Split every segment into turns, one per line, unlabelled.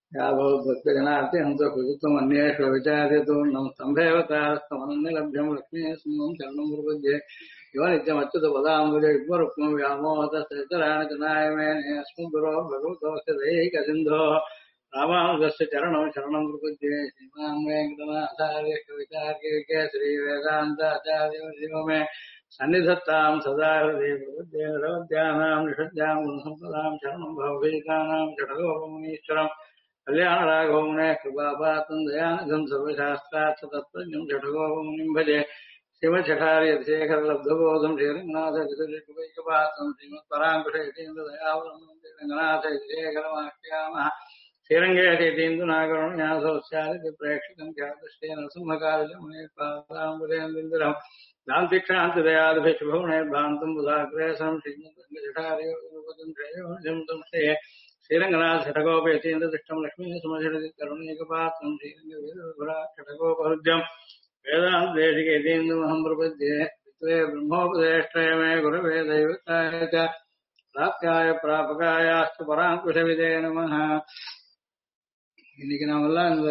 यावद्भक्तजनार्थे हंस प्रभुत्वम् अन्येषु विचार्यतो नम स्तम्भेव तारस्तमनन्यलभ्यं लक्ष्मीः सिंहं शरणं प्रपद्ये यो नित्यमच्युतपदाम्बुजे युग्मरुक्मं व्यामोहतश्चराणि जनाय मेने अस्मद्गुरो भगवतोऽस्य दैहिकसिन्धो रामानुजस्य चरणौ शरणं प्रपद्ये श्रीमान् वेङ्कटनाथार्य कवितार्किके श्रीवेदान्ताचार्यो मे सन्निधत्तां सदा हृदये प्रपद्ये निरवद्यानां निषद्यां गुणसम्पदां शरणं भवभीतानां जडगोपमुनीश्वरम् कल्याण राघवमुने कृपापातं दयानिधं सर्वशास्त्रार्थ तत्त्वज्ञं जठगोपमुनिं भजे श्रीमच्छठार्यशेखर लब्धबोधं श्रीरङ्गनाथकृपैकपातं श्रीमत्पराङ्कुशेतीन्द्रदयावलं श्रीरङ्गनाथशेखरमाख्यामः श्रीरङ्गेशेतीन्दुनागरुण्यासोस्यादिति प्रेक्षितं ख्यातश्रेण सिंहकालिमुने पादाम्बुरेन्द्रं दान्तिक्षान्तिदयादिभिशुभवनेर्भान्तं बुधाग्रेसं श्रीमद्रङ्गजठार्योपदं श्रेयोजं तं श्रेये श्रीरङ्गनाथ षटकोपयतीन्द्रदृष्टं लक्ष्मी सुमषिणि करुणैकपात्रं श्रीरङ्गवीरघुराक्षटकोपहृद्यं वेदान्तदेशिकेतीन्द्रमहं प्रपद्ये वित्रे ब्रह्मोपदेष्टय मे गुरवे दैवताय च प्राप्याय प्रापकायास्तु पराङ्कुशविदे नमः. இன்னைக்கு நாமெல்லாம் இந்த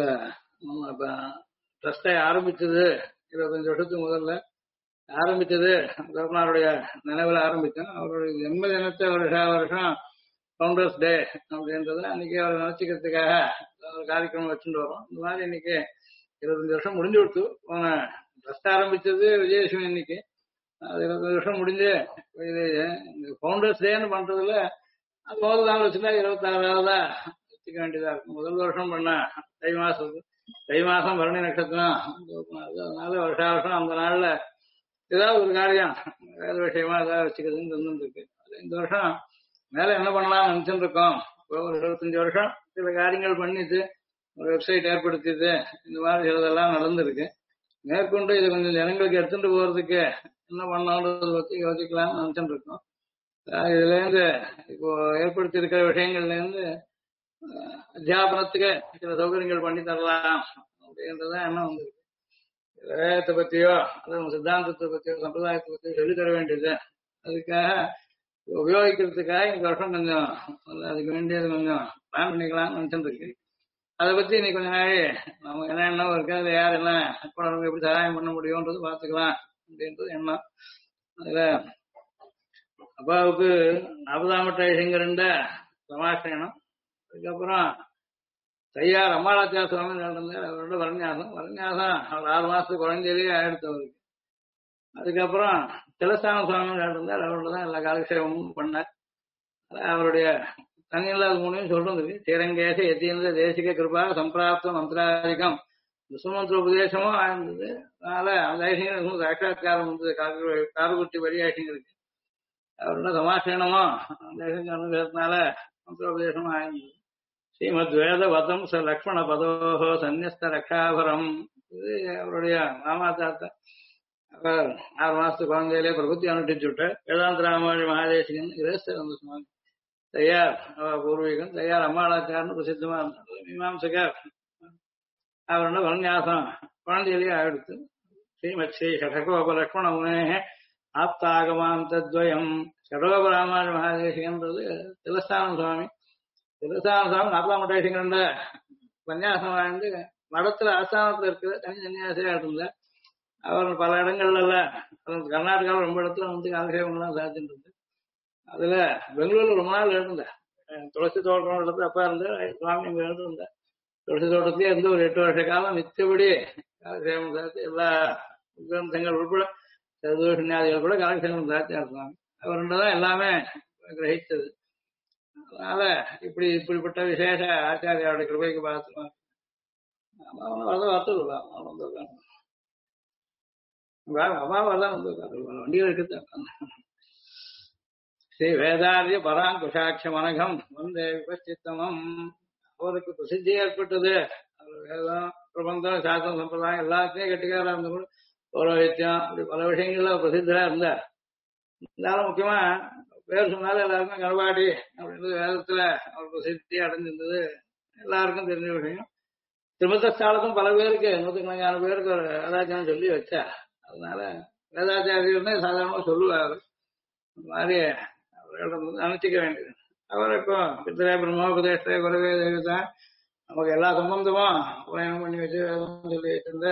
ட்ரஸ்டை ஆரம்பிச்சது 25 வருஷத்துக்கு முதல்ல ஆரம்பிச்சது கவர்னருடைய நினைவில் ஆரம்பித்தோம். அவருடைய ஜென்ம தினத்தை வருஷம் ஃபவுண்டர்ஸ் டே அப்படின்றத அன்னைக்கு அவர் நினைச்சுக்கிறதுக்காக ஒரு காரியக்கிரமம் வச்சுட்டு வரோம். இந்த மாதிரி இன்னைக்கு 25 வருஷம் முடிஞ்சு கொடுத்து போன ட்ரஸ்ட் ஆரம்பிச்சது விஜயலட்சுமி இன்னைக்கு. அது 25 வருஷம் முடிஞ்சு இது ஃபவுண்டர்ஸ் டேன்னு பண்றதுல முதல் நாள் வச்சுட்டா 26ஆவதா வச்சுக்க வேண்டியதா இருக்கும். முதல் வருஷம் பண்ண தை மாசம் பரணி நட்சத்திரம், அதனால வருஷம் அந்த நாள்ல ஏதாவது ஒரு காரியம் வேற விஷயமா ஏதாவது வச்சுக்கிறதுன்னு இருந்துருக்கு. இந்த வருஷம் மேல என்ன பண்ணலாம்னு நினைச்சுட்டு இருக்கோம். ஒரு 25 வருஷம் சில காரியங்கள் பண்ணிட்டு ஒரு வெப்சைட் ஏற்படுத்திட்டு இந்த மாதிரி சிலதெல்லாம் நடந்திருக்கு. மேற்கொண்டு இதை கொஞ்சம் ஜனங்களுக்கு எடுத்துட்டு போறதுக்கு என்ன பண்ணணுன்றதை பத்தி யோசிக்கலாம்னு நினைச்சுட்டு இருக்கோம். இதுல இருந்து இப்போ ஏற்படுத்தி இருக்கிற விஷயங்கள்ல இருந்து அத்தியாபனத்துக்கு சில சௌகரியங்கள் பண்ணி தரலாம் அப்படின்றதான் என்ன வந்திருக்கு. வேதத்தை பத்தியோ அது சித்தாந்தத்தை பத்தியோ சம்பிரதாயத்தை பத்தியோ சொல்லித்தர வேண்டியது. அதுக்காக உபயோகிக்கிறதுக்காக இந்த வருஷம் கொஞ்சம் அதுக்கு வேண்டியது கொஞ்சம் பிளான் பண்ணிக்கலாம்னு நினைச்சுட்டு இருக்கு. அதை பத்தி இன்னைக்கு கொஞ்ச நாள் நம்ம என்ன இருக்கு, அது யார் என்ன எப்படி சகாயம் பண்ண முடியும்ன்றது பார்த்துக்கலாம் அப்படின்றது எண்ணம். அதுல அப்பாவுக்கு 40ஆம் ஐசிங்கருண்ட சமாஷ்டனம், அதுக்கப்புறம் தையார் அம்மாளாச்சார சுவாமி நடந்தார். அவரோட வரன்யாசம் அவர் 6 மாசத்துக்கு குறைஞ்சதே ஆயிடுத்தவருக்கு. அதுக்கப்புறம் திலஸ்தான சுவாமி நடந்தார். அவரோட தான் எல்லா காலக்ஷேபமும் பண்ணார். அவருடைய தனியில்லாத மூணையும் சொல்றது ஸ்ரீரங்கேச யதீந்திர தேசிக கிருபா சம்பிராப்த மந்திராதிகம் விஸ்வமந்திர உபதேசமும் ஆயிருந்தது. அதனால அந்த ஐசிங்கருக்கு சாட்சாத்காரம் வந்தது. காரகுட்டி வரி ஐசிங்கருக்கு அவரோட சமாசேனமும் அந்த ஐசிங்க அனுகிரகத்தினால மந்திரோபதேசமும் ஆயிருந்தது. ஸ்ரீமத் வேத வதம் ச லக்ஷ்மண பதோஹோ சந்நியஸ்த ரக்ஷாபரம், இது அவருடைய மாமாத்தாத்த. அவர் 6 மாசத்துக்கு குழந்தையிலே பிரபுத்தி அனுஷ்டிச்சு விட்டார். வேதாந்த ராமாவளி மகாதேசிகன் இரேஸ்தர் அந்த சுவாமி. தையார் பூர்வீகன், தையார் அம்மாளாச்சாரன்னு பிரசித்தமா இருந்தார். மீமாம்சகர் அவரோட வரன்யாசம் குழந்தையிலேயே ஆயிடுத்து. ஸ்ரீமத் ஸ்ரீ ஷடகோப லக்ஷ்மண முனே ஆப்தாகமாந்தத்வயம். ஷடகோப ராமாவளி மகாதேசிகன்றது திலஸ்தான சுவாமி. திலஸ்தான சுவாமி 40ஆம் ஐசிங்கருண்ட பன்னியாசம் வாழ்ந்து மடத்துல ஆஸ்தானத்துல இருக்கிற தனி சன்னியாசியா இருந்தார். அவர் பல இடங்கள்ல கர்நாடகாவில் ரொம்ப இடத்துல வந்து காலக்ஷேபங்கள்லாம் சாதிச்சுட்டு இருந்து. அதுல பெங்களூர்ல ரொம்ப நாள் இருந்தார். துளசி தோட்டம் இடத்துல அப்பா இருந்தார். சுவாமி இங்க இருந்தார். துளசி தோட்டத்திலே இருந்து ஒரு 8 வருஷ காலம் மிச்சபடி காலக்ஷேபம் சாதிச்சு எல்லா கிரந்தங்கள் உட்பட சதுர்ஷன்யாதிகள் கூட காலக்ஷேபம் சாதிச்சார் சுவாமி. அவர்தான் எல்லாமே கிரகித்தது. அதனால இப்படிப்பட்ட விசேஷ ஆச்சாரியோட கிருபைக்கு பார்த்துருவாங்க. அம்மாவெல்லாம் வந்து வண்டிகள் இருக்குது. ஸ்ரீ வேதாரிய பராங்குஷாட்ச மனகம் வந்தே விபச்சித்தமம். அவருக்கு பிரசித்தி ஏற்பட்டது. வேதம் பிரபந்தம் சாஸ்திரம் சம்பிரதாயம் எல்லாத்தையும் கட்டிக்காரா இருந்த கூட பௌரோஹித்யம் அப்படி பல விஷயங்கள்ல பிரசித்தரா இருந்தார். இருந்தாலும் முக்கியமா பேர் சொன்னாலும் எல்லாருக்கும் கருவாடி அப்படின்றது வேதத்துல அவர் பிரசித்தி அடைஞ்சிருந்தது எல்லாருக்கும் தெரிஞ்ச விஷயம். திருமத்தஸ்தாலத்தும் பல பேருக்கு 100கணக்கான பேருக்கு ஒரு வேதாச்சாரம் சொல்லி வச்சா. அதனால வேதாச்சாரியர்னே சாதாரணமா சொல்லுவாரு. இந்த மாதிரி அவர்களிடம் நினைச்சிக்க வேண்டியது. அவருக்கும் பித்தரே பிரம்மோபதேஷ்டே குரவே தேவதா நமக்கு எல்லா சம்பந்தமும் உபநயனம் பண்ணி வச்சு வேதம் சொல்லி வச்சிருந்த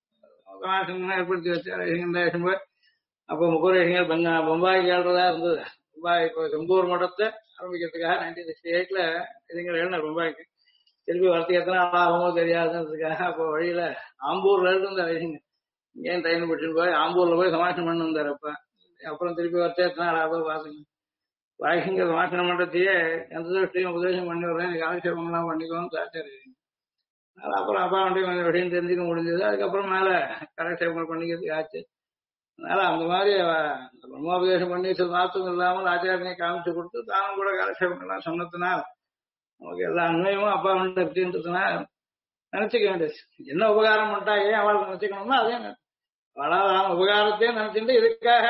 ஏற்படுத்தி வச்சு அப்போ முகரேஷங்கள் பம்பாய் கேள்றதா இருந்தது. பம்பாய் இப்போ செம்பூர் மடத்தை ஆரம்பிக்கிறதுக்காக 1968 இதுங்க எழுதினார் பம்பாய்க்கு. திருப்பி வரத்துக்கு எத்தனை நாள் ஆகுமோ தெரியாதுன்றதுக்காக அப்போ வழியில ஆம்பூர்ல இருந்து வயசுங்க இங்கேயும் ட்ரெயின் பிடிச்சிட்டு போய் ஆம்பூர்ல போய் சமாஷனம் பண்ணி வந்தார். அப்ப அப்புறம் திருப்பி வரத்தே எத்தனை நாள் ஆகும் பாத்துங்க. வாய்க்குங்க சமாஷனம் பண்றதையே எந்த தோஷத்தையும் உபதேசம் பண்ணி விடுறேன், எனக்கு ஆலட்சேபங்கள்லாம் பண்ணிக்கோன்னு சாச்சாரு. அப்புறம் அப்பா வண்டி கொஞ்சம் விஷயம் தெரிஞ்சுக்க முடிஞ்சது. அதுக்கப்புறம் மேல கலட்சேபங்கள் பண்ணிக்கிறதுக்கு ஆச்சு. அதனால அந்த மாதிரி பிரம்மோபதேசம் பண்ணி சில நாத்தம் இல்லாமல் ஆச்சாரனையை காமிச்சு கொடுத்து தானும் கூட காலட்சேபங்கள்லாம் சொன்னதுனால் நமக்கு எல்லா அண்மையும் அப்பா வந்து இருக்குன்றதுனால நினைச்சுக்க வேண்டியது. என்ன உபகாரம் பண்ணிட்டா ஏன் அவளுக்கு நினைச்சுக்கணும்னா அதே அவளால் உபகாரத்தையும் நினைச்சுட்டு இதுக்காக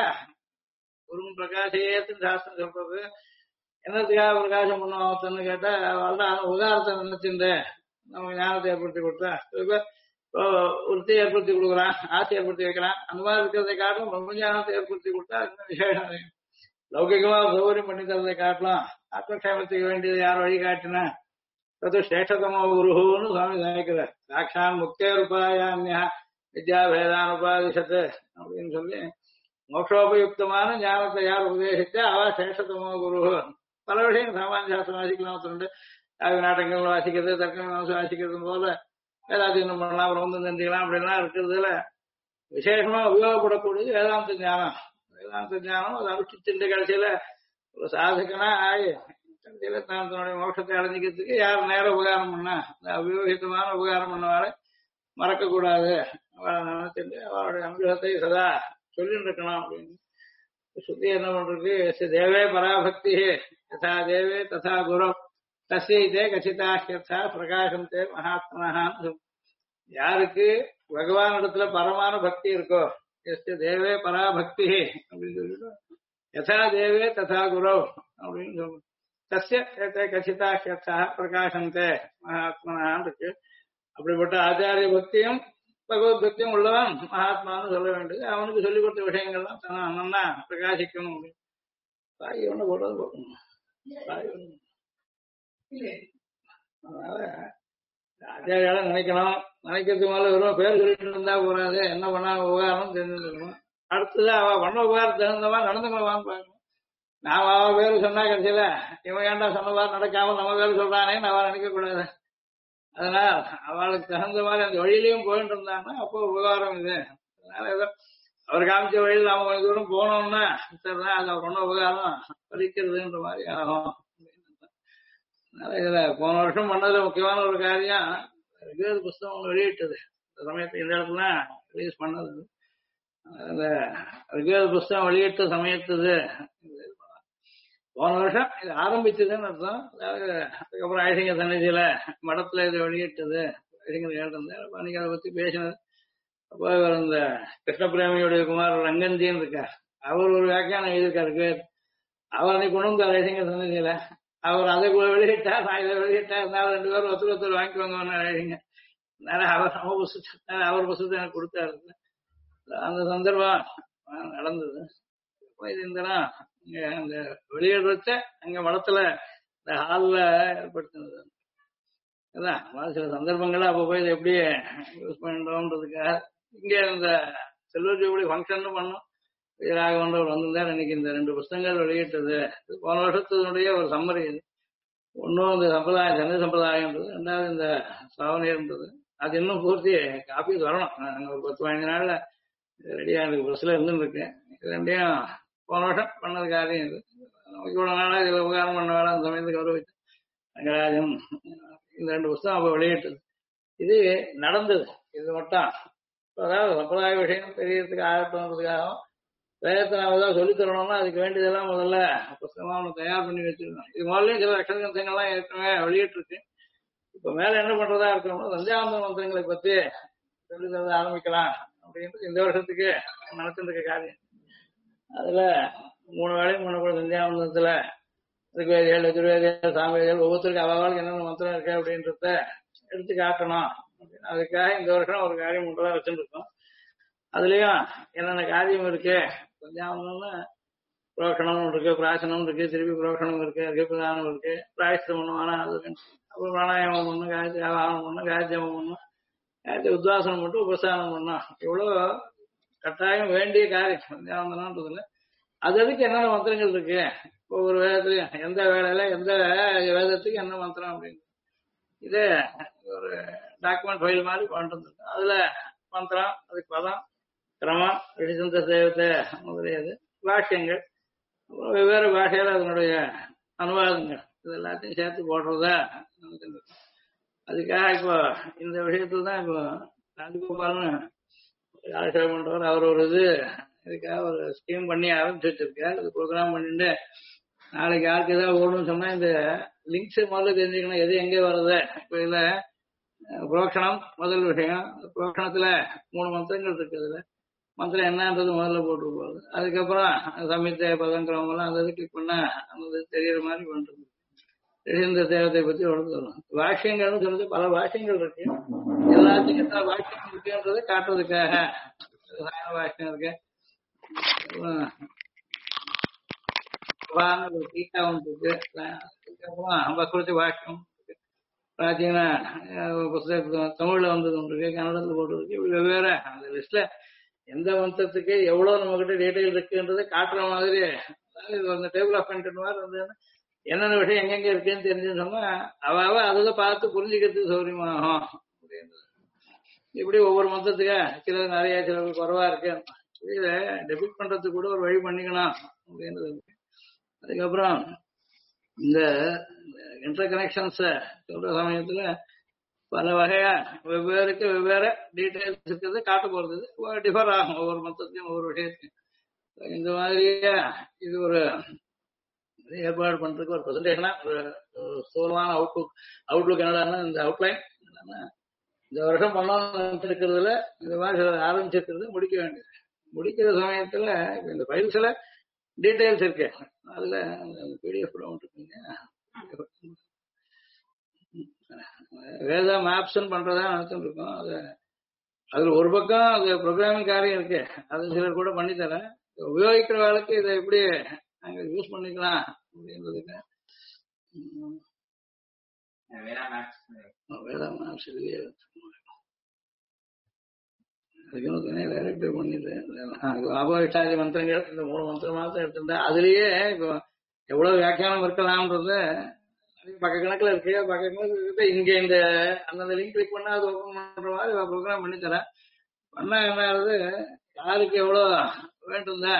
ஒரு பிரகாசேத்துன்னு சாஸ்திரம் சொல்றது. என்னத்துக்காக பிரகாசம் பண்ணுவாங்கன்னு கேட்டா அவள்தான் உபகாரத்தை நினைச்சுட்டு நமக்கு ஞானத்தை ஏற்படுத்தி கொடுத்தா ஒருத்தி ஏற்படுத்தி கொடுக்குறான், ஆசை ஏற்படுத்தி வைக்கிறான். அந்த மாதிரி இருக்கிறதை காட்டிலும் பிரம்மஞானத்தை ஏற்படுத்தி கொடுத்தா இன்னும் விசேஷம். லௌகிகமா சௌகரியம் பண்ணி தரதை காட்டலாம். ஆத்மக்ஷேமத்துக்கு வேண்டியது யார் வழி காட்டினா அது சேஷதமோ குருன்னு சுவாமி நினைக்கிறார். சாட்சான் முக்தேருபாயான்யா வித்யா வேதானுபாதிஷத்து அப்படின்னு சொல்லி மோட்சோபயுக்தமான ஞானத்தை யார் உபதேசிச்சா அவ சேஷதமோ குரு. பல விஷயம் சாமானிய சாஸ்திரம் வாசிக்கலாம் சொல்லிட்டு நாட்டங்கள் வாசிக்கிறது, தர்க்கம் வாசிக்கிறது போல வேதாத்தியம் பண்ணலாம், பிரபந்தம் தெரிஞ்சுக்கலாம் அப்படின்லாம் இருக்கிறதுல விசேஷமா உபயோகப்படக்கூடியது வேதாந்த ஞானம். வேதாந்த ஞானம் அது அனுஷ்டிச்சுட்டு கடைசியில ஒரு சாதகனா ஆகி கடைசியில தான் தன்னுடைய மோட்சத்தை அடைஞ்சிக்கிறதுக்கு யார் நேரம் உபகாரம் பண்ணா அபியோகித்தமான உபகாரம் பண்ணவாறு மறக்க கூடாது. அவளை நினைச்சிட்டு அவளுடைய அனுகிரகத்தை சதா சொல்லிட்டு இருக்கணும் அப்படின்னு சுத்தி என்ன பண்றது. தேவே பராபக்தி யதா தேவே ததா குரு தஸ்யைதே கச்சிதாஹ்யர்த்தா பிரகாசம் தே மகாத்மனான்னு. யாருக்கு பகவான் இடத்துல பரமான பக்தி இருக்கோ எஸ்ய தேவே பராபக்தி அப்படின்னு சொல்லிட்டு யதா தேவே ததா குரு அப்படின்னு சொல்லணும். தஸ்ய கச்சிதாஹ்யர்த்தா பிரகாசம் தே மகாத்மனான்னு இருக்கு. அப்படிப்பட்ட ஆச்சாரிய பக்தியும் பகவத் பக்தியும் உள்ளவன் மகாத்மான்னு சொல்ல வேண்டியது. அவனுக்கு சொல்லிக் கொடுத்த விஷயங்கள்லாம் தானே அண்ணா பிரகாசிக்கணும் அப்படின்னு தாய் ஒண்ணு போடுறது போடணும். தாய் ஒண்ணு அதனால ஆச்சாரியால நினைக்கணும். நினைக்கிறதுக்கு மேல வெறும் பேர் சொல்லிட்டு இருந்தா போறாது, என்ன பண்ணா உபகாரம் தெரிஞ்சுக்கணும். அடுத்தது அவ பண்ண உபகாரம் தகுந்தவா நடந்துக்கணுமான்னு பார்க்கணும். நான் அவ பேரு சொன்னா கடைசியில இவன் ஏன்டா சொன்னவா நடக்காம நம்ம பேரு சொல்றானேன்னு அவ நினைக்க கூடாது. அதனால அவளுக்கு தகுந்த மாதிரி அந்த வழியிலையும் போயிட்டு இருந்தாங்கன்னா அப்போ உபகாரம் இது. அதனால ஏதோ அவர் காமிச்ச வழியில் நாம கொஞ்சம் தூரம் போனோம்னா சரிதான் அது அவர் பண்ண உபகாரம் பறிக்கிறதுன்ற மாதிரி ஆகும். அதனால இதுல போன வருஷம் பண்ணதுல முக்கியமான ஒரு காரியம் ரிக்வேத புஸ்தகம் வெளியிட்டது. இந்த சமயத்துல இந்த இடத்துல ரிலீஸ் பண்ணது. அந்த ரிக்வேத புஸ்தகம் வெளியிட்ட சமயத்துது போன வருஷம் இது ஆரம்பிச்சதுன்னு அர்த்தம். அதாவது அதுக்கப்புறம் ஐசிங்க சன்னிதியில மடத்துல இது வெளியிட்டது. ஐசிங்கர் கேட்டிருந்தேன். அன்னைக்கு அதை பத்தி பேசினது. அப்போ இவர் இந்த கிருஷ்ண பிரேமியுடைய குமார் ரங்கந்தின்னு இருக்கார். அவர் ஒரு வியாக்கியானம் எழுதியிருக்காரு. அவர் அன்னைக்கு கொண்டு வந்தார் ஐசிங்க சன்னிதியில. அவர் அதை வெளியிட்டார், நான் இதை வெளியிட்டேன். இருந்தாலும் 2 பேரும் ஒருத்தர் வாங்கிக்கோங்க எழுதிங்க. அதனால அவர் நம்ம புஸ்தத்தை அவர் புஸ்தத்தை எனக்கு கொடுத்தாரு. அந்த சந்தர்ப்பம் நடந்தது. இது இந்த இங்க அந்த வெளியிடுறத அங்க மடத்துல இந்த ஹால்ல ஏற்படுத்தினது. அதான் சில சந்தர்ப்பங்கள்ல அப்ப போய் இதை எப்படி யூஸ் பண்றோம்ன்றதுக்காக இங்க இந்த செல்வஜோபடி ஃபங்க்ஷன் பண்ணோம். வீராகவன்றவர் வந்திருந்தார். இன்னைக்கு இந்த 2 புஸ்தகங்கள் வெளியிட்டது. போன வருஷத்தினுடைய ஒரு சம்மரி. இது ஒன்னும் இந்த சம்பிரதாயம் சந்தை சம்பிரதாயம்ன்றது, 2வது இந்த சாவனியர்ன்றது. அது இன்னும் பூர்த்தி காப்பி வரணும். அங்க ஒரு 10-15 நாள்ல ரெடியா எனக்கு பஸ்ல இருந்துருக்கு. இது 2யும் போன வருஷம் பண்ணது காரியம். இது நமக்கு இவ்வளவு நாளா இதுல உபகாரம் பண்ண வேலை அந்த சமயத்துக்கு கௌரவிச்சு ரங்கராஜன் இந்த 2 புஸ்தகம் அப்ப வெளியிட்டது. இது நடந்தது. இது மட்டும் அதாவது சம்பிரதாய விஷயம் தெரியறதுக்கு ஆகப்படுறதுக்காகவும் வேதத்தை நாம ஏதாவது சொல்லித் தரணும்னா அதுக்கு வேண்டியதெல்லாம் முதல்ல புஸ்தகமா ஒன்று தயார் பண்ணி வச்சிருக்கோம். இது முதல்ல சில அக்ஷர கிரந்தங்கள்லாம் ஏற்கனவே வெளியிட்டிருக்கு. இப்ப மேல என்ன பண்றதா இருக்கணும்னா சந்தியாவந்த மந்திரங்களை பத்தி சொல்லி தர ஆரம்பிக்கலாம் அப்படின்றது இந்த வருஷத்துக்கு நடத்திட்டு இருக்க காரியம். அதுல 3 வேளையும் பண்ணக்கூடிய சந்தியாவந்தத்துல ரிக்வேதிகள், எதிர்வேதிகள், சாமவேதிகள் ஒவ்வொருத்தருக்கு அவளுக்கு என்னென்ன மந்திரம் இருக்கு அப்படின்றத எடுத்து காட்டணும். அதுக்காக இந்த வருஷம் ஒரு காரியம் ஒன்றுதான் வச்சுட்டு இருக்கோம். அதுலயும் என்னென்ன காரியம் இருக்கு சந்தியாவந்தம்னா புரோஷணம் இருக்கு, பிராசனம் இருக்கு, திருப்பி புரோஷணம் இருக்கு, அர்க்கப்பிரதானம் இருக்கு, பிராயஷ்டம் பண்ணுவானா அது அப்புறம் பிராணாயாமம் பண்ணணும், காயத்ரி ஆவாகனம் பண்ணணும், காயத்ரி ஜபம் பண்ணணும், காயத்ரி உத்வாசனம் மட்டும் உபஸ்தானம் பண்ணணும். இவ்வளோ கட்டாயம் வேண்டிய காரியம் சந்தியாவந்தனம்ன்றதுல. அது அதுக்கு என்னென்ன மந்திரங்கள் இருக்கு, ஒவ்வொரு வேதத்துலையும் எந்த வேலையில எந்த வேதத்துக்கு என்ன மந்திரம் அப்படின்னு இதே ஒரு டாக்குமெண்ட் ஃபைல் மாதிரி கொண்டு அதுல மந்திரம், அதுக்கு பதம், கிரமம், ரிஷிசந்த சேவத்தை முதலியது, பாஷ்யங்கள், அப்புறம் வெவ்வேறு பாஷையில அதனுடைய அனுவாதங்கள், இது எல்லாத்தையும் சேர்த்து போடுறதா நமக்கு. அதுக்காக இப்போ இந்த விஷயத்துல தான் இப்போ ராஜகோபால்னு ஆலோசனை பண்றவர் அவர் ஒரு இதுக்காக ஒரு ஸ்கீம் பண்ணி ஆரம்பிச்சு வச்சிருக்காரு. அது ப்ரோக்ராம் பண்ணிட்டு நாளைக்கு யாருக்கு ஏதாவது ஓடணும்னு சொன்னா இந்த லிங்க்ஸ் முதல்ல தெரிஞ்சுக்கணும், எது எங்கே வருது. இப்போ இதுல புரோக்ஷணம் முதல் விஷயம். புரோக்ஷணத்துல 3 மந்திரங்கள் இருக்கு. அதுல மந்திரம் என்னன்றது முதல்ல போட்டு போகுது. அதுக்கப்புறம் சமித்த பதங்கிரமம் எல்லாம் அந்த இது கிளிக் பண்ணா அந்த தெரியற மாதிரி பண்றது. இந்த தேவத்தை பத்தி உடம்பு வரும். வாக்கியங்கள்னு சொல்றது பல வாக்கியங்கள் இருக்கு. எல்லாத்துக்கும் எத்தனை வாக்கியங்கள் இருக்குன்றதை காட்டுறதுக்காக வாக்கியம் இருக்கு. டீக்கா ஒன்று இருக்கு. அதுக்கப்புறம் பக்வதி வாக்கியம் இருக்கு. பிராச்சீன புஸ்தகத்துல தமிழ்ல வந்தது ஒன்று இருக்கு, கன்னடத்துல போட்டு இருக்கு. இப்படி வெவ்வேறு அந்த லிஸ்ட்ல எந்த மந்திரத்துக்கு எவ்வளவு நம்ம கிட்ட டீட்டெயில் இருக்குன்றதை காட்டுற மாதிரி. இது அந்த டேபிள் ஆஃப் கண்டென்ட் மாதிரி இருந்ததுன்னா என்னென்ன விஷயம் எங்கெங்க இருக்குன்னு தெரிஞ்சுன்னு சொன்னா அவ அதில் பார்த்து புரிஞ்சுக்கிறதுக்கு சௌரியமாகும் அப்படின்றது. இப்படி ஒவ்வொரு மொத்தத்துக்கு சிலது நிறைய சிலது குறைவா இருக்கு, இதை டெபிட் பண்றதுக்கு கூட ஒரு வழி பண்ணிக்கணும் அப்படின்றது. அதுக்கப்புறம் இந்த இன்டர் கனெக்ஷன்ஸ் சொல்ற சமயத்துல பல வகையா வெவ்வேறுக்கு வெவ்வேறு டீட்டெயில்ஸ் இருக்கிறது காட்ட போறது டிஃபர் ஆகும் ஒவ்வொரு மொத்தத்தையும் ஒவ்வொரு விஷயத்தையும். இந்த மாதிரியே இது ஒரு ஏற்பாடு பண்றதுக்கு ஒரு பிரசன்டேஷனா ஒரு ஸ்தூலமான அவுட்லுக் என்னடான்னா இந்த அவுட்லைன் இந்த வருஷம் பண்ணணும்னு இருக்கிறதுல இந்த மாதிரி சில ஆரம்பிச்சிருக்கிறது முடிக்க வேண்டியது. முடிக்கிற சமயத்துல இந்த ஃபைல்ஸ்ல டீட்டெயில்ஸ் இருக்கு. அதுல பிடிஎஃப் இருக்குங்க. வேதா மேப்ஸ் பண்றதா நினைச்சுட்டு இருக்கோம். அதுல ஒரு பக்கம் அது ப்ரோக்ராமிங் காரியம் இருக்கு, அது சிலர் கூட பண்ணி தரேன். உபயோகிக்கிற வேலைக்கு இதை எப்படி நாங்க யூஸ் பண்ணிக்கலாம் அப்படின்றதுக்கு வேதா மேப்ஸ் இதுலயே டைரக்டர் பண்ணிட்டு ஆபோஷ்டாதி மந்திரங்கள் இந்த 3 மந்திரம் மாத்திரம் எடுத்துட்டா அதுலயே இப்போ எவ்வளவு வியாக்கியானம் இருக்கலாம்ன்றது பக்க கணக்குல இருக்கு. பக்க கணக்கு இருக்கு. இங்க இந்த அந்தந்த லிங்க் கிளிக் பண்ணா அது ஓப்பன் பண்ற மாதிரி ப்ரோக்ராம் பண்ணி தரேன். பண்ணா என்ன ஆகுது, யாருக்கு எவ்வளவு வேண்டும்தா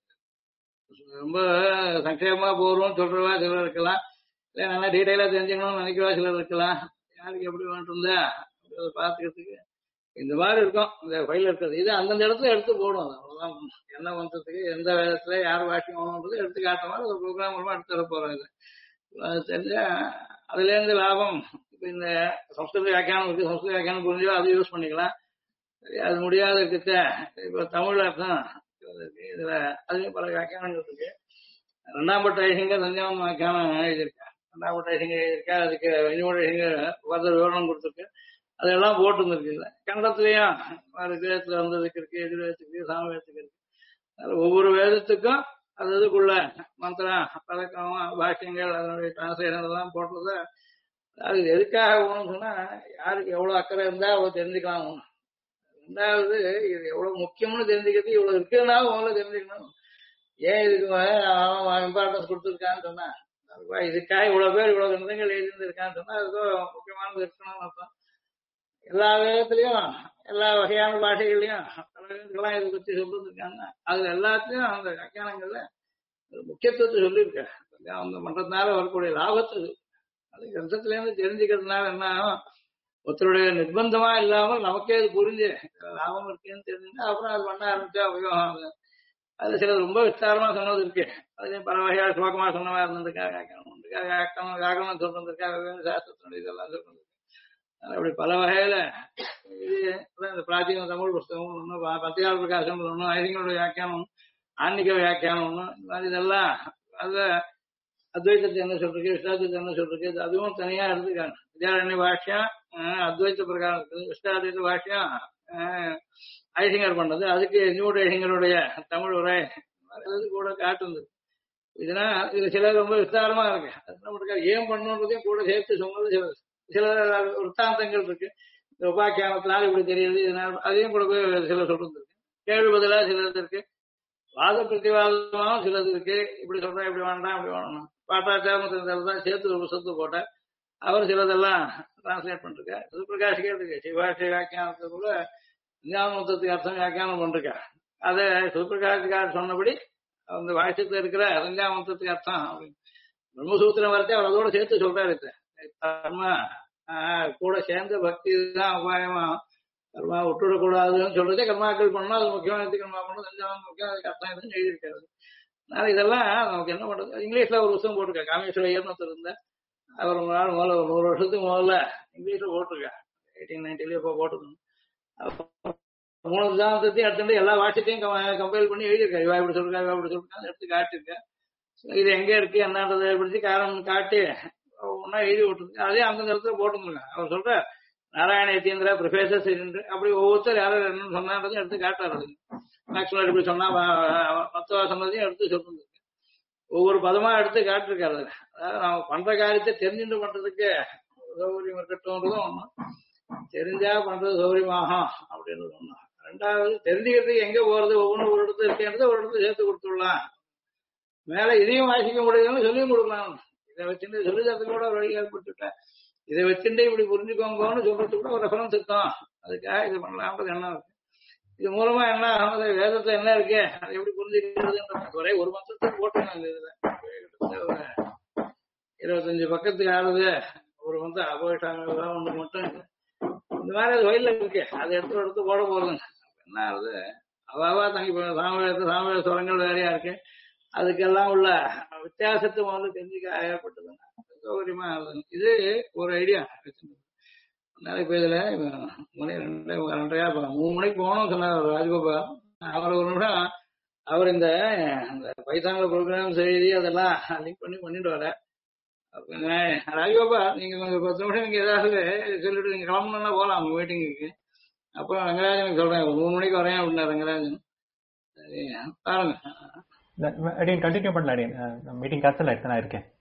ரொம்ப சங்கேபமா போறோம் சொல்றவா சிலர் இருக்கலாம், இல்ல நல்லா டீட்டெயிலா தெரிஞ்சுக்கணும்னு நினைக்கிறவா சிலர் இருக்கலாம். யாருக்கு எப்படி வேண்டும்தா பாத்துக்கிறதுக்கு இந்த மாதிரி இருக்கும். இந்த ஃபைல் இருக்கிறது இது அந்தந்த இடத்துல எடுத்து போடும். அவ்வளவுதான். என்ன மந்திரத்துக்கு எந்த வேதத்துல யார் வாக்கியம் ஆகணுன்றது எடுத்து காட்டுற மாதிரி ஒரு ப்ரோக்ராம் மூலமா எடுத்து தர போறோம். இது அது தெரிஞ்சா அதுல இருந்து லாபம். இப்ப இந்த சம்ஸ்கிருத வியாக்கியானம் இருக்கு, சம்ஸ்கிருத வியாக்கியானம் புரிஞ்சோ அது யூஸ் பண்ணிக்கலாம். அது முடியாத இருக்க இப்ப தமிழ்ல தான் இதுல அதுலயும் பல வியாக்கியானங்கள் இருக்கு. 2ஆம் பட்ட ஐசிங்கர் சஞ்சாவம் வியாக்கியானம் எழுதியிருக்கா. 2ஆம் பட்ட ஐசிங்கர் எழுதியிருக்கா. அதுக்கு வெஞ்சமோட ஐசிங்கர் வர்ற விவரணம் கொடுத்துருக்கு. அதெல்லாம் போட்டு இருக்குல்ல. கன்னடத்துலயும் வேதத்துல வந்ததுக்கு இருக்கு, எதிர்வேதத்துக்கு சாமவேதத்துக்கு இருக்கு. ஒவ்வொரு வேதத்துக்கும் அது இதுக்குள்ள மந்திரம் பழக்கம் பாக்கியங்கள் அதனுடைய டிரான்ஸ்லேஷன் எல்லாம் போட்டது. அது எதுக்காக வேணும்னு சொன்னா யாருக்கு எவ்வளவு அக்கறை இருந்தா அவ்வளவு தெரிஞ்சுக்கலாம். 2வது இது எவ்வளவு முக்கியம்னு தெரிஞ்சுக்கிறது இவ்வளவு இருக்குன்னா முதல்ல தெரிஞ்சுக்கணும். ஏன் இதுக்கு இம்பார்ட்டன்ஸ் கொடுத்துருக்கான்னு சொன்னா இதுக்காக இவ்வளவு பேர் இவ்வளவு கிரந்தங்கள் எழுதியிருக்கான்னு சொன்னா அதுக்கோ முக்கியமானது இருக்கணும்னு அர்த்தம். எல்லா வேதத்திலையும் எல்லா வகையான பாஷைகள்லயும் பல வேதங்கள்லாம் இதை பத்தி சொல்லிருக்காங்க. அதுல எல்லாத்தையும் அந்த வியாக்கியானங்கள்ல முக்கியத்துவத்தை சொல்லியிருக்க. அந்த மன்றத்தினால வரக்கூடிய லாபத்தை அது கிரந்தத்துல இருந்து தெரிஞ்சுக்கிறதுனால என்ன ஒருத்தருடைய நிர்பந்தமா இல்லாமல் நமக்கே அது புரிஞ்சு லாபம் இருக்குன்னு தெரிஞ்சுன்னா அப்புறம் அது பண்ண ஆரம்பிச்சா உபயோகம். அது சில ரொம்ப விஸ்தாரமா சொன்னது இருக்கு. அதுலயும் பல வகையா சுலோகமா சொன்னவா இருந்திருக்காங்க, வியாக்கரணம் சொல்றதுக்கா, வெவ்வேறு சாஸ்திரத்தினுடைய இதெல்லாம் சொல்றது. அப்படி பல வகையில இது இந்த பிராச்சீன தமிழ் புஸ்தகம் ஒன்றும் பத்தியார் பிரகாசம் ஒன்றும் ஐதிகளுடைய வியாக்கியானம் ஆன்மீக வியாக்கியானம் ஒன்றும் இந்த மாதிரி இதெல்லாம் அது அத்வைத்தத்தை என்ன சொல்றது, விஷ்டாத்வைத்தை என்ன சொல்றது, அதுவும் தனியா எடுத்துக்காங்க. வித்யாரண்ய பாஷ்யம் அத்வைத்த பிரகாரம் இருக்குது, விஷ்டாத்வைத்த பாஷ்யம் ஐசிங்கர் பண்ணது, அதுக்கு நியூட் ஐசிங்கருடைய தமிழ் உரை அது கூட காட்டுது. இதுனா இது சிலர் ரொம்ப விஸ்தாரமா இருக்கு. அது ஏன் பண்ணணுன்றதையும் கூட சேர்த்து சொன்னது சிலர் சில விற்த்தாந்தங்கள் இருக்கு. உபாக்கியானத்தினால இப்படி தெரியுது, இதனால அதையும் கூட போய் சில சொல்றது இருக்கு. கேள்வி பதிலா சிலது இருக்கு, வாத பிரதிவாதமாகவும் சிலது இருக்கு. இப்படி சொல்றேன், இப்படி வேண்டாம், இப்படி வேணும். பாட்டாச்சாரம் தான் சேர்த்து ஒரு புத்தகத்தை போட்டேன். அவர் சிலதெல்லாம் டிரான்ஸ்லேட் பண்ணிருக்காரு. சிவபிரகாஷிக்கே இருக்கு, சிவாஷி வியாக்கியானத்துக்குள்ள சந்தியாவந்தத்துக்கு அர்த்தம் வியாக்கியானம் பண்ணிருக்காரு. அதை சிவபிரகாஷிக்கார் சொன்னபடி அந்த வாட்சியத்துல இருக்கிற சந்தியாவந்தத்துக்கு அர்த்தம் அப்படின்னு பிரம்மசூத்திரம் வரத்தே அவர் அதோட சேர்த்து சொல்றாரு. கர்ம கூட சேர்ந்த பக்தி தான் உபாயமா, கர்மா விட்டுவிடக்கூடாதுன்னு சொல்றதே கர்மாக்கள் பண்ணணும், அது முக்கியமான கர்மா பண்ணணும், சந்தியாவந்தம் முக்கியம், அதுக்கு அர்த்தம் எதுவும் எழுதியிருக்காரு. அதனால இதெல்லாம் நமக்கு என்ன பண்றது, இங்கிலீஷ்ல ஒரு புத்தகம் போட்டிருக்கேன். காமேஸ்வர ஐயர்னு இருந்த அவர் ஒரு நாள் முதல்ல ஒரு 100 வருஷத்துக்கு முதல்ல இங்கிலீஷ்ல போட்டிருக்கேன். 1890 இப்போ போட்டிருக்கோம். 3 உதாரணத்தையும் எடுத்துட்டு எல்லா வாட்சத்தையும் கம்பைல் பண்ணி எழுதியிருக்கேன். இவா இப்படி சொல்லிருக்கா, இவா இப்படி சொல்லிருக்கா, எடுத்து காட்டியிருக்கேன். இது எங்க இருக்கு என்னன்றதை பிடிச்சி காரணம் காட்டி ஒன்னா எழுதி விட்டுருக்கு. அதே அந்த இடத்துல போட்டுருங்க. அவர் சொல்ற நாராயண யத்தீந்திரா ப்ரொஃபசர் என்று அப்படி ஒவ்வொருத்தர் யாரும் என்னன்னு சொன்னான்றதையும் எடுத்து காட்டுறாரு. மேக்ஸ்வெல் இப்படி சொன்னா மத்தவா சொன்னதையும் எடுத்து சொல்றது. ஒவ்வொரு பதமா எடுத்து காட்டிருக்காரு. அதாவது நம்ம பண்ற காரியத்தை தெரிஞ்சுட்டு பண்றதுக்கு சௌகரியம் இருக்கட்டும்ன்றதும் ஒண்ணும், தெரிஞ்சா பண்றது சௌகரியமாகும் அப்படின்றது ஒண்ணும். ரெண்டாவது தெரிஞ்சுக்கிறதுக்கு எங்க போறது, ஒவ்வொன்றும் ஒரு இடத்துல இருக்கேன்றது ஒரு இடத்துல சேர்த்து கொடுத்துடலாம். மேல இதையும் வாசிக்க முடியுதுன்னு சொல்லியும் கொடுக்கலாம். இதை வச்சுட்டு சொல்லிதரத்துக்கு கூட ஒரு வழி ஏற்பட்டுட்டேன். இதை வச்சுட்டு இப்படி புரிஞ்சுக்கோங்கன்னு சொல்றதுக்கு கூட ஒரு ரெஃபரன்ஸ் இருக்கும். அதுக்காக இது பண்ணலாம்ன்றது என்ன இருக்கு. இது மூலமா என்ன ஆகுது, வேதத்துல என்ன இருக்கு, அதை எப்படி புரிஞ்சுக்கிறதுன்ற ஒரே ஒரு மந்திரத்துக்கு போட்டுருக்காங்க. இதுல 25 பக்கத்துக்கு ஆறுது ஒரு மந்திரம் அபோஷாங்க ஒன்று மட்டும் இந்த மாதிரி அது வயல்ல இருக்கு. அதை எடுத்து போட போதுங்க. என்ன ஆகுது, அவாவா தங்கி சாமவேத சுரங்கள் வேறையா இருக்கு. அதுக்கெல்லாம் உள்ள வித்தியாசத்தை முதல்ல தெரிஞ்சுக்க ஏற்பட்டதுங்க. சௌகரியமா இது ஒரு ஐடியா வச்சிருந்தது. அதனால இப்ப இதுல 3 மணிக்கு போகணும் சொன்னார் ராஜகோபால். அவர் ஒரு நிமிஷம் அவர் இந்த பைத்தான ப்ரோக்ராம் செய்தி அதெல்லாம் லிங்க் பண்ணிட்டு வர. ராஜகோபால் நீங்க கொஞ்சம் 10 நிமிஷம் நீங்க ஏதாவது சொல்லிட்டு நீங்க கிளம்பணும்னா போகலாம் அவங்க மீட்டிங்குக்கு. அப்புறம் ரங்கராஜன் சொல்றேன் 3 மணிக்கு வரேன் அப்படின்னா ரங்கராஜன். சரி பாருங்க.
அடியன் கண்டினியூ பண்ணல. அடியன் மீட்டிங் கேன்சல் ஆயிடுச்சு, நான் இருக்கேன்.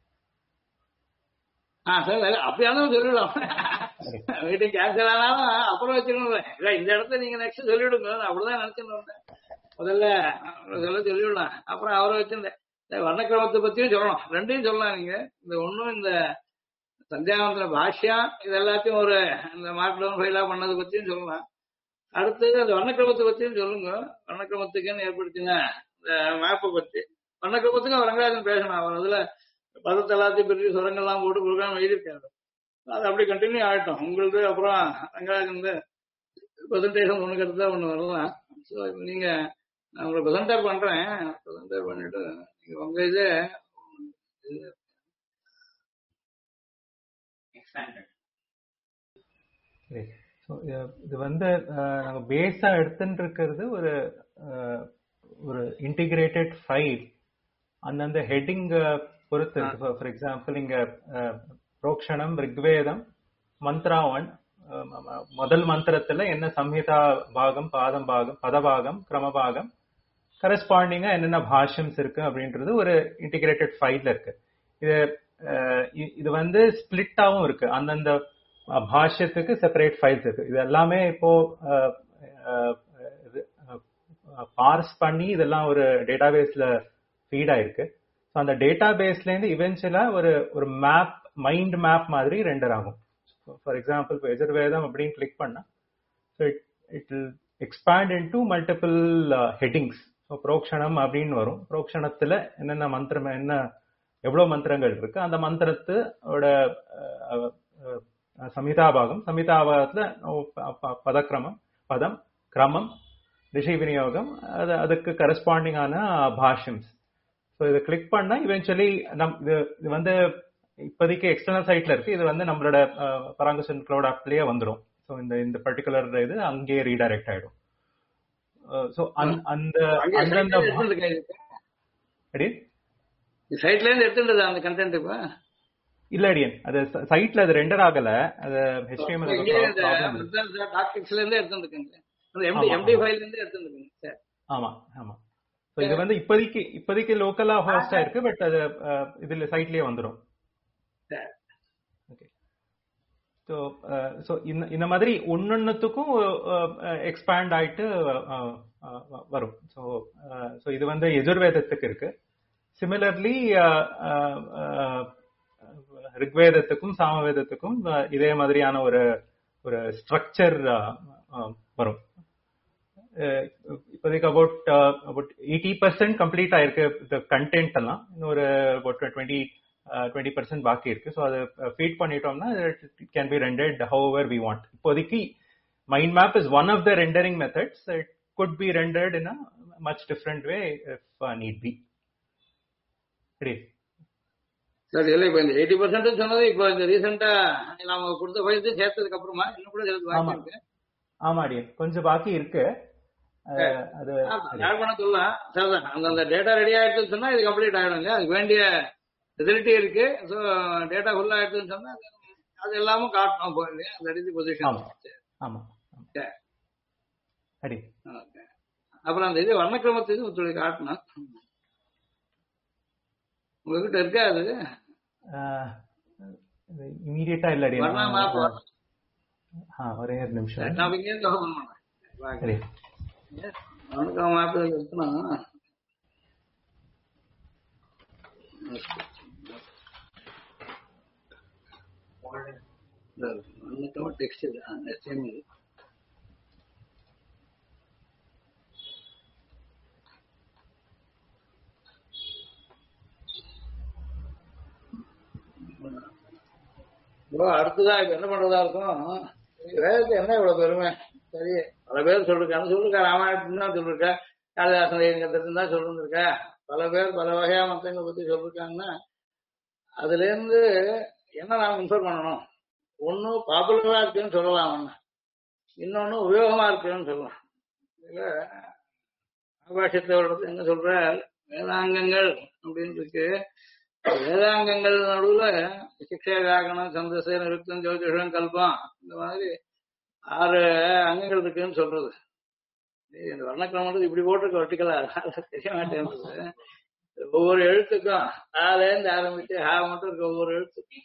சரி அப்படியாலும் சொல்லிடலாம். மீட்டிங் கேன்சல் ஆனாலும் அப்புறம் வச்சுக்கணும். இந்த இடத்துல நீங்க நெக்ஸ்ட் சொல்லிவிடுங்க. அப்படிதான் நினைச்சுட்டு வந்தேன். முதல்ல சொல்லிவிடலாம், அப்புறம் அவரை வச்சிருந்தேன். வர்ணக்கிரமத்தை பத்தியும் சொல்லணும், ரெண்டையும் சொல்லலாம். நீங்க இந்த ஒன்னும் இந்த சந்தியாவந்தன பாஷ்யம் இது எல்லாத்தையும் ஒரு இந்த மார்க் டவுன் ஃபைலா பண்ணதை பத்தியும் சொல்லலாம். அடுத்தது அந்த வர்ணக்கிரமத்தை பத்தியும் சொல்லுங்க. வர்ணக்கிரமத்துக்குன்னு ஏற்படுத்தின இந்த மேப்பை பத்தி வர்ணக்கிரமத்துக்கு அவர் ரங்கராஜன் பேசணும். அவர் அதுல பதத்தை எல்லாத்தையும் பிரிச்சு சுரங்கள்லாம் போட்டு ப்ரோக்ராம் எழுதியிருக்காரு. அது அப்படி கண்டினியூ ஆகட்டும் உங்களுக்கு. அப்புறம் ரங்கராஜன் ப்ரெசன்டேஷன் ஒன்று கருத்தா ஒன்று வரலாம். ஸோ இப்போ நீங்க நான் உங்களை ப்ரெசென்டர் பண்றேன். ப்ரெசென்டர் பண்ணிட்டு நீங்க உங்க இது
இது நாங்க பேஸா எடுத்துட்டு இருக்கிறது ஒரு இன்டிகிரேட்டட் ஃபைல். அந்தந்த ஹெட்டிங் பொறுத்து இருக்கு. ஃபார் எக்ஸாம்பிள் இங்க புரோக்ஷணம், ரிக்வேதம், மந்த்ரா 1 முதல் மந்திரத்துல என்ன சம்ஹிதா பாகம், பாதம் பாகம், பதபாகம், கிரமபாகம், கரஸ்பாண்டிங்கா என்னென்ன பாஷ்யம்ஸ் இருக்கு அப்படின்றது ஒரு இன்டிகிரேட்டட் ஃபைல்ல இருக்கு. இது ஸ்பிளிட்டாவும் இருக்கு. அந்தந்த பாஷ்யத்துக்கு செப்பரேட் ஃபைல்ஸ் இருக்கு. இது எல்லாமே இப்போ பார்ஸ் பண்ணி இதெல்லாம் ஒரு டேட்டாபேஸ்ல ஃபீட் ஆயிருக்கு. அந்த டேட்டாபேஸ்ல இருந்து இவென்ச்சுவலா ஒரு மேப், மைண்ட் மேப் மாதிரி ரெண்டர் ஆகும். ஃபார் எக்ஸாம்பிள் இப்போ எஜுர்வேதம் அப்படின்னு கிளிக் பண்ணா it will expand into multiple headings. புரோக்ஷணம் அப்படின்னு வரும். புரோக்ஷணத்துல என்னென்ன மந்திரம், எவ்வளவு மந்திரங்கள் இருக்கு, அந்த மந்திரத்தோட சமிதாபாகம், சமிதாபாகத்துல பதக்கிரமம், பதம், கிரமம், ரிஷி விநியோகம், அதுக்கு கரஸ்பாண்டிங்கான பாஷ்யம்ஸ். ஸோ இதை கிளிக் பண்ணா இவென்ச்சுவலி இது இப்போதைக்கு எக்ஸ்டர்னல் சைட்ல இருக்கு. இது நம்மளோட பராங்கசன் கிளவுட் ஆப்லயே வந்துடும். ஸோ இந்த பர்டிகுலர் இது அங்கேயே ரீடைரக்ட் ஆயிடும். ஸோ அந்தந்த
சைட்ல இருந்து எடுத்துட்டு அந்த கண்டென்ட் இப்ப
இல்ல அடியன், அது சைட்ல அது ரெண்டர் ஆகல. அது HTML
டாக்டிக்ஸ்ல இருந்து எடுத்துருக்கீங்க, MD ஃபைல்ல இருந்து எடுத்துருக்கீங்க.
ஆமா ஆமா. சோ இது இப்போதைக்கு லோக்கலா ஹோஸ்ட் ஆயிருக்கு. பட் அது இதுல சைட்லயே வந்துரும். ஓகே. ஸோ இந்த மாதிரி ஒன்னொன்னுத்துக்கும் எக்ஸ்பேண்ட் ஆயிட்டு வரும். ஸோ இது வந்து எஜுர்வேதத்துக்கு இருக்கு. சிமிலர்லி ரிக்வேதத்துக்கும் சாமவேதத்துக்கும் இதே மாதிரியான ஒரு ஸ்ட்ரக்சர் வரும். இப்போதைக்கு அபவுட் 80% கம்ப்ளீட் ஆயிருக்கு கண்டென்ட் எல்லாம். இன்னொரு அபவுட் 20% பாக்கி இருக்கு. ஸோ அதை ஃபீட் பண்ணிட்டோம்னா it can be rendered however we want. இப்போதைக்கு mind map is one of the rendering methods. It could be rendered in a much different way if need be.
சரி, இல்லை இப்போ இந்த 80% சொன்னது இப்போ இந்த ரீசெண்டா நாம கொடுத்த பயிற்சி சேர்த்ததுக்கு அப்புறமா இன்னும் கூட பாக்கி இருக்கு.
ஆமாடி, கொஞ்சம் பாக்கி இருக்கு. அது
ஆட் பண்ண சொல்லலாம். சரிதான், அந்த டேட்டா ரெடி ஆயிடுச்சுன்னு சொன்னா இது கம்ப்ளீட் ஆயிடும் இல்லையா? அதுக்கு வேண்டிய ஃபெசிலிட்டி இருக்கு. ஸோ டேட்டா ஃபுல்லா ஆயிடுச்சுன்னு சொன்னா அது எல்லாமும் காட்டணும் போய் இல்லையா? அந்த அடிச்சு பொசிஷன்.
ஆமா. சரி,
அப்புறம் அந்த இது வர்ணக்கிரமத்துக்கு ஒருத்தர் காட்டணும். உங்ககிட்ட இருக்கா அது?
இமீடியட்டா இல்லடி. ஒரே ஒரு நிமிஷம்.
நான் இங்கே இருந்து ஓபன் பண்றேன். வர்ணக்கிரம மேப் இருக்கணும். வர்ணக்கிரம டெக்ஸ்ட் இது HTML. அடுத்ததான் இப்ப என்ன பண்றதா இருக்கும்? வேதத்தை என்ன இவ்வளவு பெருமை? சரி, பல பேர் சொல்லிருக்காங்க. சொல்லிருக்கா ராமாயணத்துன்னு தான் சொல்லிருக்கா, காளிதாசன் தான் சொல்லிருக்கா, பல பேர் பல வகையா மத்தவங்களை பத்தி சொல்லிருக்காங்கன்னா அதுல இருந்து என்ன நாம இன்ஃபர் பண்ணணும்? ஒண்ணு பாப்புலரா இருக்குன்னு சொல்லலாம், இன்னொன்னு உபயோகமா இருக்குன்னு சொல்லலாம். இதுல ஆபாஷத்தை என்ன சொல்ற, வேதாங்கங்கள் அப்படின்னு இருக்கு. வேதாங்கங்கள் நடுவுல சிக்ஷை, வியாக்கரணம், சந்தஸ், நிருக்தம், ஜோதிஷம், கல்பம், இந்த மாதிரி 6 அங்கங்கள் இருக்குன்னு சொல்றது. இந்த வர்ணக்கிரமம் இப்படி போட்டிருக்க வட்டிக்கலா தெரிய மாட்டேங்குது. ஒவ்வொரு எழுத்துக்கும் ஆலேருந்து ஆரம்பிச்சு ஹா மட்டும் இருக்க ஒவ்வொரு எழுத்துக்கும்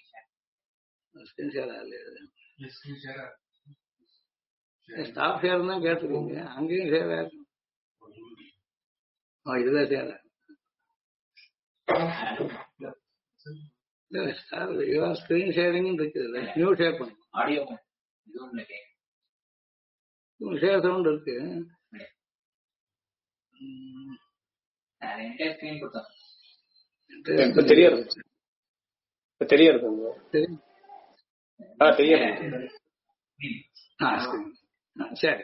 ஸ்டாப் ஷேர் தான் கேட்டிருக்கீங்க. அங்கேயும் சேர இதுதான் சேர ஸ்கிரீன் ஷேரிங் இருக்குது. நியூ ஷேர் பண்ணும் ஆடியோ ஷேர் சவுண்ட் இருக்கு. சரி,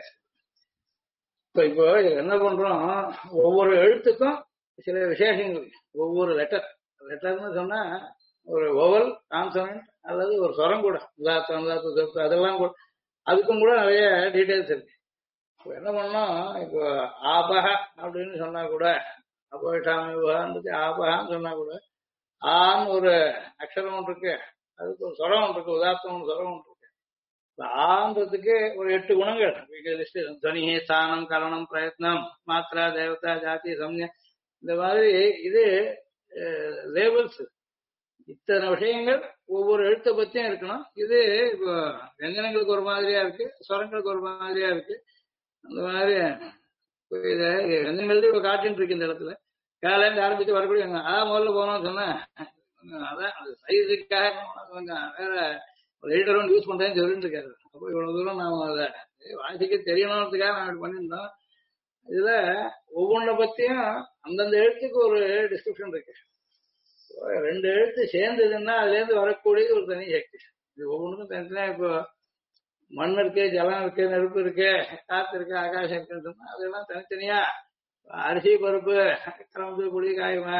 இப்போ என்ன பண்றோம், ஒவ்வொரு எழுத்துக்கும் சில விசேஷங்கள். ஒவ்வொரு லெட்டர்னு சொன்னா ஒரு ஓவல், கான்சனன்ட் அல்லது ஒரு ஸ்வரம் கூட, அதெல்லாம் கூட, அதுக்கும் கூட நிறைய டீடைல்ஸ் இருக்கு. இப்போ என்ன பண்ணோம், இப்போ ஆபக அப்படின்னு சொன்னா கூட, அப்போஷாமி ஆபகான்னு சொன்னா கூட ஆன்னு ஒரு அக்ஷரம் ஒன்று இருக்கு, அதுக்கு ஒரு ஸ்வரம் ஒன்று இருக்கு, உதாத்தம் ஸ்வரம் ஒன்று இருக்கு. ஆன்றதுக்கு ஒரு 8 குணங்கள் துவனி, ஸ்தானம், கரணம், பிரயத்னம், மாத்ரா, தேவதா, ஜாதி, சம்யா, இந்த மாதிரி இது லேபிள்ஸ். இத்தனை விஷயங்கள் ஒவ்வொரு எழுத்தை பத்தியும் இருக்கணும். இது இப்போ வெஞ்சனங்களுக்கு ஒரு மாதிரியா இருக்கு, ஸ்வரங்களுக்கு ஒரு மாதிரியா இருக்கு. அந்த மாதிரி இத வெஞ்சனங்கள் இப்ப காட்டின்னு இருக்கு இந்த இடத்துல. காலையில ஆரம்பிச்சு வரக்கூடிய முதல்ல போனோம்னு சொன்னா அதான் அது சைஸுக்காக வேற ஒரு எடிட்டர் ஒன்று யூஸ் பண்றேன்னு சொல்லிட்டு இருக்காரு. அப்போ இவ்வளவு தூரம் நாம அதை வாசிக்க தெரியணுன்றதுக்காக நாம இப்படி பண்ணியிருந்தோம். இதுல ஒவ்வொன்றை பத்தியும் அந்தந்த எழுத்துக்கு ஒரு டிஸ்கிரிப்ஷன் இருக்கு. 2 எழுத்து சேர்ந்ததுன்னா அதுல இருந்து வரக்கூடியது ஒரு தனி சக்தி. இது ஒவ்வொன்றுக்கும் தனித்தனியா இப்போ மண் இருக்கு, ஜலம் இருக்கு, நெருப்பு இருக்கு, காத்து இருக்கு, ஆகாசம் இருக்குன்னு சொன்னா அதெல்லாம் தனித்தனியா அரிசி, பருப்பு, கிளம்பு, குடி, காயமா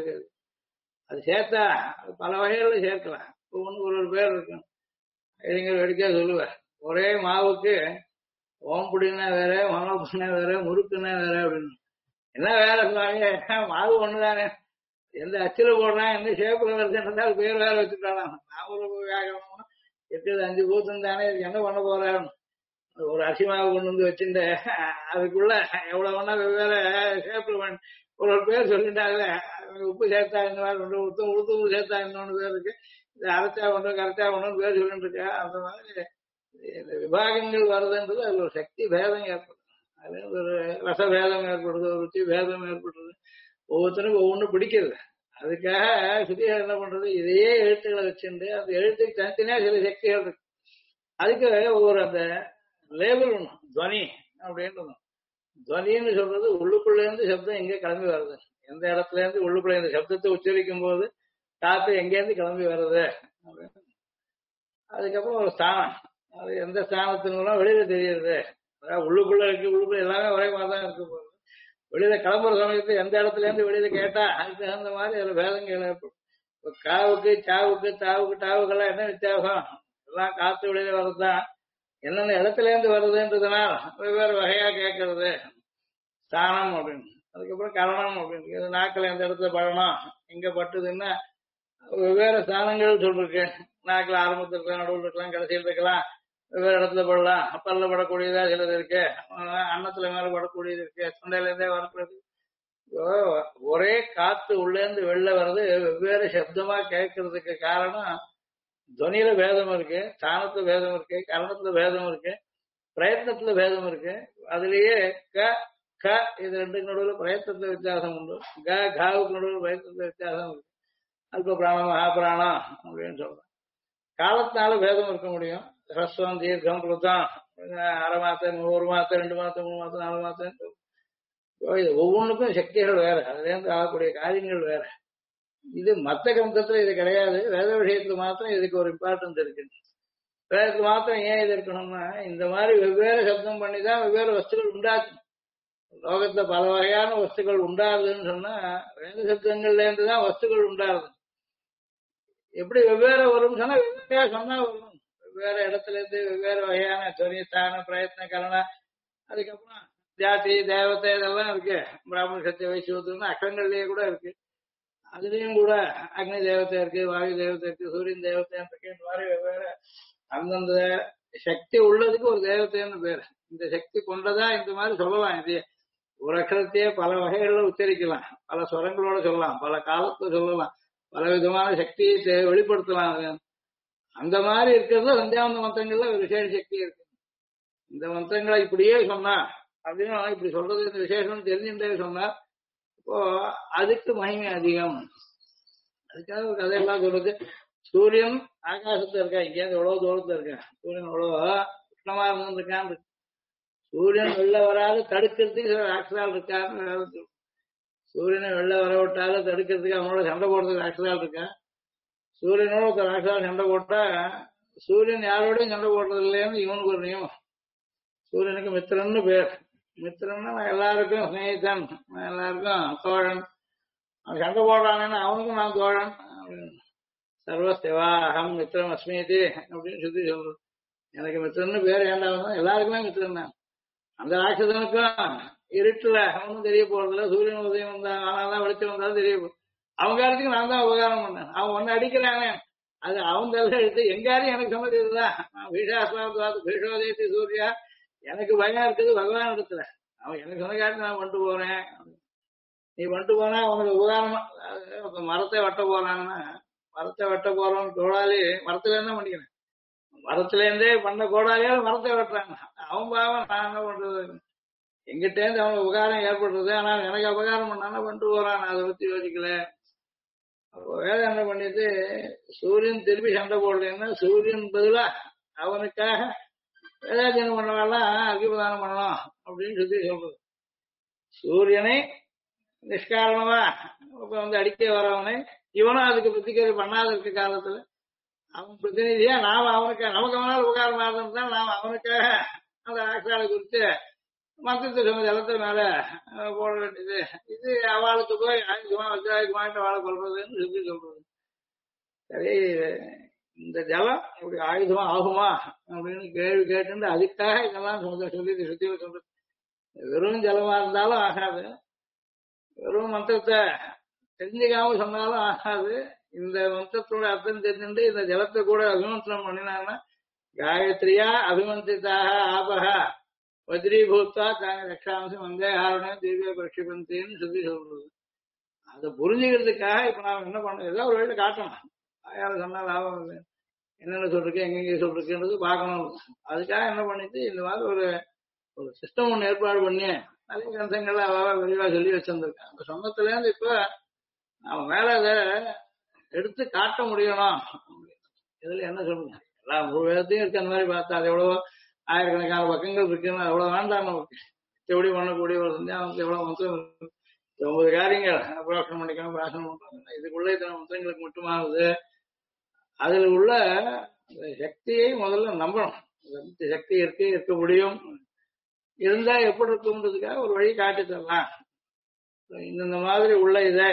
அது சேர்த்தா பல வகைகள்ல சேர்க்கலாம். ஒவ்வொன்றுக்கு ஒரு பேர் இருக்கும். இளைஞர் வேடிக்கையா சொல்லுவேன், ஒரே மாவுக்கு ஓம்புடினா வேற, மணப்புனா வேற, முறுக்குன்னா வேற அப்படின்னு. என்ன வேற சொல்லுவாங்க, மாவு ஒண்ணுதானே, எந்த அச்சில போடுறான், எந்த ஷேப்ல வருதுன்றதா பேர் வேற வச்சுட்டாலாம். நாம வியாகரணம் 8 5 பூத்தம் தானே, என்ன பண்ண போறேன், ஒரு அரிசி மாவு கொண்டு வந்து வச்சுட்டு அதுக்குள்ள எவ்வளவு வேணா வெவ்வேறு ஷேப்ல ஒரு பேர் சொல்லிட்டாங்களே. உப்பு சேர்த்தா இந்த மாதிரி உளுத்தம் சேர்த்தா இன்னொன்னு பேர் இருக்கு. இது அரைச்சா ஒன்று கரைச்சா ஒன்றும் பேர் சொல்லிட்டு இருக்கா. அந்த மாதிரி இந்த விபாகங்கள் வருதுன்றது அதுல ஒரு சக்தி பேதம் ஏற்படுது. அது ஒரு ரசபேதம் ஏற்படுது, ஒரு ருச்சி பேதம் ஏற்படுறது. ஒவ்வொருத்தருக்கும் ஒவ்வொன்றும் பிடிக்கிறது. அதுக்காக சுத்தியார் என்ன பண்றது, இதையே எழுத்துக்களை வச்சுட்டு அந்த எழுத்துக்கு தனித்தனியா சில சக்திகள் இருக்கு. அதுக்கு ஒவ்வொரு அந்த லேபிள் ஒண்ணும் துவனி அப்படின்னு. துவனின்னு சொல்றது உள்ளுக்குள்ள இருந்து சப்தம் எங்க கிளம்பி வருது, எந்த இடத்துல இருந்து உள்ளுக்குள்ள இந்த சப்தத்தை உச்சரிக்கும் போது காத்து எங்க இருந்து கிளம்பி வருது அப்படின்னு. அதுக்கப்புறம் ஒரு ஸ்தானம், அது எந்த ஸ்தானத்துலாம் வெளியில தெரியுது. அதாவது உள்ளுக்குள்ள இருக்கு, உள்ளுக்குள்ள எல்லாமே ஒரே மாதிரி தான் இருக்கு போகுது. வெளியில கிளம்புற சமயத்துல எந்த இடத்துல இருந்து வெளியில கேட்டா அதுக்கு தகுந்த மாதிரி அதுல வேதங்கள் ஏற்படும். இப்போ காவுக்கு சாவுக்கு தாவுக்கு டாவுக்கெல்லாம் என்ன வித்தியாசம், எல்லாம் காத்து வெளியில வர்றதுதான். என்னென்ன இடத்துல இருந்து வருதுன்றதுனால வெவ்வேறு வகையா கேட்கறது ஸ்தானம் அப்படின்னு. அதுக்கப்புறம் கரணம் அப்படின்னு, இது நாக்கில் எந்த இடத்துல படணும் எங்க பட்டுதுன்னா வெவ்வேறு ஸ்தானங்கள் சொல்லிருக்கு. நாக்கில் ஆரம்பத்தில் இருக்கலாம், நடுவில் இருக்கலாம், கடைசியில் இருக்கலாம், வெவ்வேறு இடத்துல படலாம். பல்ல படக்கூடியதா சிலது இருக்கு, அன்னத்துல மேல படக்கூடியது இருக்கு, தொண்டையில இருந்தே வரக்கூடியது. ஒரே காத்து உள்ள இருந்து வெளில வர்றது வெவ்வேறு சப்தமா கேட்கறதுக்கு காரணம் துவனியில பேதம் இருக்கு, ஸ்தானத்துல பேதம் இருக்கு, கரணத்துல பேதம் இருக்கு, பிரயத்னத்துல பேதம் இருக்கு. அதுலயே க க இது ரெண்டுக்கு நடுவில் பிரயத்னத்துல வித்தியாசம் உண்டு. க காவுக்கு நடுவில் பிரயத்னத்துல வித்தியாசம் இருக்கு. அல்ப பிராணம் மகாபிராணம் அப்படின்னு சொல்றோம். காலத்தினால பேதம் இருக்க முடியும். ஹ்ரஸ்வம் தீர்க்கம் கிருத்தம், அரை மாசம், ஒரு மாசம், 2 மாசம், 3 மாசம், 4 மாசம். ஒவ்வொன்றுக்கும் சக்திகள் வேற, அதுல இருந்து ஆகக்கூடிய காரியங்கள் வேற. இது மத்த கிரந்தத்துல இது கிடையாது. வேத விஷயத்துல மாத்திரம் இதுக்கு ஒரு இம்பார்ட்டன்ஸ் இருக்கு. வேதத்துல மாத்திரம் ஏன் இது இருக்கணும்னா, இந்த மாதிரி வெவ்வேறு சப்தம் பண்ணிதான் வெவ்வேறு வஸ்துக்கள் உண்டாச்சு. லோகத்துல பல வகையான வஸ்துக்கள் உண்டாகுதுன்னு சொன்னா வேத சப்தங்கள்ல இருந்து தான் வஸ்துக்கள் உண்டாகுது. எப்படி வெவ்வேறு வரும்னு சொன்னா வெவ்வேறையா சொன்னா வரும். வெவ்வேறு இடத்துல இருந்து வெவ்வேறு வகையான துவனி ஸ்தான பிரயத்ன கரணம், அதுக்கப்புறம் ஜாதி தேவதை இதெல்லாம் இருக்கு. பிராமண சத்திய வைசியத்துன்னு அக்கங்கள்லயே கூட இருக்கு. அதுலயும் கூட அக்னி தேவதை இருக்கு, வாயு தேவதை இருக்கு, சூரியன் தேவதை இருக்கு. இந்த மாதிரி வெவ்வேறு அந்தந்த சக்தி உள்ளதுக்கு ஒரு தேவதைன்னு பேரு. இந்த சக்தி கொண்டதா இந்த மாதிரி சொல்லலாம். இது ஒரு அக்ஷரத்தையே பல வகைகள்ல உச்சரிக்கலாம், பல ஸ்வரங்களோட சொல்லலாம், பல காலத்துல சொல்லலாம், பல விதமான சக்தியை வெளிப்படுத்தலாம். அந்த மாதிரி இருக்கிறது சந்தியாவந்த மந்திரங்கள்ல ஒரு விசேஷ சக்தி இருக்கு. இந்த மந்திரங்களை இப்படியே சொன்னா அப்படின்னு இப்படி சொல்றது இந்த விசேஷம் தெரிஞ்சுட்டே சொன்னா இப்போ அதுக்கு மகிமை அதிகம். அதுக்காக ஒரு கதையெல்லாம் சொல்றது. சூரியன் ஆகாசத்துல இருக்கா, இங்கேருந்து எவ்வளவு தூரத்துல இருக்கா, சூரியன் எவ்வளவு உஷ்ணமா இருந்திருக்கான். சூரியன் வெளில வராது தடுக்கிறதுக்கு சில ராட்சசால் இருக்காருன்னு. சூரியனை வெளில வர விட்டாலும் தடுக்கிறதுக்கு அவனோட சண்டை போடுறதுக்கு ராட்சசால் இருக்கா. சூரியனோட ஒரு ராட்சசால் சண்டை போட்டா சூரியன் யாரோடையும் சண்டை போடுறது இல்லைன்னு இவனுக்கு ஒரு நியமம். சூரியனுக்கு மித்திரன்னு பேர். மித்திரன்னா நான் எல்லாருக்கும் ஸ்நேகிதன், நான் எல்லாருக்கும் தோழன். அவன் சண்டை போடுறாங்கன்னா அவனுக்கும் நான் தோழன். சர்வஸ்தேவா அகம் மித்திரம் அஸ்மீதி அப்படின்னு சொல்லி சொல்றது. எனக்கு மித்திரன்னு பேர் ஏண்டாவது எல்லாருக்குமே மித்திரன் தான். அந்த ராட்சசனுக்கும் இருட்டுல அவனும் தெரிய போறதில்ல. சூரியன் உதயம் வந்தா ஆனால்தான் வெளிச்சம் வந்தாலும் தெரிய போகுது. அவங்க காலத்துக்கு நான் தான் உபகாரம் பண்ணேன். அவன் ஒன்னு அடிக்கிறானே அது அவன் தலை எடுத்து எங்காரையும் எனக்கு சொன்னது இதுதான். பீஷோதயத்தி சூர்யா, எனக்கு பயம் இருக்குது பகவான் இடத்துல. அவன் எனக்கு சொன்ன காரணம் நான் வந்துட்டு போறேன். நீ வந்துட்டு போனா அவனுக்கு உபகாரமா மரத்தை வெட்ட போறான்னா, மரத்தை வெட்ட போறோம்னு கோடாலி மரத்துல இருந்தா பண்ணிக்கிறேன். மரத்துல இருந்தே பண்ண கோடாலியால மரத்தை வெட்டுறாங்க. அவன் பாவம் நான் என்ன பண்றது, எங்கிட்ட இருந்து அவனுக்கு உபகாரம் ஏற்படுறது. ஆனா எனக்கு அபகாரம் பண்ணானா பண்ணிட்டு போறான், நான் அதை பத்தி யோசிக்கல. அப்போ வேலை என்ன பண்ணிட்டு சூரியன் திருப்பி சண்டை போடலன்னா சூரியன் பதிலா அவனுக்காக வேதாஜனம் பண்ணவாலாம் அர்க்கியபிரதானம் பண்ணலாம் அப்படின்னு சொல்லி சொல்றது. சூரியனை நிஷ்காரணமா வந்து அடிக்க வரவனை இவனும் அதுக்கு பிரதிகரி பண்ணாத இருக்க காலத்துல அவன் பிரதிநிதியா நாம அவனுக்கு நமக்கு அவனால் உபகாரமா இருந்தா நாம அவனுக்காக அந்த ஆக்சாலை குறித்து மந்திரத்தை சொன்ன ஜலத்தை மேல போட வேண்டியது. இது அவளுக்கு போய் ஆயுதமா வச்சாயுதமாயிட்டு அவளை கொள்றதுன்னு சொல்லி சொல்றது. சரி, இந்த ஜலம் இப்படி ஆயுதமா ஆகுமா அப்படின்னு கேள்வி கேட்டு அதுக்காக இதெல்லாம் சொல்லி சுத்தியில சொல்றது. வெறும் ஜலமா இருந்தாலும் ஆகாது, வெறும் மந்திரத்தை தெரிஞ்சுக்காம சொன்னாலும் ஆகாது. இந்த மந்திரத்தோட அர்த்தம் தெரிஞ்சுட்டு இந்த ஜலத்தை கூட அபிமந்திரம் பண்ணினாங்கன்னா காயத்ரியா அபிமந்திரிதாக ஆபகா வஜ்ரீபூத்தா தாங்க ரக்ஷாம்சம் வந்தே ஆரணம் தீவிர பிரக்ஷிபந்தின்னு சொல்லி சொல்றது. அதை புரிஞ்சுக்கிறதுக்காக இப்ப நாம என்ன பண்ணோம், ஏதோ ஒரு வழியில காட்டணும். யாரும் சொன்னா லாபம் இல்லை. என்னென்ன சொல்லிருக்கு எங்கெங்க சொல்லிருக்குன்றது பார்க்கணும். அதுக்காக என்ன பண்ணிட்டு இந்த மாதிரி ஒரு ஒரு சிஸ்டம் ஒன்று ஏற்பாடு பண்ணி நிறைய கிரந்தங்கள்ல விரிவா சொல்லி வச்சிருந்திருக்கேன். அந்த சொந்தத்துல இருந்து இப்ப நம்ம மேல அதை எடுத்து காட்ட முடியணும். இதுல என்ன சொல்லுங்க, எல்லா முழு வேதத்தையும் இருக்கு. அந்த மாதிரி பார்த்தா அது எவ்வளவோ ஆயிரக்கணக்கான பக்கங்கள் இருக்குன்னு அவ்வளவு வேண்டாம் நமக்கு. எப்படி பண்ணக்கூடிய ஒரு சந்தியானத்துக்கு எவ்வளவு மந்திரம் இருக்கு. 9 காரியங்கள் அப்ரோஷனம் பண்ணிக்கணும், பிராசனம் பண்றாங்க. இதுக்குள்ள இத்தனை மந்திரங்களுக்கு மட்டுமானது. அதுல உள்ள அந்த சக்தியை முதல்ல நம்பணும். அந்த சக்தி இருக்கு, இருக்க முடியும், இருந்தா எப்படி இருக்குன்றதுக்காக ஒரு வழி காட்டி தரலாம். இந்த மாதிரி உள்ள இதை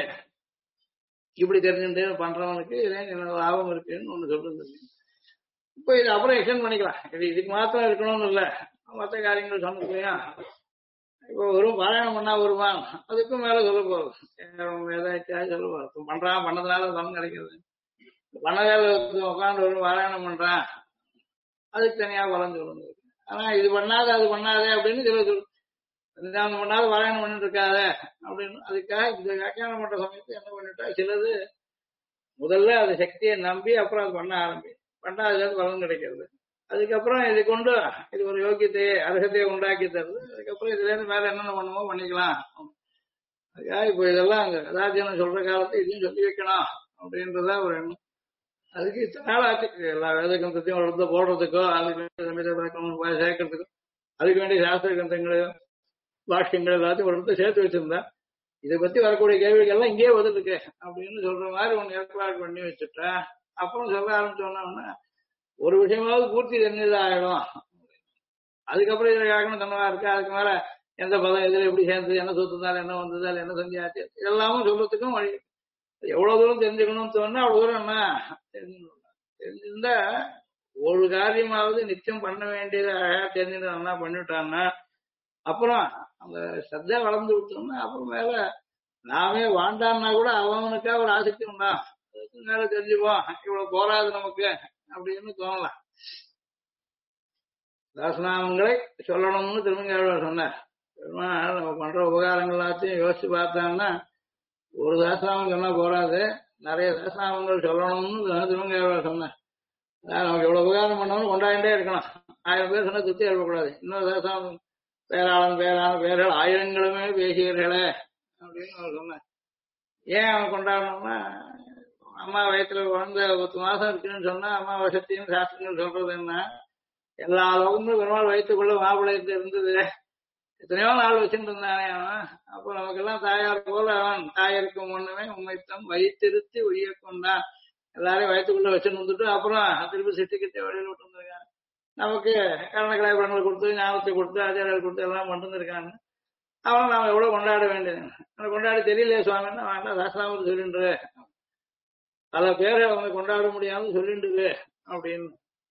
இப்படி தெரிஞ்சுட்டு பண்றவனுக்கு இதே லாபம் இருக்குன்னு ஒண்ணு சொல்றது. இப்போ இது அப்புறம் எக்ஸ்டெண்ட் பண்ணிக்கலாம். இது இதுக்கு மாத்திரம் இருக்கணும்னு இல்லை, மற்ற காரியங்கள் சொன்னதுலையா இப்போ வெறும் பாராயணம் பண்ணா வருமா, அதுக்கும் மேல சொல்ல போறது. ஏதாச்சும் சொல்ல போறது. பண்றான், பண்ணதுனால பலன் கிடைக்கிறது. பண்ண வேலை உட்காந்து வரும் பாராயணம் பண்றான், அதுக்கு தனியா பலன் சொல்லுங்க. ஆனா இது பண்ணாத அது பண்ணாதே அப்படின்னு சில சொல்லு. நிதானம் பண்ணாத பாராயணம் பண்ணிட்டு இருக்காத அப்படின்னு. அதுக்காக இந்த வியாக்கியானம் பண்ற சமயத்து என்ன பண்ணிட்டா, சிலது முதல்ல அது சக்தியை நம்பி அப்புறம் அது பண்ண ஆரம்பி பண்ணா அதுல இருந்து பலன் கிடைக்கிறது. அதுக்கப்புறம் இதை கொண்டு இது ஒரு யோக்கியத்தையே அர்ஹத்தையே உண்டாக்கி தருது. அதுக்கப்புறம் இதுல இருந்து மேல என்னென்ன பண்ணுமோ பண்ணிக்கலாம். அதுக்காக இப்போ இதெல்லாம் அங்க ராஜ்யம் சொல்ற காலத்தை இதையும் சொல்லி வைக்கணும் அப்படின்றதா ஒரு எண்ணம். அதுக்கு இத்தனை நாள் ஆச்சு. எல்லா வேத கிரந்தத்தையும் ஒரு இடத்துல போடுறதுக்கோ, அதுக்கு சேர்க்கறதுக்கோ, அதுக்கு வேண்டிய சாஸ்திர கிரந்தங்களையும் பாஷ்யங்கள் எல்லாத்தையும் ஒரு இடத்துல சேர்த்து வச்சிருந்தா இதை பத்தி வரக்கூடிய கேள்விகள் எல்லாம் இங்கேயே வந்துருக்கு அப்படின்னு சொல்ற மாதிரி ஒண்ணு ஏற்பாடு பண்ணி வச்சுட்டா அப்புறம் சொல்ல ஆரம்பிச்சோன்னா ஒரு விஷயமாவது பூர்த்தி தெரிஞ்சது ஆயிடும். அதுக்கப்புறம் இதுல கேட்கணும் தன்னவா இருக்கு. அதுக்கு மேல எந்த பதம் எதுல எப்படி சேர்ந்தது, என்ன சொத்துதால் என்ன வந்ததால் என்ன செஞ்சாச்சு, இதெல்லாமும் சொல்றதுக்கும் வழி. எவ்வளவு தூரம் தெரிஞ்சுக்கணும்னு சொன்னா அவ்வளவு தூரம் என்ன தெரிஞ்சுக்கணும். தெரிஞ்சிருந்தா ஒரு காரியமாவது நிச்சயம் பண்ண வேண்டியதை தெரிஞ்சுட்டு நல்லா பண்ணிவிட்டான்னா அப்புறம் அந்த சத்தா வளர்ந்து விட்டோம்னா அப்புறம் மேல நாமே வாண்டான்னா கூட அவனுக்கா ஒரு ஆசக்தி உண்டா, அதுக்கு மேல தெரிஞ்சுப்போம், இவ்வளவு போராது நமக்கு அப்படின்னு தோணலாம். தாசநாமங்களை சொல்லணும்னு திருமங்கையாழ்வார் சொன்னார். நம்ம பண்ற உபகாரங்கள் எல்லாத்தையும் யோசிச்சு பார்த்தாங்கன்னா ஒரு தாசநாமம் சொன்னா போராது, நிறைய தாசநாமங்கள் சொல்லணும்னு திருமங்கையாழ்வார் சொன்னார். நமக்கு எவ்வளவு உபகாரம் பண்ணணும்னு கொண்டாடிட்டே இருக்கணும். 1000 பேர் சொன்னா திருப்தி ஏற்படக்கூடாது. இன்னொரு தாசநாமம் பேராளன் பேரான பேர்கள் ஆயிரங்களுமே பேசியர்களே அப்படின்னு அவர் சொன்னார். ஏன் அவன் கொண்டாடணும்னா, அம்மா வயத்துல குழந்தை 10 மாசம் இருக்குன்னு சொன்னா அம்மா வசத்தியும் சாஸ்திரங்கள் சொல்றது என்ன, எல்லா லோகமும் பெருமாள் வயிற்றுக்குள்ள மாப்பிள்ளையத்து இருந்தது, எத்தனையோ நாள் வச்சுட்டு இருந்தானே அவன். அப்போ நமக்கெல்லாம் தாயார் போல அவன் தாயருக்கு முன்னமே உண்மைத்தம் வைத்திருத்தி உரிய கொண்டான். எல்லாரையும் வயிற்றுக்குள்ள வச்சுன்னு வந்துட்டு அப்புறம் திருப்பி சிட்டிக்கிட்டே வழியில் விட்டு வந்திருக்காங்க. நமக்கு கரணக்கலாபுரங்களை கொடுத்து ஞாபகத்தை கொடுத்து ஆச்சாரியர்கள் கொடுத்து எல்லாம் பண்ணிருக்காங்க. அவனை நாம எவ்வளவு கொண்டாட வேண்டியது. கொண்டாட தெரியலையே சுவாமின்னா வேண்டாம் சாஸ்திராமத்து சொல்லின்று, பல பேரை அவங்க கொண்டாட முடியாமல் சொல்லிண்டு அப்படின்னு.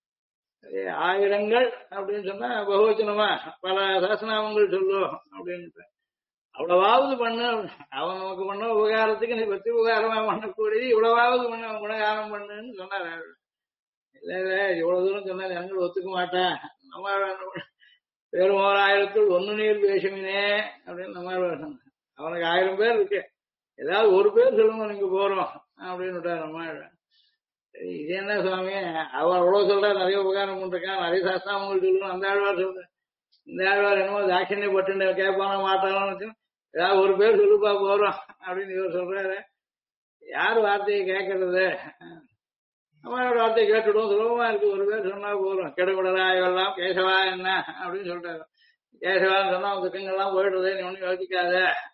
ஆயிரங்கள் அப்படின்னு சொன்னா பகுவச்சனமா பல சாஸ்திரநாமங்கள் சொல்லும் அப்படின்னு. அவ்வளவாவது பண்ண அவன் நமக்கு பண்ண உபகாரத்துக்கு நீ பத்தி உபகாரமா பண்ணக்கூடியது இவ்வளவாவது பண்ண அவன் குணகாரம் பண்ணுன்னு சொன்னார். இல்ல இல்ல இவ்வளவு தூரம் சொன்னா ஜனங்கள் ஒத்துக்க மாட்டேன், நம்ம வெறும் 1000 நீர் பேசுமினே அப்படின்னு நம்ம சொன்ன. அவனுக்கு 1000 பேர் இருக்கு, ஏதாவது ஒரு பேர் சொல்லுங்க நீங்க போறோம் அப்படின்னு விட்டார் நம்ம. இது என்ன சுவாமி அவர் அவ்வளவு சொல்றா, நிறைய உபகாரம் பண்ணிருக்கான், நிறைய சாஸ்திராமங்கள் சொல்லணும். அந்த ஆழ்வார் சொல்ற, இந்த ஆழ்வார் என்னமோ தாட்சியப்பட்டு கேட்பான மாட்டானு ஏதாவது ஒரு பேர் சொல்லுப்பா போறோம் அப்படின்னு இவர் சொல்றாரு. யார் வார்த்தையை கேட்கறது, நம்மளோட வார்த்தையை கேட்டுடும், சுலபமா இருக்கு. ஒரு பேர் சொன்னா போறோம், கெடுகுடலா இவெல்லாம் கேசவா என்ன அப்படின்னு சொல்றாரு. கேசவான்னு சொன்னா அவங்க துக்கங்கள்லாம் போயிடுறது, நீ ஒன்னும் யோசிக்காத,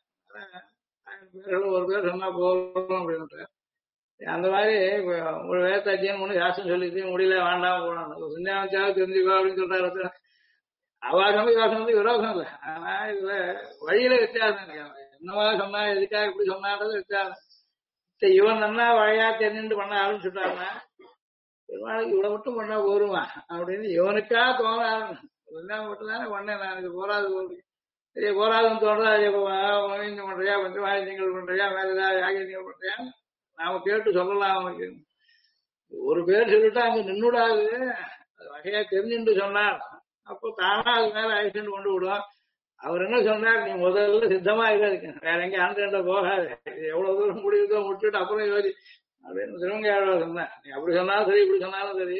பேர்களும் ஒரு பேர் சொன்னா போறோம் அப்படின்னு. அந்த மாதிரி ஒரு வேத்தாச்சியன்னு ஒண்ணு சாஸ்திரம் சொல்லிட்டு முடியல வேண்டாம் போகணும், சிந்தாச்சாவது தெரிஞ்சுக்கோ அப்படின்னு சொல்றாரு. அவாசம் விவாசம் வந்து விரோதம் இல்லை, ஆனா இதுல வழியில வித்தியாசம். என்னவா சொன்னா எதுக்காக இப்படி சொன்னான்றது வித்தியாசம். இவன் நன்னா வழியா தெரிஞ்சுட்டு பண்ண ஆரம்பிச்சுட்டான்னா பெருமாளுக்கு இவ்வளவு மட்டும் பண்ணா போருமா அப்படின்னு இவனுக்கா தோண ஆரம்பிச்சு. மட்டும் தானே பண்ணேன் நான், இது போராது போறது சரி போராதுன்னு தோன்றதா, பண்றியா பஞ்ச வாயங்கள் பண்றியா வேற ஏதாவது யாகியங்கள் பண்றியா நாம கேட்டு சொல்லலாம். அவனுக்கு ஒரு பேர் சொல்லிட்டா அங்க நின்னுடாது, வகையா தெரிஞ்சுட்டு சொன்னார். அப்போ தானா அது மேல ஆக்சிடென்ட் கொண்டு விடும். அவர் என்ன சொன்னார், நீ முதல்ல சித்தமா இருக்க, வேற எங்க ஆண்டு போகாது, எவ்வளவு தூரம் முடியுதோ முடிச்சுட்டு அப்புறம் யோசி அப்படின்னு திருவங்கையாளர் சொன்னேன். நீ அப்படி சொன்னாலும் சரி இப்படி சொன்னாலும் சரி,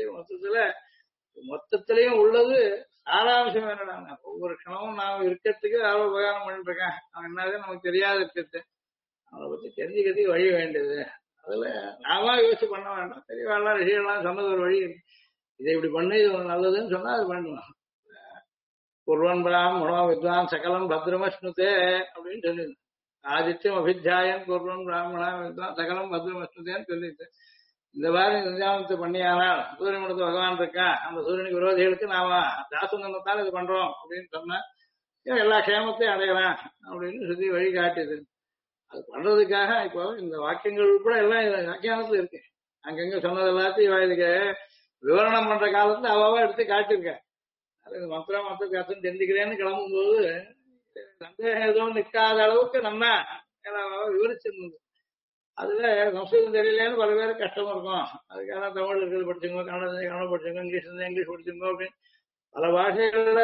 மொத்தத்திலையும் உள்ளது சாராம்சம் என்னடா, ஒவ்வொரு க்ஷணமும் நாம் இருக்கிறதுக்கு அவ்வளவு உபகாரம் பண்ணிட்டு இருக்கேன். அவன் என்னது நமக்கு தெரியாத இருக்கிறது, அவனை பத்தி தெரிஞ்சுக்கிறதுக்கு வழி வேண்டியது. அதுல நாம யோசிச்சு பண்ண வேண்டாம். தெரியவாள்லாம் ரிஷிகள்லாம் சொன்னது ஒரு வழி இருக்கு. இதை இப்படி பண்ணி இது நல்லதுன்னு சொன்னா அது பண்ணலாம். குர்வன்பிராம் மனோ வித்வான் சகலம் பத்ரமஸ்னுதே அப்படின்னு சொல்லிது. ஆதித்யம் அபித்தியாயன் குர்வன் பிராமணா வித்வான் சகலம் பத்ரமஸ்னுதேன்னு சொல்லிட்டு இந்த மாதிரி நிர்யாமத்தை பண்ணியானால் சூரிய மடத்து பகவான் இருக்கா, அந்த சூரியனுக்கு விரோதிகளுக்கு நாம தாசங்கத்தால் இது பண்றோம் அப்படின்னு சொன்னா எல்லா க்ஷேமத்தையும் அடையலாம் அப்படின்னு சொல்லி வழி காட்டியது. அது பண்றதுக்காக இப்போ இந்த வாக்கியங்கள் கூட எல்லாம் வியாக்கியானத்துல இருக்கு. அங்கங்க சொன்னது எல்லாத்தையும் இதுக்கு விவரணம் பண்ற காலத்துல அவாவா எடுத்து காட்டியிருக்க. அது மந்திரம் கருத்து தெரிஞ்சுக்கிறேன்னு கிளம்பும்போது சந்தேகம் எதுவும் நிற்காத அளவுக்கு நம்ம விவரிச்சிருந்தது. அதுல சம்ஸ்கிருதம் தெரியலன்னு பல பேருக்கு கஷ்டம் இருக்கும். அதுக்காக தமிழ் இருக்கிறது படிச்சுங்க, கன்னடம் படிச்சுங்க, இங்கிலீஷ் படிச்சுங்க அப்படின்னு பல பாஷைகள்ல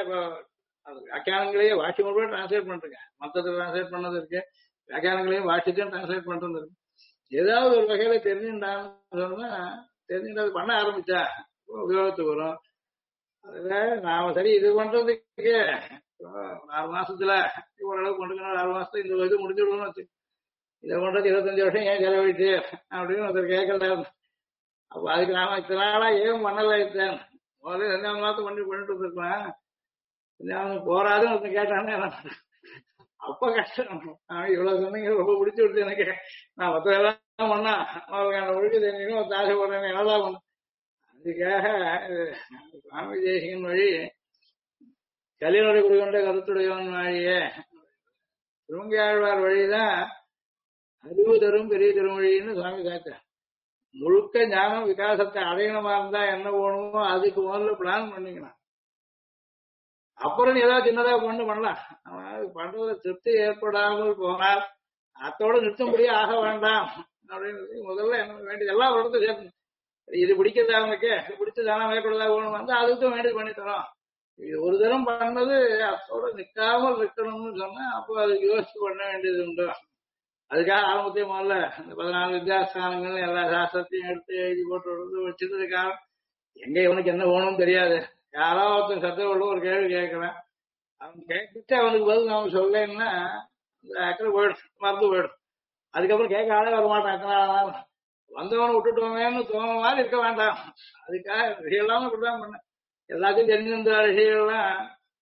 வியாக்கியானங்களையே வாட்சி முழுவதும் டிரான்ஸ்லேட் பண்ணிருக்கேன். மொத்தத்தை டிரான்ஸ்லேட் பண்ணது இருக்கு, வியாக்கியானங்களையும் வாட்சிக்கும் டிரான்ஸ்லேட் பண்றது இருக்கு. ஏதாவது ஒரு வகையில தெரிஞ்சுட்டான்னு சொன்னா தெரிஞ்சுட்டு பண்ண ஆரம்பிச்சா உபயோகத்துக்கு வரும். அதுல நாம சரி இது பண்றதுக்கு 6 மாசத்துல ஓரளவு கொண்டுக்கணும், 6 மாசத்துல இந்த இது முடிஞ்சு விடணும்னு வச்சு இதை பண்றது 25 வருஷம் ஏன் செலவிட்டு அப்படின்னு ஒருத்தர் கேட்கல. அப்ப அதுக்கு நாம இத்தனை நாளா ஏன் பண்ணல, இத்தேன் முதல்ல 2 மாசம் பண்ணிட்டு இருந்திருக்கலாம். போராதுன்னு ஒருத்தர் கேட்டானே அப்ப கஷ்டம். இவ்வளவு சொன்னீங்க, ரொம்ப பிடிச்சி விடுச்சு எனக்கு. நான் மொத்தம் பண்ணா அவளுக்கான ஒழுங்கு தெரிஞ்சுக்கணும், ஒரு ஆசை போடுறேன் என்னதான் பண்ண. அதுக்காக சுவாமி தேசிகன் வழி கலியனுடைய குடிகொண்ட கருத்துடையவன் வழியே திருவங்கையாழ்வார் வழிதான் அறிவு தரும் பெரிய திருமொழின்னு சுவாமி காத்தார். முழுக்க ஞானம் விகாசத்தை அடையணுமா இருந்தா என்ன போகணுமோ அதுக்கு முதல்ல பிளான் பண்ணிக்கலாம். அப்புறம் ஏதாவது சின்னதா பண்ணலாம். பண்றதுல திருப்தி ஏற்படாமல் போனால் அத்தோட நிறுத்தும்படியே ஆக வேண்டாம் அப்படின்னு முதல்ல என்ன வேண்டியது எல்லாம் ஒரு இடத்துல சேர்க்கணும். இது பிடிக்கிறது அவனுக்கு, இது பிடிச்சதான மேற்கொள்ளதா போகணும் வந்து அதுக்கும் வேண்டியது பண்ணி தரோம். இது ஒரு தரம் பண்ணது அதோட நிற்காமல் இருக்கணும்னு சொன்னா அப்போ அதுக்கு யோசிச்சு பண்ண வேண்டியது உண்டு. அதுக்காக ஆரம்பத்தையும் முதல்ல இந்த 14 வித்யாஸ்தானங்கள் எல்லா சாஸ்திரத்தையும் எடுத்து எழுதி போட்டு வச்சிருந்ததுக்காக எங்க இவனுக்கு என்ன வேணும்னு தெரியாது. யாரோ ஒருத்தர் சத்தோட ஒரு கேள்வி கேட்கிறேன், அவன் கேட்டுட்டு அவனுக்கு பதில் நாம சொல்லலைன்னா இந்த அக்கறை போயிடும், மறந்து போயிடும். அதுக்கப்புறம் கேட்க ஆளே வர மாட்டான். வந்தவனை விட்டுட்டோமேன்னு தோண மாதிரி இருக்க வேண்டாம். அதுக்காக ரிஷிகள்லாம் இப்படிதான் பண்ண எல்லாத்தையும் தெரிஞ்சிருந்த ரிஷிகள்லாம்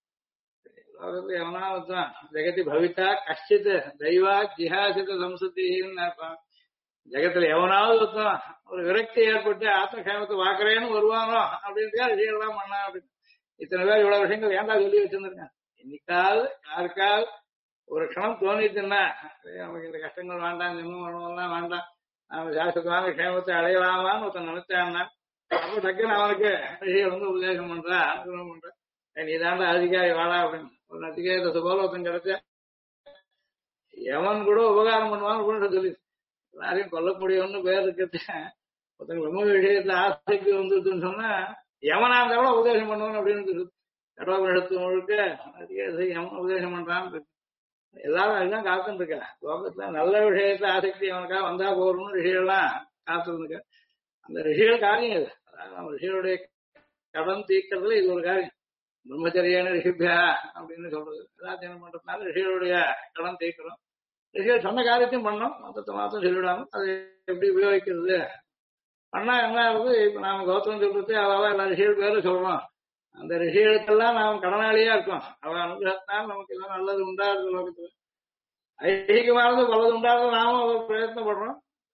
எவனாவத்தான் ஜெகத்தி பவித்தா கஷ்டித் தெய்வா ஜிஹாசித சம்சத்தின்னு இருப்பான். ஜெகத்துல எவனாவது ஒருத்தன் ஒரு விரக்தி ஏற்பட்டு ஆத்மக்ஷேமத்தை வாக்குறேன்னு வருவானோ அப்படின்றதா ரிஷிகள்லாம் பண்ணா. அப்படின்னு இத்தனை பேர் இவ்வளவு விஷயங்கள் ஏன்டா சொல்லி வச்சிருந்திருக்கேன். என்னைக்காவது யாருக்காவது ஒரு க்ஷணம் தோணிச்சுன்னா நமக்கு இந்த கஷ்டங்கள் வேண்டாம், ஜென்மம் வரணும்லாம் வேண்டாம், நாம சாஸ்திரமான க்ஷேமத்தை அடையலாமான்னு ஒருத்தன் நினைச்சான்னா அப்ப டக்குன்னு அவனுக்கு ரிஷிகள் உபதேசம் பண்றா, அனுகிரகம் பண்ற, நீ தாண்டா அதிகாரி வாடா அப்படின்னு ஒரு நத்திகேத போல ஒருத்தன் கிடைச்ச எவன் கூட உபகாரம் பண்ணுவான்னு சொல்லி எல்லாரையும் கொல்லக்கூடியவன்னு பேர் இருக்கிறது. ஒருத்தங்க ரொம்ப விஷயத்துல ஆசைக்கு வந்துருதுன்னு சொன்னா எவனா இருந்தா கூட உபதேசம் பண்ணுவான் அப்படின்னு கடவுள் எடுத்து முழுக்க எவன் உபதேசம் பண்றான்னு இருக்கு. எல்லாரும் அதுதான் காத்துட்டு இருக்க. லோகத்துல நல்ல விஷயத்துல ஆசக்தி அவனுக்காக வந்தா போறோம்னு ரிஷிகள்லாம் காத்துருந்துக்க. அந்த ரிஷிகள் காரியம் இது. நம்ம ரிஷிகளுடைய கடன் தீர்க்கறதுல இது ஒரு காரியம். பிரம்மச்சரியான ரிஷிபியா அப்படின்னு சொல்றது எல்லாத்தையும் பண்றதுனால ரிஷிகளுடைய கடன் தீர்க்கிறோம். ரிஷிகள் சொன்ன காரியத்தையும் பண்ணோம், மொத்தத்தை மாத்திரம் சொல்லிவிடாம அதை எப்படி உபயோகிக்கிறது பண்ணா என்ன ஆகுது. இப்ப நாம கௌதம் சொல்றது அவாவா எல்லா ரிஷிகள் பேரும் சொல்றோம். அந்த ரிஷிகளுக்கெல்லாம் நாம் கடனாளியா இருக்கோம். அவன் அனுகிரகத்தால் நமக்கு எல்லாம் நல்லது உண்டாது. லோகத்துல ஐகியமானது பலது உண்டாது. நாமும் ஒரு பிரயத்னப்படுறோம்.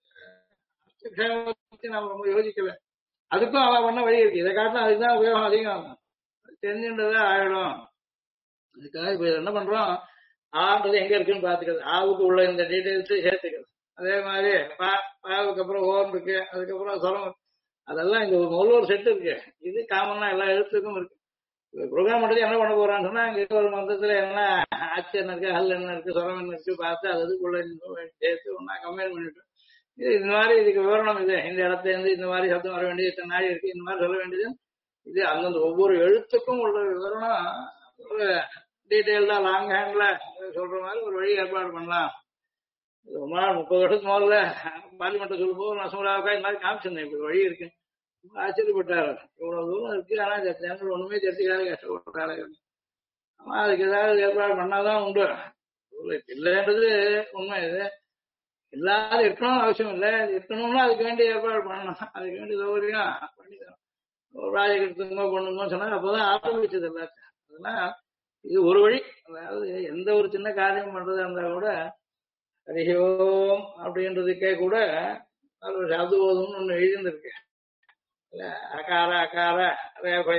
நாம ரொம்ப யோசிக்கல. அதுக்கும் அவன் பண்ண வழி இருக்கு. இதை காட்டினா அதுதான் உபயோகம் அதிகம். தெரிஞ்சுன்றதே ஆயிடும். அதுக்காக இப்ப என்ன பண்றோம், ஆன்றது எங்க இருக்குன்னு பாத்துக்கிறது. ஆவுக்கு உள்ள இந்த டீடைல்ஸ் சேர்த்துக்கிறது. அதே மாதிரி பாவுக்கு அப்புறம் ஓம் இருக்கு, அதுக்கப்புறம் சொரம், அதெல்லாம் இந்த ஒரு செட் இருக்கு. இது காமனா எல்லா எழுத்துக்கும் இருக்கு. ப்ரோக்ராம் மட்டும் என்ன பண்ண போறான்னு சொன்னா இங்க ஒரு மந்தத்துல என்ன ஆச்சு என்ன இருக்கு, ஹல் என்ன இருக்கு, சொரம் என்ன இருக்கு பார்த்து அதுக்குள்ள சேர்த்து ஒன்னா கம்பைன் பண்ணிட்டு இது இந்த மாதிரி இதுக்கு விவரணம் இது இந்த இடத்துல இருந்து இந்த மாதிரி சப்தம் வர வேண்டியது இத்தனை நாள் இருக்கு, இந்த மாதிரி சொல்ல வேண்டியது இது. அந்தந்த ஒவ்வொரு எழுத்துக்கும் உள்ள விவரணம் ஒரு டீட்டெயில்டா லாங் ஹேண்ட்ல சொல்ற மாதிரி ஒரு வழி ஏற்பாடு பண்ணலாம். ரொம்ப நாள் 30 வருஷத்துக்கு முதல்ல பார்லிமெண்ட்டை சொல்லும் போது நான் சமுதாவுக்காக இந்த மாதிரி காமிச்சிருந்தேன், இப்படி வழி இருக்கு. ரொம்ப ஆச்சரியப்பட்டாரு, இவ்வளவு தூரம் இருக்கு, ஆனா இந்த ஜனங்கள் ஒண்ணுமே தெரிஞ்சுக்காத கஷ்டப்பட்டாரு. ஆமா, அதுக்கு ஏதாவது ஏற்பாடு பண்ணாதான் உண்டு. இல்லைன்றது உண்மை. இது இல்லாத இருக்கணும்னு அவசியம் இல்லை, இருக்கணும்னா அதுக்கு வேண்டிய ஏற்பாடு பண்ணணும், அதுக்கு வேண்டிய சௌகரியம் பண்ணித்தரணும். ஒரு ராஜகிருத்தமோ பண்ணுங்கன்னு சொன்னா அப்போதான் ஆரம்பிச்சது எல்லாத்தையும். அதெல்லாம் இது ஒரு வழி. அதாவது எந்த ஒரு சின்ன காரியம் பண்றதா இருந்தா கூட ஹரிஹோம் அப்படின்றதுக்கே கூட ஒரு சதுவோதம்னு ஒண்ணு எழுதியிருக்கு. அகார அகார ரேபை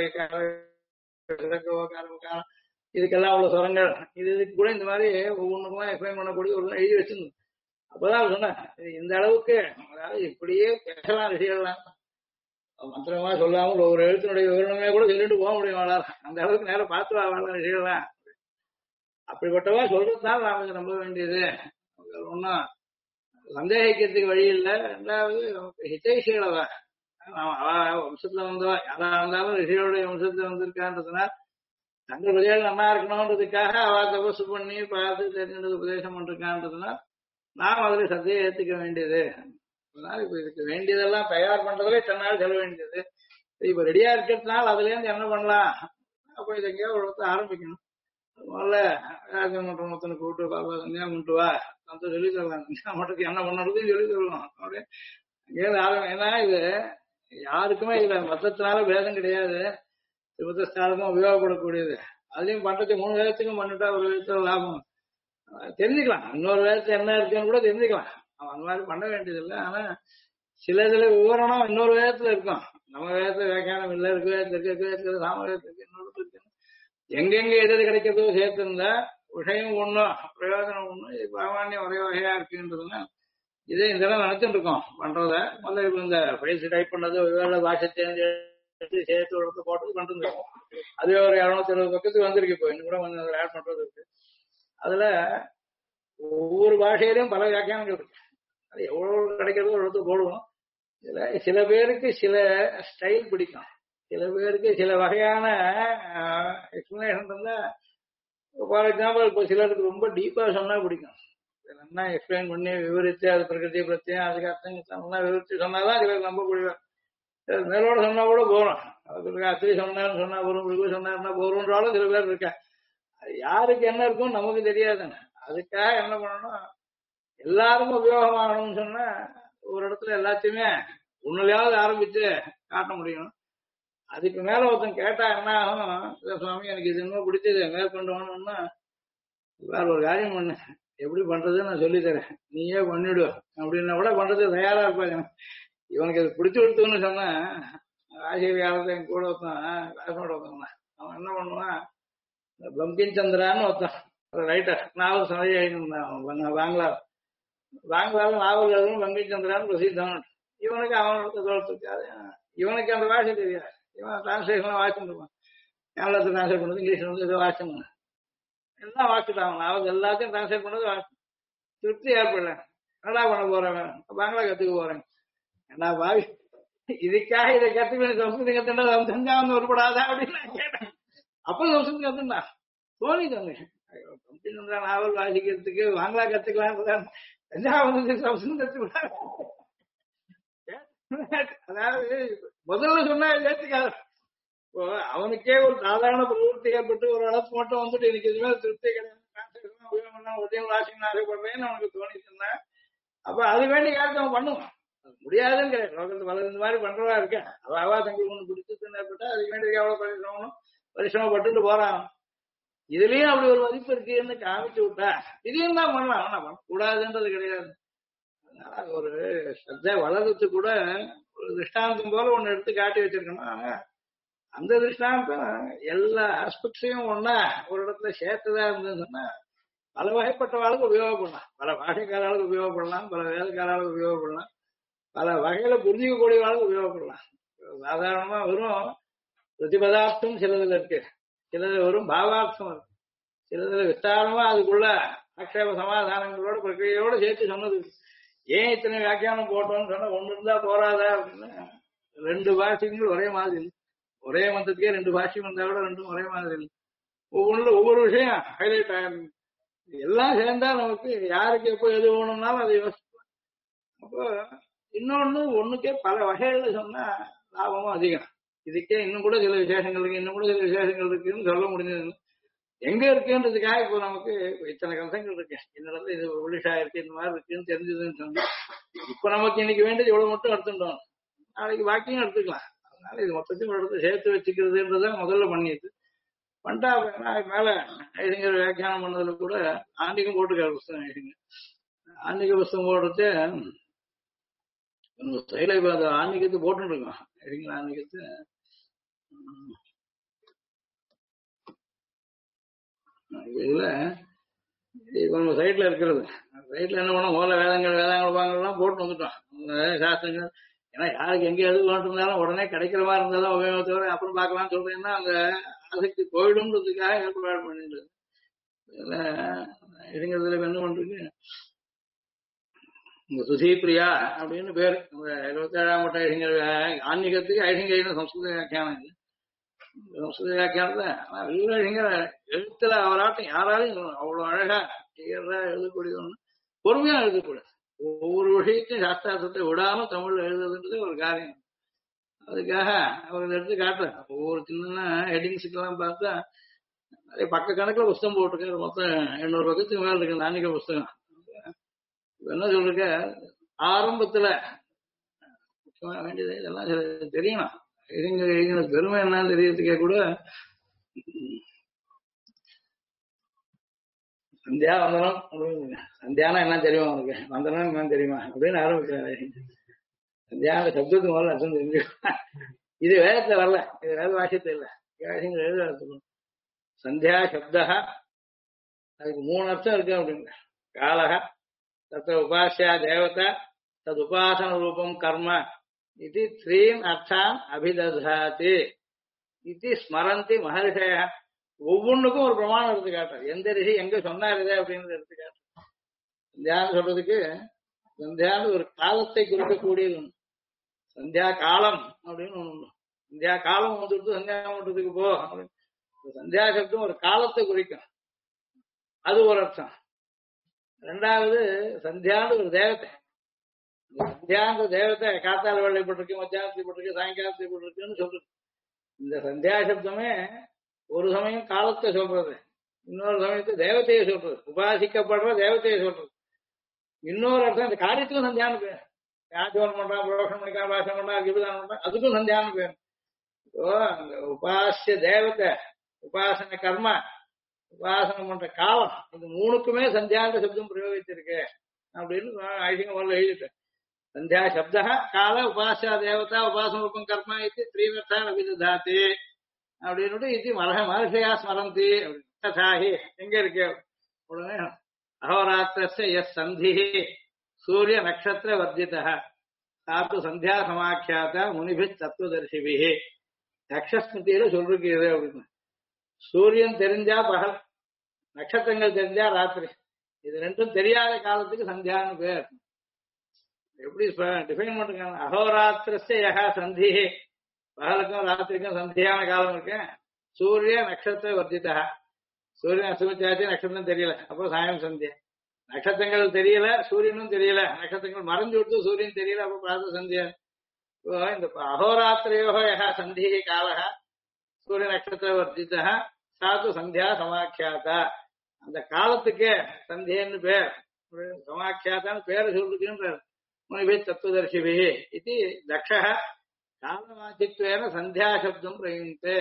இதுக்கெல்லாம் அவ்வளவு சுரங்கள், இதுக்கு கூட இந்த மாதிரி ஒவ்வொன்றுக்கும் எக்ஸ்பிளைன் பண்ணக்கூடிய ஒரு எழுதி வச்சிருந்தோம். அப்பதான் சொன்னேன், இந்த அளவுக்கு அதாவது இப்படியே பேசலாம் ரிஷிகள்லாம், மந்திரமா சொல்லாமல் ஒரு எழுத்தினுடைய விவரணமே கூட சொல்லிட்டு போக முடியும் வாழார், அந்த அளவுக்கு நேரம் பார்த்து வாழலாம் ரிஷிகள்லாம். அப்படிப்பட்டவா சொல்றதுதான் நாம நம்ப வேண்டியது. ஒன்னும் சந்தேகிக்கிறதுக்கு வழி இல்லை. ரெண்டாவது ஹிதைஷிகளவா வம்சத்துல வந்தவா யாரா இருந்தாலும் ரிஷிகளுடைய வம்சத்துல வந்திருக்கான்றதுனால தங்கள் விஜயம் நல்லா இருக்கணும்ன்றதுக்காக அவ தபசு பண்ணி பார்த்து தெரிஞ்சது உபதேசம் பண்ணிருக்கான்றதுனால நாம் அதுல சத்தையை ஏத்துக்க வேண்டியது. அதனால இப்ப இதுக்கு வேண்டியதெல்லாம் தயார் பண்றதுல தன்னால் செல்ல வேண்டியது. இப்ப ரெடியா இருக்கிறதுனால அதுல இருந்து என்ன பண்ணலாம், அப்ப இதை எங்கேயோ ஒரு இடத்துல ஆரம்பிக்கணும். முதல்ல ராஜமன்றம் மொத்தனை கூப்பிட்டு பாப்பா சந்தியா கொண்டு வா அந்த சொல்லி தரலாம், மட்டத்துக்கு என்ன பண்ணுறதையும் சொல்லி தருவோம். அப்படியே அங்கேயிருந்து ஆரம்பம். ஏன்னா இது யாருக்குமே இதுல மொத்தத்தினால பேதம் கிடையாது, சிவத்தஸ்தானமும் உபயோகப்படக்கூடியது. அதையும் பண்றதுக்கு 3 வேதத்துக்கும் பண்ணிட்டா ஒரு விதத்துல லாபம் தெரிஞ்சுக்கலாம், இன்னொரு வேதத்துல என்ன இருக்குன்னு கூட தெரிஞ்சுக்கலாம். அவன் அந்த மாதிரி பண்ண வேண்டியதில்லை. ஆனா சில இதுல விவரணம் இன்னொரு வேதத்துல இருக்கும், நம்ம வேதத்துல வியாக்கியானம் இல்லை, இருக்கு வேதத்துல இருக்கு சாம வேதத்துல இருக்கு, இன்னொரு இருக்கு. எங்கெங்க எது கிடைக்கிறதோ சேர்த்திருந்தா விஷயம் ஒண்ணும் பிரயோஜனம் ஒண்ணும், இது பிராமணியம் ஒரே வகையா இருக்குன்றதுன்னா இதே இதெல்லாம் நினைச்சுட்டு இருக்கோம் பண்றத. முதல்ல இப்ப இந்த ஃபைல்ஸ் டைப் பண்ணது ஒருவேளை பாஷை சேர்த்து ஒரு போட்டது பண்ணிட்டு இருக்கோம். அதுவே ஒரு 220 பக்கத்துக்கு வந்திருக்கு. இப்போ இன்னும் கூட கொஞ்சம் ஆட் பண்றது இருக்கு. அதுல ஒவ்வொரு பாஷையிலும் பல வியாக்கியானங்கள் இருக்கு, அது எவ்வளவு கிடைக்கிறதோ ஒரு இடத்துல போடுவோம். இதுல சில பேருக்கு சில ஸ்டைல் பிடிக்கும், சில பேருக்கு சில வகையான எக்ஸ்பிளனேஷன் இருந்தா. ஃபார் எக்ஸாம்பிள் இப்போ சிலருக்கு ரொம்ப டீப்பா சொன்னா பிடிக்கும், என்ன எக்ஸ்பிளைன் பண்ணி விவரித்து அது பிரகிருதி பிரத்தியம் அதுக்கு அர்த்தம் விவரித்து சொன்னாதான் சிலருக்கு நம்ப முடியும். மேலோட சொன்னா கூட போறோம், அதுக்கு அத்திரி சொன்னான்னு சொன்னா போறோம், பிரிவு சொன்னாருன்னா போறோம்ன்றாலும் சில பேர் இருக்கா. அது யாருக்கு என்ன இருக்கும் நமக்கு தெரியாதுன்னு. அதுக்காக என்ன பண்ணணும், எல்லாருக்கும் உபயோகமாகணும்னு சொன்னா ஒரு இடத்துல எல்லாத்தையுமே ஒண்ணுலயாவது ஆரம்பிச்சு காட்ட முடியும். அதுக்கு மேல ஒருத்தன் கேட்டா என்ன ஆகும், சுவாமி எனக்கு இது இன்னும் பிடிச்சது மேற்கொண்டு வேணும்னா வேற ஒரு காரியம் பண்ணு, எப்படி பண்றதுன்னு நான் சொல்லி தரேன் நீயே பண்ணிடு அப்படின்னா கூட பண்றது தயாரா இருப்பாங்க. இவனுக்கு அது பிடிச்சு கொடுத்துன்னு சொன்னா ஆசிரியர் என் கூட ஒருத்தன் கிளாஸ்மேட் ஒருத்தவங்க, அவன் என்ன பண்ணுவான், பங்கின் சந்திரான்னு ஒருத்தன் ரைட்டர் நாவல் சமையல் எழுதிருந்தான் பாங்களாவில் நாவல் எழுதும் பங்கின் சந்திரான்னு பிரசித்தவன். இவனுக்கு அவனோட தோற்றத்துக்காது, இவனுக்கு அந்த பாஷை தெரியாது, இவன் டிரான்ஸ்லேஷன் வாசிச்சுருப்பான், கேரளத்தை டிரான்ஸ்லேட் பண்ணது இங்கிலீஷ்ல வந்து ஏதோ வாசிச்சு எல்லாம் வாசிட்டாங்க, நாவல் எல்லாத்தையும் டிரான்ஸ்லேட் பண்ணது வாசி திருப்தி ஏற்படல. என்னடா பண்ண போறேன், பாங்களா கத்துக்க போறேன், என்ன பாவி இதுக்காக இதை கத்துக்கணும், சம்ஸ்கிருதம் கத்துட்டா தஞ்சாவூர் உருப்படாதா அப்படின்னு நான் கேட்டேன். அப்ப சம்ஸ்கிருதம் கத்துண்டா தோணி சொன்னேன், நாவல் வாசிக்கிறதுக்கு பாங்களா கத்துக்கலாம், தஞ்சாவூர் சம்ஸ்கிருதம் கத்துக்கூடாது. அதாவது முதல்ல சொன்னா ஏற்றுக்காது. இப்போ அவனுக்கே ஒரு சாதாரண பிரவருத்தி ஏற்பட்டு ஒரு அளவுக்கு மட்டும் வந்துட்டு எனக்கு இதுமே திருப்தி கிடையாது, உதயம் வாசிக்கணும் ஆசைப்படுறேன்னு அவனுக்கு தோணிச்சுன்னா அப்ப அது வேண்டி யாருக்கு அவன் பண்ணுவான். முடியாதுன்னு கிடையாது, லோகத்து பல இந்த மாதிரி பண்றதா இருக்கேன். அவா தங்களுக்கு ஒண்ணு பிடிச்சதுன்னு ஏற்பட்டா அதுக்கு வேண்டிய எவ்வளவு பரிசிரமப்பட்டு போறான். இதுலயும் அப்படி ஒரு மதிப்பு இருக்குன்னு காமிச்சு விட்டா இதையும் தான் பண்ணலாம், ஆனா பண்ணக்கூடாதுன்றது கிடையாது. அதனால ஒரு ஸ்ரத்தை வளர்றதுக்கு கூட ஒரு திருஷ்டாந்தம் போல ஒண்ணு எடுத்து காட்டி வச்சிருக்கணும். ஆனா அந்த திருஷ்டாந்தம் எல்லா ஆஸ்பெக்ட்ஸையும் ஒன்னா ஒரு இடத்துல சேர்த்துதான் இருந்ததுன்னா பல வகைப்பட்டவாளுக்கு உபயோகப்படலாம், பல பாஷைக்காராளுக்கு உபயோகப்படலாம், பல வேலைக்காராளுக்கு உபயோகப்படலாம், பல வகையில புரிஞ்சிக்கக்கூடியவாளுக்கு உபயோகப்படலாம். சாதாரணமா வெறும் பிரதிபதார்த்தம் சிலதுல இருக்கு, சிலதுல வெறும் பாவார்த்தம் இருக்கு, சிலதுல விஸ்தாரமா அதுக்குள்ள ஆக்ஷேப சமாதானங்களோட பிரக்கிரியோட சேர்த்து சொன்னது. ஏன் இத்தனை வியாக்கியானம் போட்டோம்னு சொன்னா ஒண்ணு இருந்தா போறாதா அப்படின்னு, 2 பாஷைகள் ஒரே மாதிரி இல்லை, ஒரே மந்தத்துக்கே 2 பாஷையும் இருந்தா கூட 2 ஒரே மாதிரி இல்லை, ஒவ்வொன்றுல ஒவ்வொரு விஷயம் ஹைலைட் ஆகும். எல்லாம் சேர்ந்தா நமக்கு யாருக்கு எப்போ எது வேணும்னாலும் அதை யோசிக்கலாம். அப்போ இன்னொன்னு ஒண்ணுக்கே பல வகைகள்ல சொன்னா லாபமும் அதிகம். இதுக்கே இன்னும் கூட சில விசேஷங்கள் இருக்கு, இன்னும் கூட சில விசேஷங்கள் இருக்குன்னு சொல்ல முடிஞ்சது. எங்க இருக்குன்றதுக்காக இப்போ நமக்கு இத்தனை கம்சங்கள் இருக்கு, என்னிடத்துல இது ஒளிஷா இருக்கு, இந்த மாதிரி இருக்குன்னு தெரிஞ்சதுன்னு சொன்னா இப்ப நமக்கு இன்னைக்கு வேண்டியது இவ்வளவு மட்டும் எடுத்துட்டோம், நாளைக்கு பாக்கியும் எடுத்துக்கலாம். அதனால இது மொத்தத்தையும் ஒரு இடத்துல சேர்த்து வச்சுக்கிறதுன்றதான் முதல்ல பண்ணிட்டு பண்ணிட்டா மேல ஐடிங்கர் வியாக்கியானம் பண்ணதுல கூட ஆன்மீகம் போட்டுக்காரு புஸ்தகம். ஐடிங்க ஆன்மீக புஸ்தகம் போடுறது சைல இப்ப அந்த ஆன்மீகத்தை போட்டு இருக்கோம். ஐடிங்கர் ஆன்மீகத்தை இதுல இப்ப நம்ம சைட்ல இருக்கிறது, சைட்ல என்ன பண்ணோம், முதல்ல வேதங்கள் வாங்கலாம் போட்டு வந்துட்டோம் சாஸ்திரங்கள். ஏன்னா யாருக்கு எங்க எது வேண்டு இருந்தாலும் உடனே கிடைக்கிற மாதிரி இருந்தாலும் உபயோகத்தோட அப்புறம் பார்க்கலாம்னு சொல்றீங்கன்னா அந்த ஆசக்தி போயிடும்ன்றதுக்காக ஏற்பாடு பண்ணிட்டு இதுங்கிறதுல என்ன பண்றீங்க, இந்த சுசீப்பிரியா அப்படின்னு பேரு. இந்த 27ஆம் வட்ட ஐடிங்கர் ஆன்மீகத்துக்கு ஐடிங்கர் சம்ஸ்கிருத வியாக்கியானம் இது. சம்ஸ்கிருத வியாக்கியானத்துல நல்ல ஐடிங்கர் எழுத்துல அவராட்டம் யாராலையும் அவ்வளவு அழகா கிளியரா எழுதக்கூடியது ஒண்ணு, பொறுமையா எழுதக்கூடாது. ஒவ்வொரு விஷயத்தையும் சாஸ்திரார்த்தத்தை விடாம தமிழ்ல எழுதுறதுன்றது ஒரு காரியம். அதுக்காக அவர் எடுத்து காட்டுறேன். ஒவ்வொரு சின்ன ஹெட்டிங்ஸுக்கு எல்லாம் பார்த்தா நிறைய பக்க கணக்குல புஸ்தகம் போட்டிருக்காரு. மொத்தம் 800 பக்கத்துக்கு மேல இருக்கு நானிக புஸ்தகம். என்ன சொல்லிருக்க, ஆரம்பத்துல முக்கியமாக வேண்டியது இதெல்லாம் தெரியணும். எழுதின பெருமை என்னன்னு தெரியறதுக்கே கூட சந்தியா வந்தனம் அப்படின்னு, சந்தியானா என்ன தெரியுமா அவனுக்கு, வந்தனம் என்ன தெரியுமா அப்படின்னு ஆரம்பிக்கிறாரு. சந்தியான சப்தத்துக்கு முதல்ல அர்த்தம் தெரிஞ்சு, இது வேதத்துல வரல, இது வேத வாசியத்துல இல்ல, எழுத சந்தியா சப்தா அதுக்கு 3 அர்த்தம் இருக்கு அப்படின்னு. காலக தத்த உபாசியா தேவதா தது உபாசன ரூபம் கர்ம இது 3 அர்த்தான் அபிததாதி இது ஸ்மரந்தி மகர்ஷய. ஒவ்வொன்றுக்கும் ஒரு பிரமாணம் எடுத்து காட்டுறாரு. எந்த ரிஷி எங்க சொன்னாரு அப்படின்னு எடுத்து காட்டுறாரு. சந்தியான்னு சொல்றதுக்கு சந்தியான்னு ஒரு காலத்தை குறிக்கக்கூடியது ஒண்ணு, சந்தியா காலம் அப்படின்னு ஒண்ணு. சந்தியா காலம் வந்துட்டு சந்தியா பண்றதுக்கு போ அப்படின்னு. சந்தியா சப்தம் ஒரு காலத்தை குறிக்கும், அது ஒரு அர்த்தம். ரெண்டாவது சந்தியான்னு ஒரு தேவத்தை, சந்தியான்ற தேவத்தை காத்தால வெள்ளைப்பட்டிருக்கு, மத்தியானத்துக்கு போட்டிருக்கு, சாயங்காலத்துக்கு போட்டிருக்குன்னு சொல்றது. இந்த சந்தியா சப்தமே ஒரு சமயம் காலத்தை சொல்றது, இன்னொரு சமயத்தை தேவத்தையை சொல்றது, உபாசிக்கப்படுற தேவத்தையை சொல்றது. இன்னொரு அர்த்தம் இந்த காரியத்துக்கும் சந்தியானு பேர். யாச்சோனம் பண்றான், புரோஷம் பண்ணிக்கான், பாஷம் பண்றான், கிபிதானம் பண்றான், அதுக்கும் சந்தியானு பேர். இப்போ அந்த உபாசிய தேவத்தை, உபாசன கர்ம, உபாசனம் பண்ற காலம், இது 3க்குமே சந்தியான்ற சப்தம் பிரயோகிச்சிருக்கு அப்படின்னு ஐடிங்க முதல்ல எழுதிட்டேன். சந்தியா சப்த கால உபாசியா தேவதா உபாசன ரூபம் கர்ம இது 3 அர்த்தான் அபிததாதி அப்படின்னு இது மகர்ஷயா ஸ்மரந்தி ததாஹி. எங்க இருக்கு உடனே அஹோராத்திரஸ்ய எஸ் சந்தி சூரிய நட்சத்திர வர்ஜிதா சாத்து சந்தியா சமாக்கியாத முனிபி தத்துவதர்சிபி. நக்ஷஸ்மிருதியில சொல்லிருக்கு இது அப்படின்னு. சூரியன் தெரிஞ்சா பகல், நட்சத்திரங்கள் தெரிஞ்சா ராத்திரி, இது ரெண்டும் தெரியாத காலத்துக்கு சந்தியான்னு பேர். எப்படி டிஃபைன் பண்ணிருக்காங்க, அஹோராத்திரஸ்ய யஹா சந்தி, பகலுக்கும் ராத்திரிக்கும் சந்தியான காலம் இருக்கு. சூரிய நட்சத்திர வர்ஜிதா, சூரியன் அசுமிச்சாச்சு, நட்சத்திரம் தெரியல, அப்புறம் சாயம் சந்தியா. நட்சத்திரங்கள் தெரியல, சூரியனும் தெரியல, நட்சத்திரங்கள் மறைஞ்சு விட்டு சூரியன் தெரியல, அப்புறம் பிராத சந்தியா. இந்த அஹோராத்திரையோ யஹா சந்தி காலக சூரிய நட்சத்திர வர்ஜிதா சாத்து சந்தியா சமாக்கியாதா. அந்த காலத்துக்கே சந்தியன்னு பேர், சமாக்கியாதான்னு பேரை சொல்லிருக்குன்றார். முனிபி தத்துவதர்சிபி இது தக்ஷ காலவாச்சித்வேன சந்தியா சப்தம் பிரயுக்தே.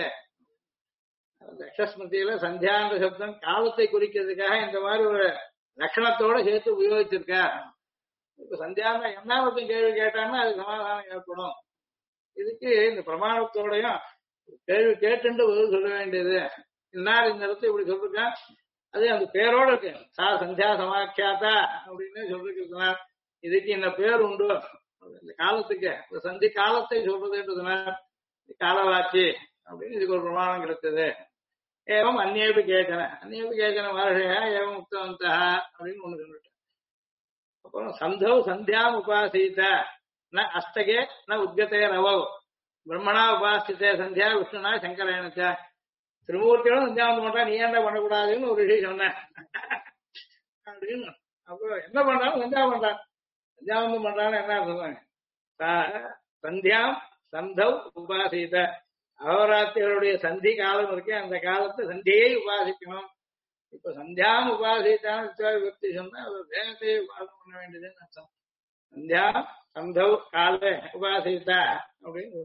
தக்ஷஸ்மிருதியில சந்தியான்ற சப்தம் காலத்தை குறிக்கிறதுக்காக இந்த மாதிரி ஒரு லட்சணத்தோட சேர்த்து உபயோகிச்சிருக்கார். இப்ப சந்தியான்னா என்ன ஒருத்தன் கேள்வி கேட்டான்னா அது சமாதானம் ஏற்படும். இதுக்கு இந்த பிரமாணத்தோடையும் கேள்வி கேட்டுண்டு பதில் சொல்ல வேண்டியது. இன்னார் இந்த இடத்துல இப்படி சொல்லிருக்கான், அது அந்த பேரோட இருக்கு. சா சந்தியா சமாக்கியாத்தா அப்படின்னு சொல்லிருக்கிறார். இதுக்கு இந்த பேர் உண்டு, இந்த காலத்துக்கு இந்த சந்தி காலத்தை சொல்றதுன்றதுனால காலவாச்சி அப்படின்னு இதுக்கு ஒரு பிரமாணம் கிடைத்தது. ஏவம் அந்நேபி கேட்கன மகர்ஷயா ஏவம் உக்தவந்தா அப்படின்னு ஒண்ணு சொல்லிட்டேன். அப்புறம் சந்தோ சந்தியாம் உபாசித்த ந அஸ்தகே ந உத்கதே ரவோ பிரம்மணா உபாசித்தே சந்தியா விஷ்ணுனா சங்கரேனச்சா. திருமூர்த்தியோட சந்தியாவந்தம் பண்றா, நீ ஏன்டா பண்ணக்கூடாதுன்னு ஒரு விஷயம் சொன்னேன். அப்படின்னு. அப்போ என்ன பண்றான்? சந்தியா பண்றான். சந்தியாவந்தம் பண்றான்னு என்ன சொல்றாங்க? சந்தியாம் சந்தவ் உபாசித. அகோராத்திரிகளுடைய சந்தி காலம் இருக்கு, அந்த காலத்தை சந்தியை உபாசிக்கணும். இப்ப சந்தியாம் உபாசித்தான்னு விபக்தி சொன்னா அது தேவத்தையை உபாசனம் பண்ண வேண்டியதுன்னு அர்த்தம். சந்தியா சந்தவ் காலே உபாசித்தா அப்படின்னு.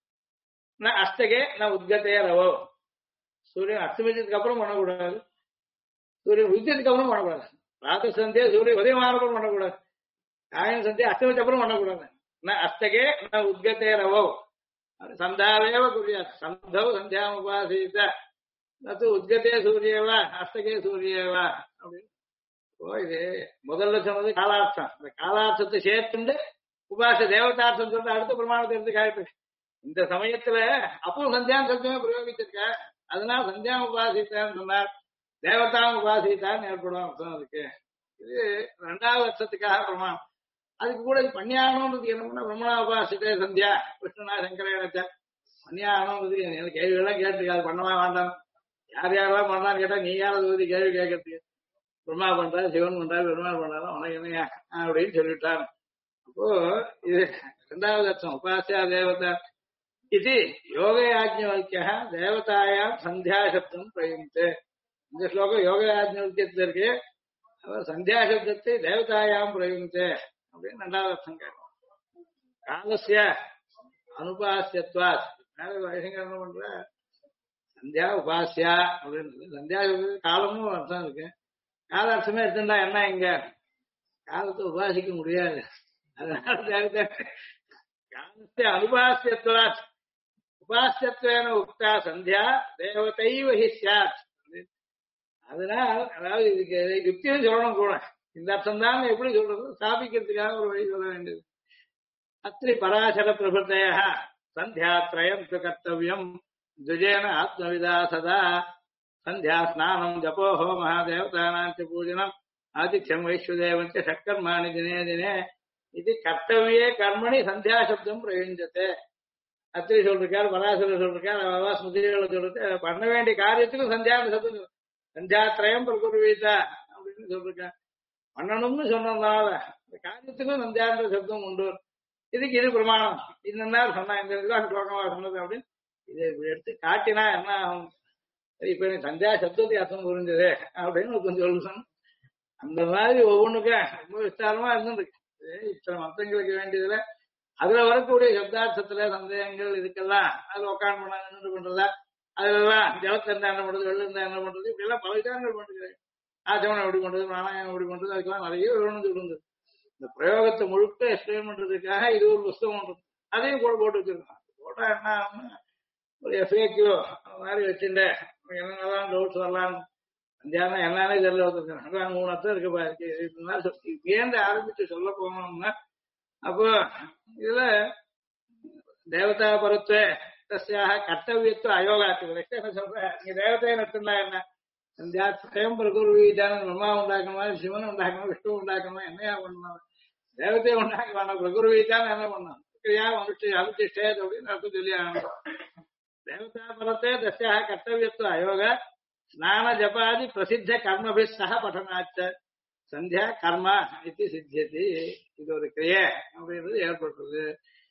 அஸ்தகே நான் உத்கத்தே ரவோ. சூரியன் அஸ்தமிச்சதுக்கு அப்புறம் பண்ணக்கூடாது, சூரியன் உதிச்சதுக்கு அப்புறம் பண்ணக்கூடாது. ராத்திரி சந்தியா சூரியன் உதயமானப்புறம் பண்ணக்கூடாது, காயம் சந்தியா அஸ்தமிச்ச அப்புறம் பண்ணக்கூடாது. அஸ்தகே நான் உத்கத்தே ரவோ சந்தாவேவ குறியா சந்தவ் சந்தியாம் உபாசித்த நது உத்கத்தே சூரியவா அஸ்தகே சூரியவா அப்படின்னு. இது முதல்ல சொன்னது காலார்த்தம். இந்த காலார்த்தத்தை சேர்த்துண்டு உபாச தேவதார்த்தம் சொல்ற அடுத்த பிரமாணத்தை எடுத்து காட்டு. இந்த சமயத்துல அப்போ சந்தியான் சப்தமே பிரயோகிச்சிருக்க, அதனால சந்தியாம் உபாசித்தான்னு சொன்னார், தேவதாம் உபாசித்தான்னு ஏற்படும் அர்த்தம் அதுக்கு. இது 2வது வருஷத்துக்காக பிரமாணம். அதுக்கு கூட பன்னியானம்ன்றது என்னன்னா பிரம்மணா உபாசித்தே சந்தியா விஷ்ணுனா சங்கரேனச்ச பன்னியானம்ன்றது எனக்கு கேள்வியெல்லாம் கேட்டுருக்கு. அது பண்ணவா வேண்டாம், யார் யாரெல்லாம் பண்ணான்னு கேட்டா நீ யாராவது கேள்வி கேட்கறதுக்கு? பிரம்மா பண்றாரு, சிவன் பண்றாரு, பெருமாள் பண்றாரு, உனக்கு என்னையா அப்படின்னு சொல்லிட்டார். அப்போ இது 2வது அர்த்தம். உபாசியா தேவதா இது யோக யாஜ்ஞவல்கிய தேவதாயாம் சந்தியா சப்தம் பிரயுக்தே. இந்த ஸ்லோகம் யோக யாஜ்ஞவல்கியத்துல இருக்கு, அவர் சந்தியா சப்தத்தை தேவதாயாம் பிரயுக்தே அப்படின்னு 2வது அர்த்தம் கேட்கும். காலசிய அனுபாசியத்வாத் என்ன பண்ற சந்தியா உபாசியா அப்படின்னு. சந்தியா காலமும் அர்த்தம் இருக்கு, கால அர்த்தமே எடுத்துட்டா என்ன இங்க காலத்தை உபாசிக்க முடியாது. அதனால காலத்தை அனுபாசியத்வாத் உபாசியத்வேன உக்தா சந்தியா தேவதைவ ஹி ஸ்யாத். அதனால் அதாவது இதுக்கு யுக்தியும் சொல்லணும் கூட. இந்த அர்த்தம் தான் எப்படி சொல்றது ஸ்தாபிக்கிறதுக்காக ஒரு வழி சொல்ல வேண்டியது. அத்ரி பராசர பிரபுத்தய சந்தியாத்ரயம் கர்த்தவியம் துஜேன ஆத்மவிதா சதா சந்தியா ஸ்நானம் ஜபோ ஹோம தேவதானாஞ்ச பூஜனம் ஆதித்யம் வைஸ்வதேவஞ்ச ஷட்கர்மாணி தினே தினே இது கர்த்தவியே கர்மணி சந்தியா சப்தம் பிரயோஜத்தை. அத்திரி சொல்லிருக்காரு, பராசரர் சொல்லிருக்காரு, அவா ஸ்மிருதிகளை சொல்றது பண்ண வேண்டிய காரியத்துக்கும் சந்தியான சப்தம் சந்தியாத்திரயம் பிரகுருவீதா அப்படின்னு சொல்லிருக்காரு. பண்ணணும்னு சொன்னதுனால இந்த காரியத்துக்கும் சந்தியான்ற சப்தம் உண்டு. இதுக்கு இது பிரமாணம். இந்த சொன்னா இந்த ஸ்லோகமா சொன்னது அப்படின்னு இதை எடுத்து காட்டினா என்ன ஆகும்? இப்ப எனக்கு சந்தியா சப்தத்தை அர்த்தம் புரிஞ்சது அப்படின்னு கொஞ்சம் சொல்லணும். அந்த மாதிரி ஒவ்வொன்றுக்கும் ரொம்ப விஸ்தாரமா இருந்துருக்கு. இத்தனை மத்தங்களுக்கு வேண்டியதுல அதுல வரக்கூடிய சப்தார்த்தத்துல சந்தேகங்கள் இதுக்கெல்லாம் அது உட்காந்து பண்ண பண்றதா, அதுலலாம் ஜலத்தை இருந்தா என்ன பண்றது, வெள்ளம் இருந்தா என்ன பண்றது, இப்படி எல்லாம் பல விசாரங்கள் பண்ணுறேன். ஆச்சமனம் எப்படி பண்றது, பிராணாயம் எப்படி பண்றது, அதுக்கெல்லாம் நிறைய விவரணம் இருந்தது. இந்த பிரயோகத்தை முழுக்க எக்ஸ்பிளைன் பண்றதுக்காக இது ஒரு புஸ்தகம் பண்றது, அதையும் கூட போட்டு வச்சிருக்கோம். போட்டா என்ன ஆகும்னா ஒரு எஃப்ஏக்யூ அந்த மாதிரி வச்சுட்டேன் என்னென்னதான் டவுட்ஸ் வரலாம். சந்தியானம் என்னன்னே தெரியல வச்சிருக்கேன். 3 அர்த்தம் இருக்கு பாரு. ஏந்து ஆரம்பிச்சு சொல்ல போனோம்னா அப்போ இதுல தேவதா பருத்துவ தஸ்யாக கர்த்தவியத்துவ அயோகாத்து என்ன சொல்ற, நீங்க தேவதையை நட்டுந்தா என்ன சந்தியா ஸ்வயம் பிரகுருவீதான பிரம்மா உண்டாக்கணுமா, சிவன் உண்டாக்கணும், விஷ்ணு உண்டாக்கணுமா, என்னையா பண்ணணும்? தேவதையை உண்டாக்க வேண்டாம், பிரகுருவீதான்னு என்ன பண்ணணும்? கிரியா மனுஷ்ய அனுஷ்டே அப்படின்னு அர்த்தம் சொல்லி ஆகணும். தேவதா பரத்தே தஸ்யாக கர்த்தவியத்துவ அயோக ஸ்நான ஜபாதி பிரசித்த கர்மபி சக பட்டனாச்ச சந்தியா கர்மா இது சித்தியதி. இது ஒரு கிரியை அப்படின்றது ஏற்படுறது.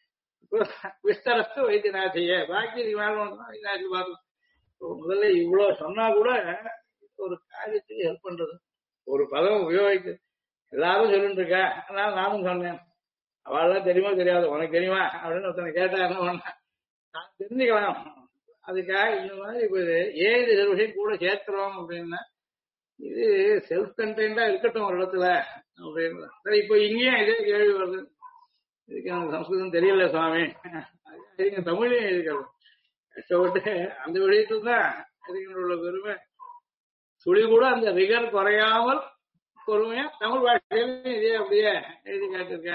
விஸ்தரஸ்து வைத்தியநாசிய பாக்கி வைத்தியநாசி பார்த்து முதல்ல இவ்வளவு சொன்னா கூட ஒரு காரியத்துக்கு ஹெல்ப் பண்றது, ஒரு பதம் உபயோகிக்கு எல்லாரும் சொல்லிட்டு இருக்கா. அதனால நானும் சொன்னேன், அவள்லாம் தெரியுமா தெரியாது, உனக்கு தெரியுமா அப்படின்னு ஒருத்தனை கேட்டா என்ன பண்ண நான் தெரிஞ்சுக்கலாம். அதுக்காக இந்த மாதிரி இப்ப ஏன் இது சில விஷயம் கூட சேர்க்கிறோம் அப்படின்னா இது செல்ஃப் கண்டெய்ன்டா இருக்கட்டும் ஒரு இடத்துல அப்படின்னு. சரி, இப்போ இங்கேயும் இதே கேள்வி வருது, இதுக்கு எனக்கு சம்ஸ்கிருதம் தெரியல சுவாமி, அதுக்கு தமிழையும் இருக்கிறது கஷ்டப்பட்டு அந்த விஷயத்துல தான் இதுக்கு உள்ள பெருமை. சுழி கூட அந்த ரிகர் குறையாமல் பொறுமையா தமிழ் பாஷையிலும் இதே அப்படியே எழுதி காட்டிருக்க.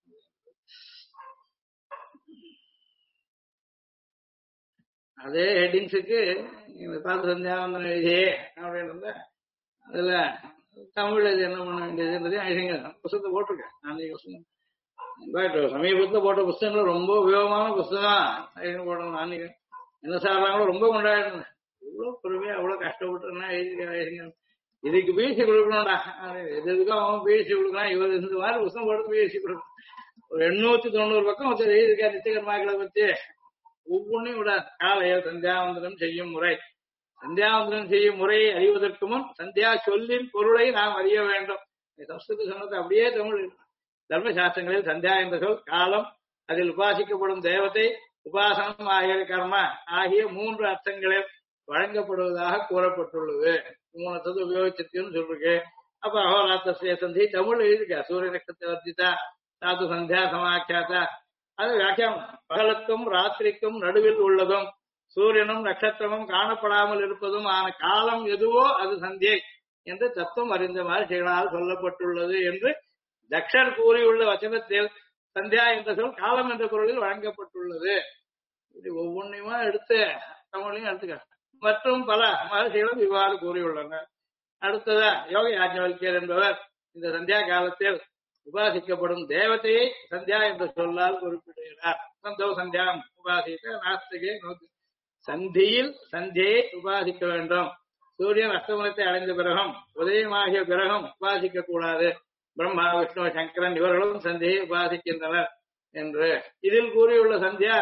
அதே ஹெட்டிங்ஸுக்கு பார்த்து சந்தியாவந்தனம் எழுதியே அப்படின்னு அதுல தமிழ் இது என்ன பண்ண வேண்டியதுன்றதையும் எழுதிங்க. புத்தகத்தை போட்டிருக்கேன் நான் சமீபத்தில் போட்ட புத்தகங்கள் ரொம்ப உபயோகமான புத்தகம் போடணும். நான் என்ன சார்பாங்களோ ரொம்ப கொண்டாடினேன். இவ்வளவு பொறுமையா அவ்வளவு கஷ்டப்பட்டு எழுதிங்க. இதுக்கு பிஎஸ்சி கொடுக்கணும்டா, எதுக்கும் அவன் பிஎஸ்சி கொடுக்கலாம், இவர் இந்த மாதிரி புத்தகம் போட்டு பிஎஸ்சி கொடுக்கணும். ஒரு 890 பக்கம் ஒருத்தர் எழுதியிருக்காரு நித்தியகர்மாக்களை பத்தி. ஒவ்வொன்றையும் விட காலையில் சந்தியாவந்தனம் செய்யும் முறை, சந்தியாவந்தனம் செய்யும் முறையை அறிவதற்கு முன் சந்தியா சொல்லின் பொருளை நாம் அறிய வேண்டும். சம்ஸ்கிருத சொன்னது அப்படியே தமிழ். தர்மசாஸ்திரங்களில் சந்தியா என்ற சொல் காலம், அதில் உபாசிக்கப்படும் தேவதை, உபாசனம் ஆகிய கர்மா ஆகிய 3 அர்த்தங்களில் வழங்கப்படுவதாக கூறப்பட்டுள்ளது. 3 அர்த்தத்தை உபயோகிச்சிருக்குன்னு சொல்லிருக்கு. அப்ப அகோராத்திர சந்தி தமிழ் எழுதிருக்கா, சூரிய நட்சத்திர வர்த்திதா தாத்து சந்தியா சமாக்கியாத்தா. அது வியாக்கியானம். பகலுக்கும் ராத்திரிக்கும் நடுவில் உள்ளதும் சூரியனும் நட்சத்திரமும் காணப்படாமல் இருப்பதும் ஆன காலம் எதுவோ அது சந்தியை என்று தத்துவம் அறிந்த மகர்ஷிகளால் சொல்லப்பட்டுள்ளது என்று தக்ஷர் கூறியுள்ள வச்சனத்தில் சந்தியா என்ற சொல் காலம் என்ற பொருளில் வழங்கப்பட்டுள்ளது. இது ஒவ்வொன்றையுமா எடுத்து தமிழையும் எடுத்துக்க. மற்றும் பல மகர்ஷிகளும் இவ்வாறு கூறியுள்ளனர். அடுத்ததா யோக யாஜ்ஞவல்கியர் என்பவர் இந்த சந்தியா காலத்தில் உபாசிக்கப்படும் தேவதையை சந்தியா என்ற சொல்லால் குறிப்பிடுகிறார். சந்தோ சந்தியாம் உபாசிக்க நாஸ்திகே நோக்கி. சந்தியில் சந்தியை உபாசிக்க வேண்டும். சூரியன் அஸ்தமனத்தை அடைந்த பிறகும் உதயமாகிய பிறகும் உபாசிக்க கூடாது. பிரம்மா விஷ்ணு சங்கரன் இவர்களும் சந்தியை உபாசிக்கின்றனர் என்று இதில் கூறியுள்ள சந்தியா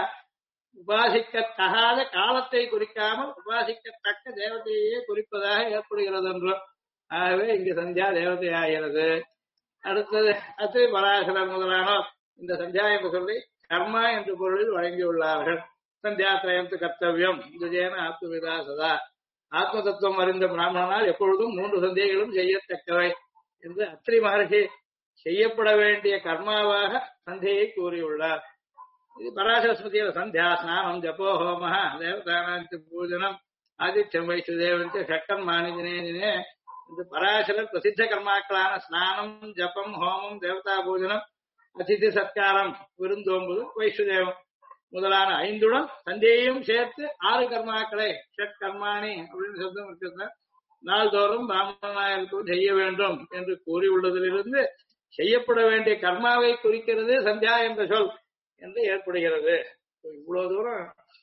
உபாசிக்கத்தகாத காலத்தை குறிக்காமல் உபாசிக்கத்தக்க தேவதையே குறிப்பதாக ஏற்படுகிறது என்றும். ஆகவே இங்கு சந்தியா தேவதை ஆகிறது. அடுத்தது அத்து பராசரர் முதலானோர் இந்த சந்தியா என்று சொல்லி கர்மா என்ற பொருளில் வழங்கியுள்ளார்கள். சந்தியா திரயத்து கர்த்தவியம் துஜேன ஆத்மவிதா சதா. ஆத்ம தத்துவம் அறிந்த பிராமணனால் எப்பொழுதும் 3 சந்தியைகளும் செய்யத்தக்கவை என்று அத்ரி மகர்ஷி செய்யப்பட வேண்டிய கர்மாவாக சந்தியை கூறியுள்ளார். இது பராசர ஸ்மிருதியில சந்தியா ஸ்நானம் ஜபோ ஹோம தேவதானாந்தி பூஜனம் ஆதித்யம் வைசுதேவன் சக்கன் மானிதினே. இந்த பராசரர் பிரசித்த கர்மாக்களான ஸ்நானம் ஜபம் ஹோமம் தேவதா பூஜனம் அதிதி சத்காரம் விருந்தோம்புது வைசுதேவம் முதலான 5 சந்தியையும் சேர்த்து 6 கர்மாக்களை ஷட் கர்மாணி அப்படின்னு சப்தம் இருக்கிறது நாள்தோறும் பிராமணனாயிருக்கும் செய்ய வேண்டும் என்று கூறியுள்ளதிலிருந்து செய்யப்பட வேண்டிய கர்மாவை குறிக்கிறது சந்தியா என்ற சொல் என்று ஏற்படுகிறது. இவ்வளவு தூரம்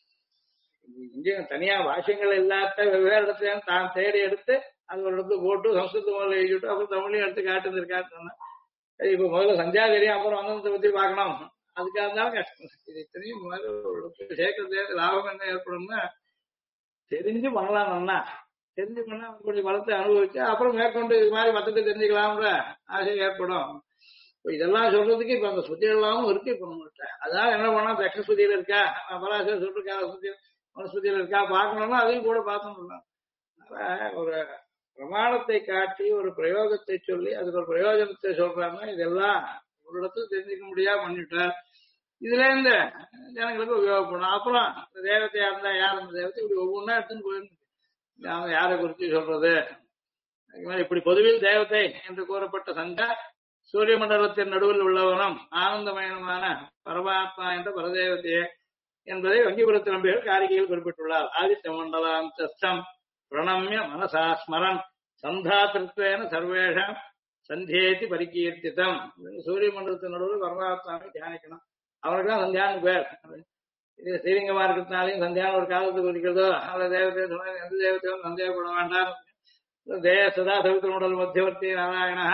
இங்கே தனியா வாசியங்கள் இல்லாத வெவ்வேறு இடத்துல தான் தேடி எடுத்து அது ஒரு இடத்துல போட்டு சம்ஸ்கிருத முதல்ல எழுதிட்டு அப்புறம் தமிழையும் எடுத்து காட்டுருக்காரு சொன்னேன். இப்ப முதல்ல சந்தியா தெரியும், அப்புறம் வந்தனத்தை பத்தி பார்க்கணும். அதுக்காக இருந்தாலும் கஷ்டம். இது இத்தனையும் முதல்ல சேர்க்கறது லாபம் என்ன ஏற்படும்னா தெரிஞ்சு பண்ணலாம்னா தெரிஞ்சு பண்ணா கொஞ்சம் பலத்தை அனுபவிச்சு அப்புறம் மேற்கொண்டு இது மாதிரி மத்தத்தை தெரிஞ்சுக்கலாம்ன்ற ஆசை ஏற்படும். இதெல்லாம் சொல்றதுக்கு இப்ப அந்த ஸ்ருதிகளாவும் இருக்கு இப்ப நம்மகிட்ட. அதான் என்ன பண்ணா தட்ச ஸ்ருதியில இருக்கா, பராசர சொல்லிருக்கா, மனுஸ்ருதியில இருக்கா பார்க்கணும்னா அதையும் கூட பார்த்தோம்னா ஒரு பிரமாணத்தை காட்டி ஒரு பிரயோகத்தை சொல்லி அதுக்கு ஒரு பிரயோஜனத்தை சொல்றாங்கன்னா இதெல்லாம் ஒரு இடத்துல தெரிஞ்சுக்க முடியாம பண்ணிட்டார். இதுல இருந்து ஜனங்களுக்கு உபயோகப்படும். அப்புறம் தேவதையா இருந்தா யார் அந்த தேவத்தை இப்படி ஒவ்வொன்றா எடுத்துன்னு போயிருந்து யாரை குறித்து சொல்றது. இப்படி பொதுவில் தேவதை என்று கூறப்பட்ட சந்தா சூரிய மண்டலத்தின் நடுவில் உள்ளவனும் ஆனந்தமயனுமான பரமாத்மா என்ற பரதேவதையே என்பதை வங்கிபுரத்து நம்பிகள் காரிகையில் குறிப்பிட்டுள்ளார். ஆதித்ய மண்டலம் பிரணம்ய மனசா ஸ்மரன் சந்தாத்திருத்வேன சர்வேஷாம் சந்தேதி பரிகீர்த்திதம். சூரிய மண்டலத்தின் நடுவில் பரமாத்மாவை தியானிக்கணும். அவனுக்குதான் சந்தியானு பேர். இது ஸ்ரீலிங்கமா இருக்கிறதுனாலையும் சந்தியான ஒரு காலத்தை குறிக்கிறதோ அந்த தேவத்தை எந்த தேவத்தையும் சந்தேகப்பட வேண்டாம். சதா சவித்திர உடல் மத்தியவர்த்தி நாராயணா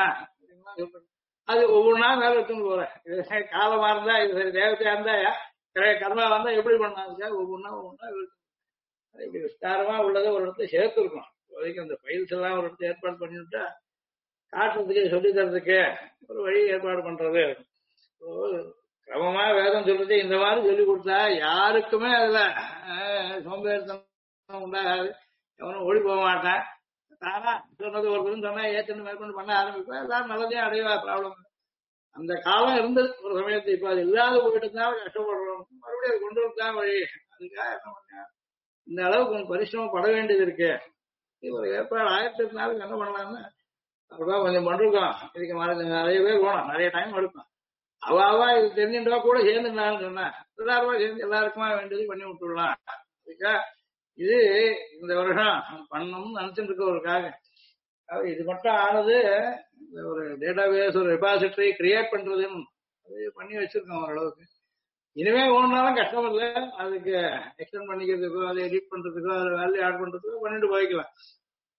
அது ஒவ்வொன்றா மேல எடுத்துன்னு போறேன். இது காலமா இருந்தா இது சரி, தேவத்தையா இருந்தா கர்மா வந்தா எப்படி பண்ணாங்க ஒவ்வொன்றா இப்படி விஸ்தாரமா உள்ளதை ஒரு இடத்துல சேர்த்துருக்கணும். இப்போதைக்கு அந்த பயில்ஸ் எல்லாம் ஒரு இடத்துல ஏற்பாடு பண்ணிவிட்டா காட்டுறதுக்கு சொல்லி தரதுக்கு ஒரு வழி ஏற்பாடு பண்றது. கிரமமா வேதம் சொல்றது இந்த மாதிரி சொல்லி கொடுத்தா யாருக்குமே அதுல சோம்பேறித்தனம் உண்டாகாது. எவனும் ஓடி போக மாட்டான். தானா சொன்னது ஒருத்தரும் சொன்னா ஏற்கனவே மேற்கொண்டு பண்ண ஆரம்பிப்பா எல்லாரும் நல்லதே அடைவா. ப்ராப்ளம் அந்த காலம் இருந்தது ஒரு சமயத்தை. இப்ப அது இல்லாத போயிட்டு தான் கஷ்டப்படுறோம். மறுபடியும் அது கொண்டு வரதான் வழி. அதுக்காக என்ன பண்ண இந்த அளவுக்கு கொஞ்சம் பரிசிரமம் பட வேண்டியது இருக்கு. ஒரு ஏற்பாடு ஆயிரத்தினாலும் என்ன பண்ணலாம்னு அப்படிதான் கொஞ்சம் பண்ணிருக்கோம். இதுக்கு நிறைய பேர் போனோம், நிறைய டைம் எடுக்கும். அவாவா இது தெரிஞ்சுட்டா கூட சேர்ந்துக்கலாம்னு சொன்னேன். எல்லாருமா சேர்ந்து எல்லாருக்குமா வேண்டியது பண்ணி விட்டுடலாம். அதுக்கா இது இந்த வருஷம் பண்ணணும்னு நினைச்சுட்டு இருக்க ஒரு காரியம். இது மட்டும் ஆனது ஒரு டேட்டாபேஸ் ஒரு ரெபாசிட்டரி கிரியேட் பண்றதுன்னு அது பண்ணி வச்சிருக்கோம் ஓரளவுக்கு. இனிமே ஒன்றாலும் கஷ்டம் இல்லை. அதுக்கு எக்ஸ்டெண்ட் பண்ணிக்கிறதுக்கோ அதை எடிட் பண்றதுக்கோ அதை வேல்யூ ஆட் பண்றதுக்கோ பண்ணிட்டு போய்க்கலாம்.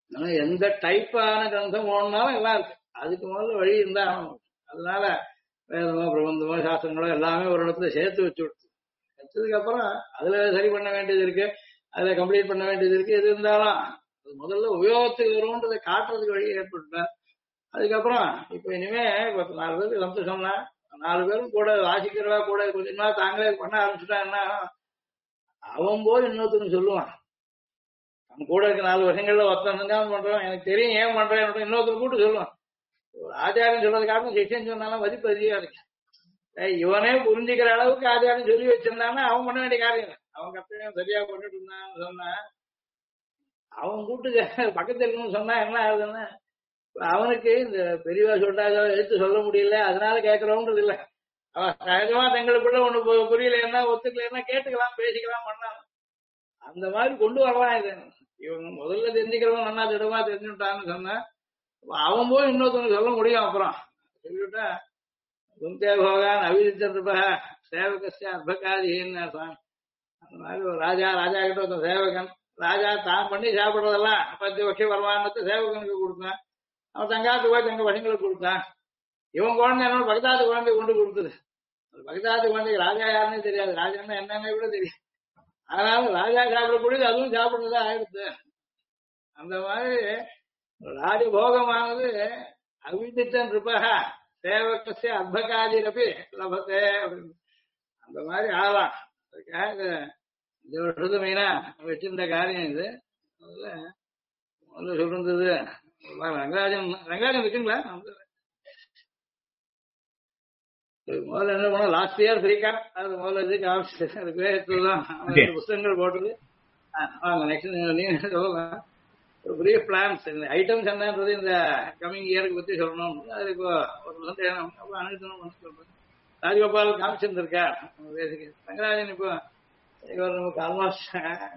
ஆனா எந்த டைப்பான கிரந்தம் போனாலும் எல்லாம் இருக்கு. அதுக்கு முதல்ல வழி இருந்தா ஆகணும். அதனால வேதமோ பிரபந்தமோ சாஸ்திரங்களோ எல்லாமே ஒரு இடத்துல சேர்த்து வச்சு விடுத்து வச்சதுக்கு அப்புறம் அதுல சரி பண்ண வேண்டியது இருக்கு, அதுல கம்ப்ளீட் பண்ண வேண்டியது இருக்கு. எது இருந்தாலும் அது முதல்ல உபயோகத்துக்கு வரும்ன்றதை காட்டுறதுக்கு வழி ஏற்பட்டுட்டேன். அதுக்கப்புறம் இப்ப இனிமே இப்ப 4 பேருக்கு சந்தோஷம்னா 4 பேரும் கூட வாசிக்கிறவா கூட கொஞ்சமா தாங்களே பண்ண ஆரம்பிச்சுட்டாங்கன்னா அவன் போய் இன்னொருத்தருக்கு சொல்லுவான். நம்ம கூட இருக்க 4 வருஷங்கள்ல ஒருத்தன் செஞ்சாலும் பண்றான், எனக்கு தெரியும் ஏன் பண்றேன், இன்னொருத்தர் கூட்டு சொல்லுவான். ஒரு ஆச்சாரம் சொல்றதுக்காக சிஷ்யன் சொன்னாலும் மதிப்பு அதிகம் இருக்கு. இவனே புரிஞ்சுக்கிற அளவுக்கு ஆச்சாரம் சொல்லி வச்சிருந்தான்னா அவன் பண்ண வேண்டிய காரியம் இல்லை. அவன் கர்த்தவியம் சரியா பண்ணிட்டு இருந்தான்னு சொன்னா அவன் கூட்டு பக்கத்துல இருக்கணும்னு சொன்னா என்ன ஆகுதுன்னா அவனுக்கு இந்த பெரியவா சொல்றாங்க எடுத்து சொல்ல முடியல அதனால கேட்கறோன்றது இல்லை. அவன் சகஜமா தங்களுக்குள்ள ஒண்ணு புரியலன்னா ஒத்துக்கலன்னா கேட்டுக்கலாம், பேசிக்கலாம், பண்ணலாம். அந்த மாதிரி கொண்டு வரலாம். இது இவங்க முதல்ல தெரிஞ்சுக்கிறவன் நல்லா திடமா தெரிஞ்சுட்டான்னு சொன்னா அவன் போய் இன்னொருத்தவங்க சொல்ல முடியும். அப்புறம் சொல்லிவிட்டா குந்தே போகான் அவிதித்திருப்ப சேவகசிய அர்ப்பகாதின்னு சுவாமி. அந்த மாதிரி ஒரு ராஜா கிட்ட ஒருத்தன் சேவகன், ராஜா தான் பண்ணி சாப்பிடுறதெல்லாம் 10 வருஷம் வருமானத்தை சேவகனுக்கு கொடுத்தான். அவன் தங்காத்து போய் தங்க பசங்களுக்கு கொடுத்தான். இவன் குழந்தை என்னோட பகதாத்து குழந்தை கொண்டு கொடுத்தது. பகதாத்து குழந்தைக்கு ராஜா யாருன்னு தெரியாது, ராஜான்னா என்னன்னு கூட தெரியும். அதனால ராஜா சாப்பிடக்கூடியது அதுவும் சாப்பிடுறதா ஆயிடுச்சு. அந்த மாதிரி ராஜபோகமானது அவிதித்தன் இருப்பா சேவகசிய அர்ப்பகாதிரப்பி லபத்தே அப்படின்னு அந்த மாதிரி ஆகலாம். அதுக்காக இந்த வருஷத்து மெயினா வச்சிருந்த காரியம் இது. அதுல முதல்ல சொல்றது ரங்கராஜன் இருக்குங்களா? முதல்ல என்ன பண்ண லாஸ்ட் இயர் ஃப்ரீக்கான் அது முதல்ல இதுக்கு ஆரம்பிச்சு அதுக்கு புத்தகங்கள் போட்டது. நெக்ஸ்ட் நீங்க சொல்லலாம் ஒரு பெரிய பிளான்ஸ் ஐட்டம்ஸ் என்னன்றது இந்த கம்மிங் இயருக்கு பத்தி சொல்லணும். அது இப்போ ஒரு சந்தேகம் அப்புறம் அனுத்தணும் பண்ண சொல்றேன். ராஜகோபால் காமிச்சிருந்திருக்கார் ரங்கராஜன். இப்போ இவர் நமக்கு ஆல்மோஸ்ட்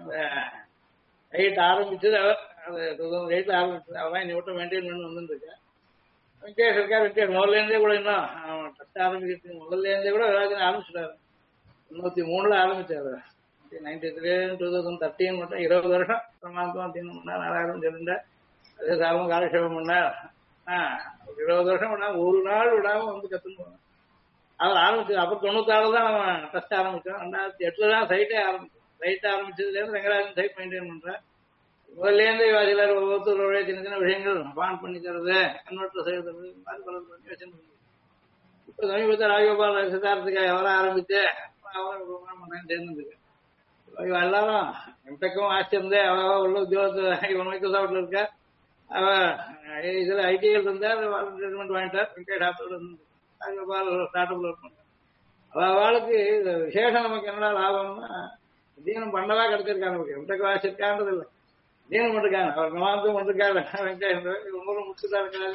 ரைட் ஆரம்பிச்சது அவர் அது 2008 ஆரம்பிச்சது. அவதான் இன்னை விட்டு மெயின்டைன் பண்ணி வந்துருக்கேன். வெங்கடேஷ் இருக்கா, வெங்கடேஷ் முதல்ல இருந்தே கூட இன்னும் டஸ்ட் ஆரம்பிக்கிறதுக்கு முதல்ல இருந்தே கூட ராஜன் ஆரம்பிச்சிட்டாரு. 93 ஆரம்பிச்சாரு. 93 2013 மட்டும் 20 வருஷம் பிரமாந்தம் தின்னு பண்ணார். 4000 சொல்லிருந்த அதே சாபம் காலக்ஷேபம் பண்ணார். 20 வருஷம் பண்ணா ஒரு நாள் விடாம வந்து கத்துன்னு போனோம். அவர் ஆரம்பிச்சது அப்புறம் 96 தான் நம்ம டஸ்ட் ஆரம்பிச்சோம். 2008 தான் சைட்டே ஆரம்பிச்சோம். சைட் ஆரம்பிச்சதுல இருந்து ரங்கராஜன் சைட் மெயின்டைன் பண்றேன். முதல்ல இருந்து சிலர் ஒவ்வொருத்தருடைய சின்ன சின்ன விஷயங்கள் பான் பண்ணி தருது, கன்வெர்ட்டர் செய்யறது, இந்த மாதிரி பல பண்ணி வச்சிருந்தது. இப்ப சமீபத்தில் ராஜகோபால் சித்தார்த்துக்காக எவரும் ஆரம்பிச்சு அவரும் ப்ரோக்ராம் பண்ணேன்னு சேர்ந்துருக்கு. எல்லாரும் எம்டெக்கும் ஆச்சிருந்தே அவ உள்ள உத்தியோகத்தை இவன் மைக்ரோசாப்ட்ல இருக்க அவ இதுல ஐடிஎல் இருந்தார், ட்ரீட்மெண்ட் வாங்கிட்டார். வெங்கடேஷ் ஆப்டோட இருந்து ராஜகோபால் ஸ்டார்ட் அப்ல இருப்பாங்க. அவளுக்கு விசேஷம் நமக்கு என்னடா லாபம்னா அத்தியனம் பண்ணவா கிடைச்சிருக்காங்க. நமக்கு எம்டெக் வாசிருக்கான்றது இல்லை, அத்தியனம் பண்ணிருக்காங்க. அவர் நவாந்தும் பண்ணிருக்காரு. வெங்கடேஷ் ஒவ்வொரு முடிச்சுதான் இருக்காரு.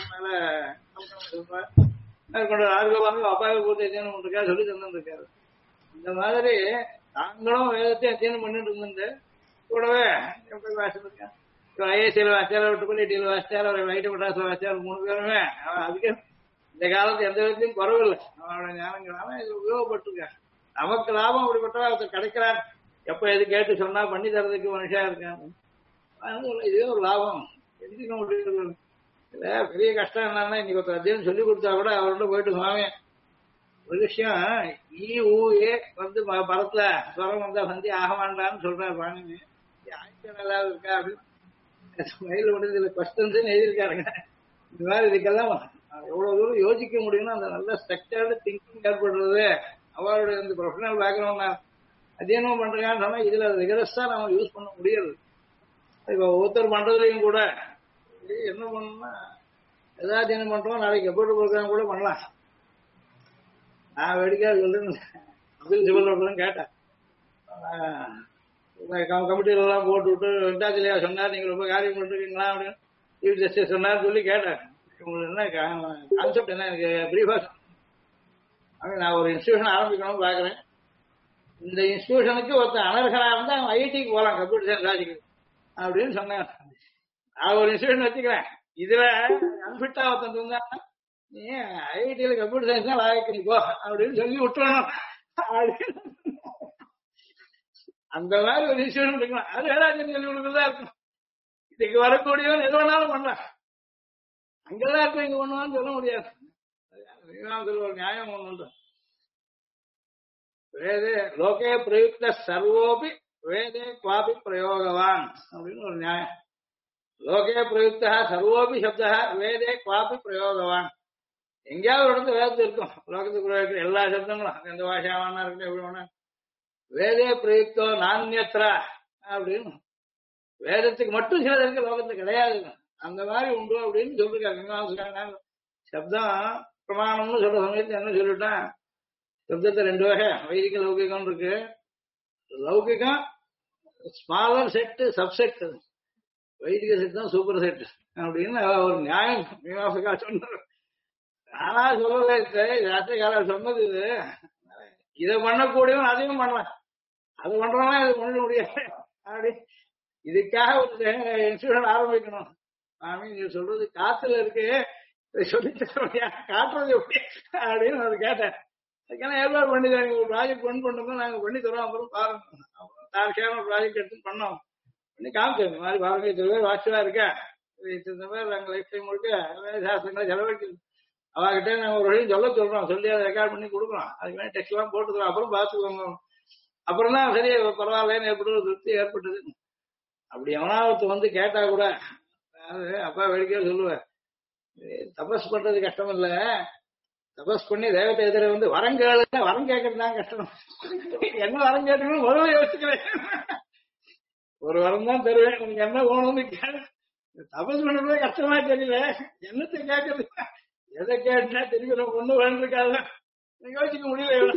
மேல ராஜகோபாலுக்கு அப்பாவை போட்டு அத்தியனம் பண்ணிருக்காரு, சொல்லி தந்துருக்காரு. இந்த மாதிரி நாங்களும் வேதத்தை அத்தியனம் பண்ணிட்டு இருந்துட்டு கூடவே எம்டெக் வாசிருக்கேன். ஐஏசியில் வாசிச்சார், விட்டுப்பள்ளிட்டியில் வாசிச்சார், அவர் வைட்ட பட்டாசில் வாசிச்சார். 3 பேருமே அதுக்கு இந்த காலத்து எந்த விதத்திலையும் குறவில்லை. அவனோட ஞானங்களால இது உபயோகப்பட்டிருக்காங்க. நமக்கு லாபம் அப்படிப்பட்டவா ஒருத்தர் கிடைக்கிறான். எப்ப எது கேட்டு சொன்னா பண்ணி தரதுக்கு மனுஷா இருக்காங்க. இதுவே ஒரு லாபம் தெரிஞ்சுக்க முடியும். இல்ல பெரிய கஷ்டம் என்னன்னா இன்னைக்கு ஒருத்தர் அத்தியம் சொல்லி கொடுத்தா கூட அவர்கிட்ட போயிட்டு சுவாமி ஒரு விஷயம் ஏ வந்து பரத்துல ஸ்வரம் வந்தா சந்தி ஆக வேண்டாம்னு சொல்றாரு பாணினி. ஆய்ச்சி நல்லா இருக்கா அப்படின்னு மயில முடிஞ்சதுல கொஸ்டன்ஸ் எழுதியிருக்காருங்க. இந்த மாதிரி இதுக்கெல்லாம் எவ்வளவு தூரம் யோசிக்க முடியும்னா அந்த நல்ல ஸ்ட்ரக்சர்டு திங்கிங் ஏற்படுறது அவருடைய இந்த ப்ரொஃபஷனல் பேக்ரவுண்ட் அத்தியனம் பண்றான்னு சொன்னா இதுல ரிகரஸா நம்ம யூஸ் பண்ண முடியாது. இப்ப ஒருத்தர் பண்றதுலயும் கூட என்ன பண்ணணும்னா எதாவது அத்தியனம் பண்றோம் நாளைக்கு கம்ப்யூட்டர் ப்ரோக்ராம் கூட பண்ணலாம். நான் வேடிக்கை சொல்றேன் அப்துல் சிவல் கேட்டேன். கமிட்டியில எல்லாம் போட்டு விட்டு வெண்டாச்சிலியா சொன்னார் நீங்க ரொம்ப காரியம் பண்ணிருக்கீங்களா அப்படின்னு சீஃப் ஜஸ்டிஸ் சொன்னார் சொல்லி கேட்டேன். உங்களுக்கு என்ன கான்செப்ட் என்ன எனக்கு பிரீஃபா நான் ஒரு இன்ஸ்டிடியூஷன் ஆரம்பிக்கணும்னு பாக்குறேன். இந்த இன்ஸ்டிடியூஷனுக்கு ஒருத்தர் அனர்ஹரா இருந்தா அவன் ஐஐடிக்கு போகலாம் கம்ப்யூட்டர் சயின்ஸ் ராஜிக்கு அப்படின்னு சொன்னேன். நான் ஒரு இன்ஸ்டிடியூஷன் வச்சுக்கிறேன். இதுல அன்பிட்டா ஒருத்தன் இருந்தா நீ ஐஐடியில கம்ப்யூட்டர் சயின்ஸ் தான் லாயக்கு நீ போ அப்படின்னு சொல்லி விட்டுறணும். அந்த மாதிரி ஒரு இன்ஸ்டிடியூஷன் இருக்கலாம். அது வேளாண் சொல்லி கொடுக்குறதா இருக்கும். இதுக்கு வரக்கூடியவன் எது வேணாலும் பண்ணலாம். அங்கதான் இருக்க இங்க பண்ணுவான்னு சொல்ல முடியாது. மீமாம்சையில் ஒரு நியாயம் ஒண்ணு உண்டு. வேதே லோகே பிரயுக்த சர்வோபி வேதே குவாபி பிரயோகவான் அப்படின்னு ஒரு நியாயம். லோகே பிரயுக்தா சர்வோபி சப்தா வேதே குவாபி பிரயோகவான். எங்கேயாவது ஒரு இடத்துல வேதத்து இருக்கும். லோகத்துக்கு பிரயோகிக்கிற எல்லா சப்தங்களும் எந்த பாஷாவானா இருக்கட்டும் எப்படி வேணா வேதே பிரயுக்தோ நான்யத்ரா அப்படின்னு வேதத்துக்கு மட்டும் சிலது இருக்கு, லோகத்துக்கு கிடையாது. அந்த மாதிரி உண்டு அப்படின்னு சொல்லிருக்காங்க. சப்தம் பிரமாணம்னு சொல்ற சமயத்துல என்ன சொல்லிட்டான், சப்தத்தை ரெண்டு வகை வைதிக லௌகிகம் இருக்கு. லௌகிகம் ஸ்மாலர் செட் சப்செட், வைதிக செட் தான் சூப்பர் செட் அப்படின்னு ஒரு நியாயம் மீமாசகா சொன்னார். ஆனா சொல்லவே யாத்திரைக்கார சொன்னது இது. இதை பண்ணக்கூடியவன் அதையும் பண்ணலாம், அது பண்றவனா இது பண்ண முடியாது. அப்படி இதுக்காக ஒரு இன்ஸ்டியூஷன் ஆரம்பிக்கணும். சாமி நீ சொல்றது காத்துல இருக்கு, சொல்லிட்டு காட்டுறது எப்படி அப்படின்னு அவர் கேட்டேன். அதுக்கான ஏற்பாடு பண்ணி ஒரு ப்ராஜெக்ட் பண்ணும்போது நாங்க பண்ணி தரோம், அப்புறம் பாருங்க. அப்புறம் தார்ஷியான ஒரு ப்ராஜெக்ட் எடுத்து பண்ணோம், பண்ணி காமிச்சோம். இந்த மாதிரி பாருங்க இது பேர் வாட்சியா இருக்கா, இந்த மாதிரி நாங்கள் லைஃப் டைம் முழுக்க சாஸ்திரங்களை செலவழிக்கிறது. அவகிட்ட நாங்கள் ஒரு வழியும் சொல்றோம், சொல்லி அதை ரெக்கார்ட் பண்ணி கொடுக்குறோம். அதுக்கு வேணும் டெக்ஸ்ட் எல்லாம் போட்டுக்கிறோம், அப்புறம் பார்த்துக்கோங்க. அப்புறம் தான் சரி பரவாயில்லன்னு எப்படி ஒரு திருப்தி ஏற்பட்டது. அப்படி எவனாவது வந்து கேட்டா கூட அப்பா வேடிக்கையா சொல்லுவேன், தபஸ் பண்றது கஷ்டம் இல்ல, தபஸ் பண்ணி தேவத்தை எதிர வந்து வரம் கேளுங்க, வரம் கேட்கறது தான் கஷ்டம். என்ன வரம் கேட்டுக்கணும் முதல்ல யோசிக்கிறேன். ஒரு வரம் தான் தருவேன், உனக்கு என்ன வேணும்னு கேளு. தபஸ் பண்றதே கஷ்டமா தெரியல, என்னத்தை கேட்கறது, எதை கேட்டா தெரியும் நம்ம ஒண்ணு வேண்டிருக்காது, யோசிக்க முடியல.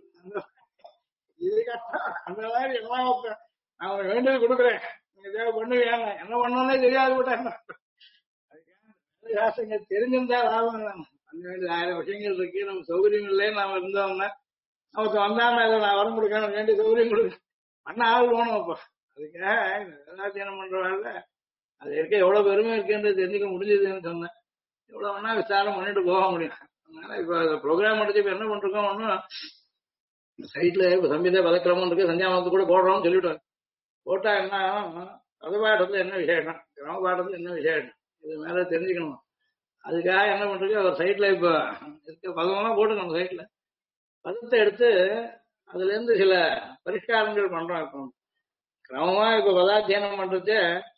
இது கஷ்டம். அந்த மாதிரி எல்லாம் நான் உனக்கு வேண்டியது கொடுக்குறேன், நீங்க தேவை பண்ணுவீங்க, என்ன பண்ணோன்னே தெரியாது விட்டாங்க. சாஸ்திரங்கள் தெரிஞ்சிருந்தா லாபம். பண்ண வேண்டிய 1000 விஷயங்கள் இருக்கு, நம்ம சௌகரியம் இல்லைன்னு நாம இருந்தோம்னா அவருக்கு வந்தாம அதை நான் வரம் கொடுக்கணும், வேண்டிய சௌகரியம் கொடுக்க பண்ண ஆள் வேணும். அப்போ அதுக்காக வேதாத்தியனம் பண்றவாள் அது இருக்க எவ்வளவு பெருமை இருக்குன்றது தெரிஞ்சுக்க முடிஞ்சதுன்னு சொன்னேன். எவ்வளவு வேணா விசாரம் பண்ணிட்டு போக முடியும். அதனால இப்ப ப்ரோக்ராம் முடிச்சு இப்ப என்ன பண்றோம், ஒன்னும் சைட்ல இப்ப சம்பீத பதக்கிரமம் இருக்கு, சந்தியாமத்து கூட போடுறோம்னு சொல்லிவிட்டாங்க. போட்டா என்ன பதபாட்டத்துல என்ன விசேஷம், கிரம பாட்டத்துல என்ன விசேஷம், இது மேல தெரிஞ்சுக்கணும். அதுக்காக என்ன பண்றது, ஒரு சைட்ல இப்ப இருக்க பதமெல்லாம் போட்டுக்கணும். சைட்ல பதத்தை எடுத்து அதுல இருந்து சில பரிஷ்காரங்கள் பண்றோம். இப்போ கிரமமா இப்ப பதாத்தியானம் பண்றது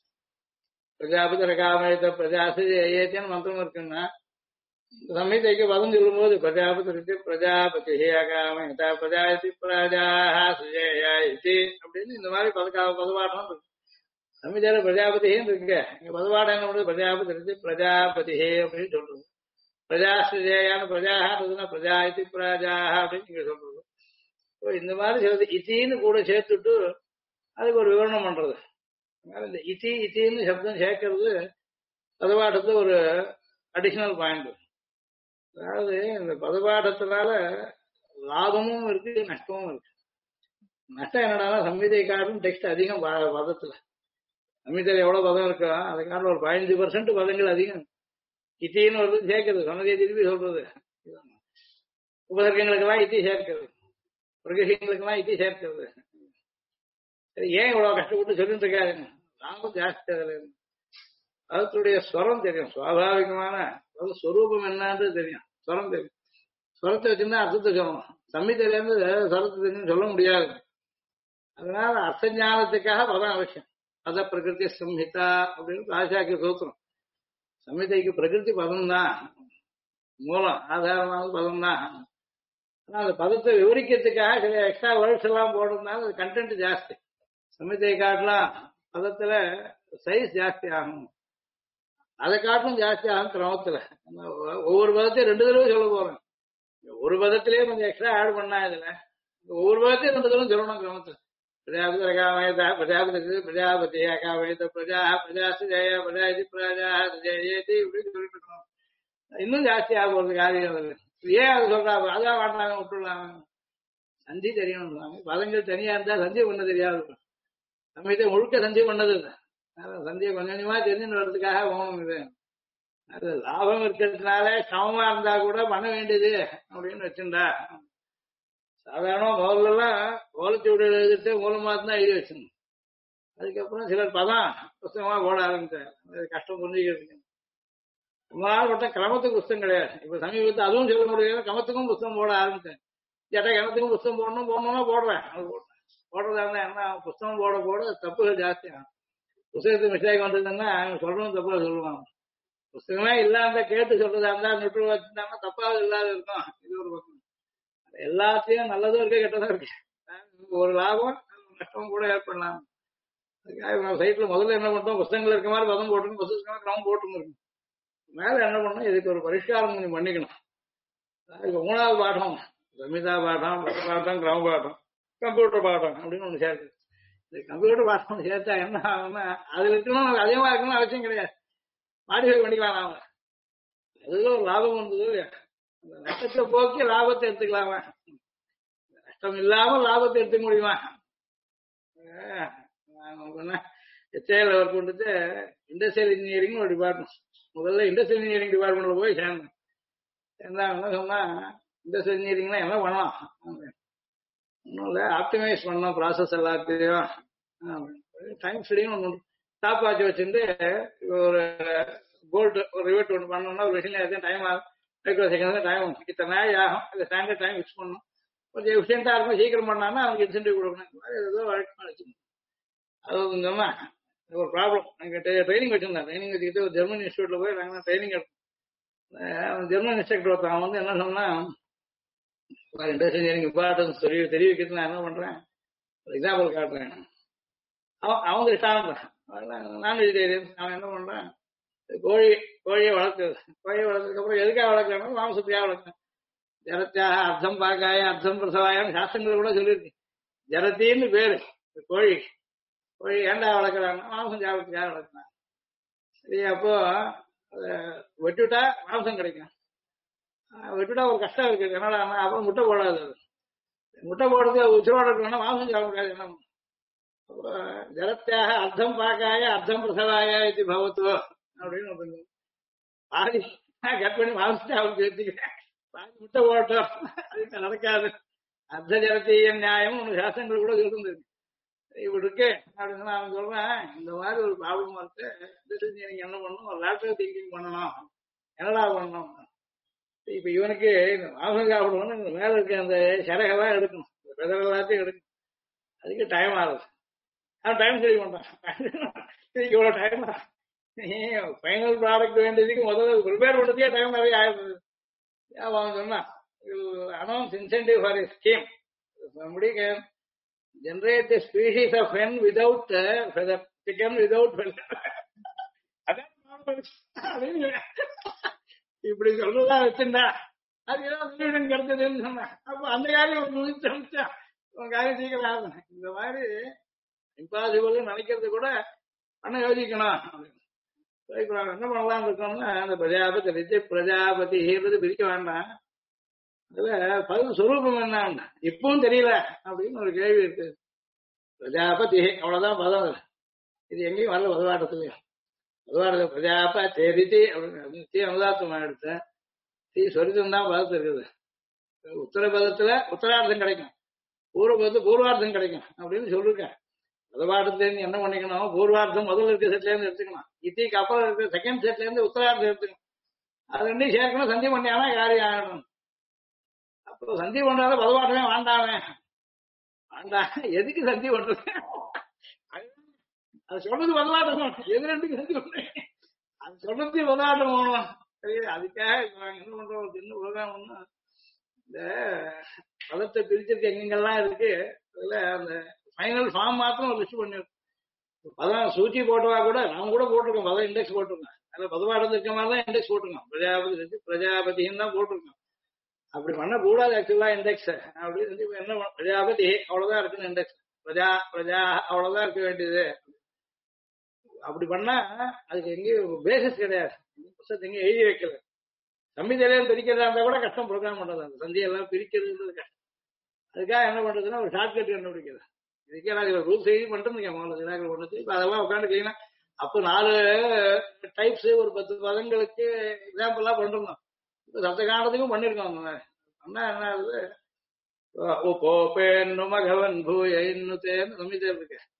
பிரஜாபதி ரகாமயத்த பிரஜாசி ஏத்தியன்னு மந்திரம் இருக்குன்னா, சம்ஹிதைக்கு பதம் சொல்லும் போது பிரஜாபதி பிரஜாபதி அகாமயத பிரஜாதி பிரஜாஹ சுஜேயா இதி அப்படின்னு இந்த மாதிரி பதபாட்டம் இருக்கு. சம்ஹிதையில பிரஜாபதின்னு இருக்கு, இங்க பதபாட்டம் என்ன பண்ணுறது, பிரஜாபதி பிரஜாபதி அப்படின்னு சொல்றது. பிரஜாஸ்ரேயான பிரஜாஹா பிரஜா இதி பிரஜாஹ அப்படின்னு நீங்க சொல்றது. இந்த மாதிரி சிலது இத்தின்னு கூட சேர்த்துட்டு அதுக்கு ஒரு விவரணம் பண்றது. இந்த இத்தி இத்தின்னு சப்தம் சேர்க்கறது பதபாட்டத்துல ஒரு அடிஷனல் பாயிண்ட். அதாவது இந்த பதபாட்டத்தினால லாபமும் இருக்கு நஷ்டமும் இருக்கு. நஷ்டம் என்னடா, சம்ஹிதை காட்டும் டெக்ஸ்ட் அதிகம் பதத்துல. சம்ஹிதையில எவ்வளவு பதம் இருக்கோ அதுக்கான ஒரு 15% பதங்கள் அதிகம். இத்தின்னு வருது சேர்க்கிறது, சொன்னதே திருப்பி சொல்றது. உபசர்க்கங்களுக்கெல்லாம் இத்தி சேர்க்கிறது, பிரகசியங்களுக்கெல்லாம் இத்தி சேர்க்கிறது. சரி, ஏன் இவ்வளவு கஷ்டப்பட்டு சொல்லிட்டு இருக்காருங்க, லாபம் ஜாஸ்தி. அதுல அதனுடைய ஸ்வரம் தெரியும், சுவாபாவிகமான ஸ்வரூபம் என்னன்னு தெரியும், ஸ்வரம் தெரியும். ஸ்வரத்தை வச்சுருந்தா அர்த்தத்தை சொல்லணும். சம்ஹிதையில இருந்து ஸ்வரத்தை தெரியும் சொல்ல முடியாது. அதனால அர்த்த ஞானத்துக்காக பதம் அவசியம். பத பிரகிருதி சம்ஹிதா அப்படின்னு ராஜாக்கு சூத்திரம். சம்ஹிதைக்கு பிரகிருதி பதம் தான் மூலம், ஆதாரமான பதம் தான். ஆனா அந்த பதத்தை விவரிக்கிறதுக்காக சில எக்ஸ்ட்ரா வேர்ட்ஸ் எல்லாம் போடுறதுனால அது கண்டென்ட் ஜாஸ்தி. சம்ஹிதை காட்டலாம் பதத்துல சைஸ் ஜாஸ்தி ஆகும், அதை காட்டிலும் ஜாஸ்தி ஆகும் கிரமத்துல. ஒவ்வொரு பதத்தையும் 2 தடவை சொல்ல போறேன். ஒரு பதத்திலேயே கொஞ்சம் எக்ஸ்ட்ரா ஆட் பண்ணா இதுல ஒவ்வொரு பதத்தையும் 2 தடவை சொல்லணும் கிரமத்துல. பிரஜாபதி ரகாமயத பிரஜாபதி பிரஜாபதி அகாமயத பிரஜா பிரஜாசி ஜெய பிரஜாதி பிரஜா ஜெயதி இப்படின்னு சொல்லிட்டு இருக்கணும். இன்னும் ஜாஸ்தி ஆக போறது காரியம். ஏன் அது சொல்றாங்க, அதான் வாட்டாங்க விட்டுடலாம். சந்தி தெரியணும், பதங்கள் தனியா இருந்தா சந்தி பண்ண தெரியாது. சமயத்தை முழுக்க சந்தி பண்ணது இல்லை, சந்தியை கொஞ்சம் கொஞ்சமா தெரிஞ்சுன்னு வர்றதுக்காக போகணும். இது அது லாபம் இருக்கிறதுனால சமமா இருந்தா கூட பண்ண வேண்டியது அப்படின்னு வச்சுட்டா. சாதாரண முதல்லாம் ஓலச்சுவடி எழுதிட்டு மூலமா தான் எழுதி வச்சிருந்தோம். அதுக்கப்புறம் சிலர் பதம் புஸ்தகமா போட ஆரம்பிச்சாங்க. அது கஷ்டம் புரிஞ்சுக்கிறதுக்கு. ரொம்ப நாள் பட்ட கிரமத்துக்கு புஸ்தகம் கிடையாது. இப்ப சமீபத்தில் அதுவும் சொல்ல முடியாது, கிரமத்துக்கும் புஸ்தகம் போட ஆரம்பிச்சேன். கேட்டா கிணத்துக்கும் புஸ்தகம் போடணும்னா போடுறேன். போடுறதா இருந்தா என்ன, புஸ்தகம் போட போட தப்புகள் ஜாஸ்தி ஆகும். புஸ்தகத்துக்கு மிஸ்டேக் வந்ததுன்னா அவங்க சொல்றதும் தப்பா சொல்லுவாங்க. புஸ்தகமே இல்லாம கேட்டு சொல்றதா இருந்தா நுற்று வச்சிருந்தாங்கன்னா தப்பாக இல்லாத இருக்கும். இது ஒரு பக்கம். எல்லாத்தையும் நல்லதும் இருக்கு கெட்டதும் இருக்கு. ஒரு லாபம் நஷ்டம் கூட ஏற்படலாம். அதுக்காக சைட்ல முதல்ல என்ன பண்றோம், புஸ்தகங்கள் இருக்க மாதிரி பதம் போட்டுருங்க, புஸ்தகம் கிரமம் போட்டுங்க. மேல என்ன பண்ணணும், இதுக்கு ஒரு பரிஷ்காரம் கொஞ்சம் பண்ணிக்கணும். அதுக்கு 3வது பாடம் சம்ஹிதா பாடம், பத பாடம், கிரம பாடம், கம்ப்யூட்டர் பாடம் அப்படின்னு ஒண்ணு சேர்த்து. இந்த கம்ப்யூட்டர் பாடம் சேர்த்தா என்ன ஆகும்னா, அதுல இருக்கணும் அதிகமா இருக்கணும் அவசியம் கிடையாது. மாடிஃபை பண்ணிக்கலாம் நாம. அதுல ஒரு லாபம் வந்தது இல்லையா, அந்த நஷ்டத்தை போக்கி லாபத்தை எடுத்துக்கலாமா? நஷ்டம் இல்லாம லாபத்தை எடுத்துக்க முடியுமா? எச்ஏல ஒர்க் பண்ணிட்டு இண்டஸ்ட்ரியல் இன்ஜினியரிங் ஒரு டிபார்ட்மெண்ட். முதல்ல இண்டஸ்ட்ரியல் இன்ஜினியரிங் டிபார்ட்மெண்ட்ல போய் சேர்ந்தேன். என்ன சொன்னா, இண்டஸ்ட்ரியல் இன்ஜினியரிங்னா என்ன பண்ணலாம், ஒன்றும் இல்லை, ஆப்டிமைஸ் பண்ணணும் ப்ராசஸ் எல்லாத்தையும். டைம் ஸ்டடின்னு ஒன்று ஸ்டாப் வாட்ச் வச்சுட்டு ஒரு போல்ட் ஒரு ரிவெட் ஒன்று பண்ணோம்னா ஒரு விஷயம் டைம் ஆகும், மைக்ரோ செகண்ட் டைம் ஆகும், இத்தனை நாள் ஆகும். இந்த ஸ்டாண்டர்ட் டைம் ஃபிக்ஸ் பண்ணணும். கொஞ்சம் எஃபிஷியண்டா இருக்கும், சீக்கிரம் பண்ணாங்கன்னா அவனுக்கு இன்சென்டிவ் கொடுக்கணும். ஏதோ வழக்கமாக வச்சுக்கணும். அது சொன்னா ஒரு ப்ராப்ளம். அங்கே ட்ரைனிங் வச்சிருந்தேன். ட்ரைனிங் வச்சுக்கிட்டு ஒரு ஜெர்மன் இன்ஸ்டியூட்ல போய் நாங்கள் ட்ரைனிங் எடுத்தோம். ஜெர்மன் இன்ஸ்ட்ரக்டர் ஒருத்தன் வந்து என்ன சொன்னா, இண்டஸ்ட்ரியல் இம்பார்ட்டன்ஸ் தெரிய வைக்கிறது நான் என்ன பண்றேன், ஒரு எக்ஸாம்பிள் காட்டுறேன். அவங்க இஷ்டம், நான் வெஜிடேரியன். அவன் என்ன பண்றான், கோழியை வளர்க்குறது. கோழியை வளர்த்ததுக்கு அப்புறம் எதுக்காக வளர்க்குறாங்க, மாம்சத்துக்காக வளர்க்குறேன். ஜரத்தியாக அர்த்தம் பாக்காய அர்த்தம் பிரசவாயம் சாஸ்திரங்கள் கூட சொல்லியிருக்கு. ஜரத்தின்னு பேரு கோழி. கோழி ஏண்டா வளர்க்குறாங்க, மாம்சம் சாப்பிட்றதுக்காக வளர்க்குறாங்க. சரி, அப்போ வெட்டுவிட்டா மாம்சம் கிடைக்கும், வெட்டுவிட்டா ஒரு கஷ்டம் இருக்கு. என்னடா, அப்புறம் முட்டை போடாது. முட்டை போடுறது உச்சிரோட இருக்கணும்னா மாம்சம் சாப்பிட முடியாது. என்ன ஜரத்தியாக அர்த்தம் பாக்காய அர்த்தம் பிரசவாய இது பவத்துவோ அப்படின்னு பாதி கட் பண்ணி மாம்சத்தை அவருக்கு சேர்த்துக்கிறேன், பாதி முட்டை போட்டோம். அதுக்கு நடக்காது. அர்த்த ஜரத்திய நியாயம் உனக்கு சாஸ்திரங்கள் கூட சொல்லிருந்து இப்படி இருக்கு அப்படின்னு அவன் சொல்றேன். இந்த மாதிரி ஒரு ப்ராப்ளமா இருக்கு, நீங்க என்ன பண்ணணும், ஒரு லேட்டரல் திங்கிங் பண்ணணும். என்னடா பண்ணணும், இப்ப இவனுக்கு மாம்சம் சாப்பிடுவோம்னு இந்த மேல இருக்க அந்த சிறகெல்லாம் எடுக்கணும், வெதர் எல்லாத்தையும் எடுக்கணும். அதுக்கு டைம் ஆகுது. அவன் டைம் சரி பண்றான். இவ்வளவு டைம் ஃபைனல் ப்ராடக்ட் வேண்டியதுக்கு முதல்ல ப்ரிப்பேர் பண்றதுக்கே டைம் நிறைய ஆயிடுது. அவன் சொன்னான், announce incentive for a scheme. Somebody can generate a species of hen without feather, chicken without feather. இப்படி சொல்றதா வச்சிருந்தா அது ஏதாவது கிடைச்சதுன்னு சொன்னேன். அப்ப அந்த காரியம் உன் காரியம் சீக்கிரம் ஆகணும். இந்த மாதிரி இம்பாசிபிள் நினைக்கிறது கூட பண்ண யோசிக்கணும். என்ன பண்ணலாம் இருக்கோம்னா, அந்த பிரஜாபதி பிரஜாபதின்றது பிரிக்க வேண்டாம். அதுல பதில் சுரூபம் என்ன இப்பவும் தெரியல அப்படின்னு ஒரு கேள்வி இருக்கு. பிரஜாபதி அவ்வளவுதான் பதம். இது எங்கேயும் வரல பதவாட்டத்துலயும். பதவாட்டத்துல பிரஜாபதி அப்படின்னு அனுதாத்தம் எடுத்தேன். சொரிதம் தான் பதத்து இருக்குது. உத்தர பதத்துல உத்தரார்த்தம் கிடைக்கும், பூர்வ பதத்து பூர்வார்த்தம் கிடைக்கும் அப்படின்னு சொல்லிருக்கேன். பதவாட்டத்துல இருந்து என்ன பண்ணிக்கணும், பூர்வார்த்தம் முதல்ல இருக்க செட்ல இருந்து எடுத்துக்கணும், இத்திக்கு அப்புறம் இருக்க செகண்ட் செட்ல இருந்து உத்தரார்த்தம் எடுத்துக்கணும். அது ரெண்டையும் சேர்க்கணும், சந்தி பண்ணியானா காரியம் ஆகணும். அப்புறம் சந்தி பண்றாத பதவாட்டமே வேண்டாமே, வேண்டாம். எதுக்கு சந்தி பண்றது, அது சொல்றது பதவாட்டம். எது ரெண்டுக்கு சந்தி பண்றேன், அது சொல்றது பதவாட்டம் போகணும். சரி, அதுக்காக என்ன பண்றோம், ஒரு சின்ன ப்ரோக்ராம் ஒண்ணு, இந்த பதத்தை பிரிச்சிருக்கு எங்கெங்கெல்லாம் இருக்கு. அதுல அந்த ஃபைனல் ஃபார்ம் மாத்திரம் ஒரு லிஸ்ட் பண்ணிருக்கோம். பதம் சூச்சி போட்டவா கூட நாம கூட போட்டிருக்கோம், பதம் இண்டெக்ஸ் போட்டிருக்கோம். அதுல பதவாட்டம் இருக்க மாதிரி தான் இண்டெக்ஸ் போட்டிருக்கோம். பிரஜாபதி பிரஜாபதின்னு தான் போட்டிருக்கோம். அப்படி பண்ணக்கூடாது ஆக்சுவலா இண்டெக்ஸ். அப்படி என்ன பிரஜாபதி அவ்வளவுதான் இருக்குன்னு இண்டெக்ஸ், பிரஜா பிரஜா அவ்வளவுதான் இருக்க வேண்டியது. அப்படி பண்ணா அதுக்கு எங்கேயும் பேசிஸ் கிடையாது, புத்தகத்தை எங்கேயும் எழுதி வைக்கல. சம்மிதியிலேயும் பிரிக்கிறதா இருந்தா கூட கஷ்டம் ப்ரோக்ராம் பண்றது. அந்த சந்தியெல்லாம் பிரிக்கிறது கஷ்டம். அதுக்காக என்ன பண்றதுன்னா ஒரு ஷார்ட்கட் கண்டுபிடிக்கிறது. இதுக்கே நான் ரூல்ஸ் எழுதி பண்ணிட்டு முதல்ல ஒன்று. இப்ப அதெல்லாம் உட்காந்து கேட்டீங்கன்னா அப்போ 4 டைப்ஸ் ஒரு 10 பதங்களுக்கு எக்ஸாம்பிள்லாம் பண்ணிருந்தோம். இப்ப சப்த காலத்துக்கும் பண்ணிருக்கோம். அண்ணா என்ன ஆகுது, போப்பேன்னு மகவன் பூ இன்னும் சம்மிதே இருக்கு.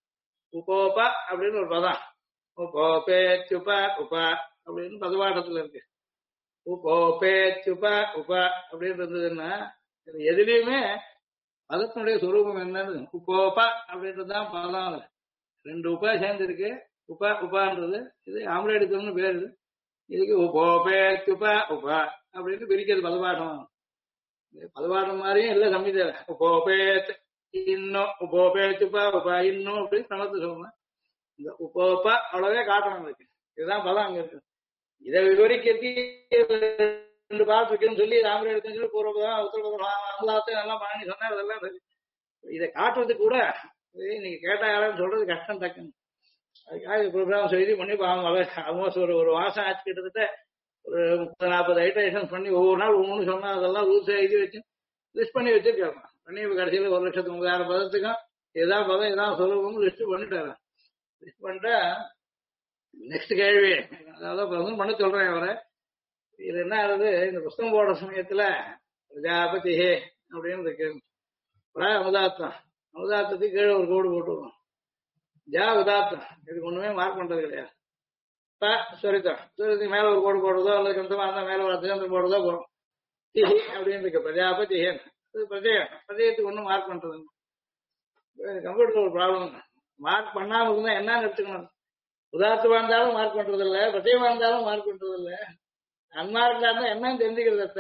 உபோப அப்படின்னு ஒரு பதம். உபோபேத்யுப உப அப்படின்னு பதவாட்டத்துல இருக்கு. உபோபேத்யுப உப அப்படின்னு இருந்ததுன்னா இது எதுலயுமே பதத்தினுடைய சுரூபம் என்னன்னு உபோப அப்படின்றதுதான் பதம். அதுல ரெண்டு உப சேர்ந்து இருக்கு. உப உபான்றது இது ஆம்ரேடித்தம்னு பேரு. இதுக்கு உபோபேத்யுப உப அப்படின்னு பிரிக்கிறது பதவாட்டம். பதவாட்டம் மாதிரியும் இல்ல சம்மித உபோபேத் இன்னும் உபோபேத்யுப உப இன்னும் அப்படின்னு சமத்து சொல்லணும். இந்த உபோப அவ்வளவே காட்டணும் இருக்கு. இதுதான் பதம் அங்க இருக்கு. இதை விவரிக்கிறதுக்கு ரெண்டு பாட்டு இருக்குன்னு சொல்லி ராமரேடுன்னு சொல்லி பூர்வபதம் உத்தரபதம் அமலாத்தையும் எல்லாம் பண்ணி சொன்னா அதெல்லாம் சரி. இதை காட்டுறதுக்கு கூட நீங்க கேட்டா யாரும் சொல்றது கஷ்டம் டக்குன்னு. அதுக்காக ப்ரோக்ராம் செய்தி பண்ணி ஆல்மோஸ்ட் ஒரு மாசம் ஆச்சு. கிட்டத்தட்ட ஒரு 30-40 ஐட்டரேஷன் பண்ணி ஒவ்வொரு நாள் ஒவ்வொன்று சொன்னா அதெல்லாம் ரூல்ஸ் எழுதி வச்சு லிஸ்ட் பண்ணி வச்சிருக்காங்க. பண்ணி கடைசியில் 1,09,000 பதத்துக்கும் இதான் பதம் இதான் சொல்லவும் லிஸ்ட் பண்ணிட்டாரு. லிஸ்ட் பண்ணிட்டா நெக்ஸ்ட் கேள்வி அதாவது பிரசன்ட் பண்ண சொல்றேன் அவரை. இது என்ன ஆகுது இந்த புஸ்தகம் போடுற சமயத்துல பிரஜாபதி அப்படின்னு இருக்கு. அமுதாத்தம் அமுதாத்தத்துக்கு கீழே ஒரு கோடு போட்டுருவோம். ஜா உதாத்தம் இதுக்கு ஒண்ணுமே மார்க் பண்றது கிடையாது. சுரித்தம் சுரித்துக்கு மேல ஒரு கோடு போடுறதோ அல்லது கந்தமா இருந்தா மேல ஒரு அத்தியந்திரம் போடுறதோ போடும். திஹி அப்படின்னு இருக்கு பிரஜாபதி பிரஜயத்துக்கு ஒண்ணும் மார்க் பண்றது. கம்ப்யூட்டர் ஒரு ப்ராப்ளம். மார்க் பண்ணாம இருந்தா என்னன்னு எடுத்துக்கணும். உதாரணமா இருந்தாலும் மார்க் பண்றது இல்ல, பிரத்யமா இருந்தாலும் மார்க் பண்றது இல்ல. அன்மார்க்கா இருந்தா என்னன்னு தெரிஞ்சுக்கிறத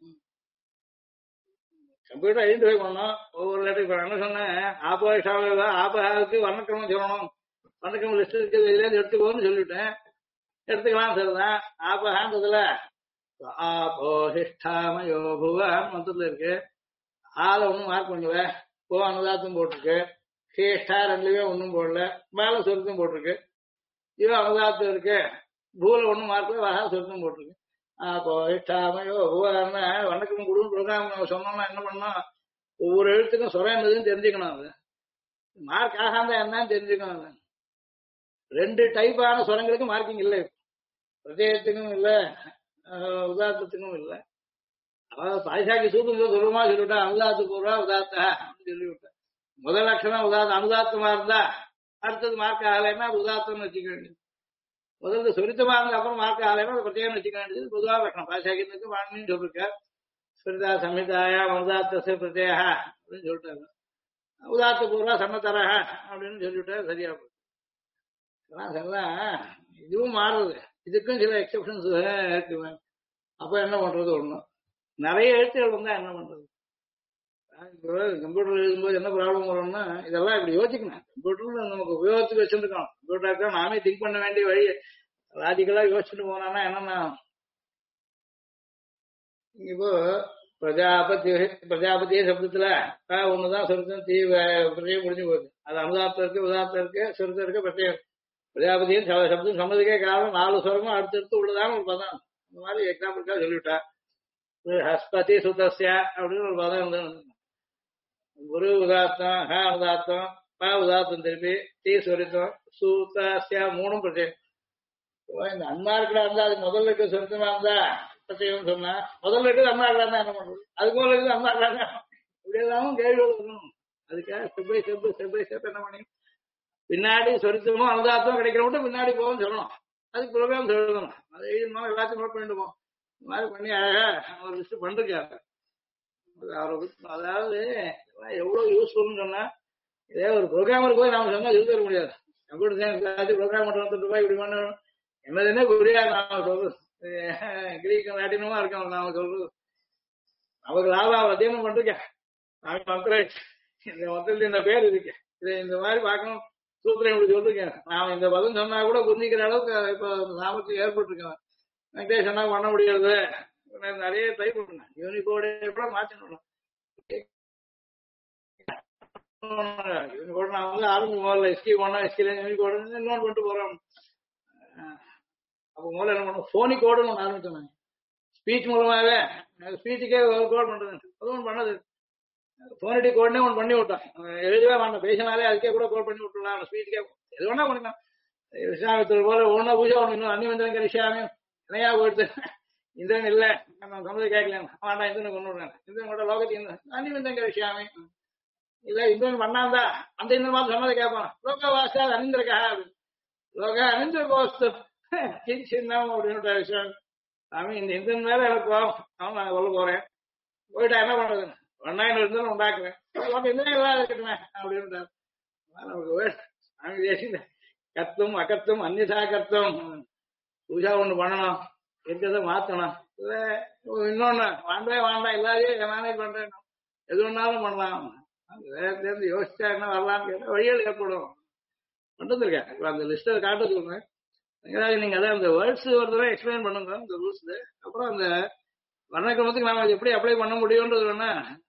கம்ப்யூட்டர் ஐடென்டிஃபை பண்ணணும். ஒவ்வொரு லெட்டர் என்ன சொன்னேன் ஆபாவுக்கு வர்ணக்கிரமம் சொல்லணும். வர்ணக்கிரமம் லிஸ்ட் இருக்குது இதுல இருந்து எடுத்துக்கோன்னு சொல்லிவிட்டேன். எடுத்துக்கலாம் சரிதான். ஆபகான்றதுல ஆபோஹிஷ்டாமயோபுவான் மொத்தத்துல இருக்கு. ஆள ஒன்னும் மார்க் பண்ணல. போ அனுதாத்தும் போட்டிருக்கு. ஹேஷ்டா ரெண்டுலயுமே ஒன்னும் போடல. மேல சொருத்தும் போட்டிருக்கு. இவன் அனுதாத்தம் இருக்கு. பூல ஒன்னும் மார்க்ல வகா சொருத்தும் போட்டிருக்கு. அப்போ இஷ்டாமையோ ஒவ்வொரு வணக்கம் கொடுன்னு ப்ரோக்ராம் நம்ம சொன்னோம்னா என்ன பண்ணோம், ஒவ்வொரு எழுத்துக்கும் சொரம் என்னதுன்னு தெரிஞ்சுக்கணும். அது மார்க் ஆகாந்தா என்னன்னு தெரிஞ்சுக்கணும். அது ரெண்டு டைப்பான சொரங்களுக்கு மார்க்கிங் இல்லை. பிரத்யேகத்துக்கும் இல்லை, உதாரணத்துக்கும் இல்லை. அதாவது பாய்சாக்கி சூத்திரம் சுலபமா சொல்லிவிட்டா அனுதாத்து பூர்வா உதாத்தா அப்படின்னு சொல்லிவிட்டேன். முதல் அக்ஷரம் உதாரணம் அனுதாத்தமா இருந்தா அடுத்தது மார்க் ஆகலைன்னா அது உதாத்தம்னு வச்சுக்க வேண்டியது. முதல்ல சொரித்தமா இருந்தா அப்புறம் மார்க் ஆகலைன்னா அது பிரத்யேகம் வச்சுக்க வேண்டியது. பொதுவாக லட்சணம் பாய்சாக்கியத்துக்கு வாணின்னு சொல்லிருக்கார். சுரிதா சம்ஹிதாயா உதாத்த பிரத்யேக அப்படின்னு சொல்லிட்டாங்க. உதாத்த பூர்வா சம்மத்தரக அப்படின்னு சொல்லிவிட்டார். சரியா போச்சு. இதுவும் மாறுறது. இதுக்கும் சில எக்ஸப்ஷன்ஸ் இருக்கு. அப்ப என்ன பண்றது? ஒண்ணும் நிறைய எழுத்துகள் வந்தா என்ன பண்றது? கம்ப்யூட்டர் எழுதும்போது என்ன ப்ராப்ளம் வரும்னா இதெல்லாம் இப்படி யோசிக்கணும். கம்ப்யூட்டர் நமக்கு உபயோகத்துக்கு வச்சிருக்கோம். கம்ப்யூட்டருக்கு நாமே திங்க் பண்ண வேண்டிய வழி லாஜிக்கலா யோசிச்சுட்டு போனா என்னன்னா இப்போ பிரஜாபதிய சப்தத்துல ஒண்ணுதான் சொருத்தம் பிரத்யம் முடிஞ்சு போகுது. அது அனுதாத்தம் இருக்கு, உதாத்தம் இருக்கு, சொருத்தம் இருக்கு, பிரத்யம். பிரஜாபதியின் சப்தம் சம்மதிக்கே காரணம் 4 சொரமும் அடுத்தடுத்து உள்ளதான ஒரு பதம். இந்த மாதிரி எக்ஸாம்பிளுக்காக சொல்லிவிட்டா ஹஸ்பதி சுதஸ்ய அப்படின்னு ஒரு பதம் இருந்தது. குரு உதாத்தம், ஹ உதாத்தம், ப உதாத்தம் திருப்பி, தி சொரித்தம், சுதஸ்ய 3 பிரத்யம். இந்த அன்மார்க்கடா இருந்தா அது முதல்ல இருக்க சொருத்தமா இருந்தா பிரத்யம் சொன்னா முதல்ல இருக்குது அன்மார்க்கடா இருந்தா என்ன பண்றது? அதுக்கு முதல்ல இருக்குது அன்மார்க்கடா இப்படியெல்லாம் கேள்விகள் வரணும். அதுக்காக ஸ்டெப் பை ஸ்டெப் என்ன பண்ணி பின்னாடி சொரித்தமும் அனுதாத்தமும் கிடைக்கிற மட்டும் பின்னாடி போகும் சொல்லணும். அதுக்கு ப்ரோக்ராம் சொல்லணும். அது எழுதணும், எல்லாத்தையும் நோட் பண்ணிட்டு போவோம். இந்த மாதிரி பண்ணி அழகா ஒரு லிஸ்ட் பண்றாரு. அதாவது எவ்வளவு யூஸ்ஃபுல்னு சொன்னா இதே ஒரு ப்ரோக்ராமருக்கு போய் நாம சொன்னா சொல்லி தர முடியாது. கம்ப்யூட்டர் சயின்ஸ் ப்ரோக்ராம் பண்றது ரூபாய் இப்படி பண்ணணும் என்னதுன்னே புரியாது. நாம சொல்றது கிரீக் லாட்டினமா இருக்கோம். நாம சொல்றது நமக்கு லாபம் அத்தியனம் பண்றேன். இந்த மொத்தத்துல இந்த பேர் இருக்கு. இதை இந்த மாதிரி பார்க்கணும். சூத்திரம் இப்படி சொல்லிருக்கேன். நாம இந்த பதம் சொன்னா கூட புரிஞ்சிக்கிற அளவுக்கு இப்ப சாமர்த்தியம் ஏற்பட்டிருக்கேன். வெங்கடேஷனா பண்ண முடியாது. நிறைய ட்ரை பண்ணேன். யூனிகோடு கூட மாற்றணும். யூனிகோடு நான் வந்து ஆரம்பம் முதல்ல எஸ்கி போனா எஸ்கில யூனிகோடு இன்னொன்று பண்ணிட்டு போறோம். அப்போ முதல்ல என்ன பண்ணுவோம், போனிகோடுன்னு ஒன்று ஆரம்பிச்சோம். ஸ்பீச் மூலமாவே ஸ்பீச்சுக்கே ஒரு கோட் பண்றது அதுவும் பண்ணது. போனிட்டிக் கோட்னே ஒன்று பண்ணி விட்டான். எழுதவே வேண்டாம், பேசினாலே அதுக்கே கூட கோட் பண்ணி விட்டுலாம். ஸ்பீச்சுக்கே எது வேணா பண்ணிக்கலாம். விஸ்வாமித்திரர் போல ஒன்னா பூஜா ஒன்று இன்னும் அன்னிவந்திரன் கரிஷாமி இணையா போயிடுது. இந்திரன் இல்லை நம்ம சம்மதி கேட்கலாம். வேண்டாம் இந்திரனை கொண்டு விடுறேன். இந்திரன் கூட லோகத்தி அன்னிவந்திரன் கரிஷாமி இல்ல இந்திரன் பண்ணாந்தா அந்த இந்திரன் மாதிரி சொன்னதை கேட்பான். லோக வாசா அனிந்திரகா லோக அனிந்திர கோஸ்து சின்னம் அப்படின்ற விஷயம். சாமி இந்த இந்திரன் மேல எனக்கு கோவம், அவன் நான் சொல்ல போறேன், போயிட்டா என்ன பண்றது, ஒன்னாயிரம் இந்திரன் உண்டாக்குவேன், இந்திரன் எல்லாம் இருக்கட்டுமே அப்படின்றார். நமக்கு சாமி தேசிய கத்தும் அகத்தும் அந்நிசா கத்தும் பூஜா ஒண்ணு பண்ணணும், இருக்கிறத மாத்தணும், இல்ல இன்னொன்னு வாண்டவே வேண்டாம் எல்லாரையும் நானே பண்றேன், எது ஒன்னாலும் பண்ணலாம், வேறேருந்து யோசிச்சா என்ன வரலாம்னு கேட்டா வழிகள் ஏற்படும் பண்றது இருக்கேன். இப்ப அந்த லிஸ்ட காட்ட சொல்றேன், நீங்க அதான் அந்த வேர்ட்ஸ் ஒரு தடவை எக்ஸ்பிளைன் பண்ணுங்க இந்த ரூல்ஸ். அப்புறம் அந்த வர்ணக்கிரமத்துக்கு நாம எப்படி அப்ளை பண்ண முடியும்ன்றது வேணா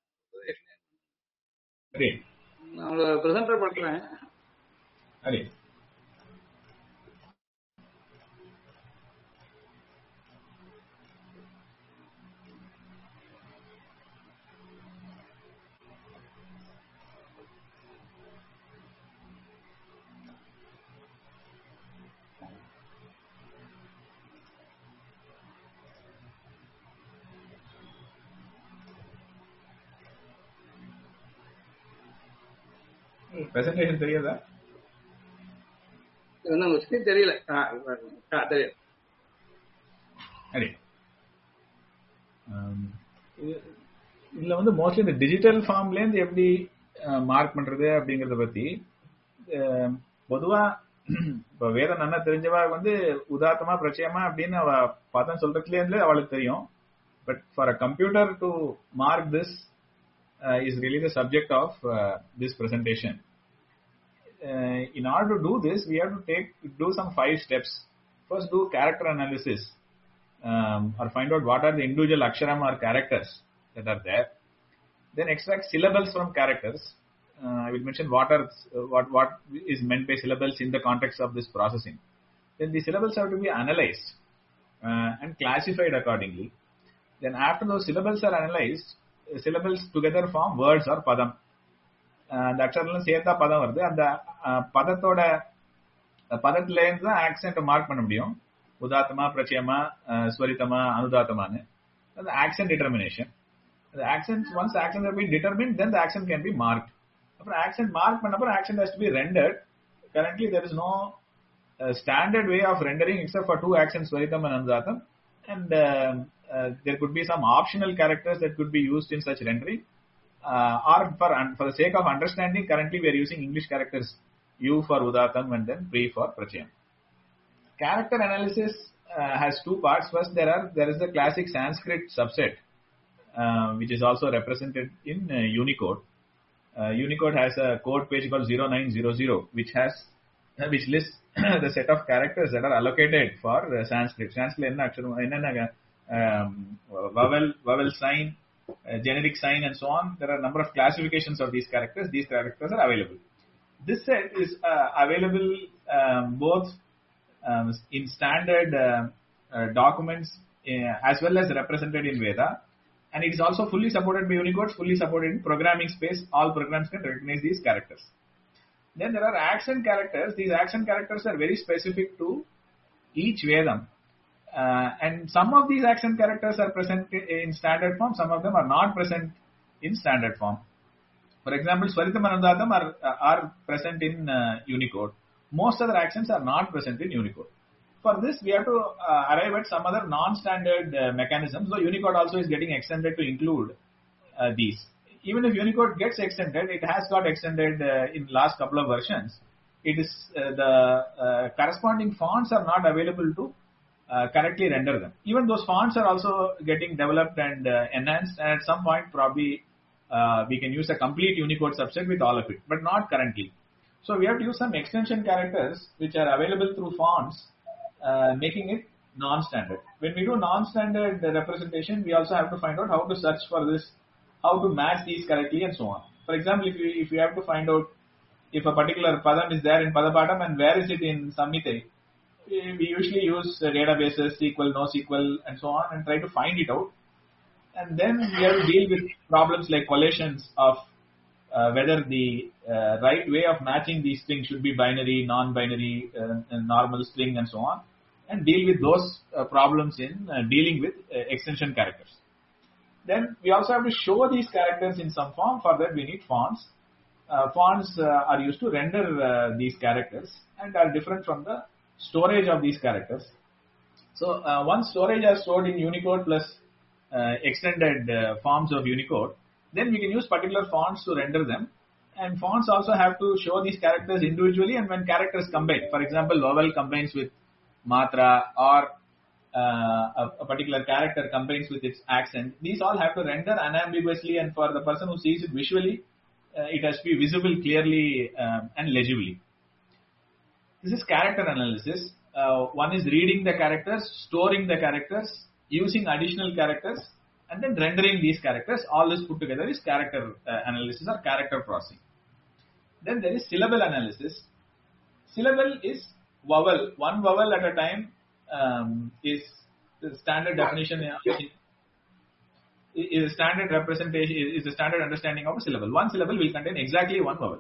நான் உங்களுக்கு பிரசன்டர் பண்றேன்.
பிரசன்டேஷன் தெரியாதா?
தெரியல. தெரியும்.
இதுல வந்து மோஸ்ட்லி இந்த டிஜிட்டல் ஃபார்ம்ல இருந்து எப்படி மார்க் பண்றது அப்படிங்கறத பத்தி பொதுவா இப்ப வேதம் நல்லா தெரிஞ்சவா வந்து உதாத்தமா பிரச்சயமா அப்படின்னு அவ பதம் சொல்றதுல இருந்து அவளுக்கு தெரியும். But for a computer to mark this is really the subject of this presentation. In order to do this, we have to do some 5 steps. First, do character analysis, or find out what are the individual aksharam or characters that are there. Then extract syllables from characters. I will mention what is meant by syllables in the context of this processing. Then the syllables have to be analyzed and classified accordingly. Then after those syllables are analyzed, syllables together form words or padam. அந்த அக்ஷரம் சேர்த்தா பதம் வருது. அந்த பதத்தோட பதத்துல இருந்து தான் accent mark பண்ண முடியும். உதாத்தமா பிரச்சயமா ஸ்வரிதமா அனுதாத்தமானு. அந்த accent determination. The accents, once accents have been determined, then the accent can be marked. After accent mark பண்ணப்ப accent has to be rendered. Currently there is no standard way of rendering except for 2 accents, swaritam and anudatam, and there could be some optional characters that could be used in such rendering, or for the sake of understanding, currently we are using English characters U for udatam and then Pri for prachayam. Character analysis has 2 parts. First, there is the classic Sanskrit subset, which is also represented in Unicode. Unicode has a code page called 0900, which lists the set of characters that are allocated for Sanskrit. Sanskrit enna vowel sign, generic sign and so on. There are a number of classifications of these characters. These characters are available. This set is available both in standard documents as well as represented in Veda. And it is also fully supported by Unicode, fully supported in programming space. All programs can recognize these characters. Then there are accent characters. These accent characters are very specific to each Vedam. And some of these accent characters are present in standard form. Some of them are not present in standard form. For example, Swaritam and Anudatam are present in Unicode. Most other accents are not present in Unicode. For this, we have to arrive at some other non-standard mechanisms. So Unicode also is getting extended to include these. Even if Unicode gets extended, it has got extended in last couple of versions. It is the corresponding fonts are not available to correctly render them. Even those fonts are also getting developed and enhanced, and at some point probably we can use a complete Unicode subset with all of it, but not currently. So we have to use some extension characters which are available through fonts, making it non-standard. When we do non-standard representation, we also have to find out how to search for this, how to match these correctly and so on. For example, if you have to find out if a particular padam is there in Padapatam and where is it in Samhite, we usually use databases, SQL, NoSQL and so on, and try to find it out. And then we have to deal with problems like collations of whether the right way of matching these strings should be binary, non-binary, normal string and so on, and deal with those problems in dealing with extension characters. Then we also have to show these characters in some form. For that we need fonts. fonts are used to render these characters and are different from the storage of these characters. So once storage are stored in Unicode plus extended forms of Unicode, then we can use particular fonts to render them. And fonts also have to show these characters individually, and when characters combine, for example, vowel combines with matra, or a particular character combines with its accent, these all have to render unambiguously, and for the person who sees it visually, it has to be visible clearly and legibly. This is character analysis. One is reading the characters, storing the characters, using additional characters, and then rendering these characters. All this put together is character analysis or character processing. Then there is syllable analysis. Syllable is vowel. One vowel at a time is the standard definition, is a standard representation, is the standard understanding of a syllable. One syllable will contain exactly one vowel.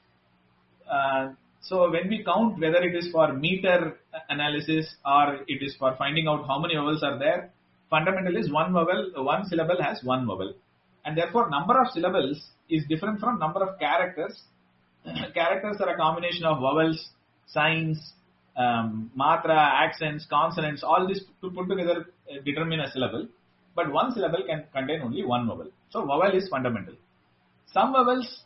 So when we count whether it is for meter analysis or it is for finding out how many vowels are there, fundamentally is one syllable has one vowel. And therefore number of syllables is different from number of characters. Characters are a combination of vowels, signs, matra, accents, consonants, all this to put together determine a syllable. But one syllable can contain only one vowel. So vowel is fundamental. Some vowels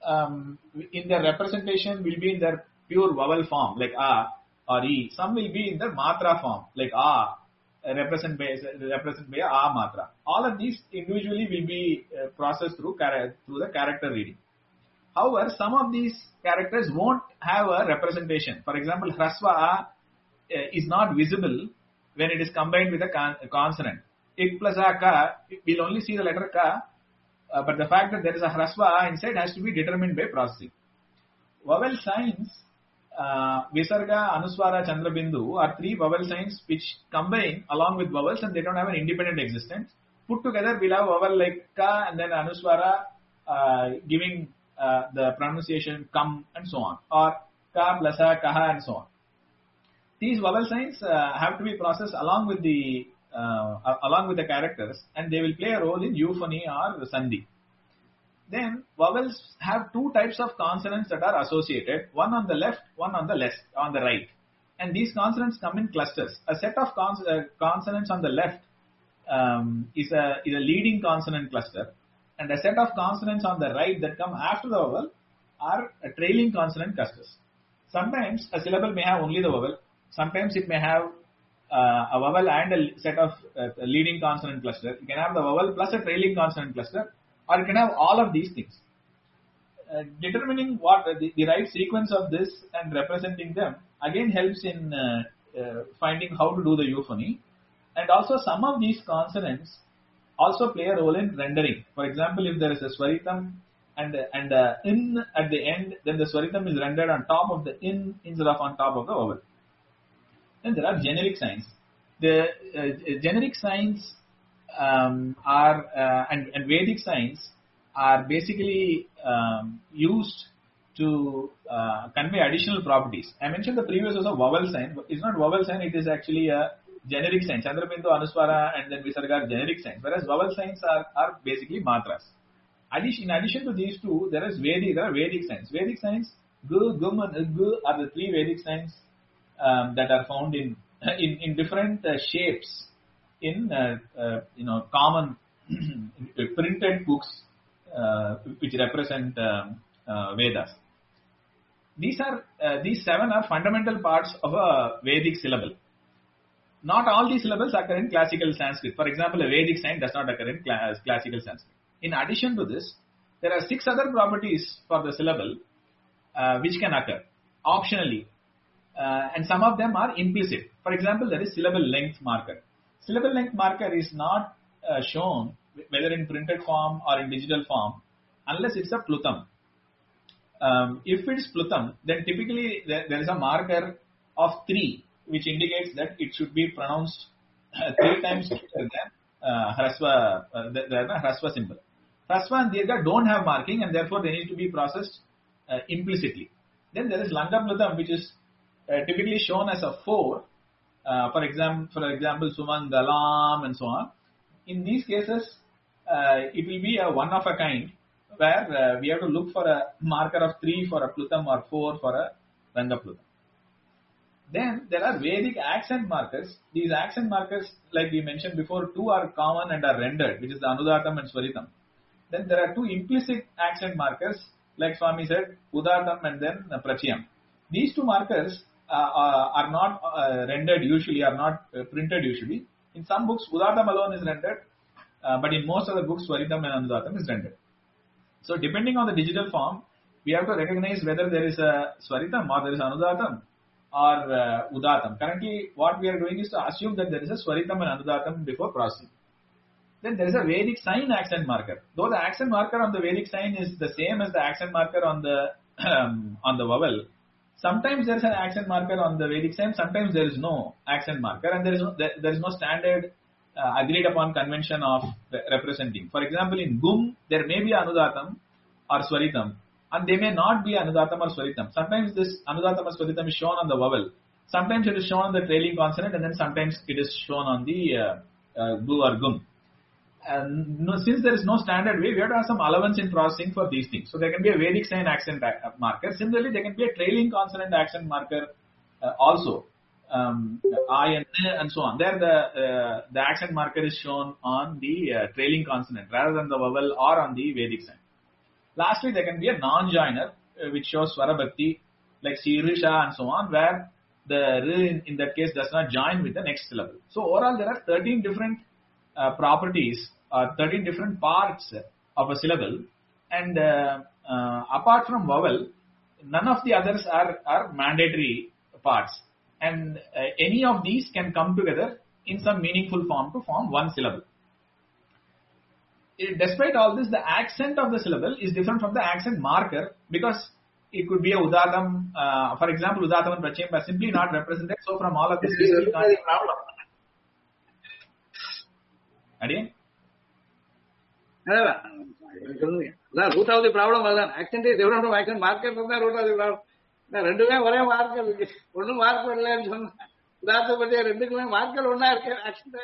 in their representation will be in their pure vowel form, like a or e. Some will be in their matra form, like a, represented by a matra. All of these individually will be processed through the character reading. However, some of these characters won't have a representation. For example, hrasva a is not visible when it is combined with a consonant. Ik plus a ka, we'll only see the letter ka, but the fact that there is a hrasva a inside has to be determined by processing. Vowel signs, Visarga, Anuswara, Chandrabindu are three vowel signs which combine along with vowels and they don't have an independent existence. Put together, we'll have a vowel like ka and then Anuswara giving the pronunciation kam and so on, or ka plus a, kaha and so on. These vowel signs have to be processed along with the characters, and they will play a role in euphony or sandhi. Then vowels have two types of consonants that are associated, one on the left, one on the right. And these consonants come in clusters. A set of consonants on the left is a leading consonant cluster, and a set of consonants on the right that come after the vowel are trailing consonant clusters. Sometimes a syllable may have only the vowel. Sometimes it may have a vowel and a set of leading consonant cluster. You can have the vowel plus a trailing consonant cluster, or you can have all of these things. Determining what the right sequence of this and representing them again helps in finding how to do the euphony. And also some of these consonants also play a role in rendering. For example, if there is a swaritam and in at the end, then the swaritam is rendered on top of the in instead of on top of the vowel. Then there are generic signs. The generic signs are and Vedic signs are basically used to convey additional properties. I mentioned the previous was a vowel sign. It's not vowel sign, it is actually a generic sign. Chandrabindu, Anuswara and then Visarga are generic signs, whereas vowel signs are basically matras. In addition to these two, there are Vedic signs. Vedic signs, Gu, Gum and Gu are the three Vedic signs that are found in different shapes in common printed books which represent Vedas. These seven are fundamental parts of a Vedic syllable. Not all these syllables occur in classical Sanskrit. For example, a Vedic sign does not occur in classical Sanskrit. In addition to this, there are 6 other properties for the syllable which can occur optionally, and some of them are implicit. For example, there is syllable length marker. Syllable length marker is not shown whether in printed form or in digital form unless it's a plutam. If it's plutam, then typically there is a marker of 3 which indicates that it should be pronounced 3 times quicker than hrasva symbol. Hrasva and dirgha don't have marking and therefore they need to be processed implicitly. Then there is langa plutam, which is typically shown as a 4. For example, Sumangalam and so on. In these cases, it will be a one of a kind, where we have to look for a marker of 3 for a Plutam or 4 for a Rangaplutam. Then there are Vedic accent markers. These accent markers, like we mentioned before, 2 are common and are rendered, which is the Anudatam and Swaritam. Then there are 2 implicit accent markers, like Swami said, Udatam and then Prachayam. These 2 markers are not rendered usually, are not printed usually. In some books, Udatam alone is rendered, but in most of the books, Swaritam and Anudatam is rendered. So depending on the digital form, we have to recognize whether there is a Swaritam or there is Anudatam or Udatam. Currently, what we are doing is to assume that there is a Swaritam and Anudatam before processing. Then there is a Vedic sign accent marker. Though the accent marker on the Vedic sign is the same as the accent marker on the vowel, sometimes there is an accent marker on the Vedic sign, sometimes there is no accent marker, and there is no standard agreed upon convention of representing. For example, in Gum, there may be Anudatam or Swaritam, and they may not be Anudatam or Swaritam. Sometimes this Anudatam or Swaritam is shown on the vowel. Sometimes it is shown on the trailing consonant, and then sometimes it is shown on the Gu or Gum. And since there is no standard way, we have to have some allowance in processing for these things. So there can be a Vedic sign accent marker. Similarly, there can be a trailing consonant accent marker also. I and so on. There the accent marker is shown on the trailing consonant rather than the vowel or on the Vedic sign. Lastly, there can be a non-joiner which shows Swarabhakti like Shirisha and so on, where the R in that case does not join with the next syllable. So overall, there are 13 different properties, 13 different parts of a syllable, and apart from vowel, none of the others are mandatory parts, and any of these can come together in some meaningful form to form one syllable. Despite all this, the accent of the syllable is different from the accent marker, because it could be a Udatam, for example, Udatam and Prachayam are simply not represented. So from all of this, we still can't. Again?
Root of the problem was an accent is different from accent marker from the root of the problem. ரெண்டுமே ஒரே marker இருக்கு, ஒன்னும் marker இல்லைன்னு சொன்னா உதாரணப்பட்ட ரெண்டுக்குமே marker ஒன்னா இருக்கு, accent.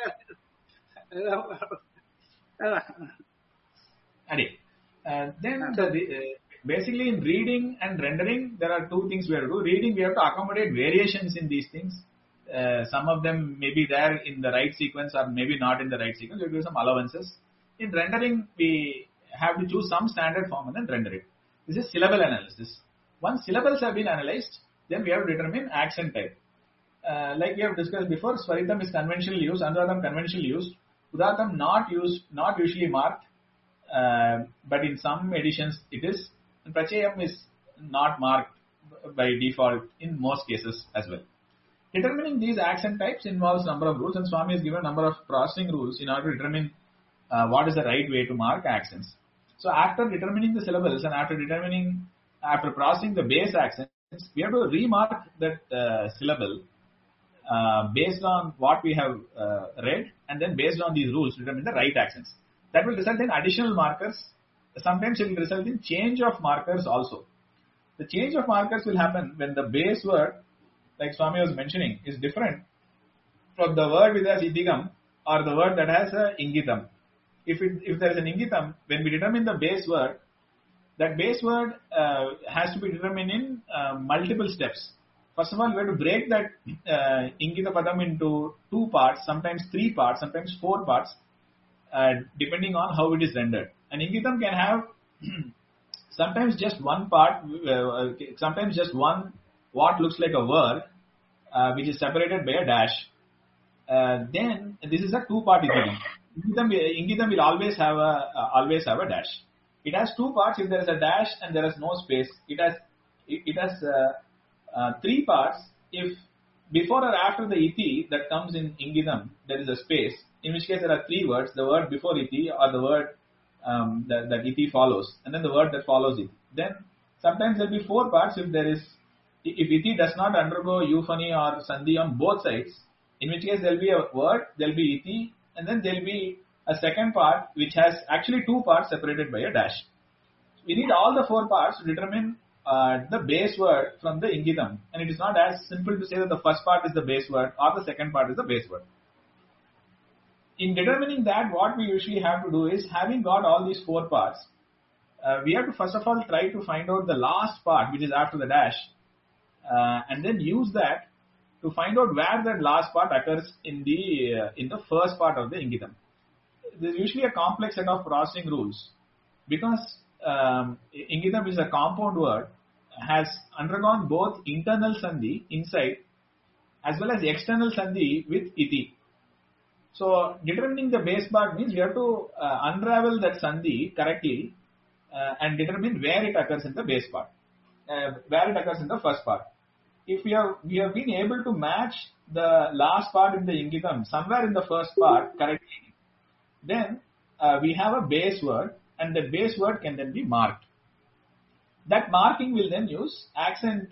Then basically in reading and rendering, there are 2 things we have to do. Reading, we have to accommodate variations in these things. Some of them may be there in the right sequence or maybe not in the right sequence. We have to do some allowances. In rendering, we have to choose some standard form and then render it. This is syllable analysis. Once syllables have been analyzed, then we have to determine accent type. Like we have discussed before, Swaritam is conventionally used, Anudatam conventionally used, Udatam not usually marked, but in some editions it is, and Prachayam is not marked by default in most cases as well. Determining these accent types involves number of rules, and Swami has given a number of processing rules in order to determine what is the right way to mark accents. So after determining the syllables and after processing the base accents, we have to remark that syllable based on what we have read, and then based on these rules determine the right accents. That will result in additional markers. Sometimes it will result in change of markers also. The change of markers will happen when the base word, like Swami was mentioning, is different from the word with as idigam or the word that has a ingitam. If there is an ingitam, when we determine the base word, that base word has to be determined in multiple steps. First of all, we have to break that ingita padam into 2 parts, sometimes 3 parts, sometimes 4 parts, depending on how it is rendered. An ingitam can have sometimes just one part, sometimes just one what looks like a word, which is separated by a dash. Then this is a 2-part ingitam. Ingitam will always have a dash. It has 2 parts if there is a dash and there is no space. It has 3 parts if before or after the iti that comes in ingitam there is a space, in which case there are 3 words, the word before iti or the word that iti follows, and then the word that follows it. Then sometimes there will be 4 parts if iti does not undergo euphony or sandhi on both sides, in which case there will be a word, there will be iti, and then there will be a second part which has actually 2 parts separated by a dash. We need all the 4 parts to determine the base word from the ingitam, and it is not as simple to say that the first part is the base word or the second part is the base word. In determining that, what we usually have to do is, having got all these 4 parts, we have to first of all try to find out the last part, which is after the dash, and then use that to find out where that last part occurs in the first part of the Ingitam. There's usually a complex set of processing rules because Ingitam is a compound word, has undergone both internal sandhi inside as well as external sandhi with iti. So determining the base part means we have to unravel that sandhi correctly and determine where it occurs in the base part, where it occurs in the first part. If we have been able to match the last part in the Ingitam somewhere in the first part correctly, then we have a base word, and the base word can then be marked. That marking will then use accent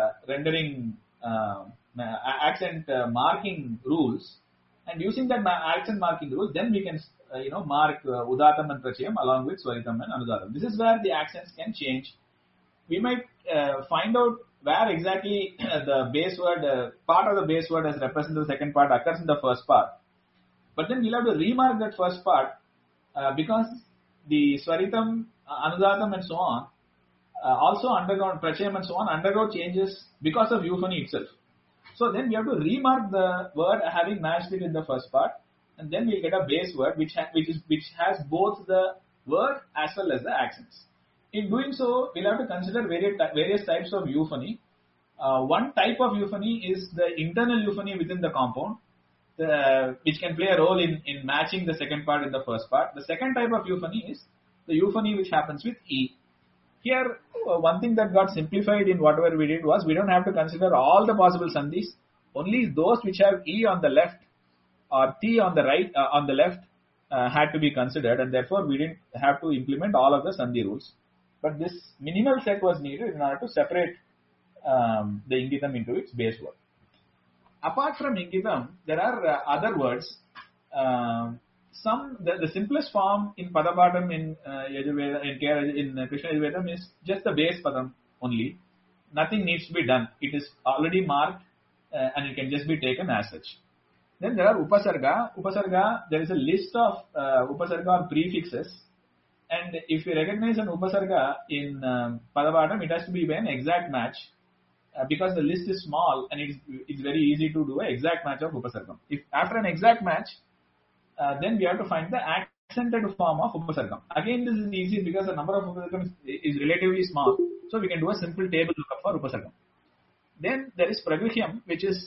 marking rules, and using that accent marking rules, then we can mark Udatam and Prachayam along with Swaritam and Anudatam. This is where the accents can change. We might find out where exactly the base word, part of the base word as represented the second part occurs in the first part. But then we'll have to remark that first part because the Swaritam, Anudatam and so on also undergone, Prachayam and so on, undergo changes because of euphony itself. So then we have to remark the word having matched it in the first part, and then we'll get a base word which has both the word as well as the accents. In doing so, we'll have to consider various types of euphony. One type of euphony is the internal euphony within the compound, which can play a role in matching the second part in the first part. The second type of euphony is the euphony which happens with E. Here, one thing that got simplified in whatever we did was we don't have to consider all the possible sandhis, only those which have E on the left or T on the right, on the left had to be considered, and therefore we didn't have to implement all of the sandhi rules. But this minimal set was needed in order to separate the Ingitam into its base word. Apart from Ingitam, there are other words. The simplest form in Padapadam in Yajurveda, in Krishna Yajurvedam is just the base Padam only. Nothing needs to be done. It is already marked and it can just be taken as such. Then there are Upasarga. Upasarga, there is a list of Upasarga or prefixes. And if we recognize an Upasarga in Padapadam, it has to be an exact match because the list is small and it's very easy to do an exact match of Upasargam. If after an exact match, then we have to find the accented form of Upasargam. Again, this is easy because the number of Upasargam is relatively small. So we can do a simple table lookup for Upasargam. Then there is Pragrihyam, which is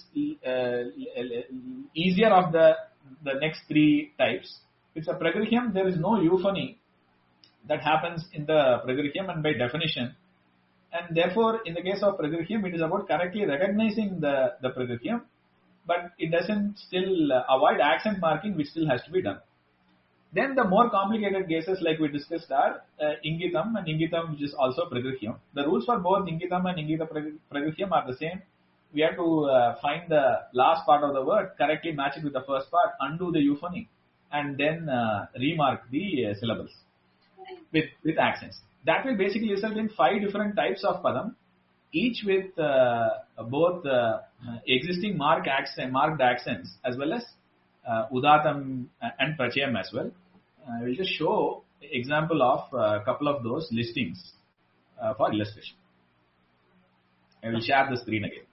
easier of the next three types. It's a Pragrihyam, there is no euphony that happens in the Pragrihyam, and by definition. And therefore, in the case of Pragrihyam, it is about correctly recognizing the Pragrihyam, but it doesn't still avoid accent marking, which still has to be done. Then the more complicated cases like we discussed are Ingitam and Ingitam, which is also Pragrihyam. The rules for both Ingitam and Ingita Pragrihyam are the same. We have to find the last part of the word, correctly match it with the first part, undo the euphony, and then remark the syllables with accents. That will basically result in 5 different types of Padam, each with both existing marked accents as well as Udatam and Prachayam as well. I will just show example of a couple of those listings for illustration. I will share the screen again.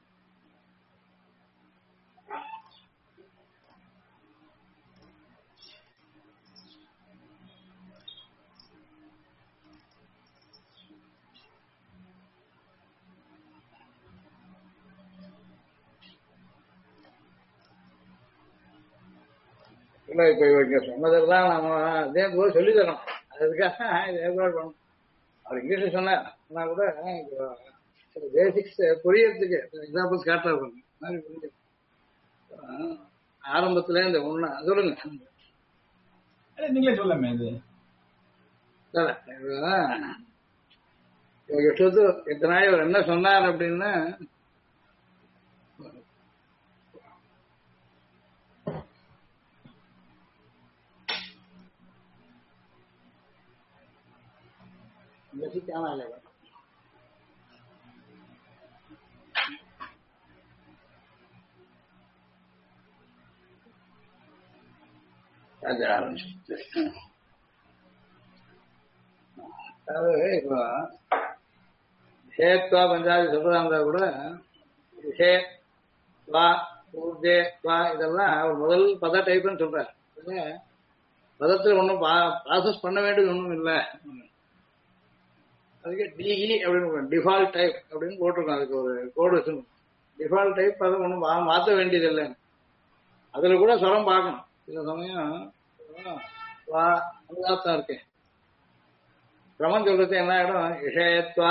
இல்லை, இப்போ இவங்க சொன்னதெல்லாம் நம்ம அதே போல சொல்லி தரோம். அதுக்காக இது ஏற்பாடு பண்ணணும். அவர் இங்கிலீஷ் சொன்னார், ஆனால் கூட சில பேசிக்ஸ் புரியறதுக்கு எக்ஸாம்பிள்ஸ் காட்டுற மாதிரி ஆரம்பத்துல இந்த ஒண்ணு சொல்லுங்க.
நீங்களே சொல்லாமே இது
எட்டு இத்தனை இவர் என்ன சொன்னார் அப்படின்னா, ஆரம்பிச்சு அதாவது இப்போ ஹேத்வா பஞ்சாபி சொல்றதா இருந்தா கூட ஹே வா ஊர்ஜே வா இதெல்லாம் அவர் முதல் பத டைப்னு சொல்றாரு. இதுல பதத்துல ஒன்றும் ப்ராசஸ் பண்ண வேண்டியது ஒன்றும் இல்லை. அதுக்கு டிஇ அப்படின்னு டிஃபால்ட் டைப் அப்படின்னு போட்டிருக்கோம். அதுக்கு ஒரு கோடு வச்சுக்கணும். டிஃபால்ட் டைப் அதை ஒன்றும் மாற்ற வேண்டியது இல்லை. அதுல கூட ஸ்வரம் பார்க்கணும். சில சமயம் வா அனுதாத்தம் இருக்கு. கிரமம் சொல்றது என்ன ஆயிடும், விஷயத்வா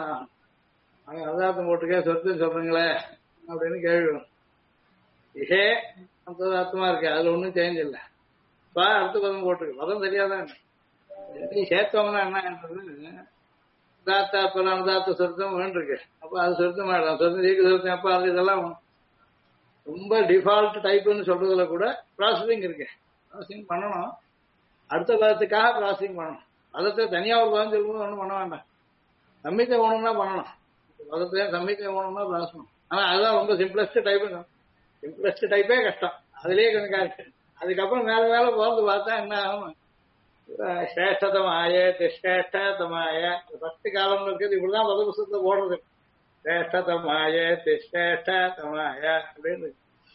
அனுதாத்தம் போட்டுக்க சொத்து சொல்றீங்களே அப்படின்னு கேள்வி வரும். விஷே அந்ததாத்தமா இருக்கு, அதுல ஒன்றும் சேஞ்ச் இல்லை. ஸ்வா அடுத்த பதம் போட்டுருக்கு, பதம் தெரியாதான். சேர்த்தோம்னா என்னன்றது தாத்தாப்பெல்லாம் அனுதாத்த சொருத்தம் வேண்டிருக்கு. அப்ப அது சொருத்தம் ஆயிடும். சொருத்தம் ஜீக்கு சொருத்தம் அப்ப அது இதெல்லாம் ரொம்ப டிஃபால்ட் டைப்னு சொல்றதுல கூட ப்ராசஸிங் இருக்கு. ப்ராசஸிங் பண்ணணும், அடுத்த பதத்துக்காக ப்ராசஸிங் பண்ணணும். பதத்தை தனியா ஒரு பதம் சொல்லும்போது ஒன்றும் பண்ண வேண்டாம். சம்மித்தை ஓணும்னா பண்ணணும். பதத்தை சம்மித்தை ஓணும்னா ப்ராசணும். ஆனா அதுதான் ரொம்ப சிம்பிளஸ்ட் டைப். சிம்பிளஸ்ட் டைப்பே கஷ்டம், அதுலயே கொஞ்சம் இருக்கு. அதுக்கப்புறம் மேல மேல போறது பார்த்தா என்ன ஆகும், ஸ்ரேஷ்டதமாய திஷ்டேஷ்டதமாய ஃபர்ஸ்ட் காலம் இருக்குது. இப்படிதான் பத புஸ்தகத்தை போடுறது. ஸ்ரேஷ்டதமாய திஷ்டேஷ்டதமாய அப்படின்னு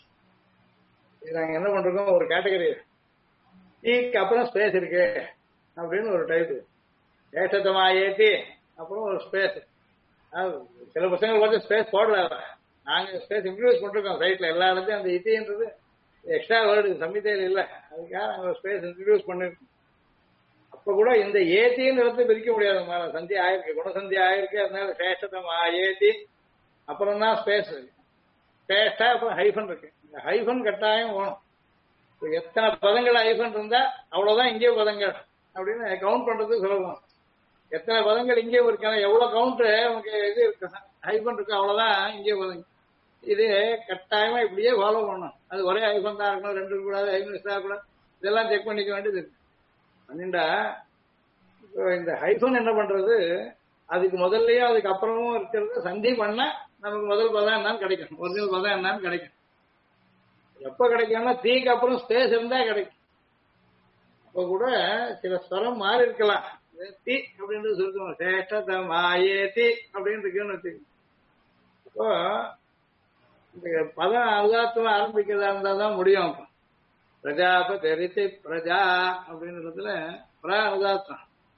நாங்க என்ன பண்றோம், ஒரு கேட்டகரி ஈக்கு அப்புறம் ஸ்பேஸ் இருக்கு அப்படின்னு ஒரு டைப். ஸ்ரேஷ்டதமாயேத்தி அப்புறம் ஒரு ஸ்பேஸ். சில புத்தகங்கள் கொஞ்சம் ஸ்பேஸ் போடல, நாங்க ஸ்பேஸ் இன்ட்ரடியூஸ் பண்ணிருக்கோம் சைட்ல. எல்லா இடத்தையும் அந்த இத்தின்றது எக்ஸ்ட்ரா வேர்டு சம்மித்தையில் இல்லை, அதுக்காக நாங்கள் ஸ்பேஸ் இன்ட்ரடியூஸ் பண்ணிருக்கோம். அப்ப கூட இந்த ஏத்தின்னு இடத்தை பிரிக்க முடியாது. சந்தி ஆயிருக்கு, குணசந்தி ஆயிருக்கு. அதனால சேஷ்டதம் ஏத்தி அப்புறம் தான் ஸ்பேஸ் சேஷ்டா, அப்புறம் ஹைஃபன் இருக்கு. இந்த ஹைஃபன் கட்டாயம் வேணும். எத்தனை பதங்கள் ஹைஃபன் இருந்தா அவ்வளவுதான் இங்கே பதங்கள் அப்படின்னு கவுண்ட் பண்றது சுலபம். எத்தனை பதங்கள் இங்கே இருக்காங்க, எவ்வளவு கவுண்ட் உங்களுக்கு இது இருக்கு ஹைஃபன் இருக்கு, அவ்வளவுதான் இங்கே பதங்கள். இது கட்டாயமா இப்படியே ஃபாலோ பண்ணணும். அது ஒரே ஹைஃபன் தான் இருக்கணும், ரெண்டு கூடாது, ஹைஃபன் கூடாது, இதெல்லாம் செக் பண்ணிக்க வேண்டியது இருக்கு. பண்ணிண்டா இந்த ஹைஃபன் என்ன பண்றது, அதுக்கு முதல்லயும் அதுக்கு அப்புறமும் இருக்கிறது சந்தி பண்ணா நமக்கு முதல் பதம் என்னன்னு கிடைக்கும், ஒரிஜினல் பதம் என்னன்னு கிடைக்கும். எப்ப கிடைக்கும்னா தீக்கு அப்புறம் ஸ்பேஸ் இருந்தா கிடைக்கும். அப்ப கூட சில ஸ்வரம் மாறி இருக்கலாம். தி அப்படின்றது சொல்லுவோம், சேஷ்டதமாயே தி அப்படின்னு இருக்குன்னு வச்சுக்கோங்க. அப்போ இந்த பதம் அனுதாத்தம் ஆரம்பிக்கிறதா இருந்தாதான் முடியும். அப்ப பிரஜாபதி பிரஜா அப்படின்றதுல பிரா அனுதாத்தம்,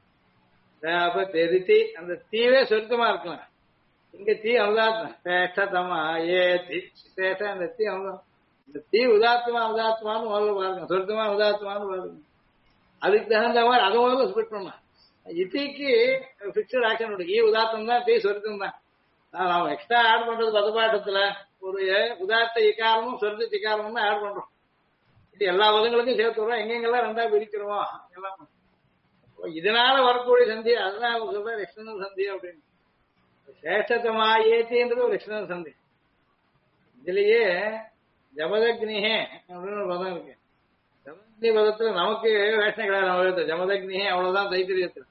பிரஜாபதி அந்த தீவே சொருத்தமா இருக்கலாம். இங்க தீ அனுதாத்தம் சேஷ்டதமாயே தி சேஷ, அந்த தீ அனுதாத்தம். இந்த தீ உதாத்தமா உதாத்தமானு முதல்ல பாருங்க, சொருத்தமா உதாத்தமானு பாருங்க. அதுக்கு தகுந்த மாதிரி அதை முதல்ல ஸ்பிட் பண்ணலாம். இத்திக்கு பிக்சட் ஆக்ஷன் உண்டு. ஈ உதாத்தம் தான், தீ சொருத்தம் தான். நாம எக்ஸ்ட்ரா ஆட் பண்றது பதப்பாட்டத்துல ஒரு உதாத்த இக்காரமும் சொருத்த திக்காரமும் தான் ஆட் பண்றோம். இது எல்லா பதங்களுக்கும் சேர்த்து வரோம். எங்கெங்கெல்லாம் ரெண்டா பிரிக்கிறோமோ எல்லாம் இதனால வரக்கூடிய சந்தி, அதுதான் அவங்க சொல்ற எக்ஸ்டர்னல் சந்தி அப்படின்னு. சேஷ்டத்தமா ஏத்தின்றது ஒரு எக்ஸ்டர்னல் சந்தி. இதுலயே ஜமதக்னிஹே அப்படின்னு ஒரு பதம் இருக்கு. ஜமதக்னி பதத்துல நமக்கு வேஷம் கிடையாது. நம்ம ஜமதக்னிஹே அவ்வளவுதான் தைத்திரியத்துல.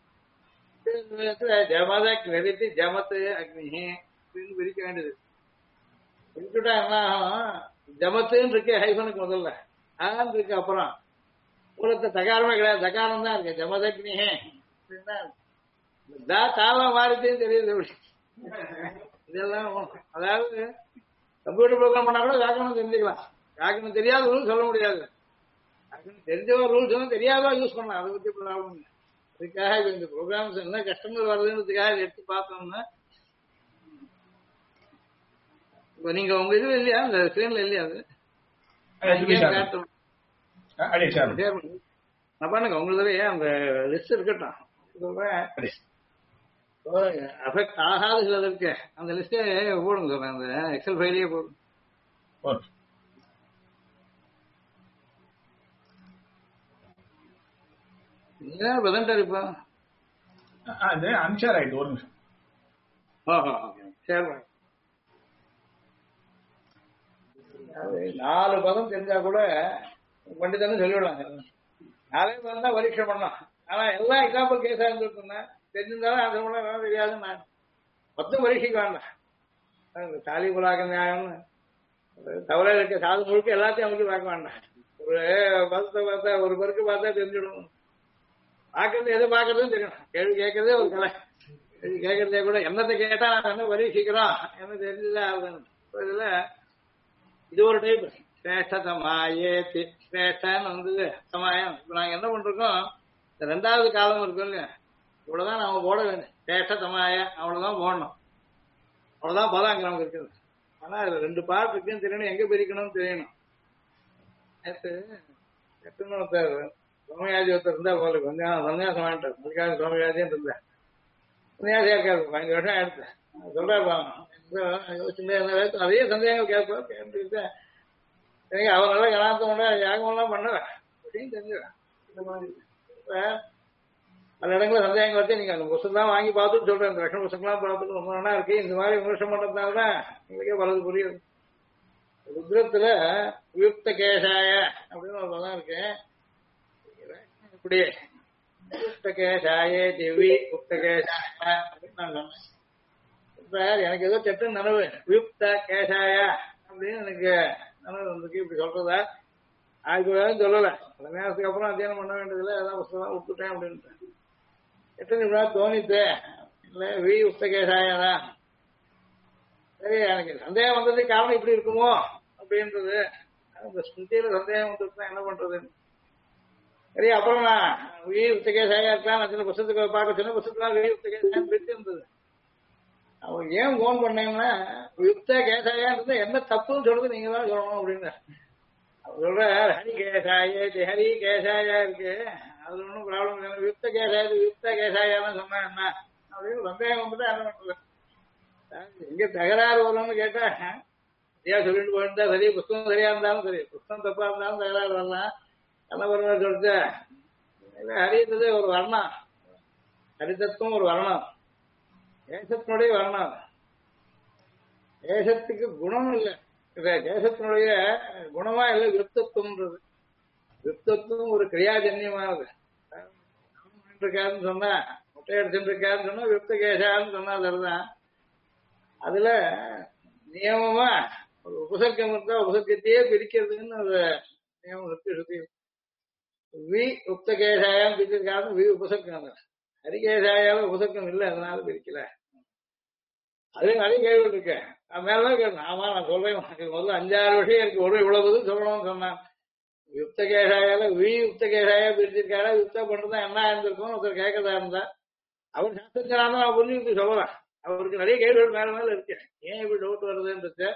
ஜமதக் நிறுத்தி ஜமத்து அக்னிஹே அப்படின்னு பிரிக்க வேண்டியது. பிரிச்சுட்டா என்ன ஆகும், ஜமத்துன்னு இருக்கு ஹைஃபனுக்கு முதல்ல, ஆன் இருக்கு அப்புறம் கூடத்த தகாரமே கிடையாது, தகாரம் தான் இருக்கு. ஜமதக்னிஹே அப்படின்னா தாவா மாறிட்டேன்னு தெரியுது. இதெல்லாம் அதாவது கம்ப்யூட்டர் ப்ரோக்ராம் பண்ணா கூட வியாக்கரணம் தெரிஞ்சுக்கலாம். வியாக்கரணம் தெரியாத ரூல் சொல்ல முடியாது. தெரிஞ்சவா ரூல் சொன்னா தெரியாதவா யூஸ் பண்ணலாம், அதை பத்தி ப்ராப்ளம் இல்லை. அதுக்காக இந்த ப்ரோக்ராம்ஸ் என்ன கஷ்டங்கள் வருதுன்றதுக்காக எடுத்து பார்த்தோம்னா, இப்போ நீங்க உங்க இதுல இல்லையா, அந்த ஸ்கிரீன்ல இல்லையா அது நான் பண்ணுங்க உங்களுடைய அந்த லிஸ்ட் இருக்கட்டும். அஃபெக்ட் ஆகாத சிலது இருக்கு, அந்த லிஸ்டே போடுங்க சொல்றேன், அந்த எக்ஸல் ஃபைலையே போடுங்க. நீங்க பிரசன்டர் இப்போ
அது அன்ஷர் ஆயிட்டு ஒரு நிமிஷம்.
சரி, 4 பதம் தெரிஞ்சா கூட பண்டிதானு சொல்லிவிடலாம். 4 பதம் தான் பரீட்சை பண்ணலாம். ஆனா எல்லாம் எக்ஸாம்பிள் கேஸா இருந்துருக்குன்னா தெரிஞ்சிருந்தாலும் அது கூட தெரியாதுன்னு நான் மொத்தம் பரீட்சைக்கு வேண்டாம். தாலி புலாக்க நியாயம்னு தவறாக இருக்க சாது முழுக்க எல்லாத்தையும் அவங்களுக்கு பார்க்க வேண்டாம். ஒரு பதத்தை பார்த்தா ஒரு பருக்கு பார்த்தா தெரிஞ்சிடும். பாக்குறது எது பாக்குறதுன்னு தெரியணும். கேள்வி கேட்கறதே ஒரு கலை. கேள்வி கேட்கறதே கூட என்னத்தை கேட்டா நான் என்ன பரீட்சிக்கிறோம் என்ன தெரிஞ்சுதான் ஆகுதுன்னு. இதுல இது ஒரு டைப். சிரேஷ்டமாயேத்தி சிரேஷ்டன்னு வந்தது சமாயம். இப்ப நாங்க என்ன பண்றோம், இந்த ரெண்டாவது காலம் இருக்கு இல்லையா, இவ்வளவுதான் நாம போட வேண்டும். சிரேஷ்டமாய அவ்வளவுதான் போடணும், அவ்வளவுதான் பலம் நமக்கு இருக்குது. ஆனா இதுல ரெண்டு பார்ட் இருக்குன்னு தெரியணும், எங்க பிரிக்கணும்னு தெரியணும். நேற்று எட்டுன்னு ஒருத்தர் சோமயாஜி ஒருத்தர் இருந்தா போல கொஞ்சம் சன்னியாசம் வாங்கிட்டார். அதுக்காக சோமயாஜின்னு இருந்தேன். சன்னியாசியா இருக்காரு, 5 வருஷம் ஆயிடுச்சு. சொல்றாரு யோசிச்சுட்டே இருந்த அதே சந்தேகம் கேட்போம். கேட்டு எனக்கு அவர் நல்லா கலாத்தோட யாகமெல்லாம் பண்ணுவேன் அப்படின்னு தெரிஞ்சுவேன். இந்த மாதிரி பல இடங்களில் சந்தேகம் வச்சு நீங்க அந்த புத்தகம் தான் வாங்கி பார்த்துட்டு சொல்றேன். இந்த லட்சண புத்தகம்லாம் பார்த்துட்டு ரொம்ப நல்லா இருக்கு. இந்த மாதிரி விமர்சனம் பண்றதுனாலதான் எங்களுக்கே பலது புரியுது. ருத்ரத்துல வியுக்த கேசாய அப்படின்னு ஒரு பதம் இருக்கு. இப்படி வியுக்த கேசாய திவி உக்த கேசாய அப்படின்னு நான் சொன்னேன். இப்ப எனக்கு ஏதோ சட்டு நனவு வியுக்த கேசாய அப்படின்னு எனக்கு நனவு வந்துருக்கு. இப்படி சொல்றதா ஆயிரம் சொல்லல. பல நேரத்துக்கு அப்புறம் அத்தியானம் பண்ண வேண்டியதுல ஏதாவது புத்தகம் விட்டுட்டேன் அப்படின்ட்டு எத்தனை நிமிடம் தோணித்து இல்ல வி உக்த கேசாயதான். சரி, எனக்கு சந்தேகம் வந்ததுக்கு காரணம் இப்படி இருக்குமோ அப்படின்றது. அந்த ஸ்மிருதியில சந்தேகம் வந்துருக்குன்னா என்ன பண்றது? சரி, அப்புறம் நான் வி உத்தகேசாயா இருக்கலாம் சின்ன புத்தகத்துக்கு பார்க்க சின்ன புத்தகத்துலாம் வி உத்தகேசாயம் பிரிச்சு இருந்தது. அவங்க ஏன் போன் பண்ணீங்கன்னா யுக்த கேசாயான்றது என்ன தப்புன்னு சொல்றது நீங்க தான் சொல்லணும் அப்படின்னு அவர் சொல்ற. ஹரி கேசாய ஹரி கேசாயா இருக்கு, அது ஒன்றும் ப்ராப்ளம் இல்லை. யுக்த கேசாய யுக்த கேசாயான்னு சொன்னா என்ன அப்படின்னு சந்தேகம் வந்துட்டு என்ன பண்றது? எங்க தகராறு வரும்னு கேட்டா சரியா சொல்லிட்டு போயிருந்தா சரி, புத்தகம் சரியா இருந்தாலும் சரி, புத்தகம் தப்பா இருந்தாலும் தகராறு வரலாம். என்ன வருவா சொல்லிட்டு ஹரின்றது ஒரு வர்ணம், ஹரிதத்துவம் ஒரு வர்ணம், தேசத்தினுடைய வர்ணம். தேசத்துக்கு குணம் இல்லை, தேசத்தினுடைய குணமா இல்லை விருத்தத்துவம்ன்றது. விருத்தத்துவம் ஒரு கிரியாஜன்யமானது. இருக்காருன்னு சொன்னா முட்டை எடுத்துட்டு இருக்காருன்னு சொன்னா விருத்த கேசான்னு சொன்னா அதுதான். அதுல நியமமா ஒரு உபசர்க்கம் இருந்தா உபசர்க்கத்தையே பிரிக்கிறதுன்னு ஒரு நியமம் இருக்கு சுத்தி. We உக்த கேசாயம் பிரிச்சிருக்காரு, we உபசர்க்கம். ஹரிகேசாயால உபசர்க்கம் இல்லை, அதனால பிரிக்கல. அதே நிறைய கேள்வி இருக்கு. நான் மேலதான் கேட்டேன். ஆமா நான் சொல்றேன், முதல்ல 5-6 விஷயம் இருக்கு, ஒரு இவ்வளவு சொல்லணும்னு சொன்னான். யுக்த கேசாயால வி யுக்த கேசாயா பிரிச்சிருக்காரா, யுக்தா பண்றதா என்ன இருந்திருக்கும் ஒருத்தர் கேட்கறதா இருந்தா அவர் சாஸ்திரத்தினால நான் புரிஞ்சுக்கிட்டு சொல்லலாம். அவருக்கு நிறைய கேள்விகள் மேல மேல இருக்கு. ஏன் இப்படி டவுட் வருதுன்றது.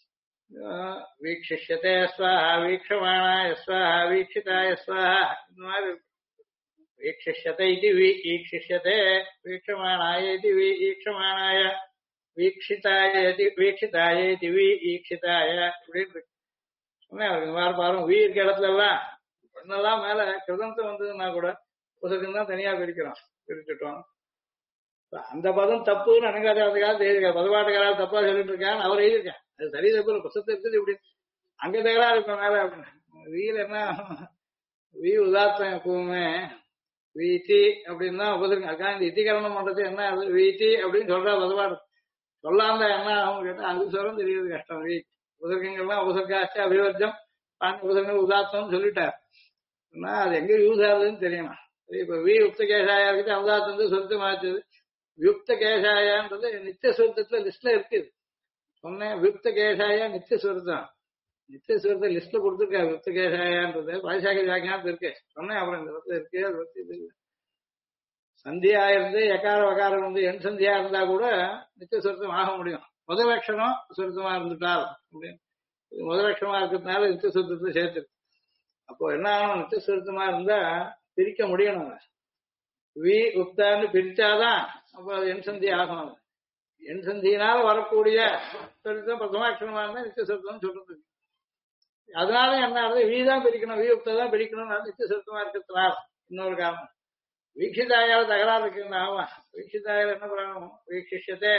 வீக்ஷிஷ்யதே ஸ்வாஹா வீக்ஷமாணாய ஸ்வாஹா வீக்ஷிதாய ஸ்வாஹா இந்த மாதிரி இருக்கு. வீக்ஷிஷ்யத்தை இது வி ஈக்ஷிஷ்யதே, வீக்ஷமாணாய இது வி ஈக்ஷமாணாய, வீக்ஷிதாய வீக்ஷிதாய இது வி ஈக்ஷிதாய இப்படின்னு இருக்கு. சொன்னேன் அவருக்கு இந்த மாதிரி பாருங்க, வீ இருக்க இடத்துல எல்லாம் என்னெல்லாம் மேல கிருதந்தம் வந்ததுன்னா கூட புத்தகம் தான் தனியா பிரிக்கிறோம், பிரிச்சுட்டோம். அந்த பதம் தப்புன்னு அனங்காத அதுக்காக எழுதியிருக்காரு. பதவாட்டுக்காரால் தப்பா சொல்லிட்டு இருக்கான்னு அவர் எழுதியிருக்கேன். அது சரி தப்பு புத்தகத்தை இருக்குது இப்படி அங்க தகரா இருக்கும் மேல அப்படின்னு. வீல் என்ன வி உதாத்தம் எப்பவுமே வீட்டி அப்படின்னு தான் உபசரிக்கும். அதுக்காக இந்த இத்திகரணம் பண்றது என்ன அது வீட்டி அப்படின்னு சொல்றா பதவாடு சொல்லாம என்ன அவங்க கேட்டா அது சொல்ல தெரியுது கஷ்டம். வீ உபசர்க்கங்கள்லாம் உபசர்க்காச்சு அபிவர்ஜம் பாண்டி உபசர்க்கங்கள் உதாத்தம்னு சொல்லிட்டார். அது எங்க யூஸ் ஆகுதுன்னு தெரியணும். இப்ப வி உக்த கேசாயா இருக்குது, அவதாத்தம் வந்து சொருத்தம் ஆச்சுது. வியுக்த கேசாயான்றது நித்திய சுருத்தத்துல லிஸ்ட்ல இருக்குது. சொன்னேன் வியுக்த கேசாயா நித்திய சுருத்தம், நித்திய சுருத்த லிஸ்ட்ல கொடுத்துருக்காரு. வியுக்த கேசாயான்றது வைசாகி வியாக்கியானத்து இருக்கு. சொன்னேன் அப்புறம் இந்த இடத்துல இருக்கு. அது பத்தி இது சந்தியா இருந்து எக்கார வகாரம் வந்து எண் சந்தியா இருந்தா கூட நித்திய சுருத்தம் ஆக முடியும். முதல் அக்ஷரம் சுருத்தமா இருந்துட்டால் அப்படின்னு முதல் அக்ஷரமா இருக்கிறதுனால நித்திய சுருத்தத்தை சேர்த்துருக்கு. அப்போ என்ன ஆகணும், நித்திய சுருத்தமா இருந்தா பிரிக்க முடியணும். வி உக்தான்னு பிரிச்சாதான் அப்ப அது எண் சந்தி ஆகும். எண் சந்தியினால வரக்கூடிய சொருத்தம் பிரதமாட்சரமா இருந்தா நித்திய சொருத்தம் சொல்றது. அதனால என்ன ஆகுது, வி தான் பிரிக்கணும், வி உக்தா தான் பிரிக்கணும், நித்திய சொருத்தமா இருக்கிறதுனால இன்னொரு காரணம். வீக்ஷிதாயால தகராறு இருக்குன்னு. ஆமா, வீக்ஷிதாயால என்ன பண்ணணும், வீக்ஷிஷத்தே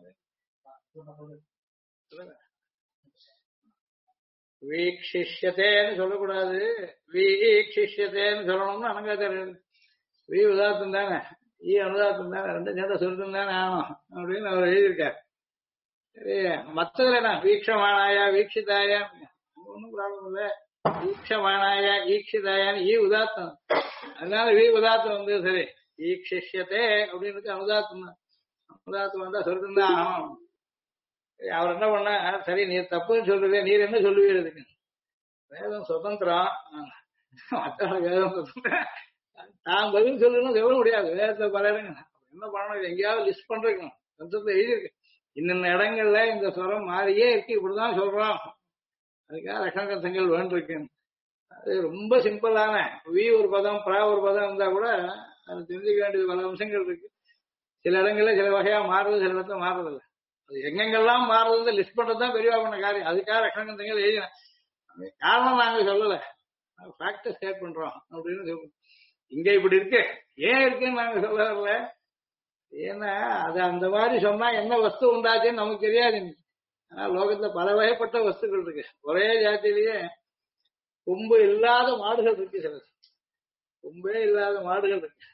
வீக்ஷிஷ்யத்தேன்னு சொல்லக்கூடாது, வீக்ஷிஷ்யத்தேன்னு சொல்லணும்னு அனங்காச்சாரியர். வி உதாத்தம் தானே, ஈ அனுதாத்தம் தானே, ரெண்டு சேர்ந்த சொல்லிட்டு தானே ஆகணும் அப்படின்னு அவர் எழுதியிருக்காரு. சரி, மற்றதுல என்ன வீக்ஷமானாயா வீக்ஷிதாயா ஒன்றும் ப்ராப்ளம் இல்லை. ஈக்ஷமானாய ஈக்ஷிதாயான்னு ஈ உதாத்தம். அதனால வி உதாத்தம் வந்து சரி ஈக்ஷிஷ்யத்தே அப்படின்னு அனுதாத்தம் தான். அனுதாத்தம் வந்தா சொர்க்கம் தான் ஆகணும். அவர் என்ன பண்ணா சரி நீர் தப்புன்னு சொல்றதே நீர் என்ன சொல்லுவீங்க? வேதம் சுதந்திரம், மற்றவங்க வேதம் சுதந்திரம். நான் பதில் சொல்லணும் எவ்வளவு முடியாது. வேதத்தை பலருங்க என்ன பண்ணணும், இது எங்கேயாவது லிஸ்ட் பண்றீங்க சந்தத்துல எழுதியிருக்கு. இன்னென்ன இடங்கள்ல இந்த ஸ்வரம் மாறியே இருக்கு, இப்படிதான் சொல்றோம். அதுக்காக லட்சணகர்த்தங்கள் வேண்டிருக்கு. அது ரொம்ப சிம்பிளான வி ஒரு பதம் பிரா ஒரு பதம் இருந்தா கூட அது தெரிஞ்சுக்க வேண்டியது பல அம்சங்கள் இருக்கு. சில இடங்கள்ல சில வகையா மாறுறது, சில இடத்துல மாறுறதில்ல. அது எங்கெங்கெல்லாம் மாறுறது லிஸ்ட் பண்றதுதான் பெரியவா பண்ண காரியம். அதுக்காக லட்சணகர்த்தங்கள் எழுதினேன். காரணம் நாங்க சொல்லல, ஃபேக்ட ஸ்டேட் பண்றோம் அப்படின்னு சொல்றோம். இங்க இப்படி இருக்கு, ஏன் இருக்குன்னு நாங்க சொல்ல வரல. ஏன்னா அது அந்த மாதிரி சொன்னா என்ன வஸ்து உண்டாச்சுன்னு நமக்கு தெரியாது. ஆனா லோகத்துல பல வகைப்பட்ட வஸ்துக்கள் இருக்கு. ஒரே ஜாத்தியிலேயே கொம்பு இல்லாத மாடுகள் இருக்கு. சில கொம்பே இல்லாத மாடுகள் இருக்கு.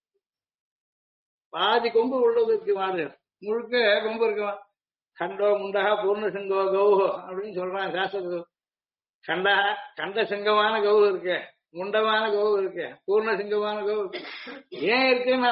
பாதி கொம்பு உள்ளது இருக்கு மாடுகள், முழுக்க கொம்பு இருக்குமா. கண்டோ முண்டகா பூர்ணசிங்கோ கௌஹோ அப்படின்னு சொல்றான் சாஸ்திரத்தில். கண்டா கண்ட சிங்கமான கவு இருக்கு, முண்டமான கவு இருக்கு, பூர்ண சிங்கமான கவு இருக்கு. ஏன் இருக்குன்னு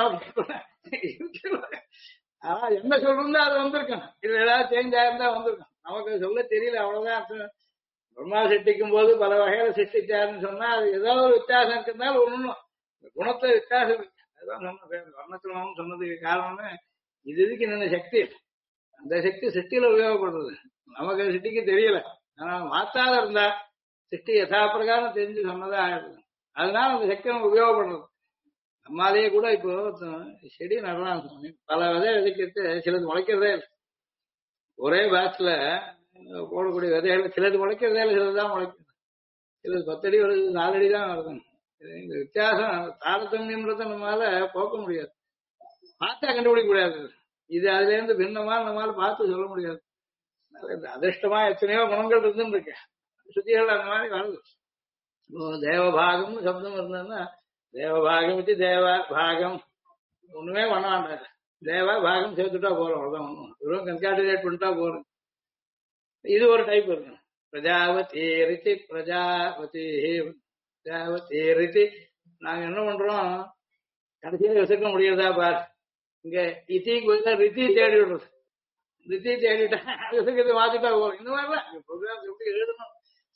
ஆனா என்ன சொல்றதோ அது வந்திருக்கணும். இதுல ஏதாவது சேஞ்ச் ஆயிருந்தா வந்திருக்கும். நமக்கு சொல்ல தெரியல, அவ்வளவுதான் அர்த்தம். பிரம்மா சிருஷ்டிக்கும் போது பல வகையில சிருஷ்டிச்சாருன்னு சொன்னா அது ஏதாவது ஒரு வித்தியாசம் இருக்கிறதுனால ஒண்ணும் குணத்துல வித்தியாசம் இருக்கு. அதுதான் வர்ணத்துவம் சொன்னதுக்கு காரணமே இது. இதுக்கு என்ன சக்தி, அந்த சக்தி சிருஷ்டியில உபயோகப்படுறது. நமக்கு அது சிருஷ்டிக்கு தெரியல. ஆனா மாத்தாத இருந்தா சிருஷ்டி யதாபிரகாரம் தெரிஞ்சு சொன்னதா ஆயிடுது. அதனால அந்த சக்தி நமக்கு உபயோகப்படுறது. நம்மாலேயே கூட இப்போ செடி நடலாம், பல விதை விதைக்கிறது சிலது முளைக்கிறதே இல்லை. ஒரே பேட்ச்ல போடக்கூடிய விதைகள் சிலது முளைக்கிறதே இல்லை, சிலதுதான் முளைக்குது. சிலது 10 அடி வருது, 4 அடி தான் வருது. இந்த வித்தியாசம் தாரதமியம்ன்றத நம்மளால போக்க முடியாது, பார்த்தா கண்டுபிடிக்க முடியாது. இது அதுல இருந்து பின்னமா நம்மளால பார்த்து சொல்ல முடியாது. இந்த அதிர்ஷ்டமா எத்தனையோ குணங்கள் இருந்துன்னு இருக்கு. சுத்திகள் அந்த மாதிரி வருது. தேவபாகம்னு சப்தம் இருந்ததுன்னா தேவபாகம் வச்சு தேவ பாகம் ஒண்ணுமே பண்ண வேண்டாம். தேவ பாகம் சேர்த்துட்டா போறோம், அவ்வளவுதான். ஒண்ணும் வெறும் கன்கார்டினேட் பண்ணிட்டா போறோம். இது ஒரு டைப் இருக்கு. பிரஜாவதி ரித்தி பிரஜாவதி பிரஜாவதி ரித்தி. நாங்க என்ன பண்றோம், கடைசியில விசக்க முடியறதா பார். இங்க இத்திக்கு பதிலா ரித்தி தேடி விடுறது. ரித்தி தேடிட்டா விசக்கத்தை மாத்திட்டா போறோம். இந்த மாதிரிலாம் ப்ரோக்ராம் எப்படி எழுதணும்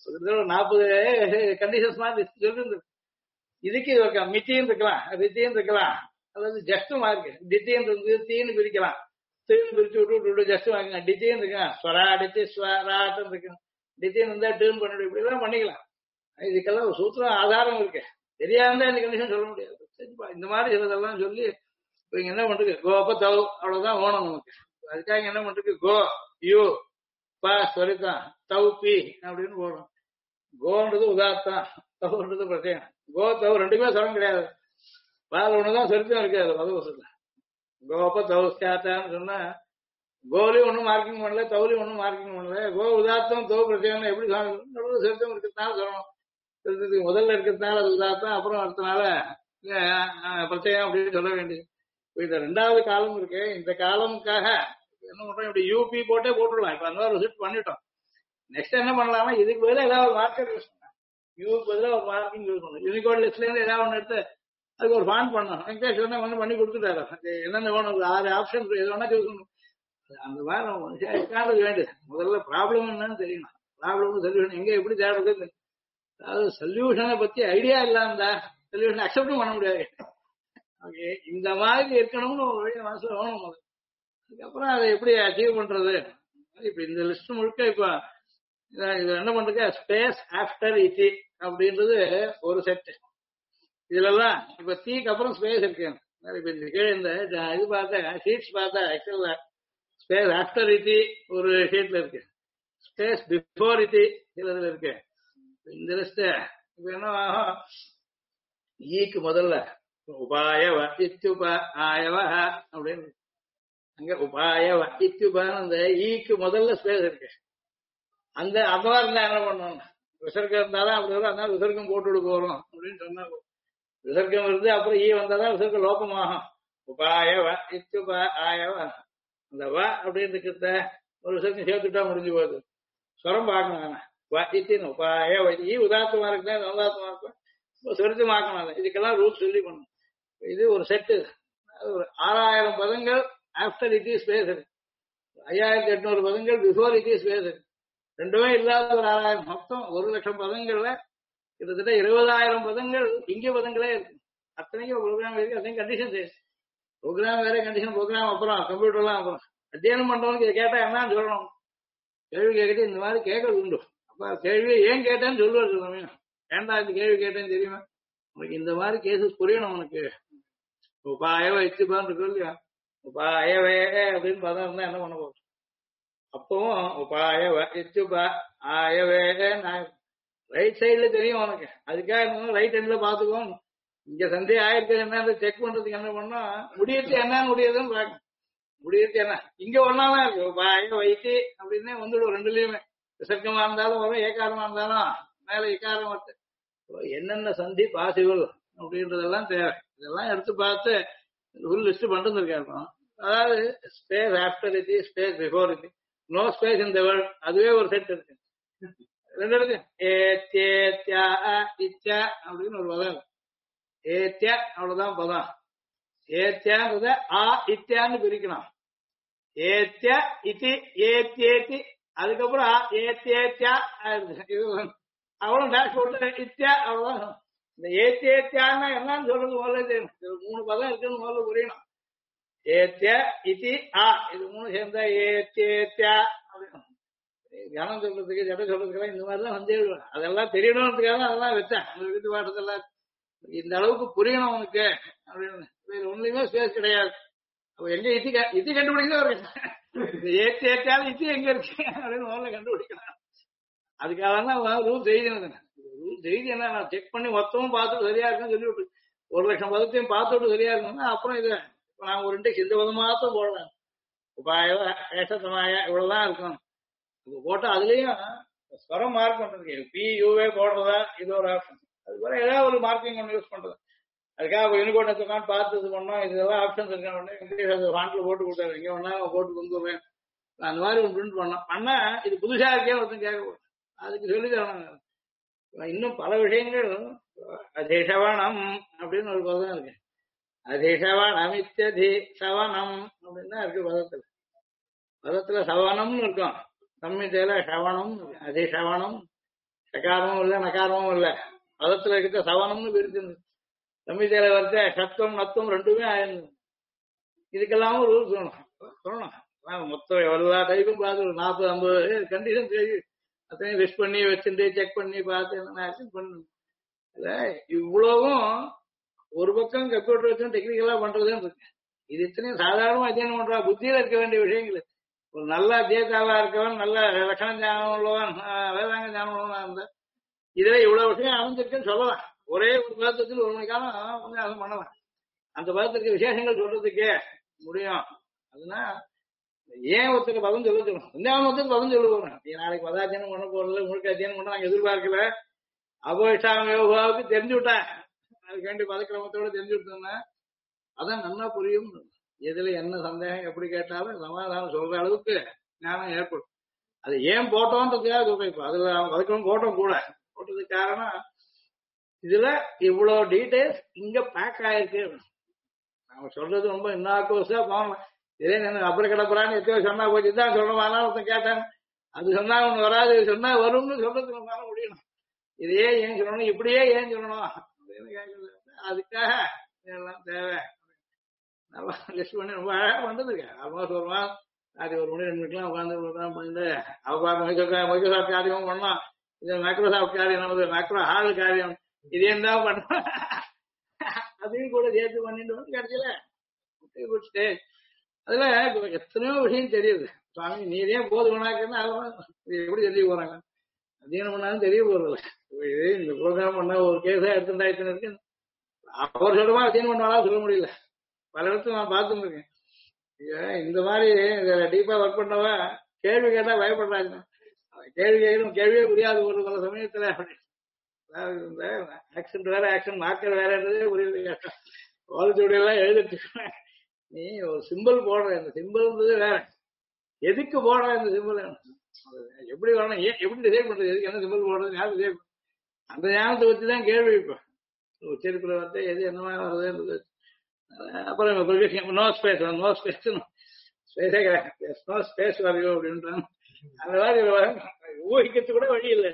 40 கண்டிஷன்ஸ் மாதிரி சொல்லிருந்து. இதுக்கு இது இருக்கலாம், மித்தின்னு இருக்கலாம், ரித்தின்னு இருக்கலாம், அதாவது ஜஸ்ட் மார்க்கு. டித்தின்னு இருந்து தீன்னு பிரிக்கலாம், தீன்னு பிரிச்சு விட்டு ஜஸ்ட் வாங்க. டித்தின்னு இருக்கலாம், ஸ்வரா டித்தி ஸ்வராட்டம் இருக்கலாம். டித்தின்னு இருந்தா டீன் பண்ணிவிடும், இப்படி எல்லாம் பண்ணிக்கலாம். இதுக்கெல்லாம் ஒரு சூத்திரம் ஆதாரம் இருக்கு. தெரியாம இந்த கண்டிஷன் சொல்ல முடியாது. இந்த மாதிரி சிலதெல்லாம் சொல்லி இங்க என்ன பண்றது, கோப தவ் அவ்வளவுதான் ஓணும் நமக்கு. அதுக்காக என்ன பண்றது, கோ யூ பா ஸ்வரிதான் தவ் பி அப்படின்னு போடும். கோன்றது உதாத்தான், தவுன்றது பிரச்சனை. கோ தவ் ரெண்டுமே சொல்ல கிடையாது. பால் ஒண்ணுதான் சொரித்தம் இருக்காது பதவசத்துல. கோப தவ் சாத்தான்னு சொன்னா கோலி ஒண்ணும் மார்க்கிங் பண்ணல, தவுலி ஒண்ணும் மார்க்கிங் பண்ணல. கோ உதாத்தம் தவ் பிரச்சனை எப்படி சொரித்தம் இருக்கிறதுனால சொல்லணும். சொரித்தத்துக்கு முதல்ல இருக்கிறதுனால அது உதாத்தம், அப்புறம் அடுத்தனால பிரச்சனை அப்படின்னு சொல்ல வேண்டியது. இந்த 2வது காலம் இருக்கு. இந்த காலமுக்காக என்ன பண்றோம், இப்படி யூபி போட்டே போட்டுடலாம். இப்ப அந்த ரிசல்ட் பண்ணிட்டோம். நெக்ஸ்ட் என்ன பண்ணலாம்னா இதுக்கு பதிலாக ஏதாவது மார்க்கெட் யூஸ் பண்ணலாம். யூக்கு பதிலாக ஒரு மார்க்கிங் யூஸ் பண்ணணும். யூனிகோட் லிஸ்ட்ல இருந்து ஏதாவது ஒன்று எடுத்து அதுக்கு ஒரு ஃபாண்ட் பண்ணணும். வெங்கடேஷ் ஒன்று பண்ணி கொடுத்துட்டாரு. என்னென்ன வேணும், 6 ஆப்ஷன் எது வேணா யூஸ் பண்ணணும். அந்த மாதிரி நம்ம மனுஷன் வேண்டியது. முதல்ல ப்ராப்ளம் என்னன்னு தெரியணும். ப்ராப்ளம் சொல்யூஷன் எங்க எப்படி தேடுறது. அதாவது சொல்யூஷனை பத்தி ஐடியா இல்லாம சொல்யூஷன் அக்செப்டும் பண்ண முடியாது. ஓகே, இந்த மாதிரி இருக்கணும்னு ஒரு வழியை மனசுல வேணும். அதுக்கப்புறம் அதை எப்படி அச்சீவ் பண்றது. இப்ப இந்த லிஸ்ட் முழுக்க இப்ப இது என்ன பண்றது, ஸ்பேஸ் ஆஃப்டர் இட்டி அப்படின்றது ஒரு செட். இதுல எல்லாம் இப்ப தீக்கு அப்புறம் ஸ்பேஸ் இருக்கு. இப்ப இந்த கீழே இந்த இது பார்த்தா ஷீட்ஸ் பார்த்தா ஆக்சுவலா ஸ்பேஸ் ஆஃப்டர் இட்டி ஒரு ஷீட்ல இருக்கு, ஸ்பேஸ் பிஃபோர் இட்டி சிலதுல இருக்கு. இந்த லிஸ்ட் இப்ப என்ன ஆகும், ஈக்கு முதல்ல உபாயவ இத்யுபாயவ அப்படின்னு அங்க உபாயவ இத்யுபான்னு அந்த ஈக்கு முதல்ல ஸ்பேஸ் இருக்கு. அந்த மாதிரி இருந்தா என்ன பண்ணணும், விசர்க்கம் இருந்தாலும் அப்படி வரும். அதனால விசர்க்கம் போட்டு போறோம் அப்படின்னு சொன்னா விசர்க்கம் இருந்து அப்புறம் ஈ வந்தாதான் விசர்க்கம் லோபமாகும். உபாயவ இத்யுபாயவ அந்த வ அப்படின்னு இருக்கிறத ஒரு விசர்க்கம் சேர்த்துட்டா முடிஞ்சு போகுது. ஸ்வரம் பார்க்கணும். உபாய வை உதாத்தமா இருக்குதா உதாத்தமா இருக்கும் சுருத்தமாக்கணும் அதை. இதுக்கெல்லாம் ரூல்ஸ் சொல்லி பண்ணணும். இது ஒரு செட்டு. ஒரு 6000 பதங்கள் ஆஃப்டர் இட் இஸ் பேசுது, 5800 பதங்கள் பிஃபோர் இட் இஸ் பேசுது. ரெண்டுமே இல்லாத ஒரு 6000, மொத்தம் 1,00,000 பதங்கள்ல கிட்டத்தட்ட 20,000 பதங்கள் இங்கே பதங்களே இருக்கு. அத்தனைக்கும் ப்ரோக்ராம் இருக்கு, அத்தனையும் கண்டிஷன் இருக்கு. ப்ரோக்ராம் வேற கண்டிஷன், ப்ரோக்ராம் அப்புறம் கம்ப்யூட்டர்லாம் அப்புறம். அத்தியானம் பண்றவனுக்கு இதை கேட்டா என்னன்னு சொல்லணும். கேள்வி கேட்கிட்டு இந்த மாதிரி கேட்கறது உண்டு. அப்ப கேள்வியை ஏன் கேட்டேன்னு சொல்லுவாரு சமயம். ஏன்டா இந்த கேள்வி கேட்டேன்னு தெரியுமா, உனக்கு இந்த மாதிரி கேசஸ் புரியணும். உனக்கு உபாயவ எச்சுப்பான்னு இருக்கு இல்லையா, உபாயவே அப்படின்னு பதம் இருந்தா என்ன பண்ண போகுது. அப்பவும் உபாயவ எச்சுபா ஆயவே ரைட் சைடுல தெரியும் உனக்கு. அதுக்காக ரைட் ஹேண்ட்ல பாத்துக்கோம். இங்க சந்தே ஆயிருக்கு என்ன செக் பண்றதுக்கு என்ன பண்ணா முடியத்து என்ன முடியுதுன்னு பாக்கணும். முடியத்து என்ன இங்க ஒன்னாதான் இருக்கு. உபாய வைத்தி அப்படின்னே வந்துடும். ரெண்டுலயுமே விசர்க்கமா இருந்தாலும் வரும், ஏகாரமா இருந்தாலும் மேல இக்காரம் வருது. என்னென்ன சந்தி பாசிபிள் அப்படின்றதெல்லாம் தேவை. இதெல்லாம் எடுத்து பார்த்து ஃபுல் லிஸ்ட் பண்ணிட்டு இருக்காரு. அதாவது ஸ்பேஸ் ஆஃப்டர் இது, ஸ்பேஸ் பிஃபோர் இது, no space in the world, அதுவே ஒரு செட் இருக்கு. ரெண்டு இருக்கு. ஏத்தியா இச்சா அப்படின்னு ஒரு பதம் இருக்கு. ஏத்தியா அவ்வளவுதான் பதம். ஏத்தியான்றத ஆ இத்தியான்னு பிரிக்கணும். ஏத்திய இத்தி ஏத்தியேத்தி, அதுக்கப்புறம் ஆ ஏத்தியேத்தியா இது அவ்வளவு டேஷ் போட்டு இத்தியா அவ்வளவுதான். இந்த ஏத்தியேத்தியான்னா என்னன்னு சொல்றது முதல்ல தெரியும். 3 பதம் இருக்குன்னு முதல்ல புரியணும். ஏத்திய இத்தி ஆ இது 3 சேர்ந்தா ஏத்தியேத்தியா அப்படின்னு. கனம் சொல்றதுக்கு ஜட சொல்றதுக்கெல்லாம் இந்த மாதிரிலாம் வந்து அதெல்லாம் தெரியணும்ன்றதுக்காக அதெல்லாம் வச்சேன். வீட்டு பாட்டத்தெல்லாம் இந்த அளவுக்கு புரியணும் உனக்கு அப்படின்னு. ஒண்ணுமே ஸ்பேஸ் கிடையாது. அப்ப எங்க இத்தி கண்டுபிடிக்கதான் இருக்கு. ஏத்தி ஏற்றாலும் இத்தி எங்க இருக்கு அப்படின்னு முதல்ல கண்டுபிடிக்கலாம். அதுக்காக தான் ரூல் எழுதினது. ரூல் எழுதி என்ன செக் பண்ணி மொத்தமும் பார்த்துட்டு சரியா இருக்குன்னு சொல்லி விட்டு 1,00,000 பதத்தையும் பார்த்துட்டு சரியா இருக்குன்னா அப்புறம் இதை இப்ப நான் ஒரு இன்டெக்ஸ் இந்த பதம் மாத்திரம் போடுறேன். உபாய ஏசமாய இவ்வளவுதான் இருக்கும். இது போட்டா அதுலயும் ஸ்வரம் மார்க் பண்றதுக்கு பி யூவே போடுறதா இது ஒரு ஆப்ஷன். அது போல ஏதாவது ஒரு மார்க்கிங் ஒன்று யூஸ் பண்றது. அதுக்காக யூனிகோட் எடுத்துக்கான்னு பார்த்து இது பண்ணோம். இதெல்லாம் ஆப்ஷன்ஸ் இருக்கான இங்கிலீஷ் ஹாண்டில் போட்டு கொடுத்தாரு. இங்க ஒன்னா போட்டு கொடுத்துருவேன். அந்த மாதிரி ஒரு பிரிண்ட் பண்ணோம். பண்ணா இது புதுசா இருக்கே ஒருத்தன் கேட்க, அதுக்கு சொல்லி தரணும். இன்னும் பல விஷயங்கள் அதிசவனம் அப்படின்னு ஒரு பதம் இருக்கு. அதிசவனம் இத்தியதி சவனம் அப்படின்னு தான் இருக்கு பதத்துல. பதத்துல சவனம்னு இருக்கும். சம்மிதையில சவனம், அதிசவனம், சகாரமும் இல்லை நகாரமும் இல்லை. பதத்துல இருக்க சவனம்னு இருக்கு. சம்மிதையில வரைச்ச சத்துவம் நத்துவம் ரெண்டுமே ஆயிருந்து. இதுக்கெல்லாமும் ரூல்ஸ் சொல்லணும். மொத்தம் எல்லா டைப்பும் பார்த்து 40-50 கண்டிஷன் தெரியும். அத்தனையும் லிஸ்ட் பண்ணி வச்சுட்டு செக் பண்ணி பார்த்து என்ன பண்ணணும். இவ்வளவும் ஒரு பக்கம் கம்ப்யூட்டர் வச்சு டெக்னிக்கலா பண்றதுன்னு இருக்கு. இது இத்தனையும் சாதாரணமா அத்தியானம் பண்றா. புத்தியில இருக்க வேண்டிய விஷயங்கள். ஒரு நல்ல அத்தியத்தாவா இருக்கவன், நல்ல லட்சண ஞானம் உள்ளவன், வேதாங்க ஞானம் உள்ளவனா இருந்தா இதுல இவ்வளவு விஷயம் அமைஞ்சிருக்குன்னு சொல்லலாம். ஒரே ஒரு பதத்தில் 1 மணி காலம் உபன்யாசம் பண்ணலாம். அந்த பதத்துக்கு விசேஷங்கள் சொல்றதுக்கே முடியும். அதுனா ஏன் ஒருத்தருக்கு பதம் சொல்ல சொல்லணும். ஒருத்தருக்கு பதம் சொல்ல போறேன். நாளைக்கு பதாத்தியானம் பண்ண போறதுல முழுக்க அத்தியானம் பண்ண நாங்க எதிர்பார்க்கல. அபோஷாம யோகாவுக்கு தெரிஞ்சு விட்டேன். அதுக்கு வேண்டிய பதக்கிரமத்தோட தெரிஞ்சு விட்டோம்னா அதான் நல்லா புரியும். எதுல என்ன சந்தேகம் எப்படி கேட்டாலும் சமாதானம் சொல்ற அளவுக்கு ஞானம் ஏற்படும். அது ஏன் போட்டோன்றதுக்காக சொல்றேன். இப்ப அதுல பதக்கிரமம் போட்டோம் கூட. போட்டதுக்கு காரணம் இதுல இவ்வளவு டீடைல்ஸ் இங்க பேக் ஆயிருக்கு. நாம சொல்றது ரொம்ப இன்னாக்கோஸா போகணும். இதே அப்புறம் கிடப்புறான்னு எத்தனை சொன்னா போச்சு தான் சொல்லணும். ஒருத்தன் கேட்டாங்க, அது சொன்னா ஒண்ணு வராது, சொன்னா வரும்னு சொல்றதுக்கு நம்மளால முடியணும். இதையே ஏன் சொல்லணும், இப்படியே ஏன் சொல்லணும் அப்படின்னு கேட்கறது. அதுக்காக இதெல்லாம் தேவை. நல்லா லிஸ்ட் பண்ணி ரொம்ப அழகா பண்றதுருக்கேன். ஆல்மோஸ்ட் 1 மாதம் அது 1 மணி 2 மணிக்கெல்லாம் உட்காந்து பண்ணிட்டு மைக்ரோசாஃப்ட் காரியமும் பண்ணலாம். இது மைக்ரோசாஃப்ட் காரியம், நமது மைக்ரோ ஹால் காரியம், இதையும் தான் பண்ணலாம். அதையும் கூட சேர்த்து பண்ணிட்டு வந்து கிடைச்சல அதுல எத்தனையோ விஷயம் தெரியுது. சுவாமி நீரே போதுவனாக்குன்னா எப்படி தெரிய போறாங்க. அத்தியானம் பண்ணாலும் தெரிய போறதில்ல. இது இந்த ப்ரோக்ராம் பண்ண ஒரு கேஸா எடுத்துட்டா இருக்கு. அவர் சொல்றமா அத்தியானம் பண்ணாலும் சொல்ல முடியல. பல இடத்துல நான் பார்த்துருக்கேன். இந்த மாதிரி டீப்பா ஒர்க் பண்ணவா கேள்வி கேட்டா பயப்படுறாங்க. கேள்வி கேட்கணும், கேள்வியே புரியாது ஒரு பல சமயத்துல. இந்த ஆக்சன் வேற, ஆக்சன் மார்க்கர் வேறன்றதே புரியுது. எல்லாம் எழுதிட்டு நீ ஒரு சிம்பிள் போடுற, இந்த சிம்பிள்ன்றது வேற. எதுக்கு போடுற இந்த சிம்பிள்? எப்படி வரணும், எப்படி டிசைட் பண்றது, எதுக்கு என்ன சிம்பிள் போடுறது, யாரும் டிசைட் அந்த ஞானத்தை வச்சுதான் கேள்வி. இப்ப உச்சரிப்புல வார்த்தை எது என்னமா வருதுன்றது. அப்புறம் நோ ஸ்பேஸ், நோ ஸ்பேஸ், ஸ்பேஸே கிடையாது, நோ ஸ்பேஸ் வரையும் அப்படின்றாங்க. அந்த மாதிரி ஊகிக்கிறது கூட வழி இல்லை.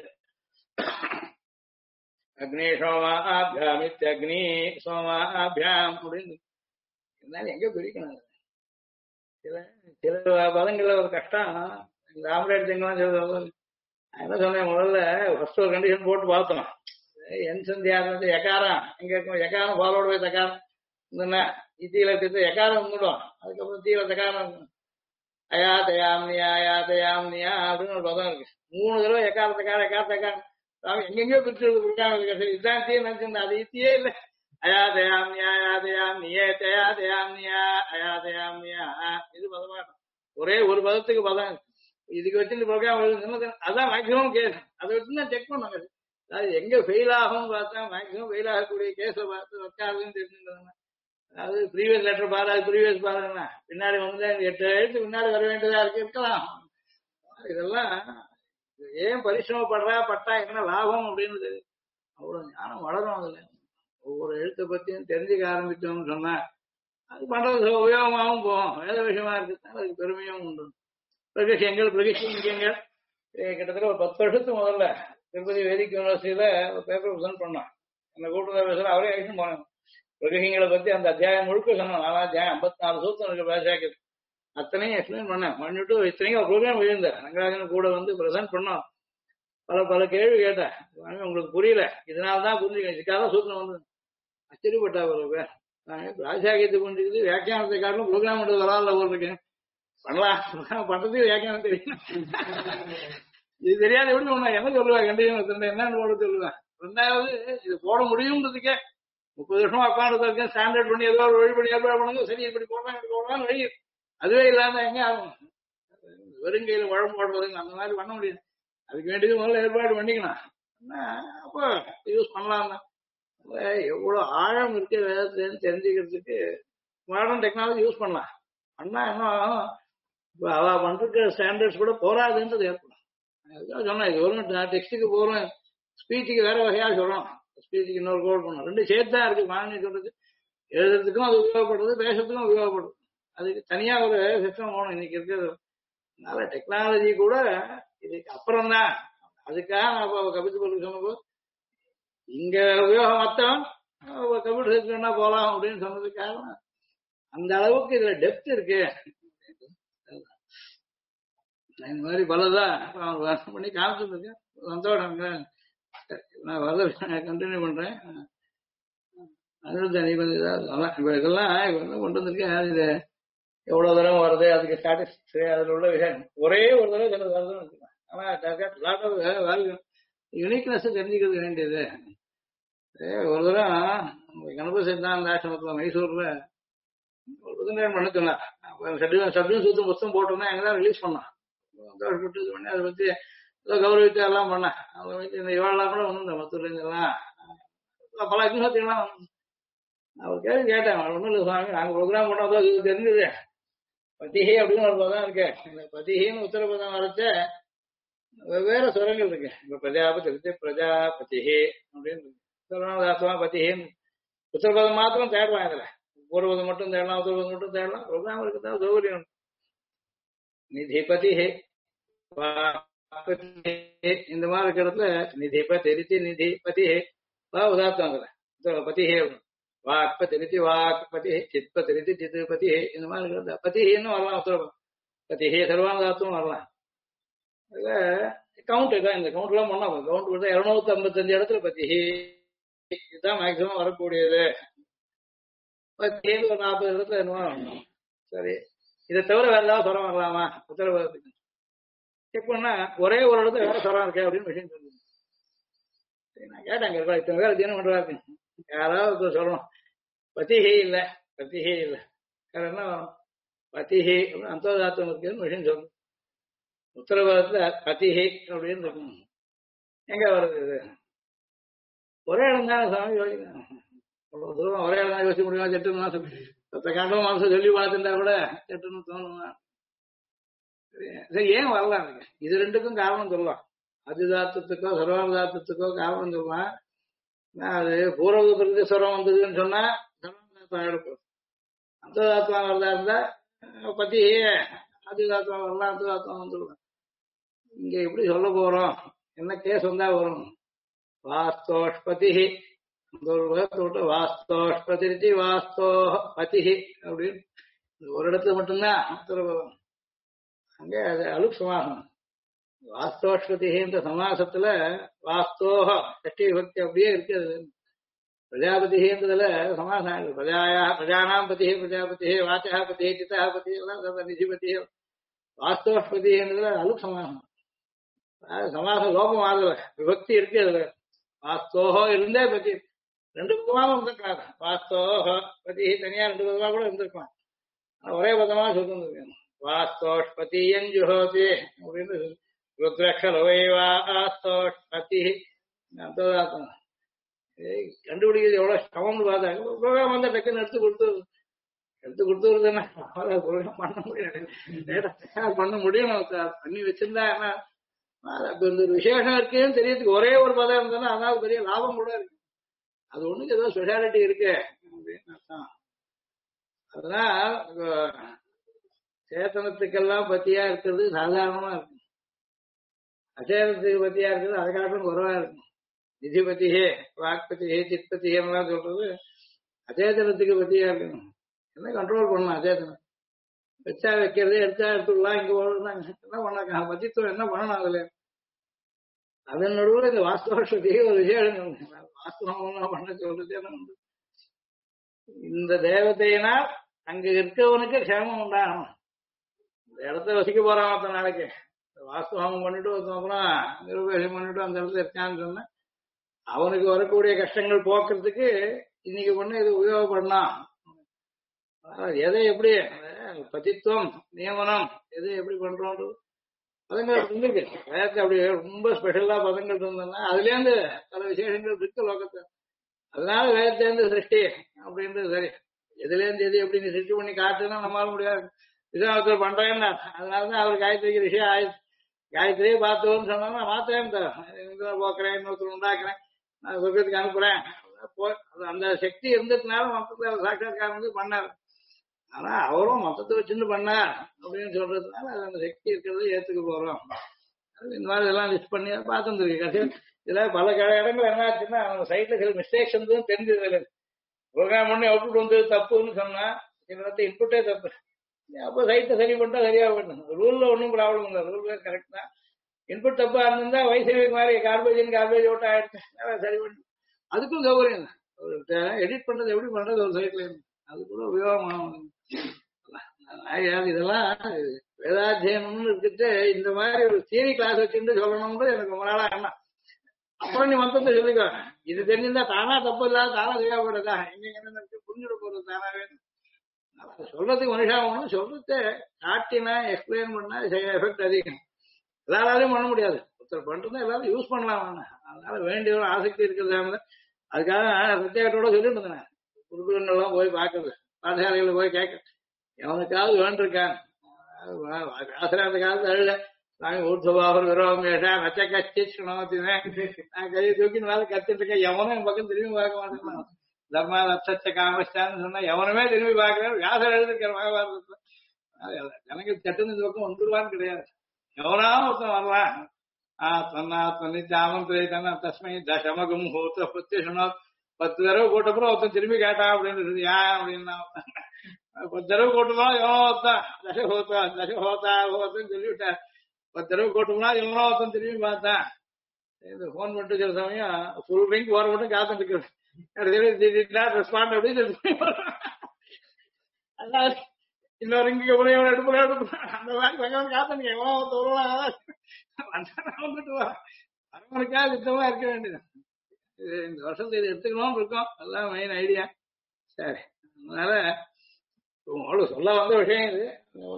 அக்னி சோமா ஆபியாம் அக்னி சோமா ஆபியாம் அப்படின்னு இருந்தாலும் எங்க பிரிக்கணும். சில சில பதங்கள்ல ஒரு கஷ்டம். இந்த ஆம்பளேட் திங்கெல்லாம் சொல்றது என்ன சொன்னேன், முதல்ல ஃபர்ஸ்ட் ஒரு கண்டிஷன் போட்டு பார்த்தோம். என் சந்தியா எக்காரம் எங்க இருக்கும், எக்காரம் பாலோட போய் தக்காரம் இந்த இத்தியில திட்டு எக்காரம் வந்துடும். அதுக்கப்புறம் தீவிர தக்காரம் அயா தயாம்னியா அயா தயாம்னியா அப்படின்னு ஒரு பதம் இருக்கு. 3 தடவை எக்காரத்தக்கார எக்காரத்தக்காரம் சாமி எங்கெங்கயோ பிரிச்சு கொடுக்காம இதுதான் தீ நினைச்சிருந்தா அது இத்தியே இல்லை. அயா தயாம்னியா அயா தயாம்னியே தயா தயாம்னியா அயா தயாம்னியா இது பதமாட்டம். ஒரே ஒரு பதத்துக்கு பதம் இருக்கு. இதுக்கு வச்சு இந்த ப்ரோக்ராம் அதான் மேக்சிமம் கேஸ். அதை வச்சு தான் செக் பண்ணாங்க. அதாவது எங்க ஃபெயில் ஆகும் பார்த்தா மேக்சிமம் ஃபெயில் ஆகக்கூடிய கேஸை பார்த்து ஒர்க்காகுதுன்னு தெரிஞ்சுக்கிறேன். அதாவது ப்ரீவியஸ் லெட்டர் பாரு, அது ப்ரீவியஸ் பாருங்கன்னா பின்னாடி வந்து 8 எழுத்து பின்னாடி வர வேண்டியதா இருக்கலாம். இதெல்லாம் ஏன் பரிசிரமப்படுறா பட்டா என்ன லாபம் அப்படின்னு தெரியும். அவ்வளவு ஞானம் வளரும். அதுல ஒவ்வொரு எழுத்தை பத்தியும் தெரிஞ்சுக்க ஆரம்பிச்சோம்னு சொன்னா அது பண்றது உபயோகமாகவும் போகும். வேத விஷயமா இருக்கு, அதுக்கு பெருமையும் உண்டு. பிரகசியங்கள் பிரகசியங்கள் கிட்டத்தட்ட ஒரு 10 வருஷத்துக்கு முதல்ல திருப்பதி வேதிக் யூனிவர்சிட்டியில ஒரு பேப்பர் ப்ரெசென்ட் பண்ணோம். அந்த கூட்டுறவு பேசுற அவரே ஆக்ஷன் போனோம். பிரகசியங்களை பத்தி அந்த அத்தியாயம் முழுக்க சொன்னோம். 4 அத்தியாயம் 54 சூத்திரம் இருக்கு பாஷாக்கு. அத்தனையும் எக்ஸ்பிளைன் பண்ணேன். பண்ணிட்டு இத்தனையும் ஒரு ப்ரோக்ராம் எழுந்தேன். ரங்கராஜன் கூட வந்து ப்ரெசென்ட் பண்ணோம். பல கேள்வி கேட்டேன். உங்களுக்கு புரியல, இதனாலதான் புரிஞ்சுக்க, இதுக்காக சூத்திரம் வந்து ஆச்சரியப்பட்டா ஒரு பேர். ராஜாகியத்தை புரிஞ்சுக்கிது வியாக்கியானத்தை காட்டிலும் ப்ரோக்ராம் பண்றது வராதுல ஒரு இருக்கேன். பண்ணலாம், பண்றதுக்கு வியாக்கியானம் தெரியும். இது தெரியாது எப்படி ஒண்ணு என்ன சொல்லுவேன், கண்டிப்பா என்னன்னு போட சொல்லுவேன். 2வது இது போட முடியும்ன்றதுக்கே 30 வருஷமா உட்காந்து இருக்கேன். ஸ்டாண்டர்ட் பண்ணி ஏதோ ஒரு வழி பண்ணி ஏற்பாடு பண்ணுங்க. சரி இப்படி போடுறாங்க வழி அதுவே இல்லாம எங்க ஆகும். வெறுங்கையில உழம்பு போடுறதுங்க அந்த மாதிரி பண்ண முடியாது. அதுக்கு வேண்டியது முதல்ல ஏற்பாடு பண்ணிக்கலாம். அப்போ யூஸ் பண்ணலாம் தான். எவ்வளவு ஆழம் இருக்கு வேதத்துலன்னு தெரிஞ்சுக்கிறதுக்கு மாடர்ன் டெக்னாலஜி யூஸ் பண்ணலாம். அண்ணா என்ன இப்ப அவ பண்ற ஸ்டாண்டர்ட்ஸ் கூட போராதுன்றது ஏற்படும். அதுதான் சொன்னேன், இது வரும் டெக்ஸ்டுக்கு போறோம், ஸ்பீச்சுக்கு வேற வகையா சொல்றோம், ஸ்பீச்சுக்கு இன்னொரு கோட் பண்ணோம். 2 சேர்த்து தான் இருக்கு. மாநில சொல்றது எழுதுறதுக்கும் அது உபயோகப்படுறது, பேசுறதுக்கும் உபயோகப்படுது. அதுக்கு தனியா ஒரு சிஸ்டம் போகணும் இன்னைக்கு இருக்கிறது. அதனால டெக்னாலஜி கூட இதுக்கு அப்புறம் தான். அதுக்காக நான் கபித்து பொருள் சொன்னபோது இங்க உபயோகம் மொத்தம் கம்ப்யூட்டர் சயின்ஸ்னா போலாம் அப்படின்னு சொன்னதுக்காக அந்த அளவுக்கு இதுல டெப்த் இருக்கு. இந்த மாதிரி பலதான் பண்ணி காமிச்சுருக்கேன். சந்தோஷம். நான் வரத கண்டினியூ பண்றேன். அனிருத்த நீ இப்ப இதெல்லாம் என்ன கொண்டு வந்திருக்கேன். இது எவ்வளவு தூரம் வருது, அதுக்கு ஸ்டாட்டிஸ்டிக்ஸ், அதுல உள்ள விஷயம் ஒரே ஒரு தடவை சில வருதுன்னு வச்சுக்கலாம். ஆனா யூனிக்னஸ் தெரிஞ்சுக்கிறது வேண்டியது. ஒரு தரம் கணபதி சித்தாந்த ஆசிரமத்துல மைசூர்ல ஒரு புத்தகம் பண்ண சொன்னேன். சப்ஜெக்ட் சூத்திரம் புத்தகம் போட்டோம்னா எங்கதான் ரிலீஸ் பண்ணோம். இது பண்ணி அதை பத்தி ஏதோ கௌரவித்து எல்லாம் பண்ணேன். அதை வச்சு இந்த இவாளெல்லாம் கூட வந்து மத்தூர்ல எல்லாம் பல அக்னிஹோத்திரிலாம் அவர் கேள்வி கேட்டேன். ஒன்றும் இல்லை சுவாமி, நாங்க ப்ரோக்ராம் பண்ணதோ இது தெரிஞ்சது பதிஹே அப்படின்னு ஒரு பதம் இருக்கு. இந்த பதிஹின்னு உத்தரபதம் வரைச்ச வெவ்வேறு சுரங்கள் இருக்கு. இப்ப பிரஜாபதி இருக்கு, பிரஜாபதிஹே அப்படின்னு இருக்கு. சர்வநாதாத்மா பதிஹேன்னு உத்தரபதம் மாத்திரம் தேடலாம். இதுல பூர்வபதம் மட்டும் தேடலாம், உத்தரபதம் மட்டும் தேடலாம். ப்ரோக்ராம் இருக்குதான் சௌகரியம். நிதிபதிஹே இந்த மாதிரி இருக்கிறதுல நிதிபதி நிதிபதிஹே உதாத்தம் பதிஹே வாக்பதி வாக்பதி சித்பதி சித்பதி இந்த மாதிரி இருக்கிறது பதிஹேன்னு வரலாம். உத்தரபதம் பதிஹே சர்வானதாத்துவம் வரலாம். அதுல கவுண்ட் தான். இந்த கவுண்ட் எல்லாம் பண்ணா கவுண்ட் கொடுத்தா 255 இடத்துல பதிஹே இதுதான் மேக்சிமம் வரக்கூடியது. ஒரு 40 இடத்துல என்னவோ வரணும். சரி, இதை தவிர வேற ஏதாவது சொரம் வரலாமா உத்தரவாதத்துக்கு செக் பண்ணா ஒரே ஒரு இடத்துல வேற சொரம் இருக்கே அப்படின்னு விஷயம் சொல்லுங்க. நான் கேட்டேன், இத்தனை பேர் தினம் பண்றாரு, யாராவது சொல்லணும். பதிஹே இல்லை, பதிஹே இல்லை, வேற என்ன வரும்? பதிஹே அப்படின்னு அந்தோதாத்தம் இருக்குன்னு விஷயம் சொல்லணும். உத்தரவாதத்துல பதிஹே அப்படின்னு இருக்கணும். எங்க வருது இது? ஒரே இடம் தானே சாமி யோசிக்கணும். அவ்வளவு தூரம் ஒரே இடம் தான் யோசிக்க முடியுமா? 8 மாசம் 10 காண்டம் மாசம் சொல்லி பார்த்துட்டா கூட 8ன்னு தோணுமா? சரி ஏன் வரலாம் இருக்கு? இது ரெண்டுக்கும் காரணம் சொல்லலாம். அதிதாத்தத்துக்கோ சர்வாதாத்தத்துக்கோ காரணம் சொல்லலாம். அது பூர்வ பிரதிஸ்வரம் வந்ததுன்னு சொன்னா சர்வாதாத்தம் எடுப்போம். அந்ததாத்மா வரதா இருந்தா பத்தி அதிதாத்மா வரலாம், அந்ததாத்மா வந்துடலாம். இங்க எப்படி சொல்ல போறோம், என்ன கேஸ் வந்தா வரும்? வாஸ்தோஷ்பதி வாஸ்தோஷ்பதி வாஸ்தோ பதி அப்படின்னு ஒரு இடத்துல மட்டும்தான் உத்தரவு. அங்க அது அலுப் சமாசம். வாஸ்தோஷ்பதின்ற சமாசத்துல வாஸ்தோக ஷஷ்டி விபக்தி அப்படியே இருக்கு. அது பிரஜாபதின்றதுல சமாசம் ஆகுது. பிரஜானாம் பதி பிரஜாபதி வாச்சா பதி சித்தா பதி எல்லாம் நிதிபதி. வாஸ்தோஷ்பதின்றதுல அலுப் சமாசம். சமாசம் லோகம் ஆகல, விபக்தி இருக்கு. அதுல வாஸ்தோகோ இருந்தே பத்தி ரெண்டு பதமாக இருந்திருக்காங்க. வாஸ்தோக பதி தனியா ரெண்டு பதமா கூட இருந்திருக்கலாம். ஒரே பதமா சொல்லிருந்திருக்காங்க. வாஸ்தோஷ்பதியஞ்சுஹோதி அப்படின்னு ருத்ரக்ஷரோஸ்தோஷ்பதி. கண்டுபிடிக்கிறது எவ்வளவு சமம்னு பார்த்தாங்க. ப்ரோக்ராம் வந்து டக்குன்னு எடுத்து கொடுத்துருதுன்னா பண்ண முடியாது. பண்ண முடியும். பண்ணி வச்சிருந்தா என்ன இந்த விசேஷம் இருக்குன்னு தெரியறதுக்கு ஒரே ஒரு பதம் இருந்ததுன்னா அதாவது பெரிய லாபம் கூட இருக்கு. அது ஒண்ணுக்கு ஏதோ ஸ்பெஷாலிட்டி இருக்கு அப்படின்னு அர்த்தம். அதனால் சேத்தனத்துக்கெல்லாம் பத்தியா இருக்கிறது சாதாரணமா இருக்கும். அச்சேதனத்துக்கு பத்தியா இருக்கிறது அதை காட்டும் குறைவா இருக்கும். நிதிபதியே வாக்பதியே சித்பதியே எல்லாம் சொல்றது அச்சேதனத்துக்கு பத்தியா இருக்கணும். என்ன கண்ட்ரோல் பண்ணலாம் அச்சேதனம். வச்சா வைக்கிறது, எடுத்தா எடுத்துடலாம், இங்க போடுறாங்க என்ன பண்ணாங்க பத்தித்துவம் என்ன பண்ணணும். அதுல அதன் நடுவில் இந்த வாஸ்தவசதியே ஒரு விஷயம் வாஸ்தவம் பண்ண சொல்றது. இந்த தேவதையினால் அங்க இருக்கவனுக்கு க்ஷேமம் உண்டாகணும். இந்த இடத்த வசிக்க போறான் அத்தனை நாளைக்கு. வாஸ்தவம் பண்ணிட்டு அப்புறம் நிருபேஷம் பண்ணிட்டு அந்த இடத்துல இருக்கான்னு சொன்னா அவனுக்கு வரக்கூடிய கஷ்டங்கள் போக்குறதுக்கு இன்னைக்கு பண்ண இது உபயோகப்படலாம். எதை எப்படி பதித்துவம் நியமனம் எது எப்படி பண்றோம் பதங்கள் இருந்துருக்கு. வேதத்தை அப்படி ரொம்ப ஸ்பெஷலா பதங்கள் இருந்ததுன்னா அதுல இருந்து பல விசேஷங்கள் இருக்கு லோகத்தை. அதனால வேதத்திலேருந்து சிருஷ்டி அப்படின்றது சரி. எதுல இருந்து எது எப்படி நீ சிருஷ்டி பண்ணி காட்டுன்னா நம்மளால முடியாது. விசாரத்தில் பண்றேன்னா அதனாலதான் அவர் காயத்ரிக்கு ரிஷியா ஆயிடுச்சு. காயத்ரியே பார்த்தோம்னு சொன்னா மாத்தேன் போக்குறேன், இன்னொருத்தர் உண்டாக்குறேன், நான் சொர்க்கத்துக்கு அனுப்புறேன். அந்த சக்தி இருந்ததுனால மொத்தத்தை சாட்சாத்காரம் வந்து பண்ணார். ஆனா அவரும் மொத்தத்தை வச்சுட்டு பண்ணார் அப்படின்னு சொல்றதுனால அது அந்த சக்தி இருக்கிறத ஏத்துக்க போறோம். இந்த மாதிரி இதெல்லாம் லிஸ்ட் பண்ணி பார்த்துருக்கு. கடைசியில் இதுல பல இடங்கள் என்ன ஆச்சுன்னா அவங்க சைட்ல சில மிஸ்டேக்ஸ் இருந்ததும் தெரிஞ்சது. ப்ரோக்ராம் பண்ணி அவுட்புட் வந்து தப்புன்னு சொன்னா சில இன்புட்டே தப்பு. அப்போ சைட்டை சரி பண்ணிட்டா சரியா பண்ணும். ரூல்ல ஒன்றும் ப்ராப்ளம் இல்லை, ரூல் கரெக்ட் தான். இன்புட் தப்பா இருந்தா வைசேவிக் மாதிரி கார்பேஜ் ஓட்ட ஆயிடுச்சு, சரி பண்ணி அதுக்கும் சௌகரியம் தான். எடிட் பண்றது எப்படி பண்றது ஒரு சைட்ல அது கூட உபயோகமாகும். இதெல்லாம் வேதாத்தியனம்னு இருந்துட்டு இந்த மாதிரி ஒரு தியரி கிளாஸ் வச்சுட்டு சொல்லணும்னு எனக்கு ரொம்ப நாளா என்ன. அப்புறம் நீ மொத்தத்தை சொல்லிக்கோ. இது தெரிஞ்சிருந்தா தானா தப்பு இல்லாத தானா தேவைப்படுதா எங்க என்ன புரிஞ்சுட போறது தானாவே. சொல்றதுக்கு மனுஷா ஒண்ணு சொல்றது காட்டினா எக்ஸ்பிளைன் பண்ணா எஃபெக்ட் அதிகம். எல்லாராலையும் பண்ண முடியாது. ஒருத்தர் பண்றதா எல்லாரும் யூஸ் பண்ணலாம். அதனால வேண்டிய ஒரு ஆசக்தி இருக்கிறதா அதுக்காக சத்தியாகத்தோட சொல்லிட்டு இருந்தேன். குருகுலங்கள்லாம் போய் பாக்குறது, பாடசாலைகளை போய் கேட்க எவனுக்காவது வேண்டிருக்கான். ஆசிரியர் அந்த காலத்து அழுத நாங்க ஊர்சபாவர் விரோகம் கேட்டா நச்ச கட்சி சுணவத்தினேன். நான் கையை தூக்கின்னு வேலை கத்துட்டு இருக்கேன். எவனும் என் பக்கம் திரும்பி பார்க்க மாட்டேன். தர்மா ரத்த காமஸ்டான்னு சொன்னா எவனுமே திரும்பி பார்க்கிறேன். வியாசர் எழுதிருக்கிற மகாபாரதத்துல ஜனங்கள் சட்டுன்னு இந்த பக்கம் வந்துருவான்னு கிடையாது. எவனாலும் ஒருத்தன் வரலாம். தன்னா தஸ்மை தசமகம் ஹோத்த பத்தி சொன்னா 10 தடவை போட்டப்புறம் ஒருத்தன் திரும்பி கேட்டான் அப்படின்னு ஏன் அப்படின்னா 10 தடவை போட்டோம்னா எவனோ ஒருத்தான் தசஹோத்தான்னு சொல்லிவிட்டார். 10 தடவை போட்டோம்னா எவனோ ஒருத்தன் திரும்பி பார்த்தான். போன் பண்ணிட்டு சில சமயம் ஃபுல் ரிங் போற மட்டும் காத்துட்டு இருக்கிறது. ரெஸ்பாண்ட் அப்படின்னு இன்னொரு இங்க எடுப்புல அந்த மாதிரி காத்துங்க எவனோ வந்துட்டு அரவனுக்காக சுத்தமா இருக்க வேண்டியது. இந்த வருஷத்துல இது எடுத்துக்கணும்னு இருக்கோம். அதுதான் மெயின் ஐடியா. சரி, அதனால உங்களுக்கு சொல்ல வந்த விஷயம் இது.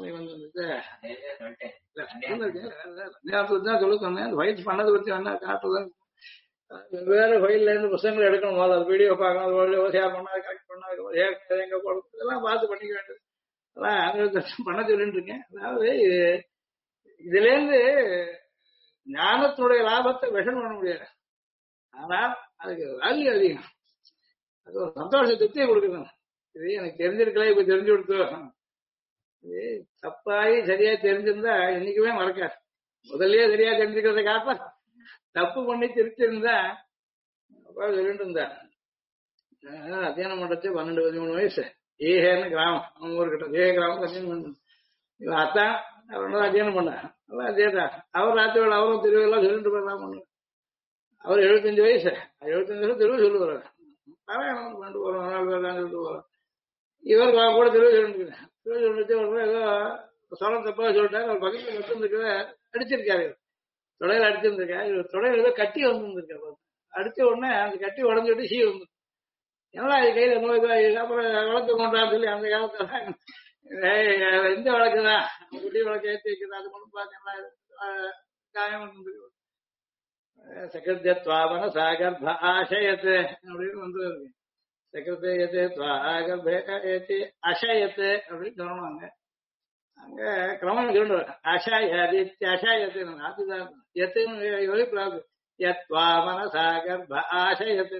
தான் சொல்ல சொன்னேன். ஃபைல்ஸ் பண்ணதை பத்தி வேணா காட்டுதான். வெவ்வேறு ஃபைல்ல இருந்து புத்தகங்கள் எடுக்கணும். போது அது வீடியோ பார்க்கணும், ஷேர் பண்ணா கரெக்ட் பண்ணா எங்க போடுறது இதெல்லாம் பார்த்து பண்ணிக்க வேண்டியது. அதான் பண்ண சொல்லிட்டு இருக்கேன். அதாவது இதுல இருந்து ஞானத்துடைய லாபத்தை விஷம் பண்ண முடியாது. ஆனால் அதுக்கு வேல்யூ அதிகம். அது ஒரு சந்தோஷ திருப்தியை கொடுக்கணும். இது எனக்கு தெரிஞ்சிருக்கல, இப்ப தெரிஞ்சு கொடுத்தோம். இது தப்பாயி சரியா தெரிஞ்சிருந்தா என்னைக்குமே மறக்காது. முதல்லயே சரியா தெரிஞ்சுக்கிறத காப்ப தப்பு பண்ணி திருத்திருந்தா அப்பா சொல்லிட்டு இருந்தா. அத்தியானம் பண்றது 12-13 வயசு. ஏகேன்னு கிராமம், அவங்க ஊர்கிட்ட ஏக கிராமம் அத்தியானம் பண்ண. இவன் அத்தான் அவரோட அத்தியானம் பண்ணான். அதேதான் அவர் ராத்திரி வேலை அவரும் திருவிழா சொல்லிட்டு போயிடலாம் பண்ணு. அவர் 75 வயசு. 75 வயசு திருவி சொல்லுவார். பாராயணம் பண்ணிட்டு போறோம், சொல்லிட்டு போறோம். இவர் கூட திருவி சொல்லிட்டு திருவி ஏதோ சொல்ல தப்பா சொல்லிட்டாரு. அவர் பக்கத்துல கட்டுருக்க அடிச்சிருக்காரு, தொடையில அடிச்சிருந்திருக்கா. இவர் தொடையில ஏதோ கட்டி வந்துருக்காரு. அடிச்ச உடனே அந்த கட்டி உடஞ்சுட்டு சீ வந்து என்னடா இது கையில நோய். அப்புறம் வழக்கு கொண்டான்னு சொல்லி அந்த காலத்துல இந்த வழக்குதான் குட்டி வழக்கு ஏற்றி வைக்கிறது. அது கொண்டு பார்த்தீங்கன்னா காயம் வந்து சகர்ஜத்வாவன சாகர்ப ஆசயத்து அப்படின்னு வந்து சகர்ஜயத்து ஏத்தி அசயத்து அப்படின்னு சொல்லணுவாங்க. அங்க கிரமம் சொல்லுவாங்க. அசாயத்து அசாயத்து அதுதான் எத்துன்னு வெளிப்படாது. யத்வாவன சாகர்ப ஆசயத்து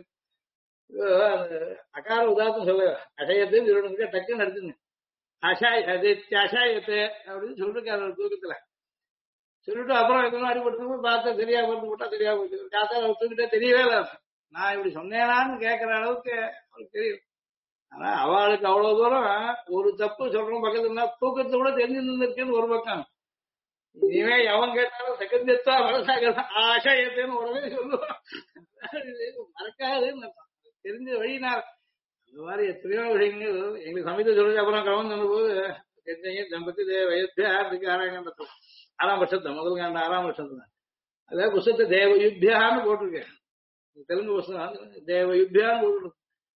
அகார உதாரணம் சொல்ல அசயத்துன்னு சொல்லணுங்க. டக்குன்னு எடுத்துங்க அசாயத்து அசாயத்து அப்படின்னு சொல்லிருக்காரு ஒரு தூக்கத்துல. சொல்லிட்டு அப்புறம் எதுவும் அடிபட்டு பார்த்தா தெரியா போட்டு போட்டா தெரியா போச்சு. காத்தா தூக்கிட்டே தெரியவே இல்லை. நான் இப்படி சொன்னேனான்னு கேட்கற அளவுக்கு அவளுக்கு தெரியும். ஆனா அவளுக்கு அவ்வளவு தூரம் ஒரு தப்பு சொல்றோம் பக்கத்துல தூக்கத்தை கூட தெரிஞ்சிருந்துருக்குன்னு ஒரு பக்கம். இனிமே எவன் கேட்டாலும் செகந்தா மனசாக ஆசையத்தேன்னு உடனே சொல்லுவான். மறக்காதுன்னு தெரிஞ்ச வழினார். இந்த மாதிரி எத்தனையோ விஷயங்கள் எங்களுக்கு சமயத்தை சொல்லுங்க. அப்புறம் கவனம் சொன்ன போது தம்பத்தி வயசுக்கு 6ஆம் வருஷத்துல முதல் காண்ட 6ஆம் வருஷத்துல அதே புஸ்தகத்தை தேவயுத்தியான்னு போட்டிருக்கேன். தெலுங்கு புஸ்தகம் தேவயுத்தியான்னு போட்டு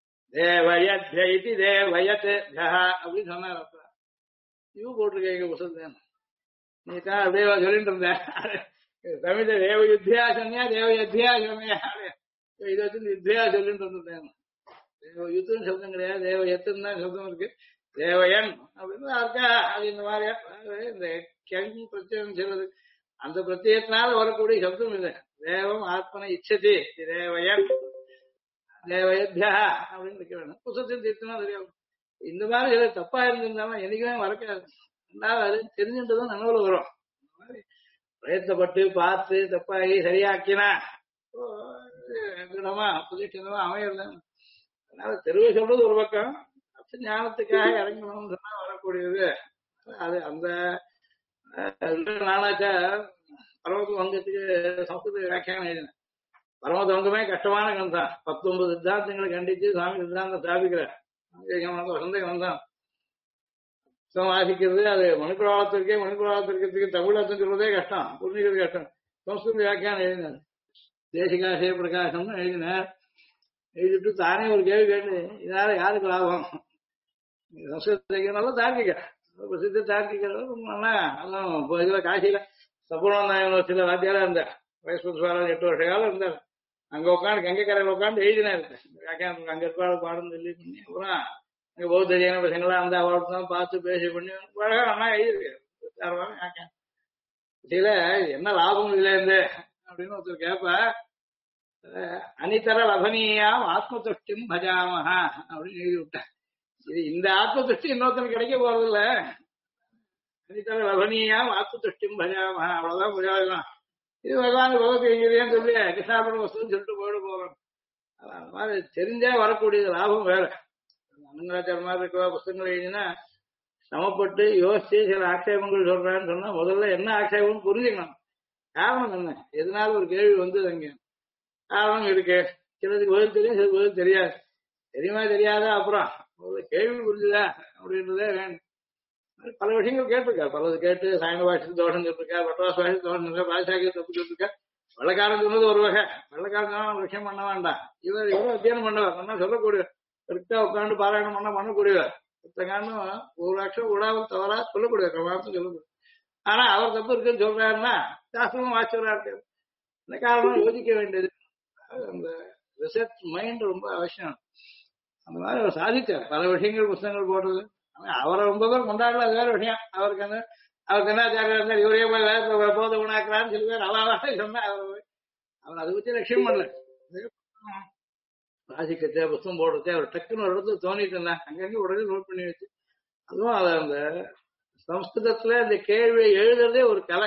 தேவயத்யி தேவயத் அப்படின்னு சொன்னார். அப்ப இவ போட்டிருக்கேன் எங்க புஸ்தகத்தை. நீ தான் அப்படியே சொல்லிட்டு இருந்தேன். தமிழ தேவயுத்தியா சொன்னியா தேவயத்யா சொன்னியா இதை வச்சு யுத்தியா சொல்லிட்டு இருந்தேன். தேவயுத்துன்னு சப்தம் கிடையாது, தேவயத்துன்னு தான் சப்தம் இருக்கு. தேவயன் அப்படின்னு இருக்கா. அது இந்த மாதிரியா இந்த கிழங்கு பிரத்யம் சொல்றது அந்த பிரத்யத்தினால வரக்கூடிய சப்தம் இது. தேவம் ஆத்மனை இச்சதி தேவயன் தேவயத்யா அப்படின்னு இருக்க வேணும். புத்தகத்தில் தீர்த்தனா தெரியும். இந்த மாதிரி எதாவது தப்பா இருந்திருந்தாலும் என்னைக்குமே மறக்காது. அது தெரிஞ்சுட்டதும் நனவுல வரும். இந்த மாதிரி பிரயத்தப்பட்டு பார்த்து தப்பாகி சரியாக்கினா திடமா புதிஷ்டமா அமையல. அதனால தெருவை சொல்றது ஒரு பக்கம், ஞானத்துக்காக இறங்கணும்னு சொன்னா வரக்கூடியது. அது அந்த நானாச்சா பரமத்து வங்கத்துக்கு சமஸ்கிருத வியாக்கியானம் எழுதினேன். பரமத்து வங்கமே கஷ்டமான கிரந்தம். 19 சித்தாந்தங்களை கண்டிச்சு சுவாமி சித்தாந்தம் ஸ்தாபிக்கிறார். வசந்த கிரந்தம் வாசிக்கிறது. அது மணிக்குழாளத்திற்கு தமிழ் அர்த்தம் சொல்றதே கஷ்டம், புரிஞ்சுக்கிறது கஷ்டம். சமஸ்கிருத வியாக்கியானம் எழுதினார். தேசிகாசய பிரகாசம்னு எழுதினார். எழுதிட்டு தானே ஒரு கேள்வி கேட்டு இதனால யாருக்கு லாபம்? சம்ஸ்கிருதம் தார்க்கிக பிரசித்த தார்க்கிகள் அதுவும் இதுல காசியில சபூர்ண யூனிவர்சிட்டியில வாத்தியாரா இருந்தார். வயசுவாரம் 8 வருஷ காலம் இருந்தார். அங்க உட்காந்து கங்கைக்கரையில உட்காந்து எழுதினாரு. அங்க இருப்பாடு பாடம் சொல்லி பண்ணி அப்புறம் அங்க பௌத்த ஜெயன பசங்களா அந்த அவர்தான் தான் பார்த்து பேசி பண்ணி அண்ணா எழுதியிருக்காரு. இதுல என்ன லாபம் இதுல இருந்து அப்படின்னு ஒருத்தர் கேட்ப அனிதர லபனியாம் ஆத்ம துஷ்டிம் பஜாமஹா அப்படின்னு எழுதி விட்டேன். இது இந்த ஆத்ம துஷ்டி இன்னொருத்தனுக்கு கிடைக்க போறது இல்ல. அனிதர லபனியாம் ஆத்ம துஷ்டிம் பஜாமஹா அவ்வளவுதான் புஜாதான். இது பகவான் பகவத்கீதைன்னு சொல்லி கிருஷ்ணாபுரம் வஸ்துன்னு சொல்லிட்டு போயிட போறோம். அந்த மாதிரி தெரிஞ்சா வரக்கூடியது லாபம் வேற. அனங்கராச்சார மாதிரி இருக்க புத்தகங்கள் எழுதினா சமப்பட்டு யோசிச்சு சில ஆட்சேபங்கள் சொல்றான்னு சொன்னா முதல்ல என்ன ஆட்சேபம் புரிஞ்சுக்கணும். காரணம் என்ன, எதனால ஒரு கேள்வி வந்தது அங்க காரணம் இருக்கு. சிலதுக்கு பதில் தெரியும், சிலருக்கு பதில் தெரியாது. தெரியுமா தெரியாதா அப்புறம் ஒரு கேள்வி புரிஞ்சுதா அப்படின்றதே வேணும். பல விஷயங்கள் கேட்டிருக்காரு. பலது கேட்டு சாயங்க பாஷத்து தோஷம் சொல்லிருக்காரு, பட்டவாச பாஷத்து தோஷம் இருக்கா, பாஷாக்கிய தப்பு சொல்லிருக்காரு. வெள்ளக்காரன் சொன்னது ஒரு வகை, வெள்ளக்காரன் ஒரு விஷயம் பண்ண வேண்டாம். இவர் எவ்வளவு அத்தியானம் பண்ணுவார் சொன்னா சொல்லக்கூடிய கரெக்டா உட்காந்து பாராயணம் பண்ணக்கூடியவர். புத்தகான்னு ஒரு லட்சம் விடாமல் தவறா சொல்லக்கூடிய கிரமார்த்தம் சொல்லக்கூடிய. ஆனா அவர் தப்பு இருக்குன்னு சொல்றாருன்னா சாஸ்திரமும் ஆச்சரியமா இருக்காரு. இந்த காரணம் யோசிக்க வேண்டியது. அந்த ரிசர்ச் மைண்ட் ரொம்ப அவசியம். அந்த மாதிரி அவர் சாதிச்சார். பல விஷயங்கள் புத்தகங்கள் போடுறது. அவரை ரொம்ப பேர் கொண்டாடல, வேற விஷயம். அவருக்கு அந்த அவர் கண்ணாச்சாரியா இருந்தார், இவரே போய் வேதத்தை போத உணாக்குறான்னு சில பேர் அவன் சொன்னா அவர் அதை பத்தி லட்சியம் பண்ணல. வாசிக்கச்சே புத்தகம் போடுறதே அவர் டக்குன்னு ஒரு இடத்துல தோணிட்டு இருந்தான், அங்கங்க உடனே நோட் பண்ணி வச்சு. அதுவும் அதை அந்த சம்ஸ்கிருதத்துல இந்த கேள்வியை எழுதுறதே ஒரு கலை.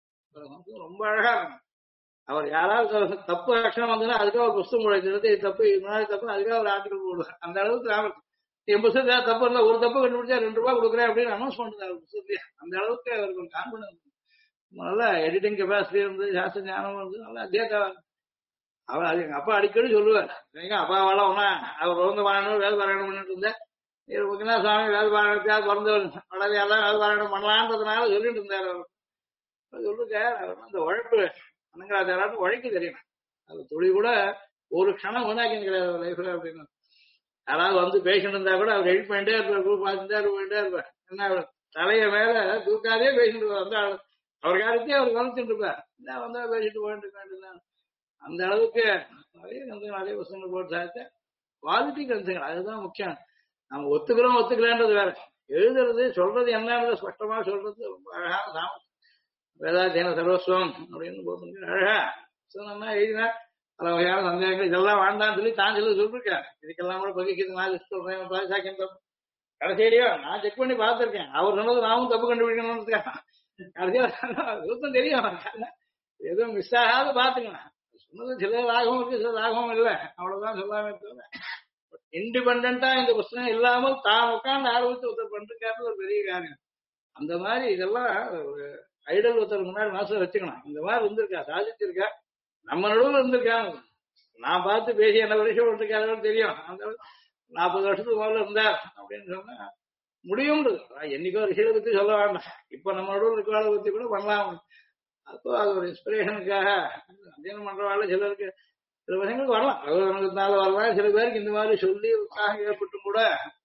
ரொம்ப அழகா இருக்கும். அவர் யாராவது தப்பு அக்ஷரம் வந்ததுன்னா அதுக்காக ஒரு புத்தகம் போடுறது, இது தப்பு இது முன்னாடி தப்பு, அதுக்காக ஒரு ஆர்டிகல் போடுவார். அந்த அளவுக்கு ராமர் என் புத்தகத்துல தப்பு இருந்தா ஒரு தப்பு கண்டுபிடிச்சா ₹2 கொடுக்குறேன் அப்படின்னு அனௌன்ஸ் பண்றது அவர் புத்தகத்தையே. அந்த அளவுக்கு அவருக்கு ஒரு கான்பிடன்ஸ், நல்லா எடிட்டிங் கெப்பாசிட்டி இருந்து, சாஸ்திர ஞானம் இருந்து, நல்லா அத்தியாத்தா. அவர் அது எங்க அப்பா அடிக்கடி சொல்லுவார், எங்க அப்பாவெல்லாம் ஒன்னா அவர் ரோந்த பாராயணம் வேத பாராயணம் பண்ணிட்டு இருந்தேன், முக்கியமா சுவாமி வேத பாராயணத்தையாவது பிறந்தவர் வளரையா தான் வேத பாராயணம் பண்ணலான்றதுனால சொல்லிட்டு இருந்தார். அவர் சொல்லிருக்கார், அவர் அந்த உழைப்பு அனங்கராச்சாராட்டு உழைக்க தெரியும். அது துளி கூட ஒரு க்ஷணம் வீணாக்கின்னு கிடையாது லைஃப்ல அப்படின்னு. யாராவது வந்து பேசிட்டு இருந்தா கூட அவர் எடிட் பண்ணிட்டே இருப்பார், குரூப் பார்த்துட்டே போயிட்டே இருப்பார். என்ன அவர் தலைய மேல தூக்காதே பேசிட்டு வந்து அவர் காலத்தையே அவர் கவனிச்சுட்டு இருப்பார். என்ன வந்தா பேசிட்டு போயிட்டு இருக்க வேண்டியதுதான். அந்த அளவுக்கு நிறைய கருத்துகள் நிறைய புத்தகங்கள் போட்டு சாதித்த குவாலிட்டி கருத்துங்கள், அதுதான் முக்கியம். நம்ம ஒத்துக்கிறோம் ஒத்துக்கலன்றது வேற, எழுதுறது சொல்றது என்னன்றது ஸ்பஷ்டமா சொல்றது ரொம்ப அழகான சாமம். வேதாத்தியன சர்வஸ்வம் அப்படின்னு போட்டு அழகா சொன்னா எழுதினா பல வகையான சந்தேகங்கள் இதெல்லாம் வேண்டாம்னு சொல்லி தான் சொல்லிருக்கேன். இதுக்கெல்லாம் கூட பகிர்ந்து நான் லிஸ்ட் சொல்றேன். கடைசியிலையோ நான் செக் பண்ணி பார்த்திருக்கேன், அவர் சொன்னது நாமும் தப்பு கண்டுபிடிக்கணும்னு கடைசியா விருத்தம் தெரியும், எதுவும் மிஸ் ஆகாத பாத்துக்கலாம். சொன்னது சில ராகவும் இருக்கு, சில ராகவும் இல்லை, அவ்வளவுதான் சொல்லாமே தவிர இண்டிபெண்டா இந்த புத்தகம் இல்லாமல் தான் உட்கார்ந்து ஆரம்பித்து ஒருத்தர் பண்ணிருக்காரு ஒரு பெரிய காரியம். அந்த மாதிரி இதெல்லாம் ஒரு ஐடல் ஒருத்தர் முன்னாடி மனசுல வச்சுக்கணும். இந்த மாதிரி இருந்திருக்கா, சாதிச்சிருக்கா, நம்ம நடுவில் இருந்திருக்காங்க. நான் பார்த்து பேசி என்ன வருஷம் இருக்காரு தெரியும். அந்த 40 வருஷத்துக்கு முதல்ல இருந்தார் அப்படின்னு சொன்னா முடியும்ன்றது. என்னைக்கோ ரிஷியை பத்தி சொல்ல வேண்டாம், இப்ப நம்ம நடுவில் இருக்கிற பத்தி கூட பண்ணலாம். அப்போ அது ஒரு இன்ஸ்பிரேஷனுக்காக அத்தியனம் பண்றவாள் சிலருக்கு சில விஷயங்களுக்கு வரலாம், அவர்களுக்குனால வரலாம். சில பேருக்கு இந்த மாதிரி சொல்லி உற்சாகம் ஏற்பட்டு கூட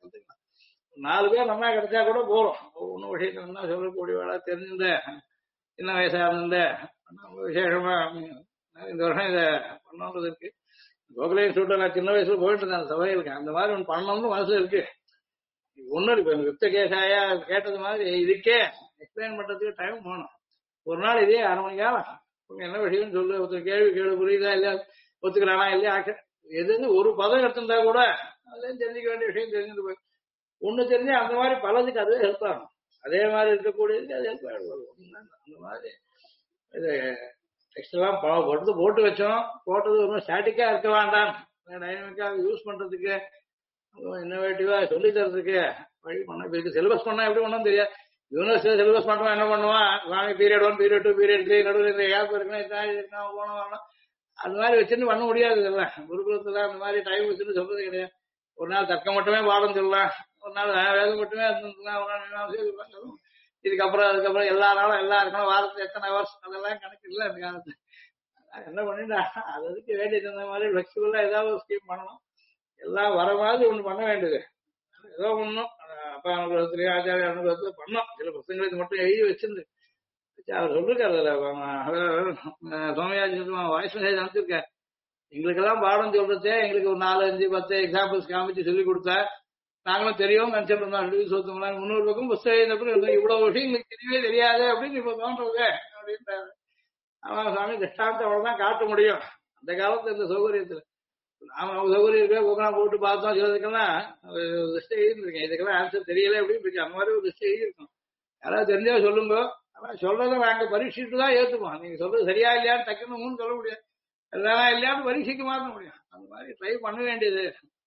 4 பேர் நல்லா கிடைச்சா கூட போறோம். ஒன்னும் விஷயத்துல சொல்லக்கூடிய வேலை தெரிஞ்சிருந்த சின்ன வயசா இருந்த விசேஷமா இந்த வருஷம் இதை பண்ணோன்றது இருக்கு. கோகுல இன்ஸ்டியூட்ல நான் சின்ன வயசுல போயிட்டு இருந்தேன், அந்த சபையிலுக்கு அந்த மாதிரி ஒன்று பண்ணணும்னு மனசுல இருக்கு. ஒன்னும் இப்ப யுத்த கேசாயா கேட்டது மாதிரி இதுக்கே எக்ஸ்பிளைன் பண்றதுக்கு டைம் போகணும். ஒரு நாள் இதே 1/2 மணி நேரம் என்ன விஷயம்னு சொல்லு, ஒருத்தர் கேள்வி புரியுதா இல்லையா, ஒத்துக்கிறானா இல்லையா, எது ஒரு பதம் எடுத்திருந்தா கூட அதுலேயும் தெரிஞ்சுக்க வேண்டிய விஷயம் தெரிஞ்சுட்டு போய் ஒண்ணு தெரிஞ்சு அந்த மாதிரி பலதுக்கு அதுவே ஹெல்ப் ஆகும். அதே மாதிரி இருக்கக்கூடியதுக்கு அது ஹெல்ப் ஆகும். அந்த மாதிரி இது டெக்ஸ்ட் எல்லாம் போட்டு வச்சோம், போட்டது ஒரு ஸ்டாட்டிக்கா இருக்க வேண்டாம், டைனமிக்கா யூஸ் பண்றதுக்கு இன்னோவேட்டிவா சொல்லி தரதுக்கு வழி பண்ண. இதுக்கு சிலபஸ் பண்ணா எப்படி பண்ணணும் தெரியாது. யூனிவர்சிட்டி சிலபஸ் பண்றோம் என்ன பண்ணுவான், பீரியட் 1 பீரியட் 2 பீரியட் 3 நடுவில் இந்த கேப் இருக்கணும் போன வரணும், அது மாதிரி வச்சுட்டு பண்ண முடியாது. இதெல்லாம் குருகுலத்துல அந்த மாதிரி டைம் வச்சுட்டு சொல்றது கிடையாது. ஒரு நாள் தர்க்கம் மட்டுமே பாடம் சொல்லலாம், ஒரு நாள் வேதம் மட்டுமே இருந்துக்கலாம், ஒரு நாள் மீமாசை. அதுக்கப்புறம் எல்லா நாளும் எல்லாம் இருக்கணும், வாரத்துக்கு எத்தனை ஹவர்ஸ் அதெல்லாம் கணக்கு இல்லை அந்த காலத்துல. என்ன பண்ணிட்டா அதுக்கு வேண்டிய தகுந்த மாதிரி பிளெக்சிபிளா ஏதாவது ஒரு ஸ்கீம் பண்ணணும். எல்லாம் வர மாதிரி ஒண்ணு பண்ண வேண்டியது ஏதோ ஒண்ணும் அப்பா அனுகிரகத்திலேயே ஆச்சாரிய அனுகிரகத்துல பண்ணோம். சில புத்தகங்களுக்கு மட்டும் எழுதி வச்சிருந்து அவர் சொல்லிருக்காரு, சோமயாஜி வாய்ஸ் மெசேஜ் அனுப்பிச்சிருக்காரு. எங்களுக்கெல்லாம் பாடம் சொல்றதே எங்களுக்கு ஒரு 4, 5, 10 எக்ஸாம்பிள்ஸ் காமிச்சு சொல்லி கொடுத்தா நாங்களும் தெரியும் நினைச்சிட்டு இருந்தோம். 300 பக்கம் புத்தகம் எழுதினப்ப இவ்வளவு விஷயம் எங்களுக்கு தெரியவே தெரியாது அப்படின்னு இப்ப தோன்றது அப்படின்றாரு. ஆமா சுவாமி, திஷ்டாந்தம் அவ்வளவுதான் காட்ட முடியும். அந்த காலத்துல இந்த சௌகரியத்துல நாம சௌகரியம் இருக்கா கோகனா போட்டு பார்த்தோம். சிலதுக்கெல்லாம் லிஸ்ட் எழுதிருக்கேன், இதுக்கெல்லாம் ஆன்சர் தெரியல அப்படின்னு இருக்கு. அந்த மாதிரி ஒரு லிஸ்ட் எழுதிருக்கோம். யாராவது தெரிஞ்சா சொல்லுங்க. ஆனா சொல்றதை நாங்க பரீட்சிட்டு தான் ஏத்துப்போம். நீங்க சொல்றது சரியா இல்லையான்னு டக்குன்னு சொல்ல முடியாது, எல்லாம் இல்லையான்னு பரீட்சைக்கு மாற்ற முடியும். அந்த மாதிரி ட்ரை பண்ண வேண்டியது.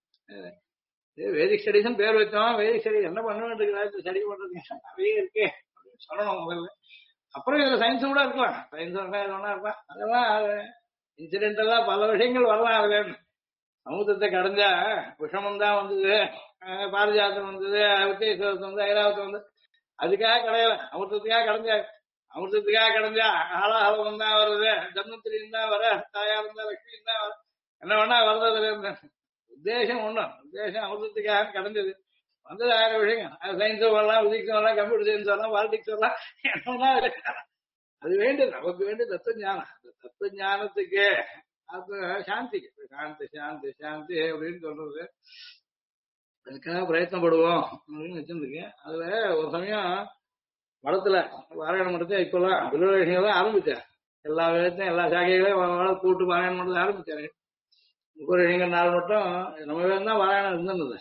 வேதிக் ஸ்டடிஸ் பேர் வச்சோம், வேதிக் ஸ்டடி என்ன பண்ண வேண்டியது, ஸ்டடி பண்றதுக்கு நிறைய இருக்கு அப்படின்னு சொல்லணும் முதல்ல. அப்புறம் இதுல சயின்ஸ் கூட இருக்கலாம், சயின்ஸ் இருக்கலாம். அதெல்லாம் இன்சிடென்டெல்லாம் பல விஷயங்கள் வரலாம். அதுல சமுத்திரத்தை கடைஞ்சா விஷமம் தான் வந்தது, பாரிஜாத்தம் வந்தது, உத்தேசம் வந்து ஐராவத்தம் வந்து அதுக்காக கிடையாது, அமிர்தத்துக்காக கடைஞ்சா. அமிர்தத்துக்காக கடைஞ்சா ஆளாஹலம் தான் வருது, ஜன்மத்திரியும் தான் வர, தாயா இருந்தா லட்சுமியும் தான் வர, என்ன வேணா வருது. அதுல இருந்த உத்தேசம் ஒண்ணும், உத்தேசம் அமிர்தத்துக்காக கடைஞ்சது. வந்தது 1000 விஷயங்கள். அது சயின்ஸும் வரலாம், பிசிக்ஸும் வரலாம், கம்ப்யூட்டர் சயின்ஸ் வரலாம், பாலிடிக்ஸ் வரலாம், என்னன்னா அது வேண்டியது. நமக்கு வேண்டிய தத்துவ ஞானம். தத்துவ ஞானத்துக்கு அது சாந்திக்கு சாந்தி சாந்தி சாந்தி அப்படின்னு சொல்றது. அதுக்காக பிரயத்தனப்படுவோம் அப்படின்னு வச்சிருந்துருக்கேன். அதுல ஒரு சமயம் மடத்துல பாராயணம் மடத்தை இப்பெல்லாம் வில்வரேஷன் தான் ஆரம்பிச்சார். எல்லா வேதத்தையும் எல்லா சாக்கைகளையும் கூட்டு பாராயணம் பண்ணது ஆரம்பிச்சாரு. முப்பரேஷங்கர் நாள் மட்டும் நம்ம வேதம் தான் பாராயணம் இருந்தது.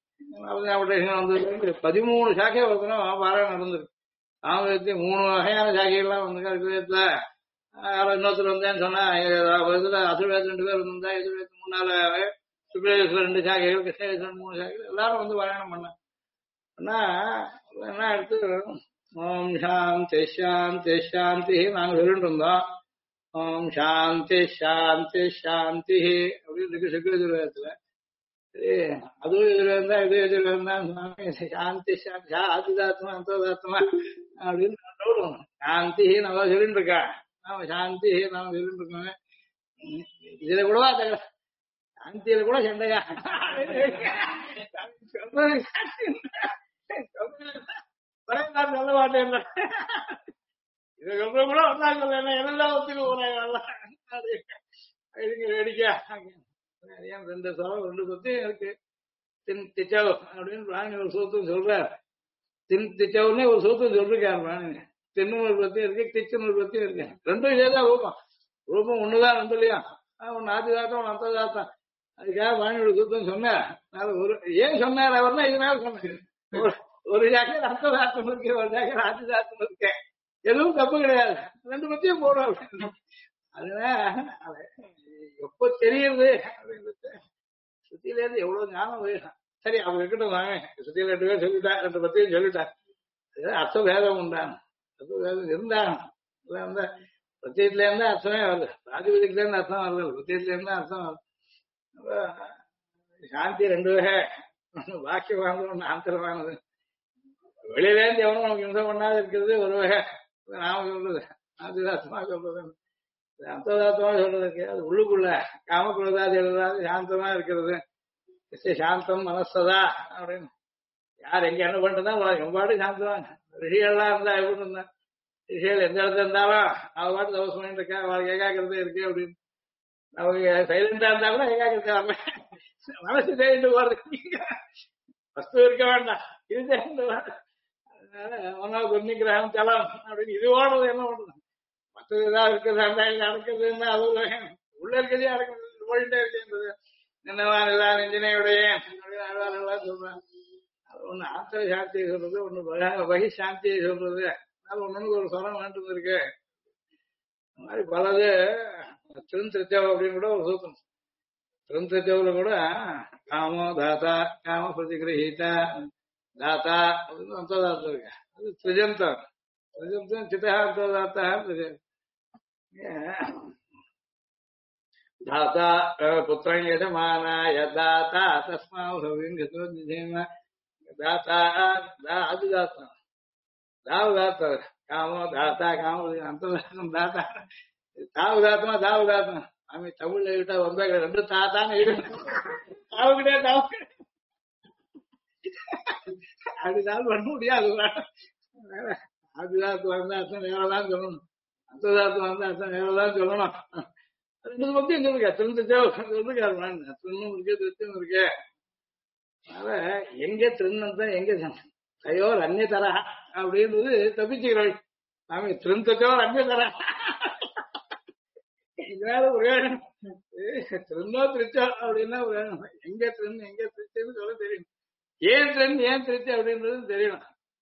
வந்து 13 சாக்கை ஒருத்தனும் பாராயணம் நடந்திருக்கு. ராமவேதத்தையும் 3 வகையான சாக்கைகள்லாம் வந்து ரிக்வேதத்துல இன்னொருத்தர் வந்தேன்னு சொன்னா அசுர்வேதம் 2 பேர் இருந்தா எதிர்வேதத்துக்கு முன்னால சுக்லேஸ்வரர் 2 சாக்கைகள், கிருஷ்ணேஸ்வரன் 3 சாக்கைகள் எல்லாரும் வந்து பாராயணம் பண்ணா என்ன எடுத்து ஓம் சாந்தி சாந்தி சாந்தி நாங்க சொல்லிட்டு இருந்தோம். ஓம் சாந்தி சாந்தி சாந்தி அப்படின்னு இருக்கு சுக்லேஸ்வரத்துல. அதுவும் எதிர்வேந்தா இது எதிர்வேந்தா சாந்தி சாந்தி ஆதிதாத்மா அந்தோதாத்மா அப்படின்னு சாந்தி நம்ம சொல்லிட்டு இருக்கா. நாம சாந்தி நாம சொல்லிட்டு இருக்கோம். இதுல கூடவா சாந்தியில கூட சண்டையா சொல்ல மாட்டேன். இதுக்கப்புறம் கூட ஒன்னா சொல்ல எல்லாம் ஒத்துக்கு போறாங்க வேடிக்கை. ரெண்டு சவம் 2 பத்தியும் இருக்கு. தின் திச்சவ் அப்படின்னு பிராணி ஒரு சூத்திரம் சொல்றாரு. தின் திச்சவுன்னே ஒரு சூத்திரம் சொல்லிருக்காரு பிராணி. தின்னு ஒரு பத்தியும் இருக்கு, திச்சுன்னு ஒரு பத்தியும் இருக்கு. ரெண்டும் இதேதான் ரூபம். ரூபம் ஒண்ணுதான் ரெண்டு இல்லையா? ஒன்னு ஆதிதாத்தம் ஒன்னு அந்ததாத்தம். அதுக்காக பிராணியோட சூத்திரம் சொன்னார். ஏன் சொன்னார் அவர்னா இதனால சொன்னார். ஒரு ஜாக்கெட் அந்ததாத்தம் இருக்கு, ஒரு ஜாக்கெட் ஆதிதாத்தம் இருக்கு. எதுவும் தப்பு கிடையாது, 2 பத்தியும் போடுறோம். அதனால எப்ப தெரியுது அப்படின்றது சுத்தில இருந்து எவ்வளவு ஞானம் வேணும். சரி அவங்க இருக்கட்டும் வாங்க. சுத்தியில 2 பேர் சொல்லிட்டான், 2 பத்தியும் சொல்லிட்டான். அர்த்த வேதம் உண்டான், அர்த்த வேதம் இருந்தாங்க. வந்து பிரத்யத்துல இருந்து அர்த்தமே வருது, ராஜபதிக்குல இருந்து அர்த்தம் வருது, பிரத்யத்துல இருந்து அர்த்தம் வருது. சாந்தி 2 வகை, வாக்கியமானது ஒண்ணு ஆந்தரமானது. வெளியில இருந்து எவனும் நமக்கு இம்சம் பண்ணாத இருக்கிறது ஒரு வகை. நாம சொல்றது ஆதிதாத்மா சொல்றது, அந்ததாத்மா சொல்றதுக்கு அது உள்ளுக்குள்ள காமக்குள்ளதாது எழுதாது சாந்தமா இருக்கிறது. சாந்தம் மனசதா அப்படின்னு யார் எங்க என்ன பண்றதா எம்பாடு சாந்தம். ரிஷிகள்லாம் இருந்தா எப்படி இருந்தா, ரிஷிகள் எந்த இடத்துல இருந்தாலும் அவ பாட்டு தவசம் பண்ணிட்டு இருக்கா, அவளுக்கு ஏகாக்கிரதை இருக்கு அப்படின்னு. அவங்க சைலண்டா இருந்தா கூட ஏகாக்கிரதை வரல, மனசு தேடிட்டு போறதுக்கு வஸ்து இருக்க வேண்டாம், இது தேடிட்டு வர. அதனால ஒன்னாவது பொன்னிக்கிரகம் தலம் அப்படின்னு இது ஓடுறது என்ன பண்றது? மற்றது ஏதாவது இருக்கிறது அந்த நடக்கிறதுன்னா அது உள்ள இருக்கிறதே அடக்கிறது ஓடிட்டே இருக்கிறது. நின்னவான் எல்லாம் நெஞ்சினையுடைய அழ்வாரெல்லாம் சொல்றாங்க. அது ஒண்ணு ஆத்திர சாந்தியை சொல்றது, ஒண்ணு வகை சாந்தியை சொல்றது. அது ஒண்ணுக்கு ஒரு சொரம் வேண்டும் இருக்கு. இந்த மாதிரி பலது. திருந்திருத்தேவ் அப்படின்னு கூட ஒரு சூத்திரம். திருந்திருத்தேவ்ல கூட காமோ தாத்தா காம பிரதிகிரஹீதா தாத்தா அப்படின்னு அந்ததாத்தம் இருக்கு. அது திரிஜந்தம். திரிஜந்தம் சித்தா அந்ததாத்தா தாத்தா புத்திரம் யஜமானாய தாத்தா தஸ்மா தாத்தா அது தாத்தா தாவதாத்தா காமோ தாத்தா காம அந்ததாத்தம் தாத்தா தாவதாத்தமா தாவதாத்தம். ஆமி தமிழ்ல விட்டா ரொம்ப 2 தாத்தான்னு தாவுக்கிட்டே தாவு அப்படிதான் பண்ண முடியாது. ஆதிதாத்து வந்த அர்த்தம் வேறதான் சொல்லணும், அந்ததாத்து வந்த அர்த்தம் வேறதான் சொல்லணும். 2 பத்தியும் சொல்லுங்க. சொல்லிருக்காரு திருன்னும் இருக்கு திருத்தும் இருக்கு. அதனால எங்க திருநந்தம் எங்க தயோர் அந்நிய தரா அப்படின்றது தப்பிச்சுக்கிறோம். நாம திருந்தத்தோர் அந்நிய தரா இதனால ஒரு திருந்தோ திருச்சோ அப்படின்னா எங்க திருந்து எங்க திருச்சுன்னு சொல்ல தெரியும். ஏன் திறன் ஏன் திருச்சி அப்படின்றது தெரியணும்.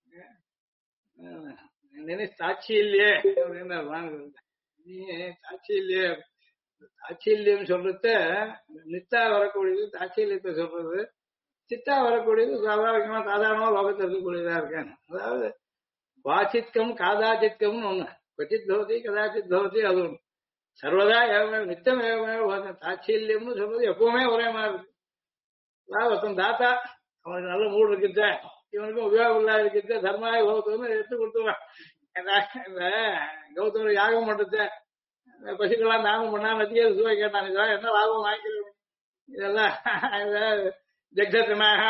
சாட்சி இல்லையே அப்படின்னு நீ சாட்சி இல்லையே. தாட்சில்யம் சொல்றது நித்தா வரக்கூடியது, தாட்சில்யத்தை சொல்றது. சித்தா வரக்கூடியது சாதாரணமா லோகத்தில் இருக்கக்கூடியதா இருக்கேன். அதாவது வாச்சித்கம் காதாச்சித்கம்னு ஒண்ணு, கொச்சித் பவதி கதாச்சித் பவதி, அது ஒண்ணு. சர்வதா ஏவமே நித்தம் ஏவமே. தாட்சில்யம்னு சொல்றது எப்பவுமே ஒரே மாதிரி இருக்கு. அதாவது ஒருத்தன் தாத்தா, அவனுக்கு நல்ல மூடு இருக்குச்ச, இவனுக்கும் உபயோகம் இல்லா இருக்குச்ச, தர்மாய கௌதம் எடுத்து கொடுத்துருவான். இந்த கௌதம் யாகம் பண்றது, பசுக்கெல்லாம் தானம் பண்ணா நதிய சுவை கேட்டான், இதெல்லாம் என்ன லாபம் வாங்கிக்கிறோம், இதெல்லாம் ஜக்ஷத்தனாக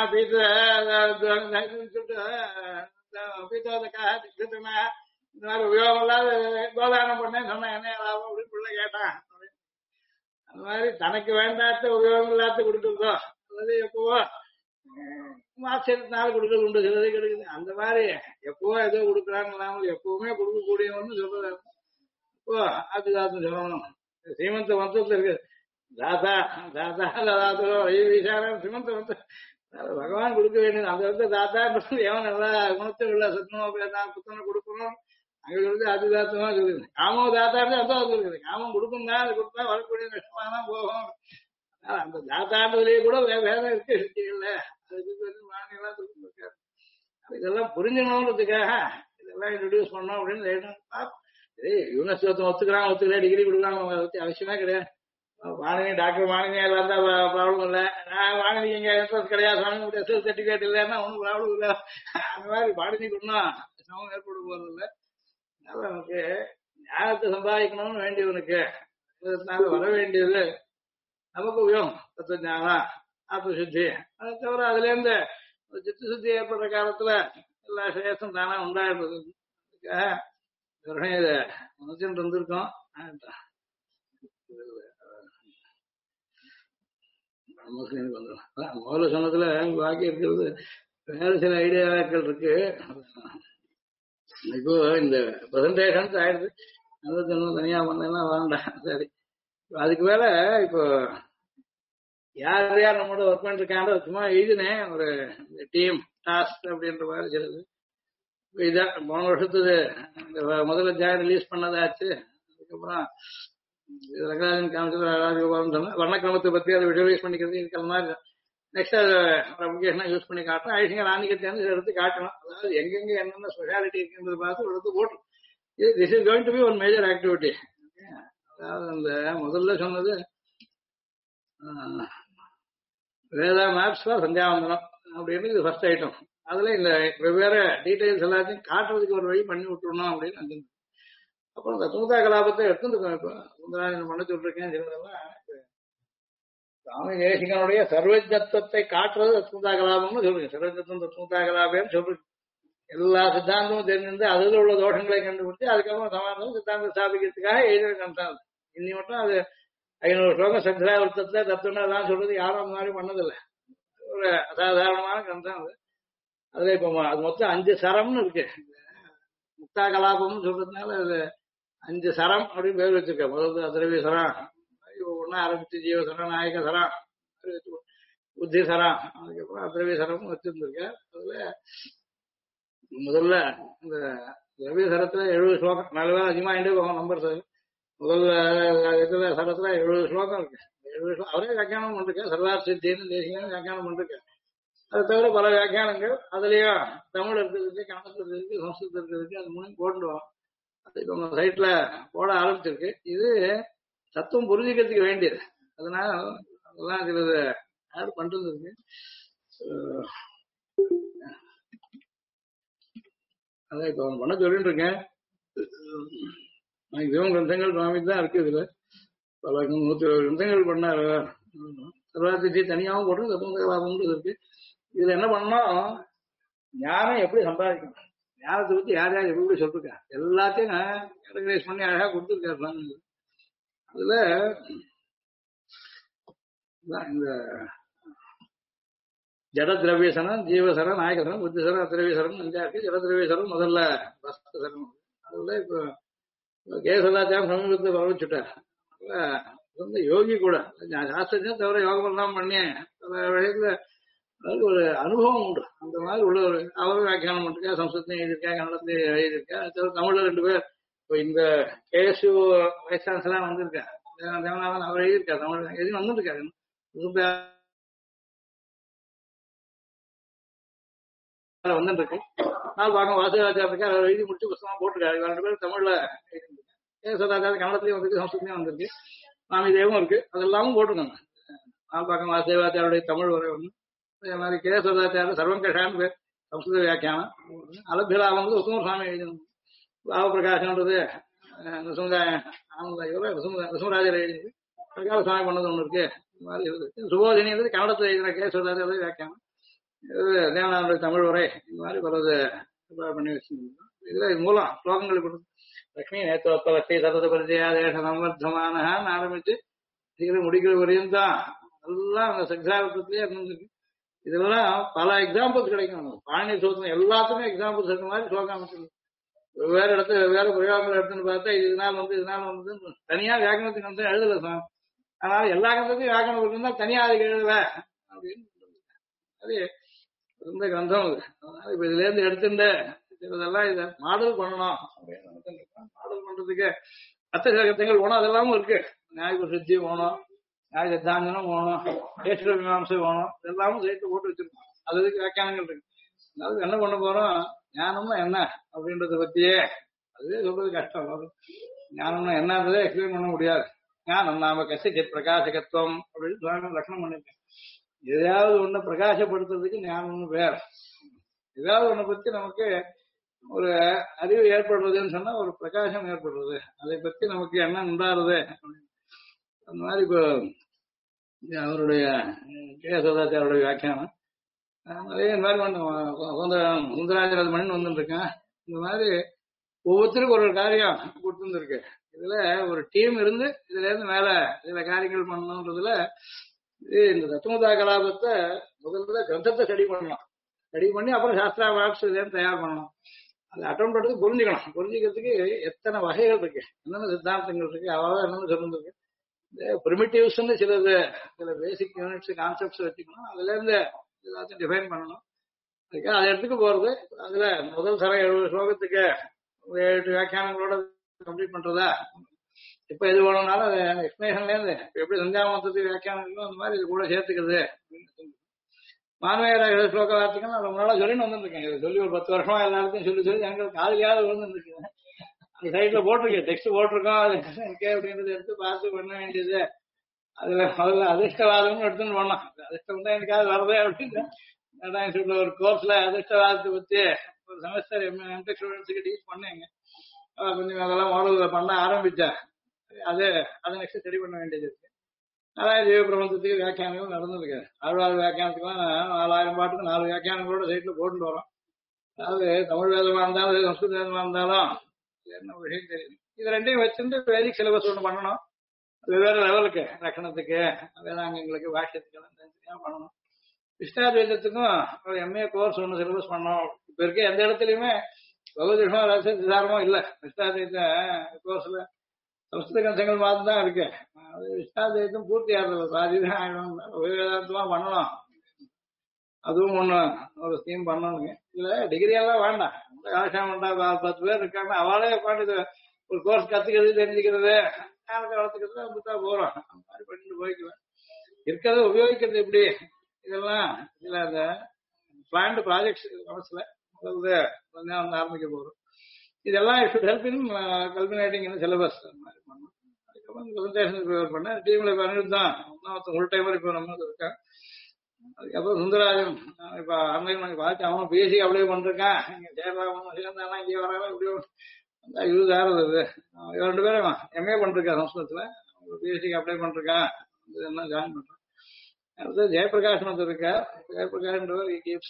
பீத்தோதக்காக ஜக்ஷத்தனாக இந்த மாதிரி உபயோகம் இல்லாத கோதானம் பண்ணேன்னு சொன்னா என்ன லாபம் அப்படின்னு பிள்ளை கேட்டான். அந்த மாதிரி தனக்கு வேண்டாத்த உபயோகம் இல்லாத கொடுத்துருக்கோம். அது எப்பவோ ஆச்சரியத்தினால கொடுக்கறது உண்டு, சிலது கிடைக்குது. அந்த மாதிரி எப்போ ஏதோ கொடுக்குறாங்க இல்லாமல் எப்பவுமே கொடுக்கக்கூடியவன்னு சொல்றது. இப்போ அதுதாத்து சொல்லணும். சீமந்த மந்திரத்துல இருக்கு தாத்தா தாத்தா தாத்தோ விசாரம் சீமந்த மந்திரம் பகவான் கொடுக்க வேண்டியது. அந்த வந்து தாத்தான்றது எவன் நல்லா குணத்தை உள்ள சத்தமா புத்தனை கொடுக்கணும். அங்க வந்து அதுதாத்தமா இருக்குது. காமம் தாத்தா அதான் வந்து இருக்குது. காமம் கொடுக்கும் தான், அது கொடுத்தா வரக்கூடிய நஷ்டமாதான் போகும். அந்த தாத்தாண்டதுலயே கூட வேதம் இருக்கு இல்ல. அதுக்கு வாணியெல்லாம் சொல்லிருக்காரு. இதெல்லாம் புரிஞ்சணுன்றதுக்காக இதெல்லாம் இன்ட்ரடியூஸ் பண்ணோம் அப்படின்னு. யூனிவர்சிட்டி ஒத்துக்கிறான் ஒத்துக்கிறேன் டிகிரி கொடுக்குறாங்க, அதை பத்தி அவசியமே கிடையாது. வாணினி டாக்டர் வாணினி எல்லாம் தான் ப்ராப்ளம் இல்லை. நான் வாணினி இங்க என்ட்ரன்ஸ் கிடையாது, வாணினி எஸ்எல் சர்டிபிகேட் இல்லைன்னா ஒன்றும் ப்ராப்ளம் இல்லை. அந்த மாதிரி வாணினி கொடுனா சமம் ஏற்பட போறது இல்லை. அதனால நமக்கு ஞானத்தை சம்பாதிக்கணும்னு வேண்டியவனுக்கு வர வேண்டியது நமக்கு உபயோகம் தத்துவ ஞானம் ஆத்ம சுத்தி. அதை தவிர அதுல இருந்து சித்த சுத்தி ஏற்படுற காலத்துல எல்லா சேஷம் தானா உண்டாடுறது. இதை மனுஷன் இருந்திருக்கோம். முதல்ல சொன்னதுல பாக்கி இருக்கிறது வேற சில ஐடியாக்கள் இருக்கு. இப்போ இந்த பிரசன்டேஷன் ஆயிடுது, தனியா பண்ணா வேண்டாம். சரி, அதுக்கு மேல இப்போ யார் யார் நம்மளோட ஒர்க் பண்ணிருக்காங்க சும்மா எழுதினேன். ஒரு டீம் டாஸ்க் அப்படின்ற மாதிரி சொல்லுது. இதான் போன வருஷத்துக்கு முதல்ல ஜாய் ரிலீஸ் பண்ணதாச்சு. அதுக்கப்புறம் ரங்கராஜன் காமிச்சது சொன்னா வர்ணக்கிரமத்தை பத்தி அதை விஜுவலைஸ் பண்ணிக்கிறது இருக்கிற மாதிரி. நெக்ஸ்ட் அதை அப்ளிகேஷனா யூஸ் பண்ணி காட்டணும். ஐசிங்க ராணிக்கத்தை எடுத்து காட்டணும். அதாவது எங்கெங்க என்னென்ன ஸ்பெஷாலிட்டி இருக்குன்றது பார்த்து எடுத்து போட்டோம். This is going to be one major activity. அதாவது அந்த முதல்ல சொன்னது வேதா மேப்ஸ் ஃபார் சந்தியாவந்தனம் அப்படின்னு இது ஃபர்ஸ்ட் ஐட்டம். அதுல இந்த வெவ்வேறு டீடைல்ஸ் எல்லாத்தையும் காட்டுறதுக்கு ஒரு வழி பண்ணி விட்டுருணும் அப்படின்னு. அப்புறம் இந்த தூதா கலாபத்தை எடுத்துருக்கோம். இப்போ சுந்தராஜன் பண்ண சொல்லிருக்கேன். சிலதெல்லாம் சுவாமி தேசிகனுடைய சர்வஜத்துவத்தை காட்டுறது தூதா கலாபம்னு சொல்றேன். சர்வஜத்துவம் தூதா கலாபம்னு சொல்றேன். எல்லா சித்தாந்தமும் தெரிஞ்சிருந்து அதில் உள்ள தோஷங்களை கண்டுபிடிச்சு அதுக்கப்புறம் சமாதானம் சித்தாந்தம் ஸ்தாபிக்கிறதுக்காக எழுதி கண்டாங்க. இன்னி மட்டும் அது 500 ஸ்லோகம் சந்திராவர்த்தத்தை தத்துவம் எல்லாம் சொல்றது யாரும் அந்த மாதிரி பண்ணதில்லை. ஒரு அசாதாரணமான கிரந்தம் அது. அதுல இப்ப அது மொத்தம் 5 சரம்னு இருக்கு. முக்தா கலாபம்னு சொல்றதுனால அது 5 சரம் அப்படின்னு பேர் வச்சிருக்க. முதல்ல திரவிய சரம், ஒன்னா ஆரம்பிச்சு ஜீவசரம், நாயக சரம், புத்தி சரம், அதுக்கப்புறம் திரவிய சரம் வச்சிருந்திருக்க. அதுல முதல்ல இந்த திரவிய சரத்துல 70 ஸ்லோகம், நல்ல அதிகமாகிட்டே போகும் நம்பர். முதல்ல இதுல சரத்துல 70 ஸ்லோகம் இருக்கு. 70 ஸ்லோகம் அவரே வியாக்கியானம் பண்ணிருக்க. சர்வார் சித்தின்னு தேசியம் வியாக்கியானம் பண்ணிருக்க. அதை தவிர பல வியாக்கியானங்கள் அதுலயும் தமிழ் இருக்கிறதுக்கு, கன்னடத்தில் இருக்கு, சம்ஸ்கிருதம் இருக்கிறதுக்கு, அது மூணு போட்டுடுவோம். அது இப்போ உங்க சைட்ல போட ஆரம்பிச்சிருக்கு. இது தத்துவம் புரிஞ்சுக்கிறதுக்கு வேண்டியது. அதனால அதெல்லாம் சிலது ஆட் பண்றது இருக்கு. அதான் இப்போ பண்ண சொல்லிட்டு இருக்கேன். மேக்சிமம் கிரந்தங்கள் சுவாமி தான் இருக்கு. இதுல பல 120 கிரந்தங்கள் பண்ணாரு. சர்வாதித்தி தனியாகவும் போட்டு தத்துவம் இருக்கு. இதுல என்ன பண்ணோம், ஞானம் எப்படி சம்பாதிக்கணும், ஞானத்தை பத்தி யார் யார் எப்படி சொல்லிருக்கா எல்லாத்தையும் கேட்டகரைஸ் பண்ணி அழகா கொடுத்துருக்காரு. அதுல இந்த ஜட திரவியசனம், ஜீவசரம், நாயகசனம், புத்திசரம், அத்திரவியசரம் 5 இருக்கு. ஜட திரவியசரம் முதல்ல பஸ்தசரம். அதுல இப்போ கேசதாச்சாரம் சமீபத்தை வரவச்சுட்டார். வந்து யோகி கூட சாஸ்திரம் தவிர யோகம் எல்லாம் பண்ணி வழியில அதாவது ஒரு அனுபவம் உண்டு. அந்த மாதிரி உள்ள ஒரு அவரும் வியாக்கியானம் பண்ணிருக்கா, சம்ஸ்கிருதம் எழுதியிருக்கா, கன்னடத்தையும் எழுதியிருக்கா. தமிழ்ல 2 பேர் இப்போ இந்த கேஎஸ்யூ வைஸ் சான்சலர் வந்திருக்கா, தேவநாதன் அவர் எழுதியிருக்கா, தமிழ் எழுதி வந்துருக்காரு. வந்துட்டு இருக்கு. நான் பார்க்க வாசுதாச்சாரத்துக்கு அவர் எழுதி முடிச்சு புத்தகமா போட்டிருக்காரு. 2 பேரும் தமிழ்ல எழுதிருக்காங்க. கேசதாச்சாரம் கன்னடத்திலயும் வந்திருக்கு, சம்ஸ்கிருதம் வந்திருக்கு, சுவாமி தேவம் இருக்கு. அதெல்லாமும் போட்டிருக்காங்க. நான் பார்க்க வாசுதேவாச்சாருடைய தமிழ் உரை ஒண்ணு, அதே மாதிரி கேசதாச்சார சர்வங்கஷான்னு பேர் சம்ஸ்கிருத வியாக்கியானம். அலபியலாபம் வந்து உத்தம சுவாமி எழுதணும். பாவபிரகாசன்றது விசுமராஜர் எழுதினது. பிரகாச சுவாமி பண்ணது ஒண்ணு இருக்கு. இந்த மாதிரி இருக்கு. சுபோதினி கன்னடத்தில் எழுதின கேசதாச்சார வியாக்கியானம், தேவநாதனுடைய தமிழ் உரை, இந்த மாதிரி பலது பண்ணி வச்சிருந்தோம். இதுல மூலம் ஸ்லோகங்கள் கொடுத்து லட்சுமி நேத்தோப்பலட்சி சரத பரிச்சயா தேச சம்பர்த்தமானு ஆரம்பிச்சு சீக்கிரம் முடிக்கிற வரையும் தான் எல்லாம் அந்த சங்சாரத்திலேயே இருந்திருக்கு. இதெல்லாம் பல எக்ஸாம்பிள்ஸ் கிடைக்கும் நமக்கு. பாணி சூத்திரம் எல்லாத்துக்கும் எக்ஸாம்பிள்ஸ் இருக்க மாதிரி ஸ்லோகம் அமைச்சிருக்கு. வெவ்வேறு இடத்துல வெவ்வேறு பிரயோகங்கள் எடுத்துன்னு பார்த்தா இதனால வந்து தனியா வியாக்கரணத்துக்கு வந்து எழுதல சார். அதனால எல்லா கிரந்தத்தையும் வியாக்கரணம் இருந்தா தனியா அதுக்கு எழுதல அப்படின்னு அது இருந்த கிரந்தம் அது. அதனால இப்ப இதுல இருந்து எடுத்துட்டு இதெல்லாம் இதை மாடல் பண்ணணும் அப்படின்னு மாடல் பண்றதுக்கு அர்த்த சகத்தங்கள் வேணும். அதெல்லாமும் இருக்கு. நியாய சித்தி வேணும், நியாய சித்தாந்தனம் வேணும், ஏஸ்வர மீமாம்சை வேணும். இதெல்லாமும் சேர்த்து போட்டு வச்சிருக்கோம். அதுக்கு வியாக்கியானங்கள் இருக்கு. அதனால என்ன பண்ண போறோம், ஞானம்னா என்ன அப்படின்றத பத்தியே அதுவே சொல்றது கஷ்டம். ஞானம்னா என்னன்றதே எக்ஸ்பிளைன் பண்ண முடியாது. ஞானம் நாம கசிச்சித் பிரகாசகத்துவம் அப்படின்னு சுவாமி லட்சணம் பண்ணிருக்கேன். எதையாவது ஒண்ணு பிரகாசப்படுத்துறதுக்கு ஞானம்னு பேர். ஏதாவது ஒண்ணை பத்தி நமக்கு ஒரு அறிவு ஏற்படுறதுன்னு சொன்னா ஒரு பிரகாசம் ஏற்படுறது, அதை பத்தி நமக்கு என்ன உண்டாருது. அந்த மாதிரி இப்போ அவருடைய கேசவதாச்சாரோட வியாக்கியானம் நிறைய இந்த மாதிரி சுந்தராஜராஜ மணின்னு வந்துருக்கேன். இந்த மாதிரி ஒவ்வொருத்தருக்கும் ஒரு காரியம் கொடுத்துருக்கு. இதுல ஒரு டீம் இருந்து இதுல இருந்து மேல சில காரியங்கள் பண்ணணுன்றதுல இந்த தத்துவதா கலாபத்தை முதல்ல கிரந்தத்தை ஸ்டடி பண்ணலாம். ஸ்டடி பண்ணி அப்புறம் சாஸ்திரா வாப்ஸ் இதுலேருந்து தயார் பண்ணணும். அதை அட்டன் பண்றதுக்கு புரிஞ்சுக்கணும். புரிஞ்சுக்கிறதுக்கு எத்தனை வகைகள் இருக்கு, என்னென்ன சித்தாந்தங்கள் இருக்கு, அவ்வளோ என்னென்ன சொல்லிருக்கு. பிரிமிட்டிவ்ஸ்ன்னு சில பேசிக் யூனிட்ஸ் கான்செப்ட்ஸ் வச்சுக்கணும். அதுல இருந்து எல்லாத்தையும் டிஃபைன் பண்ணணும். அதுக்கு அதை எடுத்துக்க போறது. அதுல முதல் சரம் 70 ஸ்லோகத்துக்கு 7 வியாக்கியானங்களோட கம்ப்ளீட் பண்றதா. இப்ப எது வேணும்னாலும் அது எக்ஸ்பிளேஷன்ல இருந்து எப்படி சந்தியாமத்துக்கு வியாக்கியானங்களும் அந்த மாதிரி இது கூட சேர்த்துக்கிறது. மாணவியராக ஸ்லோக வார்த்தைகள் அது முன்னால சொல்லின்னு வந்துருக்கேன். இதை சொல்லி ஒரு 10 வருஷமா எல்லாருக்கும் சொல்லி சொல்லி எங்களுக்கு காதலியாவது விழுந்துருக்கேன். அந்த சைட்ல போட்டிருக்கேன், டெக்ஸ்ட் போட்டிருக்கோம். அது இருக்கே அப்படின்றத எடுத்து பார்த்து பண்ண வேண்டியது. அதுல முதல்ல அதிர்ஷ்டவாதம்னு எடுத்துன்னு போனோம். அதிர்ஷ்டம் தான் எனக்காவது வரதே அப்படின்னு இன்ஸ்டியூட்ல ஒரு கோர்ஸ்ல அதிர்ஷ்டவாதத்தை பத்தி ஒரு செமஸ்டர் எம்டெக் ஸ்டூடெண்ட்ஸுக்கு டீச் பண்ணேங்க. கொஞ்சம் அதெல்லாம் மாடல் பண்ண ஆரம்பிச்சேன். அதை நெக்ஸ்ட் ஸ்டடி பண்ண வேண்டியது இருக்கு. அதாவது ஜீவ பிரபந்தத்துக்கு வியாக்கியானங்கள் நடந்திருக்கு. 6 வியாக்கியானத்துக்குலாம் 4000 பாட்டுக்கு 4 வியாக்கியானங்களோட சைட்ல போட்டுட்டு வரோம். அதாவது தமிழ் வேதமா இருந்தாலும் சம்ஸ்கிருத வேதமா இருந்தாலும் என்ன விஷயம் தெரியும். இது ரெண்டையும் வச்சுட்டு வேதிக் சிலபஸ் ஒன்று பண்ணணும். வெவ்வேறு லெவலுக்கு லட்சணத்துக்கு, வேதாங்கங்களுக்கு, பாஷ்யத்துக்கு எல்லாம் தனித்தனியா பண்ணணும். இஷ்டாத்வைதத்துக்கும் ஒரு எம்ஏ கோர்ஸ் ஒன்று சிலபஸ் பண்ணணும். இப்ப இருக்க எந்த இடத்துலயுமே பகவத்மா ரகசியமோ இல்ல. இஷ்டாத்வைத கோர்ஸ்ல சம்ஸ்கிருத கம்சங்கள் மாதிரி தான் இருக்கு. அது இஷ்டாத்வைதம் பூர்த்தி ஆகுது. பாதிதான் ஆயிடும். வேதாந்தமா பண்ணணும். அதுவும் ஒண்ணு ஒரு ஸ்கீம் பண்ணணுங்க. இல்ல டிகிரி எல்லாம் வேண்டாம். காலட்சேபம் வேண்டாம். 10 பேர் இருக்காங்க, அவளே உட்காந்து ஒரு கோர்ஸ் கத்துக்கிறது, தெரிஞ்சுக்கிறது, ஞானத்தை வளர்த்துக்கிறது அப்படித்தா போறோம். அந்த மாதிரி பண்ணிட்டு போய்க்கலாம். இருக்கிறத உபயோகிக்கிறது எப்படி, இதெல்லாம் இதுல அந்த பிளான்டு ப்ராஜெக்ட்ஸ் மனசுல முதல்ல வந்து ஆரம்பிக்க போறோம். இதெல்லாம் should help in culminating in syllabus. அதுக்கப்புறம் பிரசன்டேஷன் ப்ரிப்பேர் பண்ண டீம்ல பண்ணிட்டு தான் ஃபுல் டைமர் இப்போ நம்ம இருக்கேன். அதுக்கப்புறம் சுந்தராஜன் இப்ப ஆன்லைன் பண்ணி பார்த்து அவன் பிஎஸ்சி அப்படியே பண்ணிருக்கான். இங்க சேரலாம் சேர்ந்தானா இங்கே வராங்க இப்படியோ 20,000 அது 2 பேரும் எம்ஏ பண்ணிருக்கான் சம்ஸ்கிருதத்துல. பிஎஸ்சிக்கு அப்ளை பண்ணிருக்கான். என்ன ஜாயின் பண்றான். அடுத்தது ஜெயபிரகாஷ் இருக்கா. ஜெயபிரகாஷ்ன்றவர்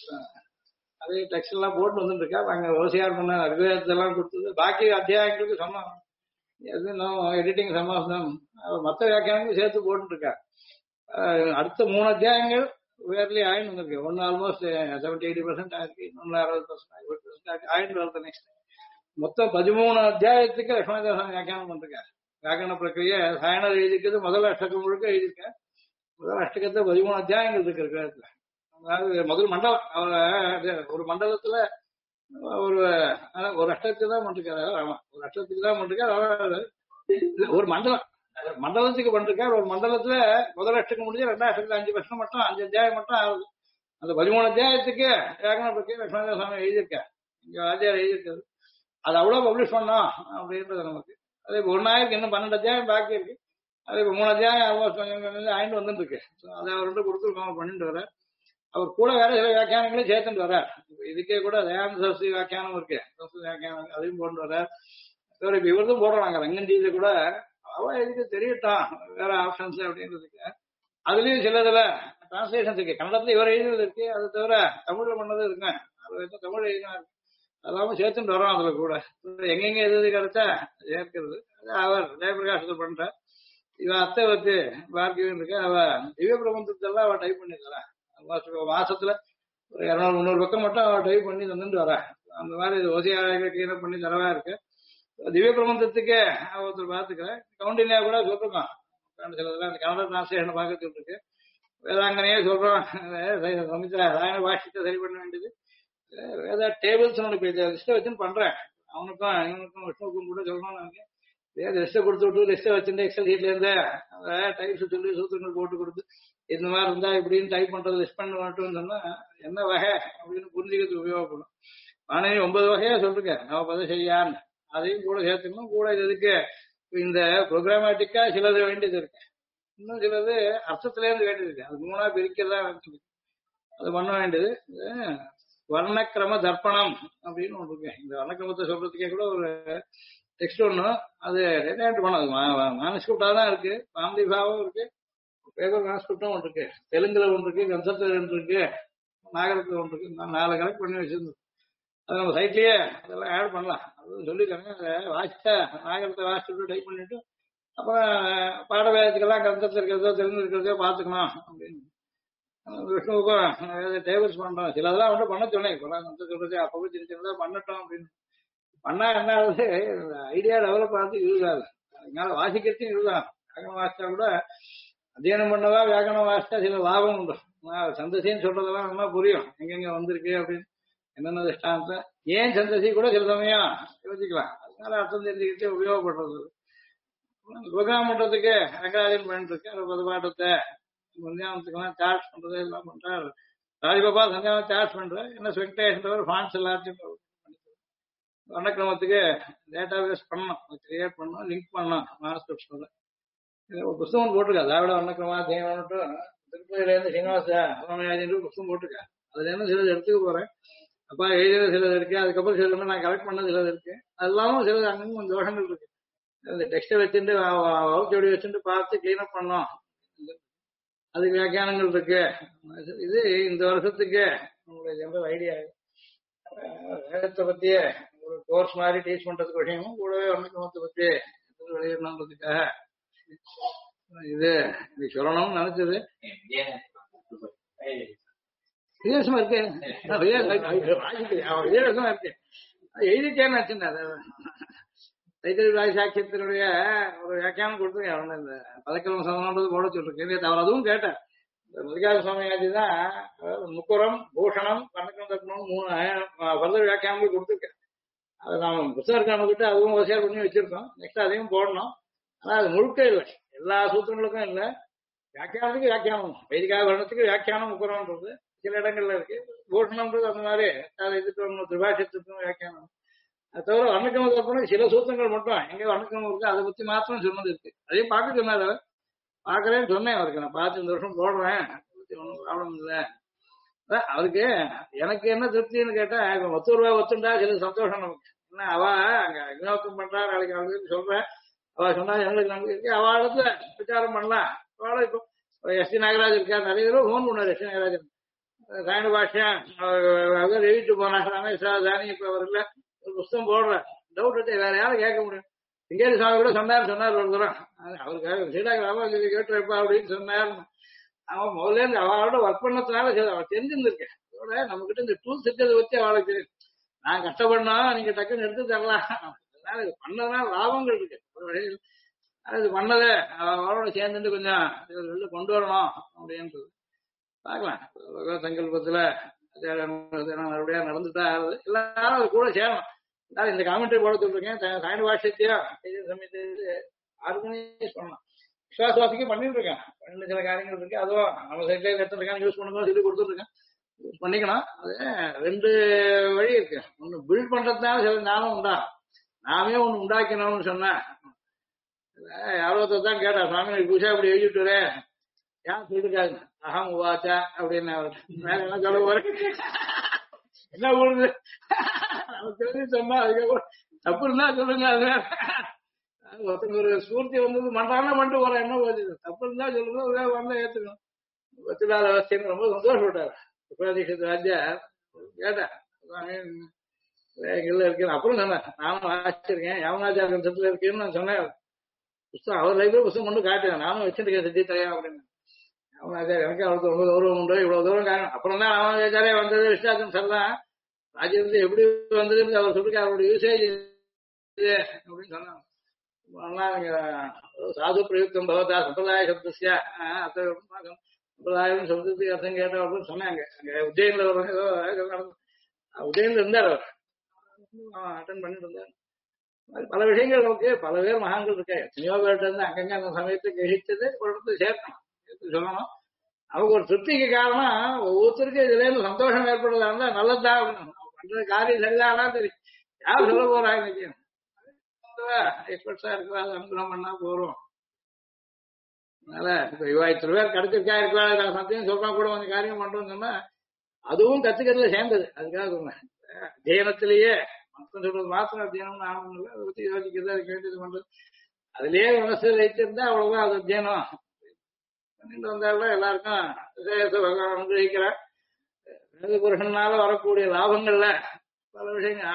அதே டெக்ஸ்ட் எல்லாம் போட்டு வந்துட்டு இருக்கா. அங்க ஓசிஆர் பண்ண ரிவேதத்தெல்லாம் கொடுத்தது. பாக்கி அத்தியாயங்களுக்கு சொன்னோம். எது எடிட்டிங் சமாசனம் மற்ற வியாக்கியானங்களும் சேர்த்து போட்டு இருக்கா. அடுத்த 3 அத்தியாயங்கள் வேர்லி ஆயின்னு வந்திருக்கு. ஒன்னு ஆல்மோஸ்ட் 70-80% ஆயிருக்கு. இன்னொன்னு 60% ஆயிட்டு வருது. நெக்ஸ்ட் மொத்தம் 13 அத்தியாயத்துக்கு லட்சுமணதாசன் வியாக்கியானம் பண்ணிருக்காரு. வியாக்கரண பிரக்கிரியை சாயனர் எழுதிக்கிறது முதல் அஷ்டகம் முழுக்க எழுதியிருக்கேன். முதல் அஷ்டகத்தை 13 அத்தியாயங்கள் இருக்கு. அதாவது முதல் மண்டலம் ஒரு மண்டலத்துல ஒரு அஷ்டத்துக்கு தான் பண்ணிருக்காரு. ஆமா, ஒரு அஷ்டத்துக்கு தான் பண்ணிருக்காரு. ஒரு மண்டலத்துக்கு பண்ணிருக்காரு. ஒரு மண்டலத்துல முதல் அஷ்டகம் முடிஞ்சு 2ஆம் அஷ்டத்துல 5 வருஷம் மட்டும் 5 அத்தியாயம் மட்டும் ஆகுது. அந்த 13 அத்தியாயத்துக்கு வியாக்கரண பிரக்கிரியை லட்சுமணதாசன் எழுதியிருக்காரு. இங்க ஆச்சாரியர் எழுதியிருக்காரு. அது அவ்வளவு பப்ளிஷ் பண்ணோம் அப்படின்றது நமக்கு. அதே இப்போ 1,000 இன்னும் 12 அத்தியாயம் பாக்கி இருக்கு. அது இப்போ 3 அத்தியாயம் ஆல்மோஸ்ட் கொஞ்சம் ஆயிட்டு வந்துட்டு இருக்கு. அதை அவர்கிட்ட கொடுத்துருக்கோம், பண்ணிட்டு வர. அவர் கூட வேற சில வியாக்கியானங்களையும் சேர்த்துட்டு வர்றார். இதுக்கே கூட தயானந்த சரஸ்வதி வியாக்கியானம் இருக்கு, சரஸ்வதி வியாக்கியானம், அதையும் போட்டு வர்றார். இப்ப இவர்தான் போடுறாங்க ரங்கன்ஜீதை கூட. அவ எதுக்கு தெரியட்டான் வேற ஆப்ஷன்ஸ் அப்படின்றதுக்கு. அதுலயும் சிலதுல டிரான்ஸ்லேஷன்ஸ் இருக்கு. கன்னடத்துல இவர் எழுதுறது இருக்கு, அது தவிர தமிழ்ல பண்ணது இருக்கு. அது தமிழ் எழுதினா இருக்கு. அதெல்லாம சேர்த்துட்டு வரோம். அதுல கூட எங்கெங்க எது கிடைச்சா சேர்க்கிறது. அவர் ஜெயபிரகாஷத்தை பண்ற. இவன் அத்தை வச்சு பார்க்கவே இருக்கு. அவ திவ்ய பிரபந்தத்தெல்லாம் அவ டைப் பண்ணிருக்கலாம். மாசத்துல ஒரு 200-300 பக்கம் மட்டும் டைப் பண்ணி தந்துட்டு வரேன். அந்த மாதிரி இது ஓசியாக கிளீனப் பண்ணி தரவா இருக்கு. திவ்ய பிரபந்தத்துக்கு ஒருத்தர் பார்த்துக்கிறேன். கவுண்டினியா கூட சொல்லிருக்கோம். சிலதெல்லாம் அந்த கன்னட டிரான்ஸ்லேஷன் பார்க்கறது இருக்கு. வேதாங்கனையே சொல்றோம். சமித்ரா ராயண பாஷ்யத்தை சரி பண்ண வேண்டியது. வேதா டேபிள்ஸ் லிஸ்ட்டை வச்சுன்னு பண்றேன். அவனுக்கும் இவனுக்கும் விஷ்ணுவுக்கும் கூட சொல்லணும். நாங்க லிஸ்ட்டை கொடுத்து விட்டு லிஸ்ட்டை வச்சுட்டு எக்ஸல் ஷீட்ல இருந்து டைப்ஸ் சொல்லி சூத்திரங்கள் போட்டு கொடுத்து இந்த மாதிரி இருந்தா இப்படின்னு டைப் பண்றது லிஸ்ட் பண்ண மாட்டோம்னு சொன்னா என்ன வகை அப்படின்னு புரிஞ்சுக்கிறதுக்கு உபயோகப்படும். ஆனா 9 வகையா சொல்லிருக்கேன். நான் பதம் செய்யான்னு அதையும் கூட சேர்த்துக்கணும். கூட இதுக்கு இந்த ப்ரோக்ராமேட்டிக்கா சிலது வேண்டியது இருக்கு. இன்னும் சிலது அர்த்தத்தில இருந்து வேண்டியது இருக்கு. அது 3ஆ பிரிக்கிறதா வேண்டியது. அது பண்ண வேண்டியது. வர்ணக்கிரம தர்ப்பணம் அப்படின்னு ஒன்று இருக்கு. இந்த வர்ணக்கிரமத்தை சொல்றதுக்கே கூட ஒரு டெக்ஸ்ட் ஒண்ணு அது ரெண்டாயிரம் பண்ணது மானஸ்கிரிப்டா தான் இருக்கு. ஃபேமிலி பாவம் இருக்கு. பேப்பர் மானஸ்கிரிப்டும் ஒன்று இருக்கு. தெலுங்குல ஒன்று இருக்கு, கன்சல்ல ஒன்று இருக்கு, நாகரத்துல ஒன்று இருக்கு. நான் 4 கலெக்ட் பண்ணி வச்சிருந்தேன். அது நம்ம சைட்லயே அதெல்லாம் ஆட் பண்ணலாம். அதுவும் சொல்லிருக்காங்க. அதை வாசிச்சா நாகரத்தை வாசிச்சுட்டு டைப் பண்ணிட்டு அப்புறம் பாடவேதத்துக்கெல்லாம் கன்சல்ல இருக்கிறதோ தெலுங்கு இருக்கிறதோ பார்த்துக்கணும் அப்படின்னு விஷ்ணுவுக்கும் டேபிள்ஸ் பண்றோம். சிலதெல்லாம் வந்து பண்ண சொன்னேன். இப்பெல்லாம் சொல்றது அப்பவே சின்ன சின்னதா பண்ணட்டும் அப்படின்னு பண்ணா என்ன ஆகுது, ஐடியா டெவலப் ஆகுது. யூஸ் ஆகுது. அதனால வாசிக்கிறதுக்கும் யூஸ் ஆகும். வியாக்கணம் வாசிச்சா கூட அத்தியனம் பண்ணவா வியாக்கணம் வாசிச்சா சில லாபம் உண்டு. சந்தசின்னு சொல்றதெல்லாம் நல்லா புரியும். எங்கெங்க வந்திருக்கு அப்படின்னு என்னென்ன திஷ்டாந்தம் ஏன் சந்தசி கூட சில சமயம் யோசிக்கலாம். அதனால அர்த்தம் தெரிஞ்சுக்கிட்டு உபயோகப்படுறது. ப்ரோக்ராம் பண்றதுக்கு ரங்கராஜன் பண்ணிட்டு இருக்கு. அந்த பதப்பாட்டத்தை சந்தியானத்துக்கெல்லாம் சார்ஜ் பண்றது எல்லாம் பண்றாரு. ராஜகோபா சந்தியானம் சார்ஜ் பண்றேன். என்ன வெங்கடேஷன் ஃபான்ஸ் எல்லாத்தையும் வண்ணக்கிரமத்துக்கு டேட்டா பேஸ் பண்ணணும், கிரியேட் பண்ணணும், லிங்க் பண்ணணும். மானஸ்கிரிப்ஷன்ல ஒரு புத்தகம் போட்டிருக்கா. திராவிட வண்ணக்கிரமா தேவன்ட்டு திருப்பதியில இருந்து சீனிவாச ராமராஜன் புத்தகம் போட்டிருக்கா. அதுல இருந்து சிலது எடுத்துக்க போறேன். அப்பா எழுதின சிலது இருக்கு. அதுக்கப்புறம் சிலது நான் கலெக்ட் பண்ண சிலது இருக்கு. அது இல்லாம சிலது அங்கங்க கொஞ்சம் தோஷங்கள் இருக்கு. அந்த டெக்ஸ்டை வச்சுட்டு வகுச்சோடி வச்சுட்டு பார்த்து கிளீன் அப் பண்ணோம். அதுக்கு வியாக்கியானங்கள் இருக்கு. இது இந்த வருஷத்துக்கு உங்களுடைய ஜெனரல் ஐடியா. வேதத்தை பத்தியே ஒரு கோர்ஸ் மாதிரி டீச் பண்றதுக்கு விஷயமும் கூடவே வண்ணக்கிரமத்தை பத்தி வெளியிடணுன்றதுக்காக இது சொல்லணும்னு நினைச்சது. வித்தியாசமா இருக்கு. வித்தியாசமா இருக்கு. எழுதிட்டேன்னு வச்சுருந்தேன். தைத்திரி ராய் சாட்சியத்தினுடைய ஒரு வியாக்கியானம் கொடுத்துருக்கேன். அவன் இந்த பதக்கிழமை சமன்றது போட சொல்லிருக்கேன். அவர் அதுவும் கேட்டேன். மல்லிகார்ஜுன சுவாமியாஜி தான் முக்குரம் பூஷணம் வண்ணக்கிரம் தர்ப்பணம் 3 ஃபர்தர் வியாக்கியானங்கள் கொடுத்துருக்கேன். அதை நாம புத்தகம் இருக்கானுக்கிட்ட அதுவும் வசதியாக பண்ணி வச்சிருக்கோம். நெக்ஸ்ட் அதையும் போடணும். ஆனா அது முழுக்க இல்லை. எல்லா சூத்திரங்களுக்கும் இல்லை. வியாக்கியானத்துக்கு வியாக்கியானம், வைதிகா வர்ணத்துக்கு வியாக்கியானம் முக்குறம்ன்றது சில இடங்கள்ல இருக்கு. பூஷணம்ன்றது அந்த மாதிரி இதுக்கு திரிபாஷத்துக்கும் வியாக்கியானம். அது தவிர வண்ணக்கிரம தர்ப்பணம் சில சூத்திரங்கள் மட்டும் எங்க வண்ணக்கிரமம் இருக்கு அதை பத்தி மாத்திரம் சொன்னது இருக்கு. அதையும் பார்க்க சொன்னார். பாக்குறேன்னு சொன்னேன் அவருக்கு. நான் பார்த்து இந்த வருஷம் போடுறேன், ஒன்றும் ப்ராப்ளம் இல்லை. அவருக்கு எனக்கு என்ன திருப்தின்னு கேட்டா, இப்ப 10 ரூபாய் ஒத்துண்டா சில சந்தோஷம் நமக்கு. என்ன அவ அங்க வினோதம் பண்றா, நாளைக்கு அவளுக்கு சொல்றேன். அவ சொன்னா எங்களுக்கு நமக்கு இருக்கு. அவ இடத்துல பிரச்சாரம் பண்ணலாம். அவளை இப்போ எஸ்டி நாகராஜ் இருக்கா, நிறைய தடவை ஃபோன் பண்ணாரு. எஸ்டி நாகராஜன் சாயன பாஷா எழுதிட்டு போனாங்க. ரமேஷ் தானி இப்ப அவர் இல்ல, ஒரு புத்தகம் போடுறேன். டவுட் எடுத்து வேற யாரும் கேட்க முடியும். சிங்கேரி சாமி கூட சொன்னார் ஒரு தூரம். அவருக்கு சீடாகிராம கேட்டுருப்பா அப்படின்னு சொன்னார். அவன் முதல்ல இருந்து அவளோட ஒர்க் பண்ணதுனால அவள் தெரிஞ்சிருந்திருக்கேன். அதோட நம்ம கிட்ட இந்த டூல்ஸ் இருக்கிறத வச்சு அவளுக்கு தெரியும். நான் கஷ்டப்படனா நீங்க டக்குன்னு எடுத்து தரலாம். அதனால இது பண்ணதுனால லாபங்கள் இருக்கு. அது பண்ணதை அவளோட சேர்ந்துட்டு கொஞ்சம் வெளில கொண்டு வரணும் அப்படின்றது பார்க்கலாம். சங்கல்பத்துல மறுபடியா நடந்துட்டா ஆகுது. எல்லாரும் அது கூட சேரணும். இந்த காமெண்ட்ரி போட சொல்லிருக்கேன். சாயன பாஷ்யத்தையும் ஆர்கனைஸ் பண்ணலாம். விஸ்வாசவாசிக்கும் பண்ணிட்டு இருக்கேன். பண்ண சில காரியங்கள் இருக்கு. அதுவும் நம்ம சைட்ல எடுத்துருக்கேன், யூஸ் பண்ணும்போது சொல்லி கொடுத்துருக்கேன். யூஸ் பண்ணிக்கலாம். அது 2 வழி இருக்கு. ஒண்ணு பில்ட் பண்றதுனால சில ஞானம் உண்டா. நாமே ஒண்ணு உண்டாக்கணும்னு சொன்னேன். யாரோ தான் கேட்டா, சாமி பூஜா அப்படி எழுதிட்டு ஏன் சொல்லிருக்காங்க அகம் உவாச்சா அப்படின்னு. வேற என்ன சொல்ல போற என்ன போடுது சொன்னா அதுக்கப்புறம் தப்பு இருந்தா சொல்லுங்க. அது ஒருத்தங்க ஒரு ஸ்பூர்த்தி வந்தது மண்டான பண்ணிட்டு போற என்ன போச்சு. தப்பு இருந்தா சொல்லுங்க, வந்தா ஏத்துக்கணும். ஒத்துக்காத அவஸ்தைன்னு ரொம்ப சந்தோஷப்பட்டாரு. உபதீஷத்து ராஜா கேட்டேன் எங்கெல்லாம் இருக்கேன். அப்புறம் சொன்னேன் நானும் வாசிச்சிருக்கேன், யவனாச்சார கம்சத்துல இருக்கேன்னு நான் சொன்னேன். புத்தகம் அவர் லைப்ரரி புத்தகம் கொண்டு காட்டுவேன். நானும் வச்சிருக்கேன் சித்தி தரையா அப்படின்னு. அவன் ஆச்சாரிய எனக்கு அவருக்கு ரொம்ப கௌரவம் உண்டு, இவ்வளவு தூரம் காரணம். அப்புறம் தான் அவன் ஆச்சாரியா வந்தது விஸ்வாசம் சொல்லலாம். ராஜ்யத்துல எப்படி வந்ததுன்னு அவர் சொல்லிருக்க, அவருடைய யூசேஜ் இது அப்படின்னு சொன்னாங்க. நல்லா சாது பிரயுக்தம் பகவதா சம்பிரதாய சப்தஸ்ய சம்பிரதாயம் சப்தத்துக்கு அர்த்தம் கேட்டோம் அப்படின்னு சொன்னாங்க. அங்க உஜ்ஜயின்ல ஒரு ஏதோ உஜ்ஜயின்ல இருந்தார் அவர், அட்டன் பண்ணிட்டு இருந்தார். பல விஷயங்கள் நமக்கு பல பேர் மகான்கள் இருக்க, எத்தனையோ பேர்கிட்ட இருந்து அங்கங்க அந்த சமயத்தை கிரகிச்சது ஒரு இடத்துல சேர்க்கணும், சேர்த்து சொல்லணும். அவங்க ஒரு திருப்திக்கு காரணம் ஒவ்வொருத்தருக்கும் இதுல இருந்து சந்தோஷம் ஏற்படுறதா இருந்தா நல்லதுதான். பண்றது காரியம் சரிதானா தெரியும், யார் சொல்ல போறாங்க இன்னைக்கு எக்ஸ்பர்ட்ஸா இருக்கிறா அனுகிரகம் பண்ணா போறோம். அதனால இப்ப இவா இத்தனை பேர் கிடைச்சிருக்கா இருக்கா சத்தியம் சொல்றா கூட கொஞ்சம் காரியம் பண்றோம்னு சொன்னா அதுவும் கத்துக்கிறதுல சேர்ந்தது. அதுக்காக சொன்னேன், அத்தியனத்திலேயே மொத்தம் சொல்றது மாத்திரம் அத்தியனம் ஆகணும் இல்லை, அதை பத்தி யோசிக்கிறது அதுக்கு வேண்டியது பண்றது அதுலயே மனசு வைத்திருந்தா அவ்வளவுதான் அது அத்தியனம் பண்ணிட்டு வந்தாலும் எல்லாருக்கும் பகவான் அனுகிரகிக்கிறார். வேத புருஷனால வரக்கூடிய லாபங்கள்ல பல விஷயங்கள்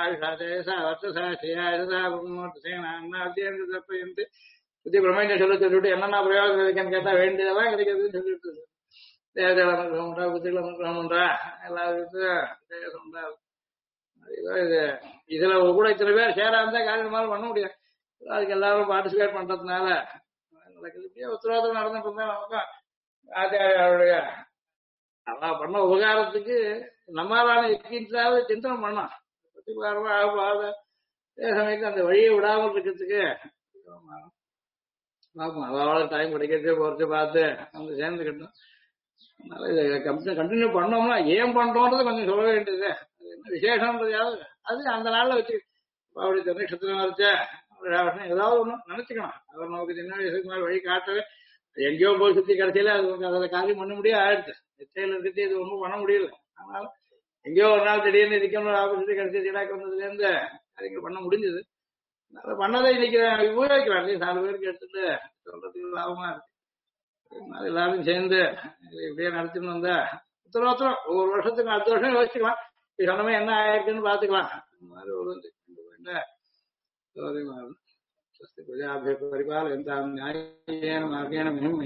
புத்தி பிரம்ம சொல்ல சொல்லிட்டு என்னென்ன பிரயோஜனம் இருக்குன்னு கேட்டா வேண்டியதெல்லாம் கிடைக்கிறதுன்னு சொல்லிட்டு தேவதைகள் அனுகிரகம் உண்டா, புத்திகள் அனுகிரகம் உண்டா, எல்லா விதத்தையும் உண்டா. இது இதுல கூட இத்தனை பேர் சேரா இருந்தா காரியமாலும் பண்ண முடியாது. அதுக்கு எல்லாரும் பார்ட்டிசிபேட் பண்றதுனால நடக்குது. இப்படியே உத்தரவாதம் நடந்துட்டு இருந்தா நமக்கும் ஆச்சாரியாருடைய அவ பண்ண உபகாரத்துக்கு நம்மளால இருக்கின்றாவது சிந்தனை பண்ணோம். பிரதிபாரமா ஆகாத சமயத்து அந்த வழியை விடாமல் இருக்கிறதுக்கு பார்ப்போம். அதாவது டைம் கிடைக்கிறதே போறது பார்த்து வந்து சேர்ந்துக்கிட்டோம். அதனால இதை கண்டினியூ பண்ணோம்னா ஏன் பண்றோன்றது கொஞ்சம் சொல்ல வேண்டியது. அது என்ன விசேஷம்ன்றதாவது அது அந்த நாள்ல வச்சு அப்படி நட்சத்திரம் வரைச்ச ஏதாவது ஒண்ணு நினைச்சுக்கணும். அவர் நமக்கு சின்ன வயசுக்கு மேலே வழி காட்டவே எங்கேயோ போய் சுத்தி கிடைச்சல அது அதில் காரியம் பண்ண முடியாது ஆயிடுச்சு. நிச்சயில இருக்கிறது இது ஒன்றும் பண்ண முடியல. அதனால எங்கேயோ ஒரு நாள் திடீர்னு இருக்கணும் ஆப்பர்ச்சுனிட்டி கிடைச்சி இடாக்கு வந்ததுல இருந்து காரியங்கள் பண்ண முடிஞ்சது. அதை பண்ணதை இன்னைக்கு உபயோகிக்கிறாங்க 4 பேருக்கு எடுத்துட்டு சொல்றதுக்கு லாபமா இருக்கு. எல்லாரும் சேர்ந்து இப்படியே நடத்தின்னு வந்தா உத்தரவாத்திரம் ஒவ்வொரு வருஷத்துக்கு அடுத்த வருஷம் யோசிச்சுக்கலாம். சொன்னமே என்ன ஆயிருக்குன்னு பாத்துக்கலாம். இந்த மாதிரி ஒரு परिपालयन्तां मार्गेण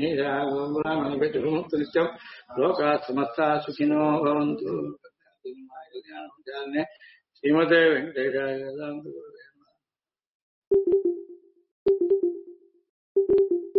नित्यं लोकाः समस्ताः सुखिनो भवन्तु. श्रीमते वेङ्कटेशाय